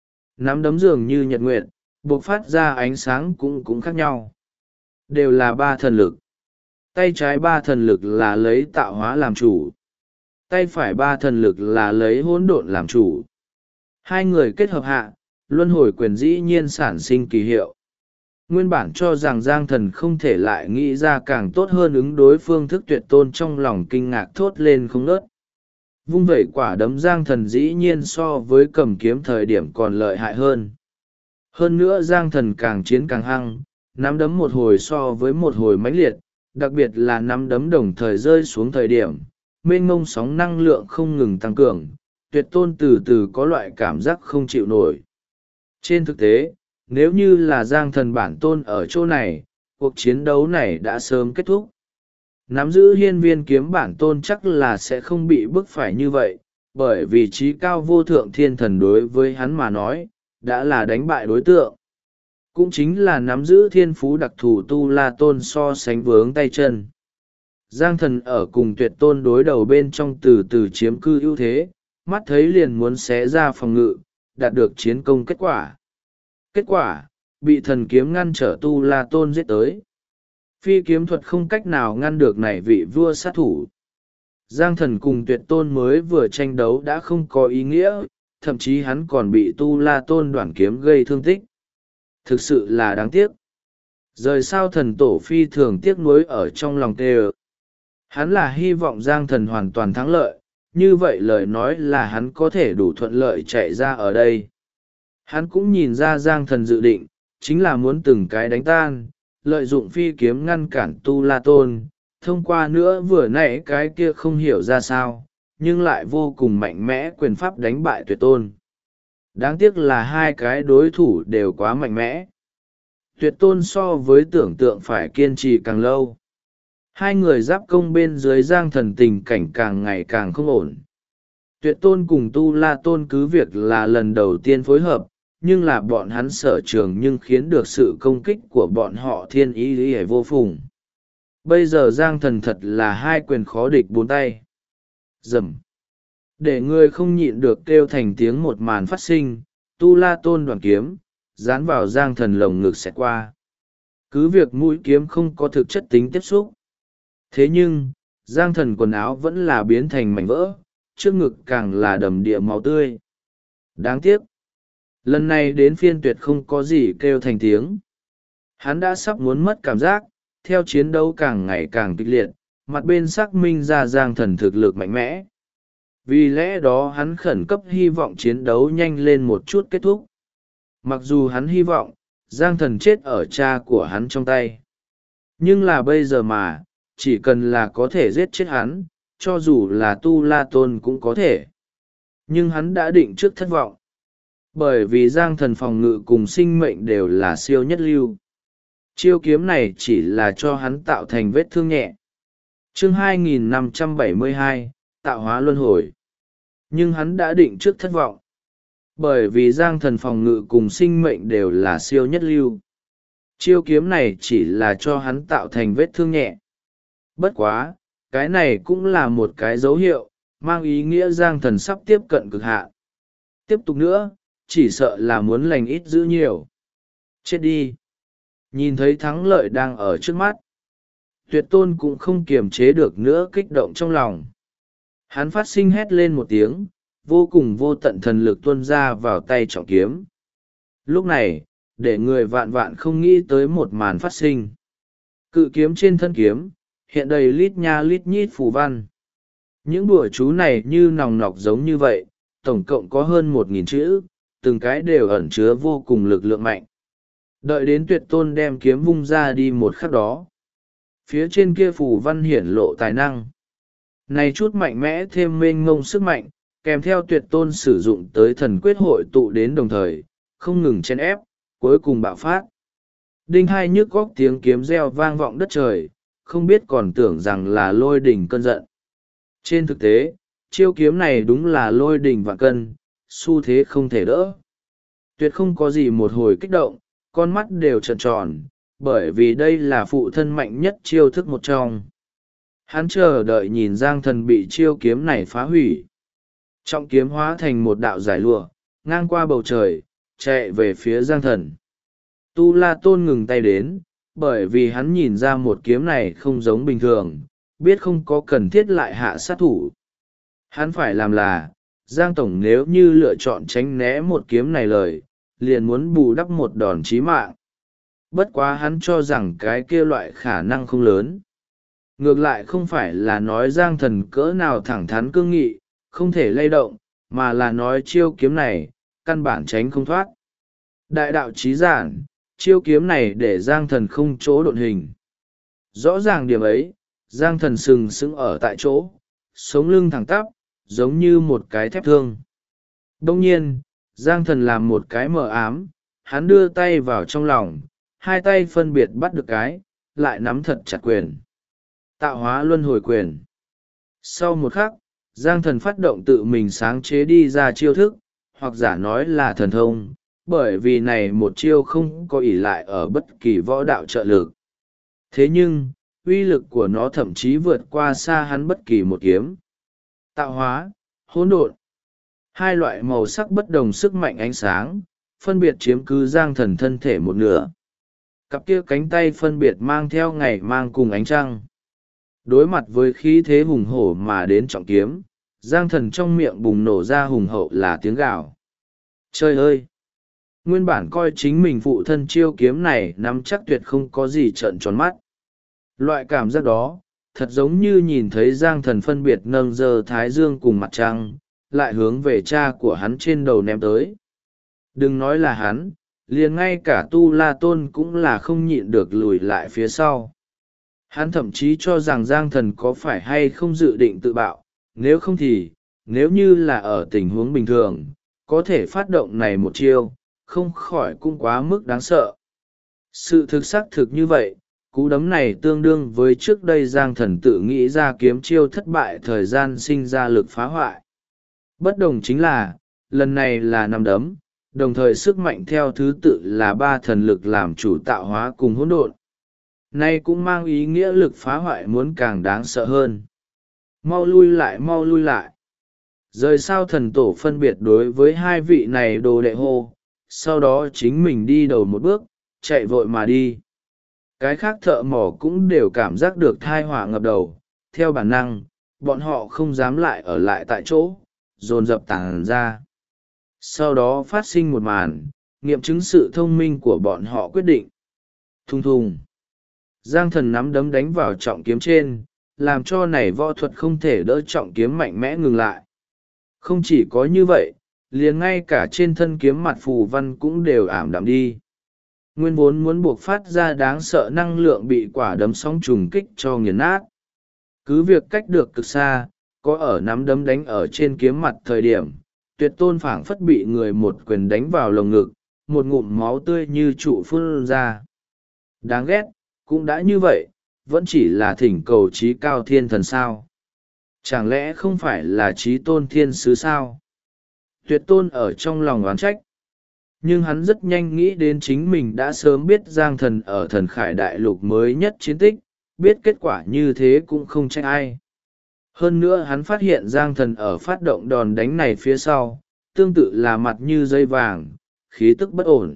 Nắm đấm dường như nhật nguyệt, bộc phát ra ánh sáng cũng khác nhau. Đều là ba thần lực. Tay trái ba thần lực là lấy tạo hóa làm chủ. Tay phải ba thần lực là lấy hỗn độn làm chủ. Hai người kết hợp hạ, luân hồi quyền dĩ nhiên sản sinh kỳ hiệu. Nguyên bản cho rằng Giang Thần không thể lại nghĩ ra càng tốt hơn ứng đối phương thức Tuyệt Tôn trong lòng kinh ngạc thốt lên không ngớt. Vung vẩy quả đấm Giang Thần dĩ nhiên so với cầm kiếm thời điểm còn lợi hại hơn. Hơn nữa Giang Thần càng chiến càng hăng, nắm đấm một hồi so với một hồi mãnh liệt, đặc biệt là nắm đấm đồng thời rơi xuống thời điểm, mênh mông sóng năng lượng không ngừng tăng cường, Tuyệt Tôn từ từ có loại cảm giác không chịu nổi. Trên thực tế, nếu như là Giang Thần bản tôn ở chỗ này, cuộc chiến đấu này đã sớm kết thúc. Nắm giữ hiên viên kiếm bản tôn chắc là sẽ không bị bức phải như vậy, bởi vì trí cao vô thượng thiên thần đối với hắn mà nói, đã là đánh bại đối tượng. Cũng chính là nắm giữ thiên phú đặc thù Tu La Tôn so sánh vướng tay chân. Giang Thần ở cùng Tuyệt Tôn đối đầu bên trong từ từ chiếm cư ưu thế, mắt thấy liền muốn xé ra phòng ngự, đạt được chiến công kết quả. Kết quả, bị thần kiếm ngăn trở Tu La Tôn giết tới. Phi kiếm thuật không cách nào ngăn được này vị vua sát thủ. Giang Thần cùng Tuyệt Tôn mới vừa tranh đấu đã không có ý nghĩa, thậm chí hắn còn bị Tu La Tôn đoản kiếm gây thương tích. Thực sự là đáng tiếc. Rời sao thần tổ phi thường tiếc nuối ở trong lòng tê. Hắn là hy vọng Giang Thần hoàn toàn thắng lợi, như vậy lời nói là hắn có thể đủ thuận lợi chạy ra ở đây. Hắn cũng nhìn ra Giang Thần dự định, chính là muốn từng cái đánh tan, lợi dụng phi kiếm ngăn cản Tu La Tôn, thông qua nữa vừa nãy cái kia không hiểu ra sao, nhưng lại vô cùng mạnh mẽ quyền pháp đánh bại Tuyệt Tôn. Đáng tiếc là hai cái đối thủ đều quá mạnh mẽ. Tuyệt Tôn so với tưởng tượng phải kiên trì càng lâu. Hai người giáp công bên dưới Giang Thần tình cảnh càng ngày càng không ổn. Tuyệt Tôn cùng Tu La Tôn cứ việc là lần đầu tiên phối hợp, nhưng là bọn hắn sở trường nhưng khiến được sự công kích của bọn họ thiên ý lý vô phùng. Bây giờ Giang Thần thật là hai quyền khó địch bốn tay. Dầm. Để người không nhịn được kêu thành tiếng một màn phát sinh, Tu La Tôn đoàn kiếm, dán vào Giang Thần lồng ngực xẹt qua. Cứ việc mũi kiếm không có thực chất tính tiếp xúc. Thế nhưng, Giang Thần quần áo vẫn là biến thành mảnh vỡ, trước ngực càng là đầm địa máu tươi. Đáng tiếc. Lần này đến phiên Tuyệt không có gì kêu thành tiếng. Hắn đã sắp muốn mất cảm giác, theo chiến đấu càng ngày càng kịch liệt, mặt bên xác minh ra Giang Thần thực lực mạnh mẽ. Vì lẽ đó hắn khẩn cấp hy vọng chiến đấu nhanh lên một chút kết thúc. Mặc dù hắn hy vọng, Giang Thần chết ở cha của hắn trong tay. Nhưng là bây giờ mà, chỉ cần là có thể giết chết hắn, cho dù là Tu La Tôn cũng có thể. Nhưng hắn đã định trước thất vọng. Bởi vì Giang Thần phòng ngự cùng sinh mệnh đều là siêu nhất lưu. Chiêu kiếm này chỉ là cho hắn tạo thành vết thương nhẹ. Chương 2572, tạo hóa luân hồi. Nhưng hắn đã định trước thất vọng. Bởi vì Giang Thần phòng ngự cùng sinh mệnh đều là siêu nhất lưu. Chiêu kiếm này chỉ là cho hắn tạo thành vết thương nhẹ. Bất quá, cái này cũng là một cái dấu hiệu, mang ý nghĩa Giang Thần sắp tiếp cận cực hạn. Tiếp tục nữa, chỉ sợ là muốn lành ít giữ nhiều. Chết đi. Nhìn thấy thắng lợi đang ở trước mắt. Tuyệt Tôn cũng không kiềm chế được nữa kích động trong lòng. Hắn phát sinh hét lên một tiếng, vô cùng vô tận thần lực tuôn ra vào tay trọng kiếm. Lúc này, để người vạn vạn không nghĩ tới một màn phát sinh. Cự kiếm trên thân kiếm hiện đầy lít nha lít nhít phù văn. Những đùa chú này như nòng nọc giống như vậy, tổng cộng có hơn 1.000 chữ, từng cái đều ẩn chứa vô cùng lực lượng mạnh. Đợi đến Tuyệt Tôn đem kiếm vung ra đi một khắc đó, phía trên kia phù văn hiển lộ tài năng. Này chút mạnh mẽ thêm mênh ngông sức mạnh, kèm theo Tuyệt Tôn sử dụng tới thần quyết hội tụ đến đồng thời, không ngừng chen ép, cuối cùng bạo phát. Đinh hai nhức góc tiếng kiếm reo vang vọng đất trời, không biết còn tưởng rằng là lôi đình cơn giận. Trên thực tế, chiêu kiếm này đúng là lôi đình vạn cân, xu thế không thể đỡ. Tuyệt không có gì một hồi kích động, con mắt đều trợn tròn, bởi vì đây là phụ thân mạnh nhất chiêu thức một trong. Hắn chờ đợi nhìn Giang Thần bị chiêu kiếm này phá hủy. Trọng kiếm hóa thành một đạo giải lụa, ngang qua bầu trời, chạy về phía Giang Thần. Tu La Tôn ngừng tay đến, bởi vì hắn nhìn ra một kiếm này không giống bình thường, biết không có cần thiết lại hạ sát thủ. Hắn phải làm là, Giang Tổng nếu như lựa chọn tránh né một kiếm này lời, liền muốn bù đắp một đòn chí mạng. Bất quá hắn cho rằng cái kia loại khả năng không lớn. Ngược lại không phải là nói Giang Thần cỡ nào thẳng thắn cương nghị, không thể lay động, mà là nói chiêu kiếm này, căn bản tránh không thoát. Đại đạo chí giản, chiêu kiếm này để Giang Thần không chỗ độn hình. Rõ ràng điểm ấy, Giang Thần sừng sững ở tại chỗ, sống lưng thẳng tắp, giống như một cái thép thương. Đông nhiên, Giang Thần làm một cái mờ ám, hắn đưa tay vào trong lòng, hai tay phân biệt bắt được cái, lại nắm thật chặt quyền. Tạo hóa luân hồi quyền. Sau một khắc, Giang Thần phát động tự mình sáng chế đi ra chiêu thức, hoặc giả nói là thần thông, bởi vì này một chiêu không có ỷ lại ở bất kỳ võ đạo trợ lực. Thế nhưng, uy lực của nó thậm chí vượt qua xa hắn bất kỳ một kiếm. Tạo hóa, hỗn độn. Hai loại màu sắc bất đồng sức mạnh ánh sáng, phân biệt chiếm cứ Giang Thần thân thể một nửa. Cặp kia cánh tay phân biệt mang theo ngày mang cùng ánh trăng. Đối mặt với khí thế hùng hổ mà đến trọng kiếm, Giang Thần trong miệng bùng nổ ra hùng hậu là tiếng gào. Trời ơi! Nguyên bản coi chính mình phụ thân chiêu kiếm này nắm chắc tuyệt không có gì trợn tròn mắt. Loại cảm giác đó, thật giống như nhìn thấy Giang Thần phân biệt nâng giơ thái dương cùng mặt trăng, lại hướng về cha của hắn trên đầu ném tới. Đừng nói là hắn, liền ngay cả Tu La Tôn cũng là không nhịn được lùi lại phía sau. Hắn thậm chí cho rằng Giang Thần có phải hay không dự định tự bạo, nếu không thì, nếu như là ở tình huống bình thường, có thể phát động này một chiêu, không khỏi cũng quá mức đáng sợ. Sự thực xác thực như vậy, cú đấm này tương đương với trước đây Giang Thần tự nghĩ ra kiếm chiêu thất bại thời gian sinh ra lực phá hoại. Bất đồng chính là, lần này là năm đấm, đồng thời sức mạnh theo thứ tự là ba thần lực làm chủ tạo hóa cùng hỗn độn. Nay cũng mang ý nghĩa lực phá hoại muốn càng đáng sợ hơn. Mau lui lại, mau lui lại. Rời sao thần tổ phân biệt đối với hai vị này đồ đệ hô, sau đó chính mình đi đầu một bước, chạy vội mà đi. Cái khác thợ mỏ cũng đều cảm giác được thai họa ngập đầu, theo bản năng, bọn họ không dám lại ở lại tại chỗ, dồn dập tàng ra. Sau đó phát sinh một màn, nghiệm chứng sự thông minh của bọn họ quyết định. Thùng thùng. Giang Thần nắm đấm đánh vào trọng kiếm trên, làm cho này võ thuật không thể đỡ trọng kiếm mạnh mẽ ngừng lại. Không chỉ có như vậy, liền ngay cả trên thân kiếm mặt phù văn cũng đều ảm đạm đi. Nguyên vốn muốn buộc phát ra đáng sợ năng lượng bị quả đấm sóng trùng kích cho nghiền nát. Cứ việc cách được cực xa, có ở nắm đấm đánh ở trên kiếm mặt thời điểm, Tuyệt Tôn phảng phất bị người một quyền đánh vào lồng ngực, một ngụm máu tươi như trụ phun ra. Đáng ghét, cũng đã như vậy, vẫn chỉ là thỉnh cầu trí cao thiên thần sao. Chẳng lẽ không phải là trí tôn thiên sứ sao? Tuyệt Tôn ở trong lòng oán trách. Nhưng hắn rất nhanh nghĩ đến chính mình đã sớm biết Giang Thần ở Thần Khải Đại Lục mới nhất chiến tích, biết kết quả như thế cũng không trách ai. Hơn nữa hắn phát hiện Giang Thần ở phát động đòn đánh này phía sau, tương tự là mặt như dây vàng, khí tức bất ổn.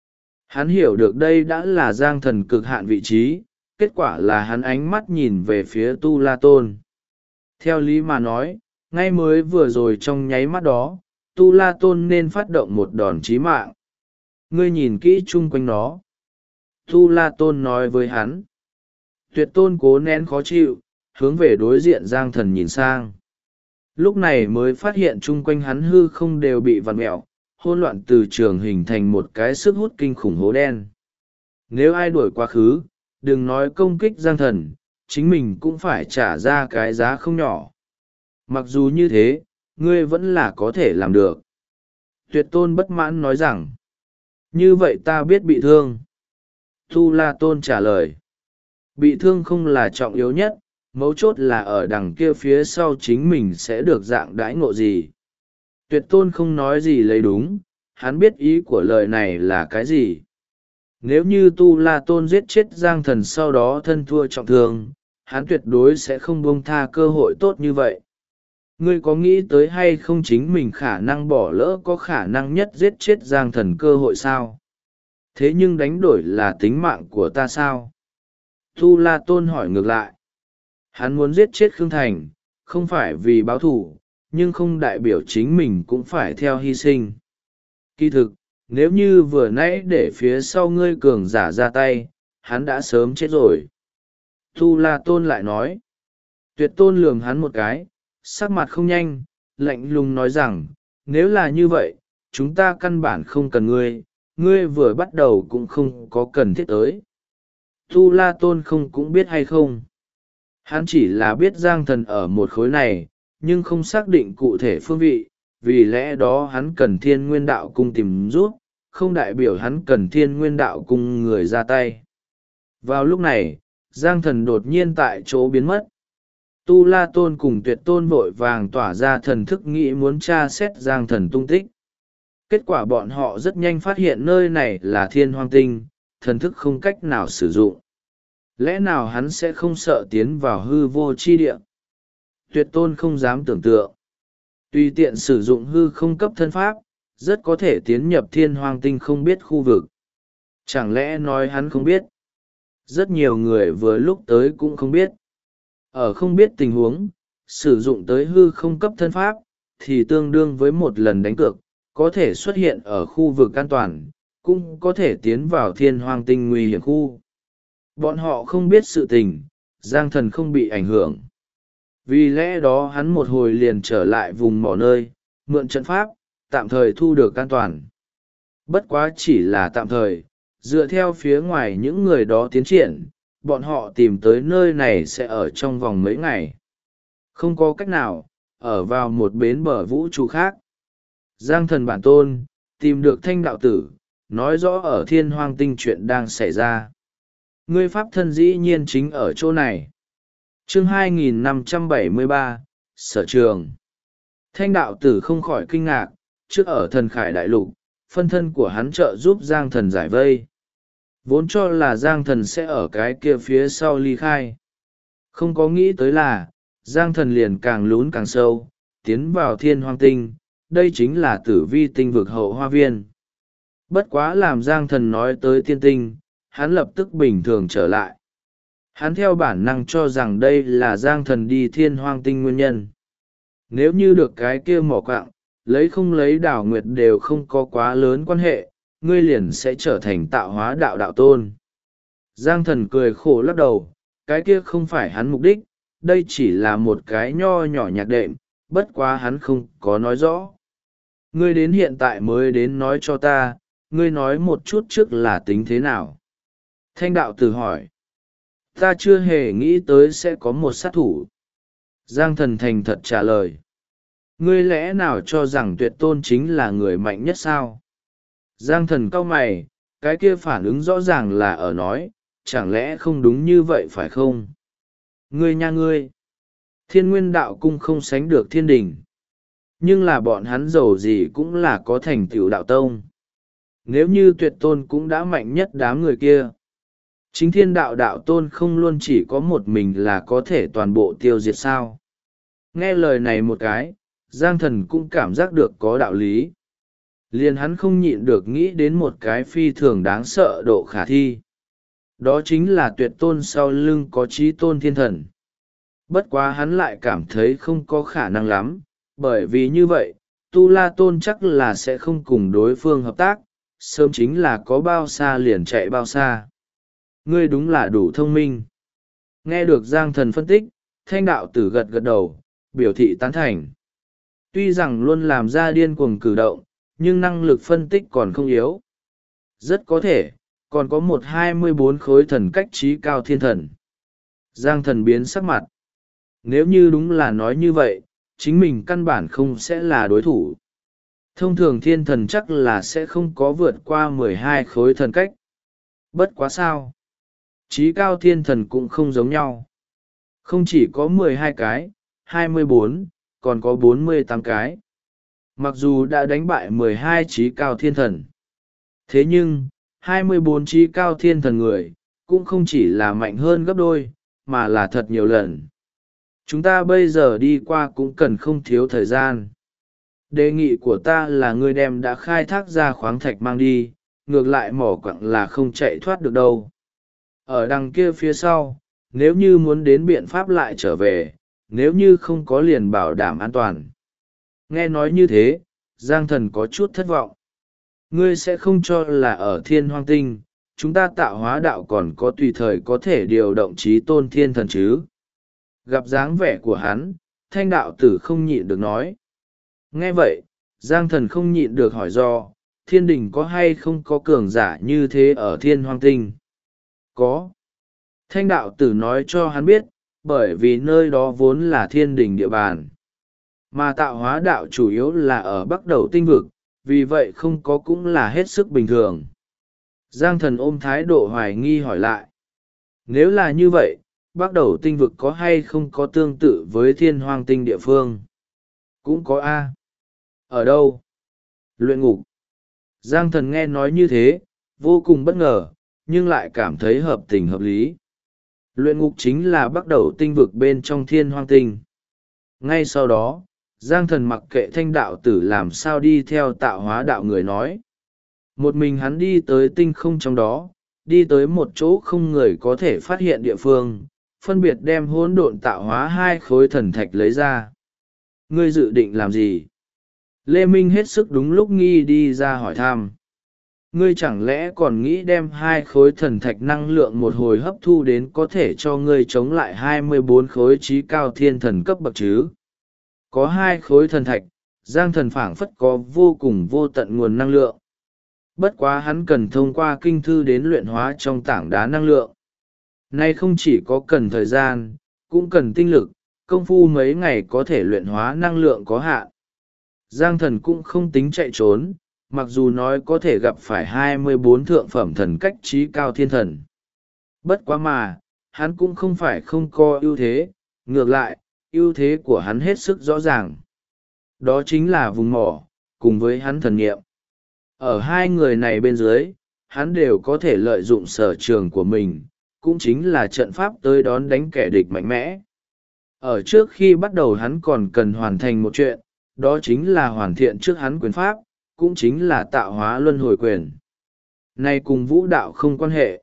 Hắn hiểu được đây đã là Giang Thần cực hạn vị trí, kết quả là hắn ánh mắt nhìn về phía Tu La Tôn. Theo lý mà nói, ngay mới vừa rồi trong nháy mắt đó, Tu La Tôn nên phát động một đòn chí mạng. Ngươi nhìn kỹ chung quanh nó. Tu La Tôn nói với hắn. Tuyệt Tôn cố nén khó chịu, hướng về đối diện Giang Thần nhìn sang. Lúc này mới phát hiện chung quanh hắn hư không đều bị vặn mẹo, hỗn loạn từ trường hình thành một cái sức hút kinh khủng hố đen. Nếu ai đuổi quá khứ, đừng nói công kích Giang Thần, chính mình cũng phải trả ra cái giá không nhỏ. Mặc dù như thế, ngươi vẫn là có thể làm được. Tuyệt Tôn bất mãn nói rằng, như vậy ta biết bị thương. Tu La Tôn trả lời, bị thương không là trọng yếu nhất, mấu chốt là ở đằng kia phía sau chính mình sẽ được dạng đãi ngộ gì. Tuyệt Tôn không nói gì lấy đúng, hắn biết ý của lời này là cái gì. Nếu như Tu La Tôn giết chết Giang Thần sau đó thân thua trọng thương, hắn tuyệt đối sẽ không buông tha cơ hội tốt như vậy. Ngươi có nghĩ tới hay không chính mình khả năng bỏ lỡ có khả năng nhất giết chết Giang Thần cơ hội sao? Thế nhưng đánh đổi là tính mạng của ta sao? Tu La Tôn hỏi ngược lại. Hắn muốn giết chết Khương Thành, không phải vì báo thù, nhưng không đại biểu chính mình cũng phải theo hy sinh. Kỳ thực, nếu như vừa nãy để phía sau ngươi cường giả ra tay, hắn đã sớm chết rồi. Tu La Tôn lại nói. Tuyệt Tôn lườm hắn một cái, sắc mặt không nhanh, lạnh lùng nói rằng, nếu là như vậy, chúng ta căn bản không cần ngươi, ngươi vừa bắt đầu cũng không có cần thiết tới. Tu La Tôn không cũng biết hay không. Hắn chỉ là biết Giang Thần ở một khối này, nhưng không xác định cụ thể phương vị, vì lẽ đó hắn cần Thiên Nguyên Đạo Cung tìm giúp, không đại biểu hắn cần Thiên Nguyên Đạo Cung người ra tay. Vào lúc này, Giang Thần đột nhiên tại chỗ biến mất. Tu La Tôn cùng Tuyệt Tôn vội vàng tỏa ra thần thức nghĩ muốn tra xét Giang Thần tung tích. Kết quả bọn họ rất nhanh phát hiện nơi này là Thiên Hoang Tinh, thần thức không cách nào sử dụng. Lẽ nào hắn sẽ không sợ tiến vào hư vô chi địa? Tuyệt Tôn không dám tưởng tượng. Tùy tiện sử dụng hư không cấp thân pháp, rất có thể tiến nhập Thiên Hoang Tinh không biết khu vực. Chẳng lẽ nói hắn không biết? Rất nhiều người vừa lúc tới cũng không biết. Ở không biết tình huống, sử dụng tới hư không cấp thân pháp, thì tương đương với một lần đánh cược, có thể xuất hiện ở khu vực an toàn, cũng có thể tiến vào Thiên Hoang Tinh nguy hiểm khu. Bọn họ không biết sự tình, Giang Thần không bị ảnh hưởng. Vì lẽ đó hắn một hồi liền trở lại vùng mỏ nơi, mượn trận pháp, tạm thời thu được an toàn. Bất quá chỉ là tạm thời, dựa theo phía ngoài những người đó tiến triển, bọn họ tìm tới nơi này sẽ ở trong vòng mấy ngày. Không có cách nào, ở vào một bến bờ vũ trụ khác. Giang Thần bản tôn, tìm được Thanh đạo tử, nói rõ ở Thiên Hoang Tinh chuyện đang xảy ra. Ngươi pháp thân dĩ nhiên chính ở chỗ này. Chương 2573, Sở Trường. Thanh đạo tử không khỏi kinh ngạc, trước ở Thần Khải Đại Lục, phân thân của hắn trợ giúp Giang Thần giải vây. Vốn cho là Giang Thần sẽ ở cái kia phía sau ly khai. Không có nghĩ tới là, Giang Thần liền càng lún càng sâu, tiến vào Thiên Hoang Tinh, đây chính là Tử Vi Tinh vực hậu hoa viên. Bất quá làm Giang Thần nói tới tiên tinh, hắn lập tức bình thường trở lại. Hắn theo bản năng cho rằng đây là Giang Thần đi Thiên Hoang Tinh nguyên nhân. Nếu như được cái kia mỏ quạng, lấy không lấy đảo nguyệt đều không có quá lớn quan hệ, ngươi liền sẽ trở thành tạo hóa đạo đạo tôn. Giang Thần cười khổ lắc đầu, cái kia không phải hắn mục đích, đây chỉ là một cái nho nhỏ nhạc đệm, bất quá hắn không có nói rõ. Ngươi đến hiện tại mới đến nói cho ta, ngươi nói một chút trước là tính thế nào? Thanh đạo tử hỏi. Ta chưa hề nghĩ tới sẽ có một sát thủ. Giang Thần thành thật trả lời. Ngươi lẽ nào cho rằng Tuyệt Tôn chính là người mạnh nhất sao? Giang Thần cau mày, cái kia phản ứng rõ ràng là ở nói, chẳng lẽ không đúng như vậy phải không? Ngươi nha ngươi! Thiên Nguyên Đạo Cung không sánh được thiên đình. Nhưng là bọn hắn giàu gì cũng là có thành tựu đạo tông. Nếu như Tuyệt Tôn cũng đã mạnh nhất đám người kia. Chính Thiên Đạo đạo tôn không luôn chỉ có một mình là có thể toàn bộ tiêu diệt sao? Nghe lời này một cái, Giang Thần cũng cảm giác được có đạo lý. Liền hắn không nhịn được nghĩ đến một cái phi thường đáng sợ độ khả thi. Đó chính là Tuyệt Tôn sau lưng có Chí Tôn Thiên Thần. Bất quá hắn lại cảm thấy không có khả năng lắm, bởi vì như vậy, Tu La Tôn chắc là sẽ không cùng đối phương hợp tác, sớm chính là có bao xa liền chạy bao xa. Ngươi đúng là đủ thông minh. Nghe được Giang Thần phân tích, Thanh đạo tử gật gật đầu, biểu thị tán thành. Tuy rằng luôn làm ra điên cuồng cử động, nhưng năng lực phân tích còn không yếu. Rất có thể, còn có 124 khối thần cách trí cao thiên thần. Giang Thần biến sắc mặt. Nếu như đúng là nói như vậy, chính mình căn bản không sẽ là đối thủ. Thông thường thiên thần chắc là sẽ không có vượt qua 12 khối thần cách. Bất quá sao. Trí cao thiên thần cũng không giống nhau. Không chỉ có 12 cái, 24, còn có 48 cái. Mặc dù đã đánh bại 12 trí cao thiên thần. Thế nhưng, 24 trí cao thiên thần người, cũng không chỉ là mạnh hơn gấp đôi, mà là thật nhiều lần. Chúng ta bây giờ đi qua cũng cần không thiếu thời gian. Đề nghị của ta là ngươi đem đã khai thác ra khoáng thạch mang đi, ngược lại mỏ quặng là không chạy thoát được đâu. Ở đằng kia phía sau, nếu như muốn đến biện pháp lại trở về, nếu như không có liền bảo đảm an toàn. Nghe nói như thế, Giang Thần có chút thất vọng. Ngươi sẽ không cho là ở thiên hoang tinh, chúng ta tạo hóa đạo còn có tùy thời có thể điều động trí tôn thiên thần chứ. Gặp dáng vẻ của hắn, Thanh đạo tử không nhịn được nói. Nghe vậy, Giang Thần không nhịn được hỏi do, thiên đình có hay không có cường giả như thế ở thiên hoang tinh? Có. Thanh đạo tử nói cho hắn biết, bởi vì nơi đó vốn là thiên đình địa bàn. Mà tạo hóa đạo chủ yếu là ở bắc đầu tinh vực, vì vậy không có cũng là hết sức bình thường. Giang Thần ôm thái độ hoài nghi hỏi lại. Nếu là như vậy, bắc đầu tinh vực có hay không có tương tự với thiên hoang tinh địa phương? Cũng có A. Ở đâu? Luyện ngục. Giang Thần nghe nói như thế, vô cùng bất ngờ, nhưng lại cảm thấy hợp tình hợp lý. Luyện ngục chính là bắt đầu tinh vực bên trong thiên hoang tinh. Ngay sau đó, Giang Thần mặc kệ Thanh đạo tử làm sao đi theo tạo hóa đạo người nói. Một mình hắn đi tới tinh không trong đó, đi tới một chỗ không người có thể phát hiện địa phương, phân biệt đem hỗn độn tạo hóa 2 khối thần thạch lấy ra. Ngươi dự định làm gì? Lê Minh hết sức đúng lúc nghi đi ra hỏi thăm. Ngươi chẳng lẽ còn nghĩ đem 2 khối thần thạch năng lượng một hồi hấp thu đến có thể cho ngươi chống lại 24 khối trí cao thiên thần cấp bậc chứ? Có 2 khối thần thạch, Giang Thần phảng phất có vô cùng vô tận nguồn năng lượng. Bất quá hắn cần thông qua kinh thư đến luyện hóa trong tảng đá năng lượng. Nay không chỉ có cần thời gian, cũng cần tinh lực, công phu mấy ngày có thể luyện hóa năng lượng có hạn. Giang Thần cũng không tính chạy trốn, mặc dù nói có thể gặp phải 24 thượng phẩm thần cách trí cao thiên thần. Bất quá mà, hắn cũng không phải không có ưu thế, ngược lại, ưu thế của hắn hết sức rõ ràng. Đó chính là vùng mỏ, cùng với hắn thần nghiệm. Ở hai người này bên dưới, hắn đều có thể lợi dụng sở trường của mình, cũng chính là trận pháp tới đón đánh kẻ địch mạnh mẽ. Ở trước khi bắt đầu hắn còn cần hoàn thành một chuyện, đó chính là hoàn thiện trước hắn quyền pháp, cũng chính là tạo hóa luân hồi quyền. Này cùng vũ đạo không quan hệ.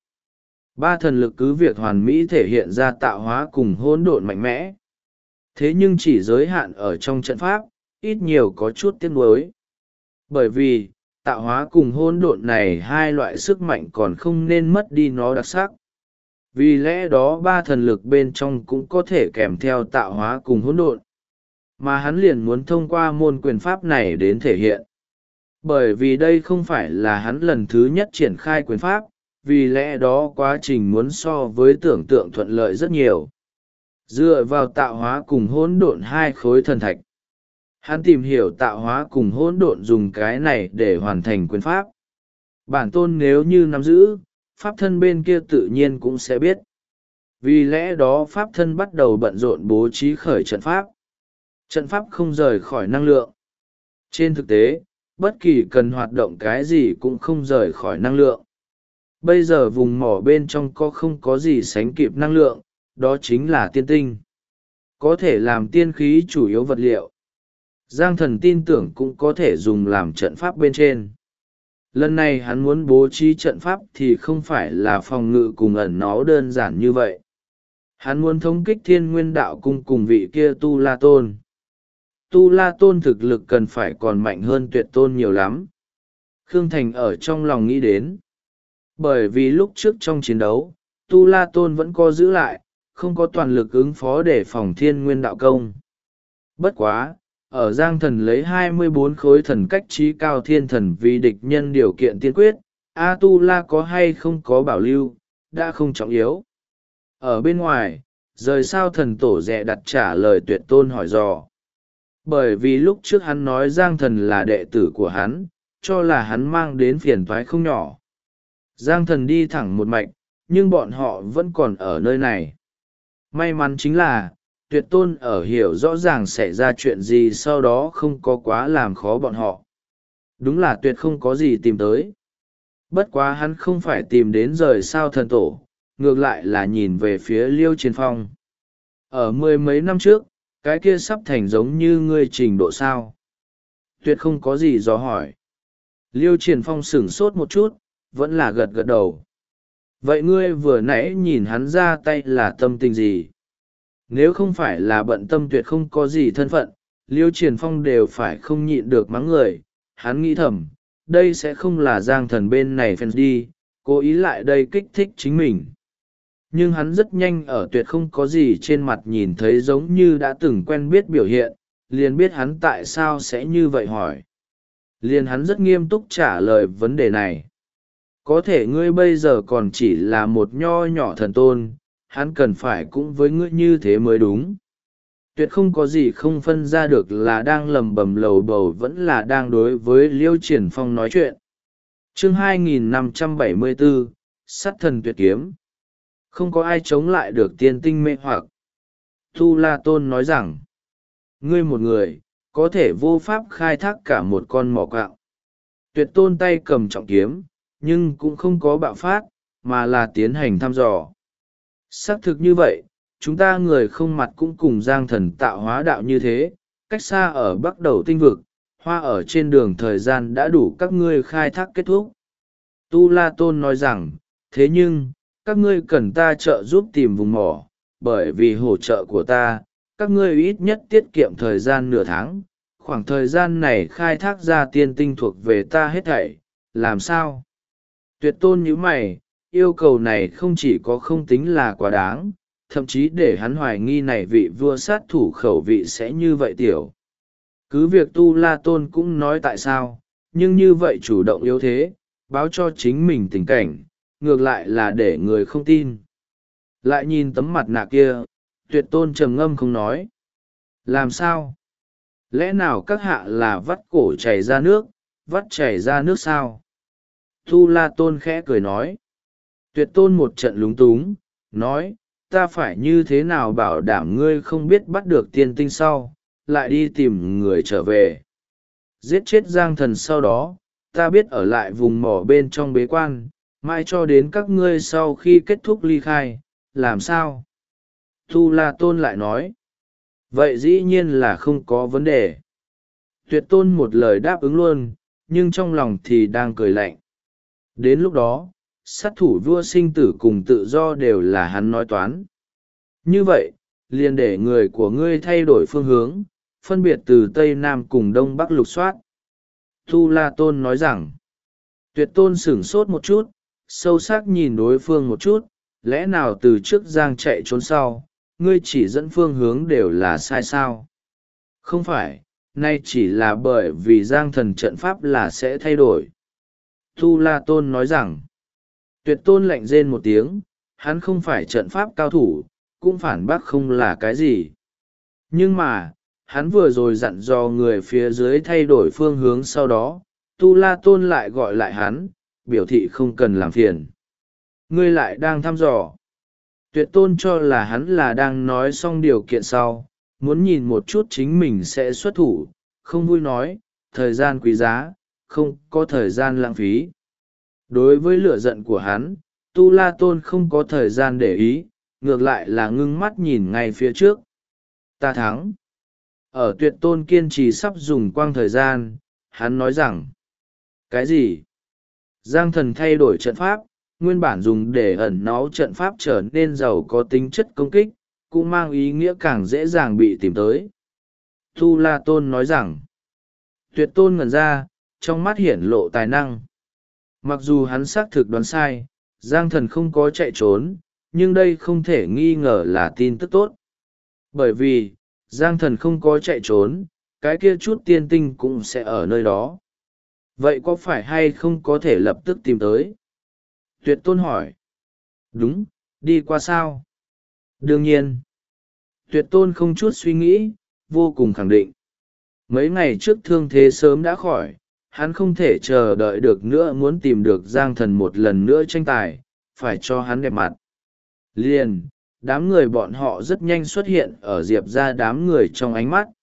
Ba thần lực cứ việc hoàn mỹ thể hiện ra tạo hóa cùng hỗn độn mạnh mẽ. Thế nhưng chỉ giới hạn ở trong trận pháp, ít nhiều có chút tiếc nuối. Bởi vì, tạo hóa cùng hỗn độn này hai loại sức mạnh còn không nên mất đi nó đặc sắc. Vì lẽ đó ba thần lực bên trong cũng có thể kèm theo tạo hóa cùng hỗn độn. Mà hắn liền muốn thông qua môn quyền pháp này đến thể hiện. Bởi vì đây không phải là hắn lần thứ nhất triển khai quyền pháp, vì lẽ đó quá trình muốn so với tưởng tượng thuận lợi rất nhiều. Dựa vào tạo hóa cùng hỗn độn 2 khối thần thạch. Hắn tìm hiểu tạo hóa cùng hỗn độn dùng cái này để hoàn thành quyền pháp. Bản tôn nếu như nắm giữ, pháp thân bên kia tự nhiên cũng sẽ biết. Vì lẽ đó pháp thân bắt đầu bận rộn bố trí khởi trận pháp. Trận pháp không rời khỏi năng lượng. Trên thực tế, bất kỳ cần hoạt động cái gì cũng không rời khỏi năng lượng. Bây giờ vùng mỏ bên trong không có gì sánh kịp năng lượng, đó chính là tiên tinh. Có thể làm tiên khí chủ yếu vật liệu. Giang Thần tin tưởng cũng có thể dùng làm trận pháp bên trên. Lần này hắn muốn bố trí trận pháp thì không phải là phòng ngự cùng ẩn náu đơn giản như vậy. Hắn muốn thống kích Thiên Nguyên Đạo Cung cùng vị kia Tu La Tôn. Tu La Tôn thực lực cần phải còn mạnh hơn Tuyệt Tôn nhiều lắm. Khương Thành ở trong lòng nghĩ đến. Bởi vì lúc trước trong chiến đấu, Tu La Tôn vẫn có giữ lại, không có toàn lực ứng phó để phòng Thiên Nguyên đạo công. Bất quá, ở Giang Thần lấy 24 khối thần cách trí cao thiên thần vì địch nhân điều kiện tiên quyết, A Tu La có hay không có bảo lưu, đã không trọng yếu. Ở bên ngoài, rời sao thần tổ dẹ đặt trả lời Tuyệt Tôn hỏi dò. Bởi vì lúc trước hắn nói Giang Thần là đệ tử của hắn, cho là hắn mang đến phiền toái không nhỏ. Giang Thần đi thẳng một mạch, nhưng bọn họ vẫn còn ở nơi này. May mắn chính là, Tuyệt Tôn ở hiểu rõ ràng xảy ra chuyện gì sau đó không có quá làm khó bọn họ. Đúng là Tuyệt không có gì tìm tới. Bất quá hắn không phải tìm đến rời sao thần tổ, ngược lại là nhìn về phía Liêu Chiến Phong. Ở mười mấy năm trước, cái kia sắp thành giống như ngươi trình độ sao. Tuyệt không có gì dò hỏi. Liêu Triển Phong sửng sốt một chút, vẫn là gật gật đầu. Vậy ngươi vừa nãy nhìn hắn ra tay là tâm tình gì? Nếu không phải là bận tâm Tuyệt không có gì thân phận, Liêu Triển Phong đều phải không nhịn được mắng người. Hắn nghĩ thầm, đây sẽ không là Giang Thần bên này fans đi, cố ý lại đây kích thích chính mình. Nhưng hắn rất nhanh ở Tuyệt không có gì trên mặt nhìn thấy giống như đã từng quen biết biểu hiện, liền biết hắn tại sao sẽ như vậy hỏi. Liền hắn rất nghiêm túc trả lời vấn đề này. Có thể ngươi bây giờ còn chỉ là một nho nhỏ thần tôn, hắn cần phải cũng với ngươi như thế mới đúng. Tuyệt không có gì không phân ra được là đang lầm bầm lầu bầu vẫn là đang đối với Liêu Triển Phong nói chuyện. Chương 2574, Sắt thần tuyệt kiếm. Không có ai chống lại được tiên tinh mê hoặc. Tu La Tôn nói rằng, ngươi một người, có thể vô pháp khai thác cả một con mỏ quạng. Tuyệt Tôn tay cầm trọng kiếm, nhưng cũng không có bạo phát, mà là tiến hành thăm dò. Xác thực như vậy, chúng ta người không mặt cũng cùng Giang Thần tạo hóa đạo như thế, cách xa ở bắc đầu tinh vực, hoa ở trên đường thời gian đã đủ các ngươi khai thác kết thúc. Tu La Tôn nói rằng, thế nhưng, các ngươi cần ta trợ giúp tìm vùng mỏ, bởi vì hỗ trợ của ta, các ngươi ít nhất tiết kiệm thời gian nửa tháng, khoảng thời gian này khai thác ra tiên tinh thuộc về ta hết thảy, làm sao? Tuyệt Tôn nhíu mày, yêu cầu này không chỉ có không tính là quá đáng, thậm chí để hắn hoài nghi này vị vua sát thủ khẩu vị sẽ như vậy tiểu. Cứ việc Tu La Tôn cũng nói tại sao, nhưng như vậy chủ động yếu thế, báo cho chính mình tình cảnh, ngược lại là để người không tin. Lại nhìn tấm mặt nạ kia, Tuyệt Tôn trầm ngâm không nói. Làm sao? Lẽ nào các hạ là vắt cổ chảy ra nước, vắt chảy ra nước sao? Tu La Tôn khẽ cười nói. Tuyệt Tôn một trận lúng túng, nói, ta phải như thế nào bảo đảm ngươi không biết bắt được tiên tinh sau, lại đi tìm người trở về. Giết chết Giang Thần sau đó, ta biết ở lại vùng mỏ bên trong bế quan, mãi cho đến các ngươi sau khi kết thúc ly khai, làm sao? Tu La Tôn lại nói, vậy dĩ nhiên là không có vấn đề. Tuyệt Tôn một lời đáp ứng luôn, nhưng trong lòng thì đang cười lạnh. Đến lúc đó, sát thủ vua sinh tử cùng tự do đều là hắn nói toán. Như vậy, liền để người của ngươi thay đổi phương hướng, phân biệt từ Tây Nam cùng Đông Bắc lục soát. Tu La Tôn nói rằng, Tuyệt Tôn sửng sốt một chút, sâu sắc nhìn đối phương một chút, lẽ nào từ trước Giang chạy trốn sau, ngươi chỉ dẫn phương hướng đều là sai sao? Không phải, nay chỉ là bởi vì Giang thần trận pháp là sẽ thay đổi. Tu La Tôn nói rằng, Tuyệt Tôn lạnh rên một tiếng, hắn không phải trận pháp cao thủ, cũng phản bác không là cái gì. Nhưng mà, hắn vừa rồi dặn dò người phía dưới thay đổi phương hướng sau đó, Tu La Tôn lại gọi lại hắn, biểu thị không cần làm phiền. Ngươi lại đang thăm dò. Tuyệt Tôn cho là hắn là đang nói xong điều kiện sau, muốn nhìn một chút chính mình sẽ xuất thủ, không vui nói, thời gian quý giá, không có thời gian lãng phí. Đối với lửa giận của hắn, Tu La Tôn không có thời gian để ý, ngược lại là ngưng mắt nhìn ngay phía trước. Ta thắng. Ở Tuyệt Tôn kiên trì sắp dùng quang thời gian, hắn nói rằng, cái gì? Giang thần thay đổi trận pháp, nguyên bản dùng để ẩn náu trận pháp trở nên giàu có tính chất công kích, cũng mang ý nghĩa càng dễ dàng bị tìm tới. Tu La Tôn nói rằng, Tuyệt Tôn ngẩn ra, trong mắt hiển lộ tài năng. Mặc dù hắn xác thực đoán sai, Giang Thần không có chạy trốn, nhưng đây không thể nghi ngờ là tin tức tốt. Bởi vì, Giang Thần không có chạy trốn, cái kia chút tiên tinh cũng sẽ ở nơi đó. Vậy có phải hay không có thể lập tức tìm tới? Tuyệt Tôn hỏi. Đúng, đi qua sao? Đương nhiên. Tuyệt Tôn không chút suy nghĩ, vô cùng khẳng định. Mấy ngày trước thương thế sớm đã khỏi, hắn không thể chờ đợi được nữa, muốn tìm được Giang Thần một lần nữa tranh tài, phải cho hắn đẹp mặt. Liền, đám người bọn họ rất nhanh xuất hiện ở Diệp ra đám người trong ánh mắt.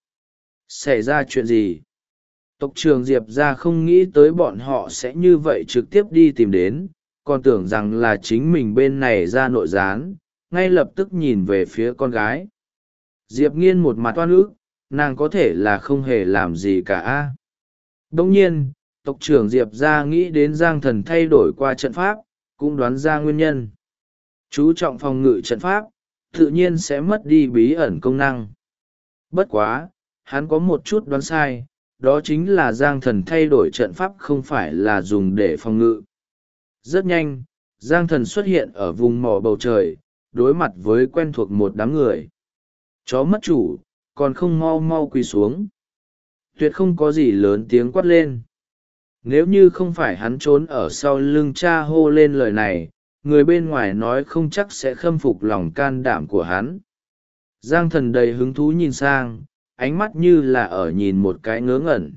Xảy ra chuyện gì? Tộc trưởng Diệp ra không nghĩ tới bọn họ sẽ như vậy trực tiếp đi tìm đến, còn tưởng rằng là chính mình bên này ra nội gián, ngay lập tức nhìn về phía con gái. Diệp Nghiên một mặt oan ức, nàng có thể là không hề làm gì cả. Đồng nhiên, tộc trưởng Diệp ra nghĩ đến Giang Thần thay đổi qua trận pháp, cũng đoán ra nguyên nhân. Chú trọng phòng ngự trận pháp, tự nhiên sẽ mất đi bí ẩn công năng. Bất quá, hắn có một chút đoán sai, đó chính là Giang Thần thay đổi trận pháp không phải là dùng để phòng ngự. Rất nhanh, Giang Thần xuất hiện ở vùng mỏ bầu trời, đối mặt với quen thuộc một đám người. Chó mất chủ, còn không mau mau quỳ xuống. Tuyệt không có gì lớn tiếng quát lên. Nếu như không phải hắn trốn ở sau lưng cha hô lên lời này, người bên ngoài nói không chắc sẽ khâm phục lòng can đảm của hắn. Giang Thần đầy hứng thú nhìn sang, ánh mắt như là ở nhìn một cái ngớ ngẩn.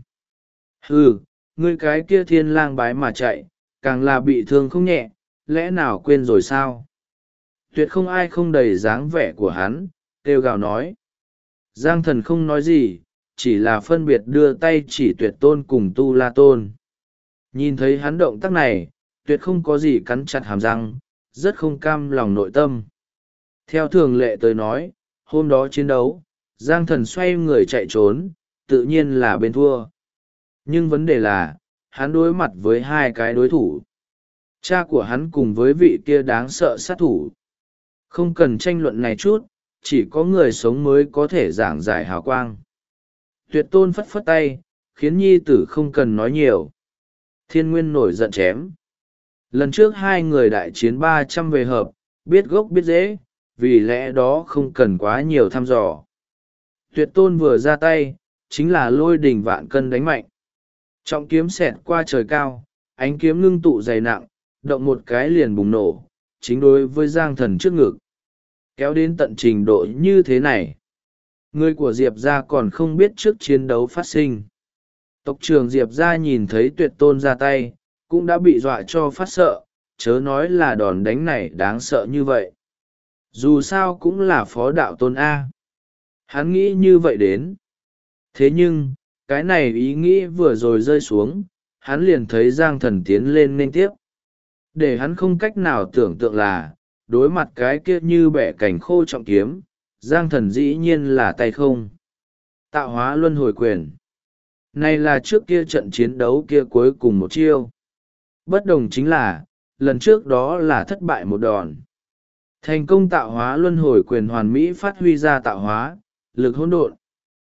Hừ, ngươi cái kia thiên lang bái mà chạy, càng là bị thương không nhẹ, lẽ nào quên rồi sao? Tuyệt không ai không đầy dáng vẻ của hắn, kêu gào nói. Giang Thần không nói gì, chỉ là phân biệt đưa tay chỉ Tuyệt Tôn cùng Tu La Tôn. Nhìn thấy hắn động tác này, Tuyệt không có gì cắn chặt hàm răng, rất không cam lòng nội tâm. Theo thường lệ tới nói, hôm đó chiến đấu, Giang Thần xoay người chạy trốn, tự nhiên là bên thua. Nhưng vấn đề là, hắn đối mặt với hai cái đối thủ. Cha của hắn cùng với vị kia đáng sợ sát thủ. Không cần tranh luận này chút, chỉ có người sống mới có thể giảng giải hào quang. Tuyệt Tôn phất phất tay, khiến nhi tử không cần nói nhiều. Thiên Nguyên nổi giận chém. Lần trước hai người đại chiến 300 về hợp, biết gốc biết rễ, vì lẽ đó không cần quá nhiều thăm dò. Tuyệt Tôn vừa ra tay, chính là lôi đỉnh vạn cân đánh mạnh. Trọng kiếm xẹt qua trời cao, ánh kiếm ngưng tụ dày nặng, động một cái liền bùng nổ, chính đối với Giang Thần trước ngực. Kéo đến tận trình độ như thế này. Người của Diệp ra còn không biết trước chiến đấu phát sinh. Tộc trưởng Diệp ra nhìn thấy Tuyệt Tôn ra tay, cũng đã bị dọa cho phát sợ, chớ nói là đòn đánh này đáng sợ như vậy. Dù sao cũng là phó đạo tôn A. Hắn nghĩ như vậy đến. Thế nhưng, cái này ý nghĩ vừa rồi rơi xuống, hắn liền thấy Giang Thần tiến lên nên tiếp. Để hắn không cách nào tưởng tượng là, đối mặt cái kia như bẻ cảnh khô trọng kiếm, Giang Thần dĩ nhiên là tay không. Tạo hóa luân hồi quyền. Này là trước kia trận chiến đấu kia cuối cùng một chiêu. Bất đồng chính là, lần trước đó là thất bại một đòn. Thành công tạo hóa luân hồi quyền hoàn mỹ phát huy ra tạo hóa, lực hỗn độn.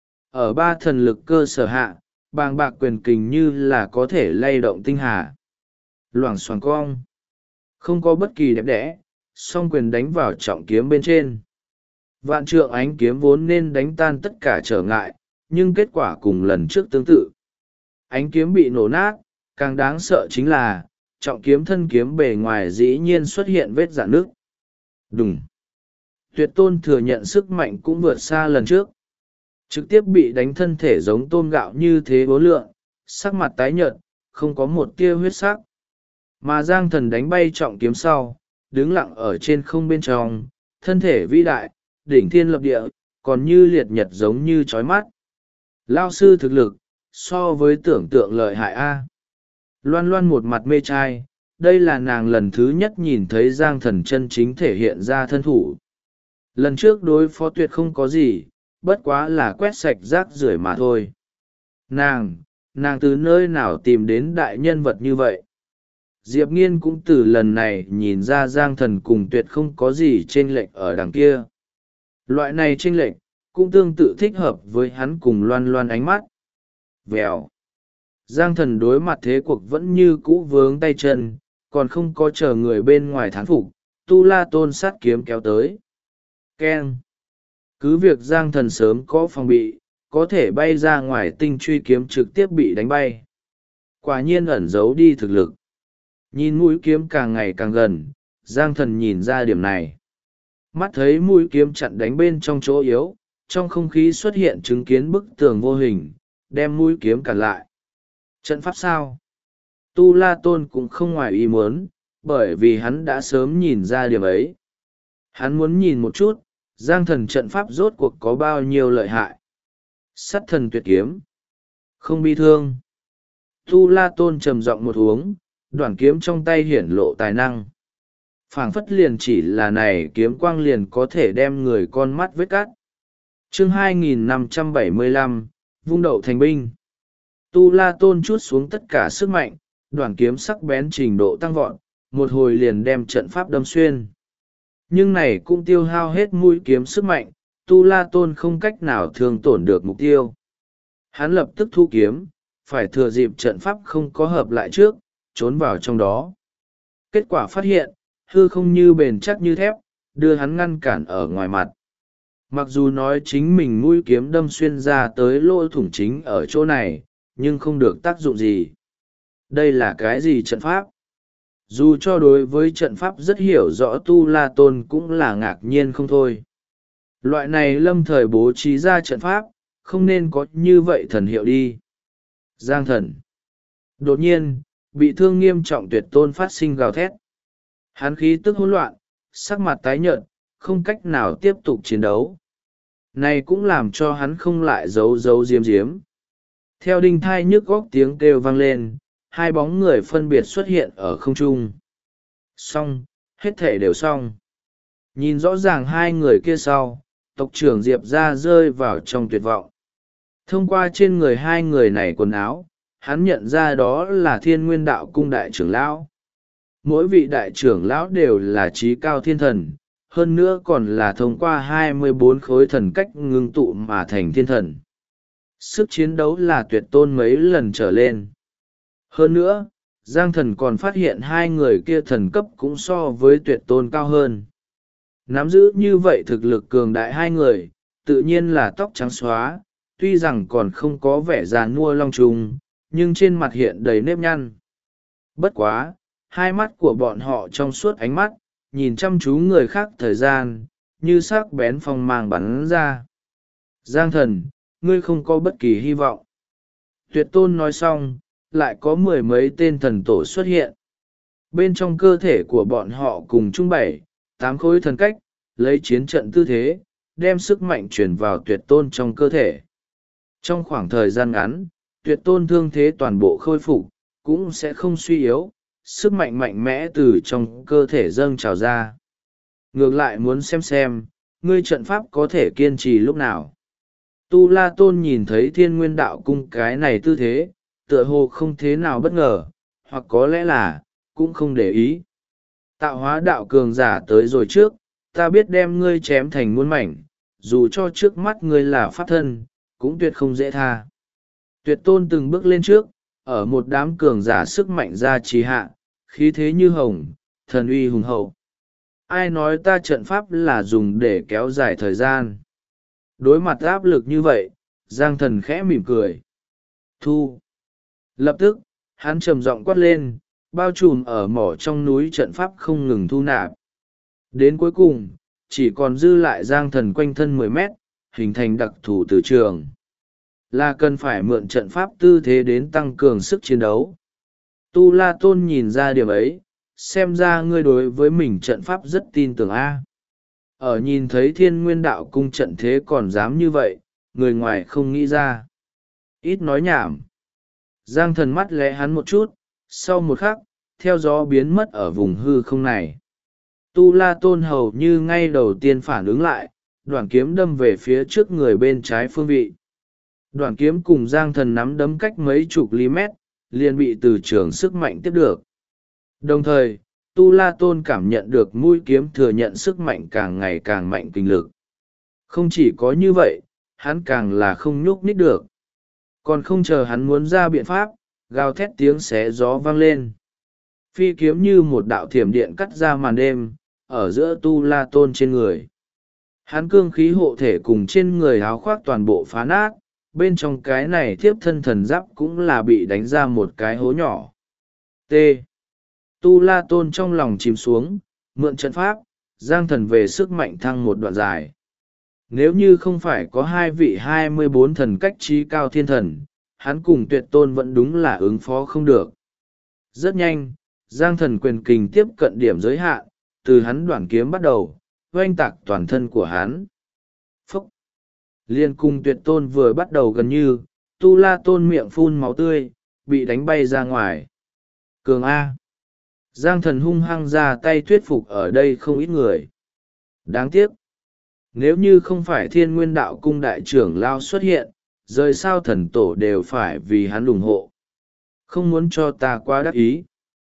Ở ba thần lực cơ sở hạ, bàng bạc quyền kình như là có thể lay động tinh hà. Loảng xoảng cong. Không có bất kỳ đẹp đẽ, song quyền đánh vào trọng kiếm bên trên. Vạn trượng ánh kiếm vốn nên đánh tan tất cả trở ngại, nhưng kết quả cùng lần trước tương tự. Ánh kiếm bị nổ nát, càng đáng sợ chính là, trọng kiếm thân kiếm bề ngoài dĩ nhiên xuất hiện vết rạn nước. Đùng. Tuyệt Tôn thừa nhận sức mạnh cũng vượt xa lần trước. Trực tiếp bị đánh thân thể giống tôm gạo như thế bố lượng, sắc mặt tái nhợt, không có một tia huyết sắc. Mà Giang Thần đánh bay trọng kiếm sau, đứng lặng ở trên không bên trong, thân thể vĩ đại, đỉnh thiên lập địa, còn như liệt nhật giống như chói mắt. Lao sư thực lực, so với tưởng tượng lợi hại A. Loan Loan một mặt mê trai, đây là nàng lần thứ nhất nhìn thấy Giang Thần chân chính thể hiện ra thân thủ. Lần trước đối phó Tuyệt không có gì, bất quá là quét sạch rác rưởi mà thôi. Nàng từ nơi nào tìm đến đại nhân vật như vậy? Diệp Nghiên cũng từ lần này nhìn ra Giang Thần cùng Tuyệt không có gì chênh lệch ở đằng kia. Loại này chênh lệch, cũng tương tự thích hợp với hắn cùng Loan Loan ánh mắt. Vèo. Giang Thần đối mặt thế cuộc vẫn như cũ vướng tay chân, còn không có chờ người bên ngoài thán phục, Tu La Tôn sát kiếm kéo tới. Keng! Cứ việc Giang Thần sớm có phòng bị, có thể bay ra ngoài tinh truy kiếm trực tiếp bị đánh bay. Quả nhiên ẩn giấu đi thực lực. Nhìn mũi kiếm càng ngày càng gần, Giang Thần nhìn ra điểm này. Mắt thấy mũi kiếm chặn đánh bên trong chỗ yếu, trong không khí xuất hiện chứng kiến bức tường vô hình, đem mũi kiếm cản lại. Trận pháp sao? Tu La Tôn cũng không ngoài ý muốn, bởi vì hắn đã sớm nhìn ra điểm ấy. Hắn muốn nhìn một chút, Giang Thần trận pháp rốt cuộc có bao nhiêu lợi hại. Sắt thần tuyệt kiếm. Không bi thương. Tu La Tôn trầm giọng một uống, đoạn kiếm trong tay hiển lộ tài năng. Phảng phất liền chỉ là này kiếm quang liền có thể đem người con mắt vết cắt. Chương 2575, vung đậu thành binh. Tu La Tôn trút xuống tất cả sức mạnh, đoạn kiếm sắc bén trình độ tăng vọt, một hồi liền đem trận pháp đâm xuyên. Nhưng này cũng tiêu hao hết mũi kiếm sức mạnh, Tu La Tôn không cách nào thương tổn được mục tiêu. Hắn lập tức thu kiếm, phải thừa dịp trận pháp không có hợp lại trước, trốn vào trong đó. Kết quả phát hiện, hư không như bền chắc như thép, đưa hắn ngăn cản ở ngoài mặt. Mặc dù nói chính mình mũi kiếm đâm xuyên ra tới lỗ thủng chính ở chỗ này, nhưng không được tác dụng gì. Đây là cái gì trận pháp? Dù cho đối với trận pháp rất hiểu rõ Tu La Tôn cũng là ngạc nhiên không thôi. Loại này lâm thời bố trí ra trận pháp, không nên có như vậy thần hiệu đi. Giang Thần. Đột nhiên, bị thương nghiêm trọng Tuyệt Tôn phát sinh gào thét. Hắn khí tức hỗn loạn, sắc mặt tái nhợt, không cách nào tiếp tục chiến đấu. Này cũng làm cho hắn không lại giấu diếm diếm. Theo đinh thai nhức góc tiếng kêu vang lên, hai bóng người phân biệt xuất hiện ở không trung. Xong, hết thể đều xong. Nhìn rõ ràng hai người kia sau, tộc trưởng Diệp ra rơi vào trong tuyệt vọng. Thông qua trên người hai người này quần áo, hắn nhận ra đó là Thiên Nguyên Đạo Cung đại trưởng lão. Mỗi vị đại trưởng lão đều là trí cao thiên thần, hơn nữa còn là thông qua 24 khối thần cách ngưng tụ mà thành thiên thần. Sức chiến đấu là Tuyệt Tôn mấy lần trở lên. Hơn nữa, Giang Thần còn phát hiện hai người kia thần cấp cũng so với Tuyệt Tôn cao hơn. Nắm giữ như vậy thực lực cường đại hai người, tự nhiên là tóc trắng xóa, tuy rằng còn không có vẻ già nua long trùng, nhưng trên mặt hiện đầy nếp nhăn. Bất quá, hai mắt của bọn họ trong suốt ánh mắt, nhìn chăm chú người khác thời gian, như sắc bén phong mang bắn ra. Giang Thần, ngươi không có bất kỳ hy vọng. Tuyệt Tôn nói xong, lại có mười mấy tên thần tổ xuất hiện. Bên trong cơ thể của bọn họ cùng chung 7, 8 khối thần cách, lấy chiến trận tư thế, đem sức mạnh truyền vào Tuyệt Tôn trong cơ thể. Trong khoảng thời gian ngắn, Tuyệt Tôn thương thế toàn bộ khôi phục, cũng sẽ không suy yếu, sức mạnh mạnh mẽ từ trong cơ thể dâng trào ra. Ngược lại muốn xem, ngươi trận pháp có thể kiên trì lúc nào. Tu La Tôn nhìn thấy Thiên Nguyên Đạo Cung cái này tư thế, tựa hồ không thế nào bất ngờ, hoặc có lẽ là, cũng không để ý. Tạo hóa đạo cường giả tới rồi trước, ta biết đem ngươi chém thành muôn mảnh, dù cho trước mắt ngươi là pháp thân, cũng tuyệt không dễ tha. Tuyệt Tôn từng bước lên trước, ở một đám cường giả sức mạnh ra trì hạ, khí thế như hồng, thần uy hùng hậu. Ai nói ta trận pháp là dùng để kéo dài thời gian? Đối mặt áp lực như vậy, Giang Thần khẽ mỉm cười. Thu. Lập tức, hắn trầm giọng quát lên, bao trùm ở mỏ trong núi trận pháp không ngừng thu nạp. Đến cuối cùng, chỉ còn dư lại Giang Thần quanh thân 10 mét, hình thành đặc thù từ trường. Là cần phải mượn trận pháp tư thế đến tăng cường sức chiến đấu. Tu La Tôn nhìn ra điểm ấy, xem ra ngươi đối với mình trận pháp rất tin tưởng a. Ở nhìn thấy Thiên Nguyên Đạo Cung trận thế còn dám như vậy, người ngoài không nghĩ ra. Ít nói nhảm. Giang Thần mắt lẽ hắn một chút, sau một khắc, theo gió biến mất ở vùng hư không này. Tu La Tôn hầu như ngay đầu tiên phản ứng lại, đoạn kiếm đâm về phía trước người bên trái phương vị. Đoạn kiếm cùng Giang Thần nắm đấm cách mấy chục ly mét, liền bị từ trường sức mạnh tiếp được. Đồng thời, Tu La Tôn cảm nhận được mũi kiếm thừa nhận sức mạnh càng ngày càng mạnh kinh lực. Không chỉ có như vậy, hắn càng là không nhúc nhích được. Còn không chờ hắn muốn ra biện pháp, gào thét tiếng xé gió vang lên. Phi kiếm như một đạo thiểm điện cắt ra màn đêm, ở giữa Tu La Tôn trên người. Hắn cương khí hộ thể cùng trên người áo khoác toàn bộ phá nát, bên trong cái này thiếp thân thần giáp cũng là bị đánh ra một cái hố nhỏ. T. Tu La Tôn trong lòng chìm xuống, mượn trận pháp, giang thần về sức mạnh thăng một đoạn dài. Nếu như không phải có hai vị 24 thần cách trí cao thiên thần, hắn cùng Tuyệt Tôn vẫn đúng là ứng phó không được. Rất nhanh, giang thần quyền kình tiếp cận điểm giới hạn, từ hắn đoạn kiếm bắt đầu, oanh tạc toàn thân của hắn. Phúc! Liên cung Tuyệt Tôn vừa bắt đầu gần như, Tu La Tôn miệng phun máu tươi, bị đánh bay ra ngoài. Cường A! Giang thần hung hăng ra tay thuyết phục ở đây không ít người. Đáng tiếc! Nếu như không phải Thiên Nguyên Đạo Cung đại trưởng lao xuất hiện, rời sao thần tổ đều phải vì hắn ủng hộ. Không muốn cho ta quá đắc ý.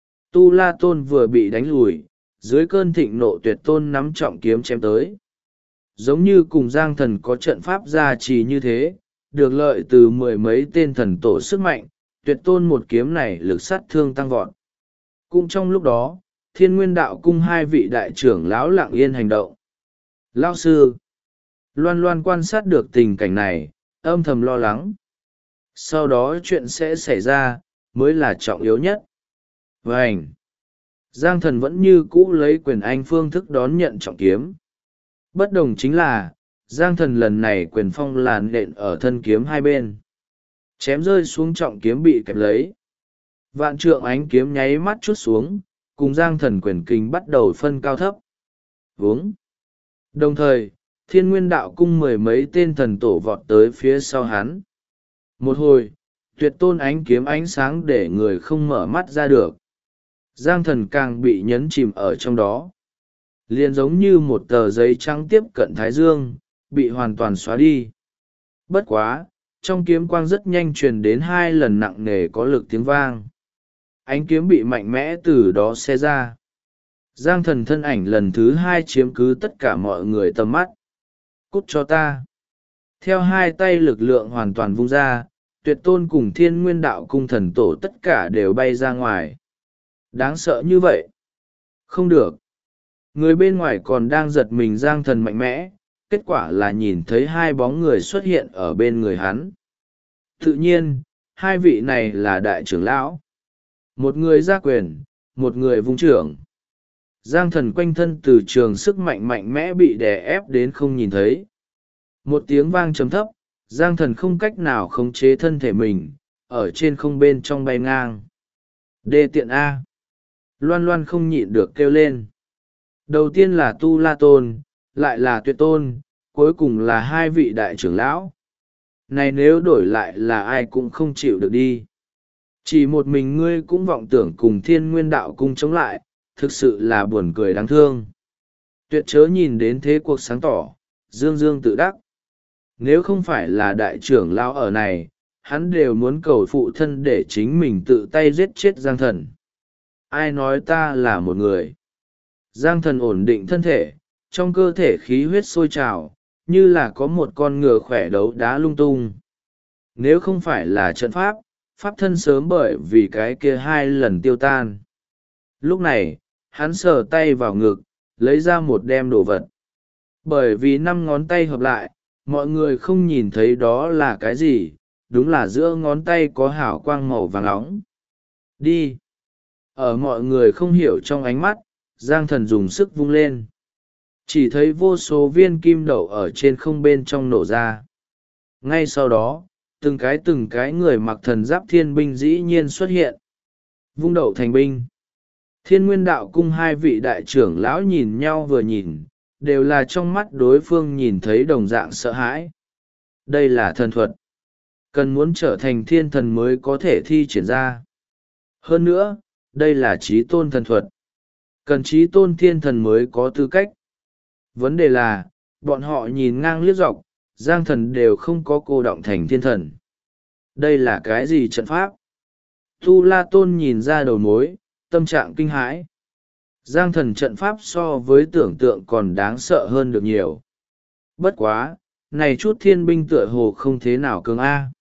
Tu La Tôn vừa bị đánh lùi, dưới cơn thịnh nộ Tuyệt Tôn nắm trọng kiếm chém tới. Giống như cùng giang thần có trận pháp gia trì như thế, được lợi từ mười mấy tên thần tổ sức mạnh, Tuyệt Tôn một kiếm này lực sát thương tăng vọt. Cũng trong lúc đó, Thiên Nguyên Đạo Cung hai vị đại trưởng lão lặng yên hành động. Lão sư! Loan Loan quan sát được tình cảnh này, âm thầm lo lắng. Sau đó chuyện sẽ xảy ra, mới là trọng yếu nhất. Vânh! Giang thần vẫn như cũ lấy quyền anh phương thức đón nhận trọng kiếm. Bất đồng chính là, giang thần lần này quyền phong làn nện ở thân kiếm hai bên. Chém rơi xuống trọng kiếm bị kẹp lấy. Vạn trượng ánh kiếm nháy mắt chút xuống, cùng giang thần quyền kinh bắt đầu phân cao thấp. Vướng! Đồng thời, Thiên Nguyên Đạo Cung mười mấy tên thần tổ vọt tới phía sau hắn. Một hồi, Tuyệt Tôn ánh kiếm ánh sáng để người không mở mắt ra được. Giang thần càng bị nhấn chìm ở trong đó. Liền giống như một tờ giấy trắng tiếp cận thái dương, bị hoàn toàn xóa đi. Bất quá, trong kiếm quang rất nhanh truyền đến hai lần nặng nề có lực tiếng vang. Ánh kiếm bị mạnh mẽ từ đó xé ra. Giang thần thân ảnh lần thứ hai chiếm cứ tất cả mọi người tầm mắt. Cút cho ta! Theo hai tay lực lượng hoàn toàn vung ra, Tuyệt Tôn cùng Thiên Nguyên Đạo Cung thần tổ tất cả đều bay ra ngoài. Đáng sợ như vậy! Không được! Người bên ngoài còn đang giật mình giang thần mạnh mẽ, kết quả là nhìn thấy hai bóng người xuất hiện ở bên người hắn. Tự nhiên, hai vị này là đại trưởng lão. Một người ra quyền, một người vung trưởng. Giang thần quanh thân từ trường sức mạnh mạnh mẽ bị đè ép đến không nhìn thấy. Một tiếng vang trầm thấp, giang thần không cách nào khống chế thân thể mình, ở trên không bên trong bay ngang. Đê tiện A! Loan Loan không nhịn được kêu lên. Đầu tiên là Tu La Tôn, lại là Tuyệt Tôn, cuối cùng là hai vị đại trưởng lão. Này nếu đổi lại là ai cũng không chịu được đi. Chỉ một mình ngươi cũng vọng tưởng cùng Thiên Nguyên Đạo Cung chống lại, thực sự là buồn cười đáng thương. Tuyệt chớ nhìn đến thế cuộc sáng tỏ, dương dương tự đắc. Nếu không phải là đại trưởng lão ở này, hắn đều muốn cầu phụ thân để chính mình tự tay giết chết giang thần. Ai nói ta là một người? Giang thần ổn định thân thể, trong cơ thể khí huyết sôi trào, như là có một con ngựa khỏe đấu đá lung tung. Nếu không phải là trận pháp, pháp thân sớm bởi vì cái kia hai lần tiêu tan. Lúc này, hắn sờ tay vào ngực, lấy ra một đem đồ vật. Bởi vì 5 ngón tay hợp lại, mọi người không nhìn thấy đó là cái gì, đúng là giữa ngón tay có hào quang màu vàng óng. Đi! Ở mọi người không hiểu trong ánh mắt, giang thần dùng sức vung lên. Chỉ thấy vô số viên kim đậu ở trên không bên trong nổ ra. Ngay sau đó, từng cái người mặc thần giáp thiên binh dĩ nhiên xuất hiện. Vung đậu thành binh. Thiên Nguyên Đạo Cung hai vị đại trưởng lão nhìn nhau vừa nhìn, đều là trong mắt đối phương nhìn thấy đồng dạng sợ hãi. Đây là thần thuật. Cần muốn trở thành thiên thần mới có thể thi triển ra. Hơn nữa, đây là chí tôn thần thuật. Cần chí tôn thiên thần mới có tư cách. Vấn đề là, bọn họ nhìn ngang liếc dọc, giang thần đều không có cô động thành thiên thần. Đây là cái gì trận pháp? Tu La Tôn nhìn ra đầu mối, tâm trạng kinh hãi. Giang thần trận pháp so với tưởng tượng còn đáng sợ hơn được nhiều. Bất quá, này chút thiên binh tựa hồ không thế nào cường A.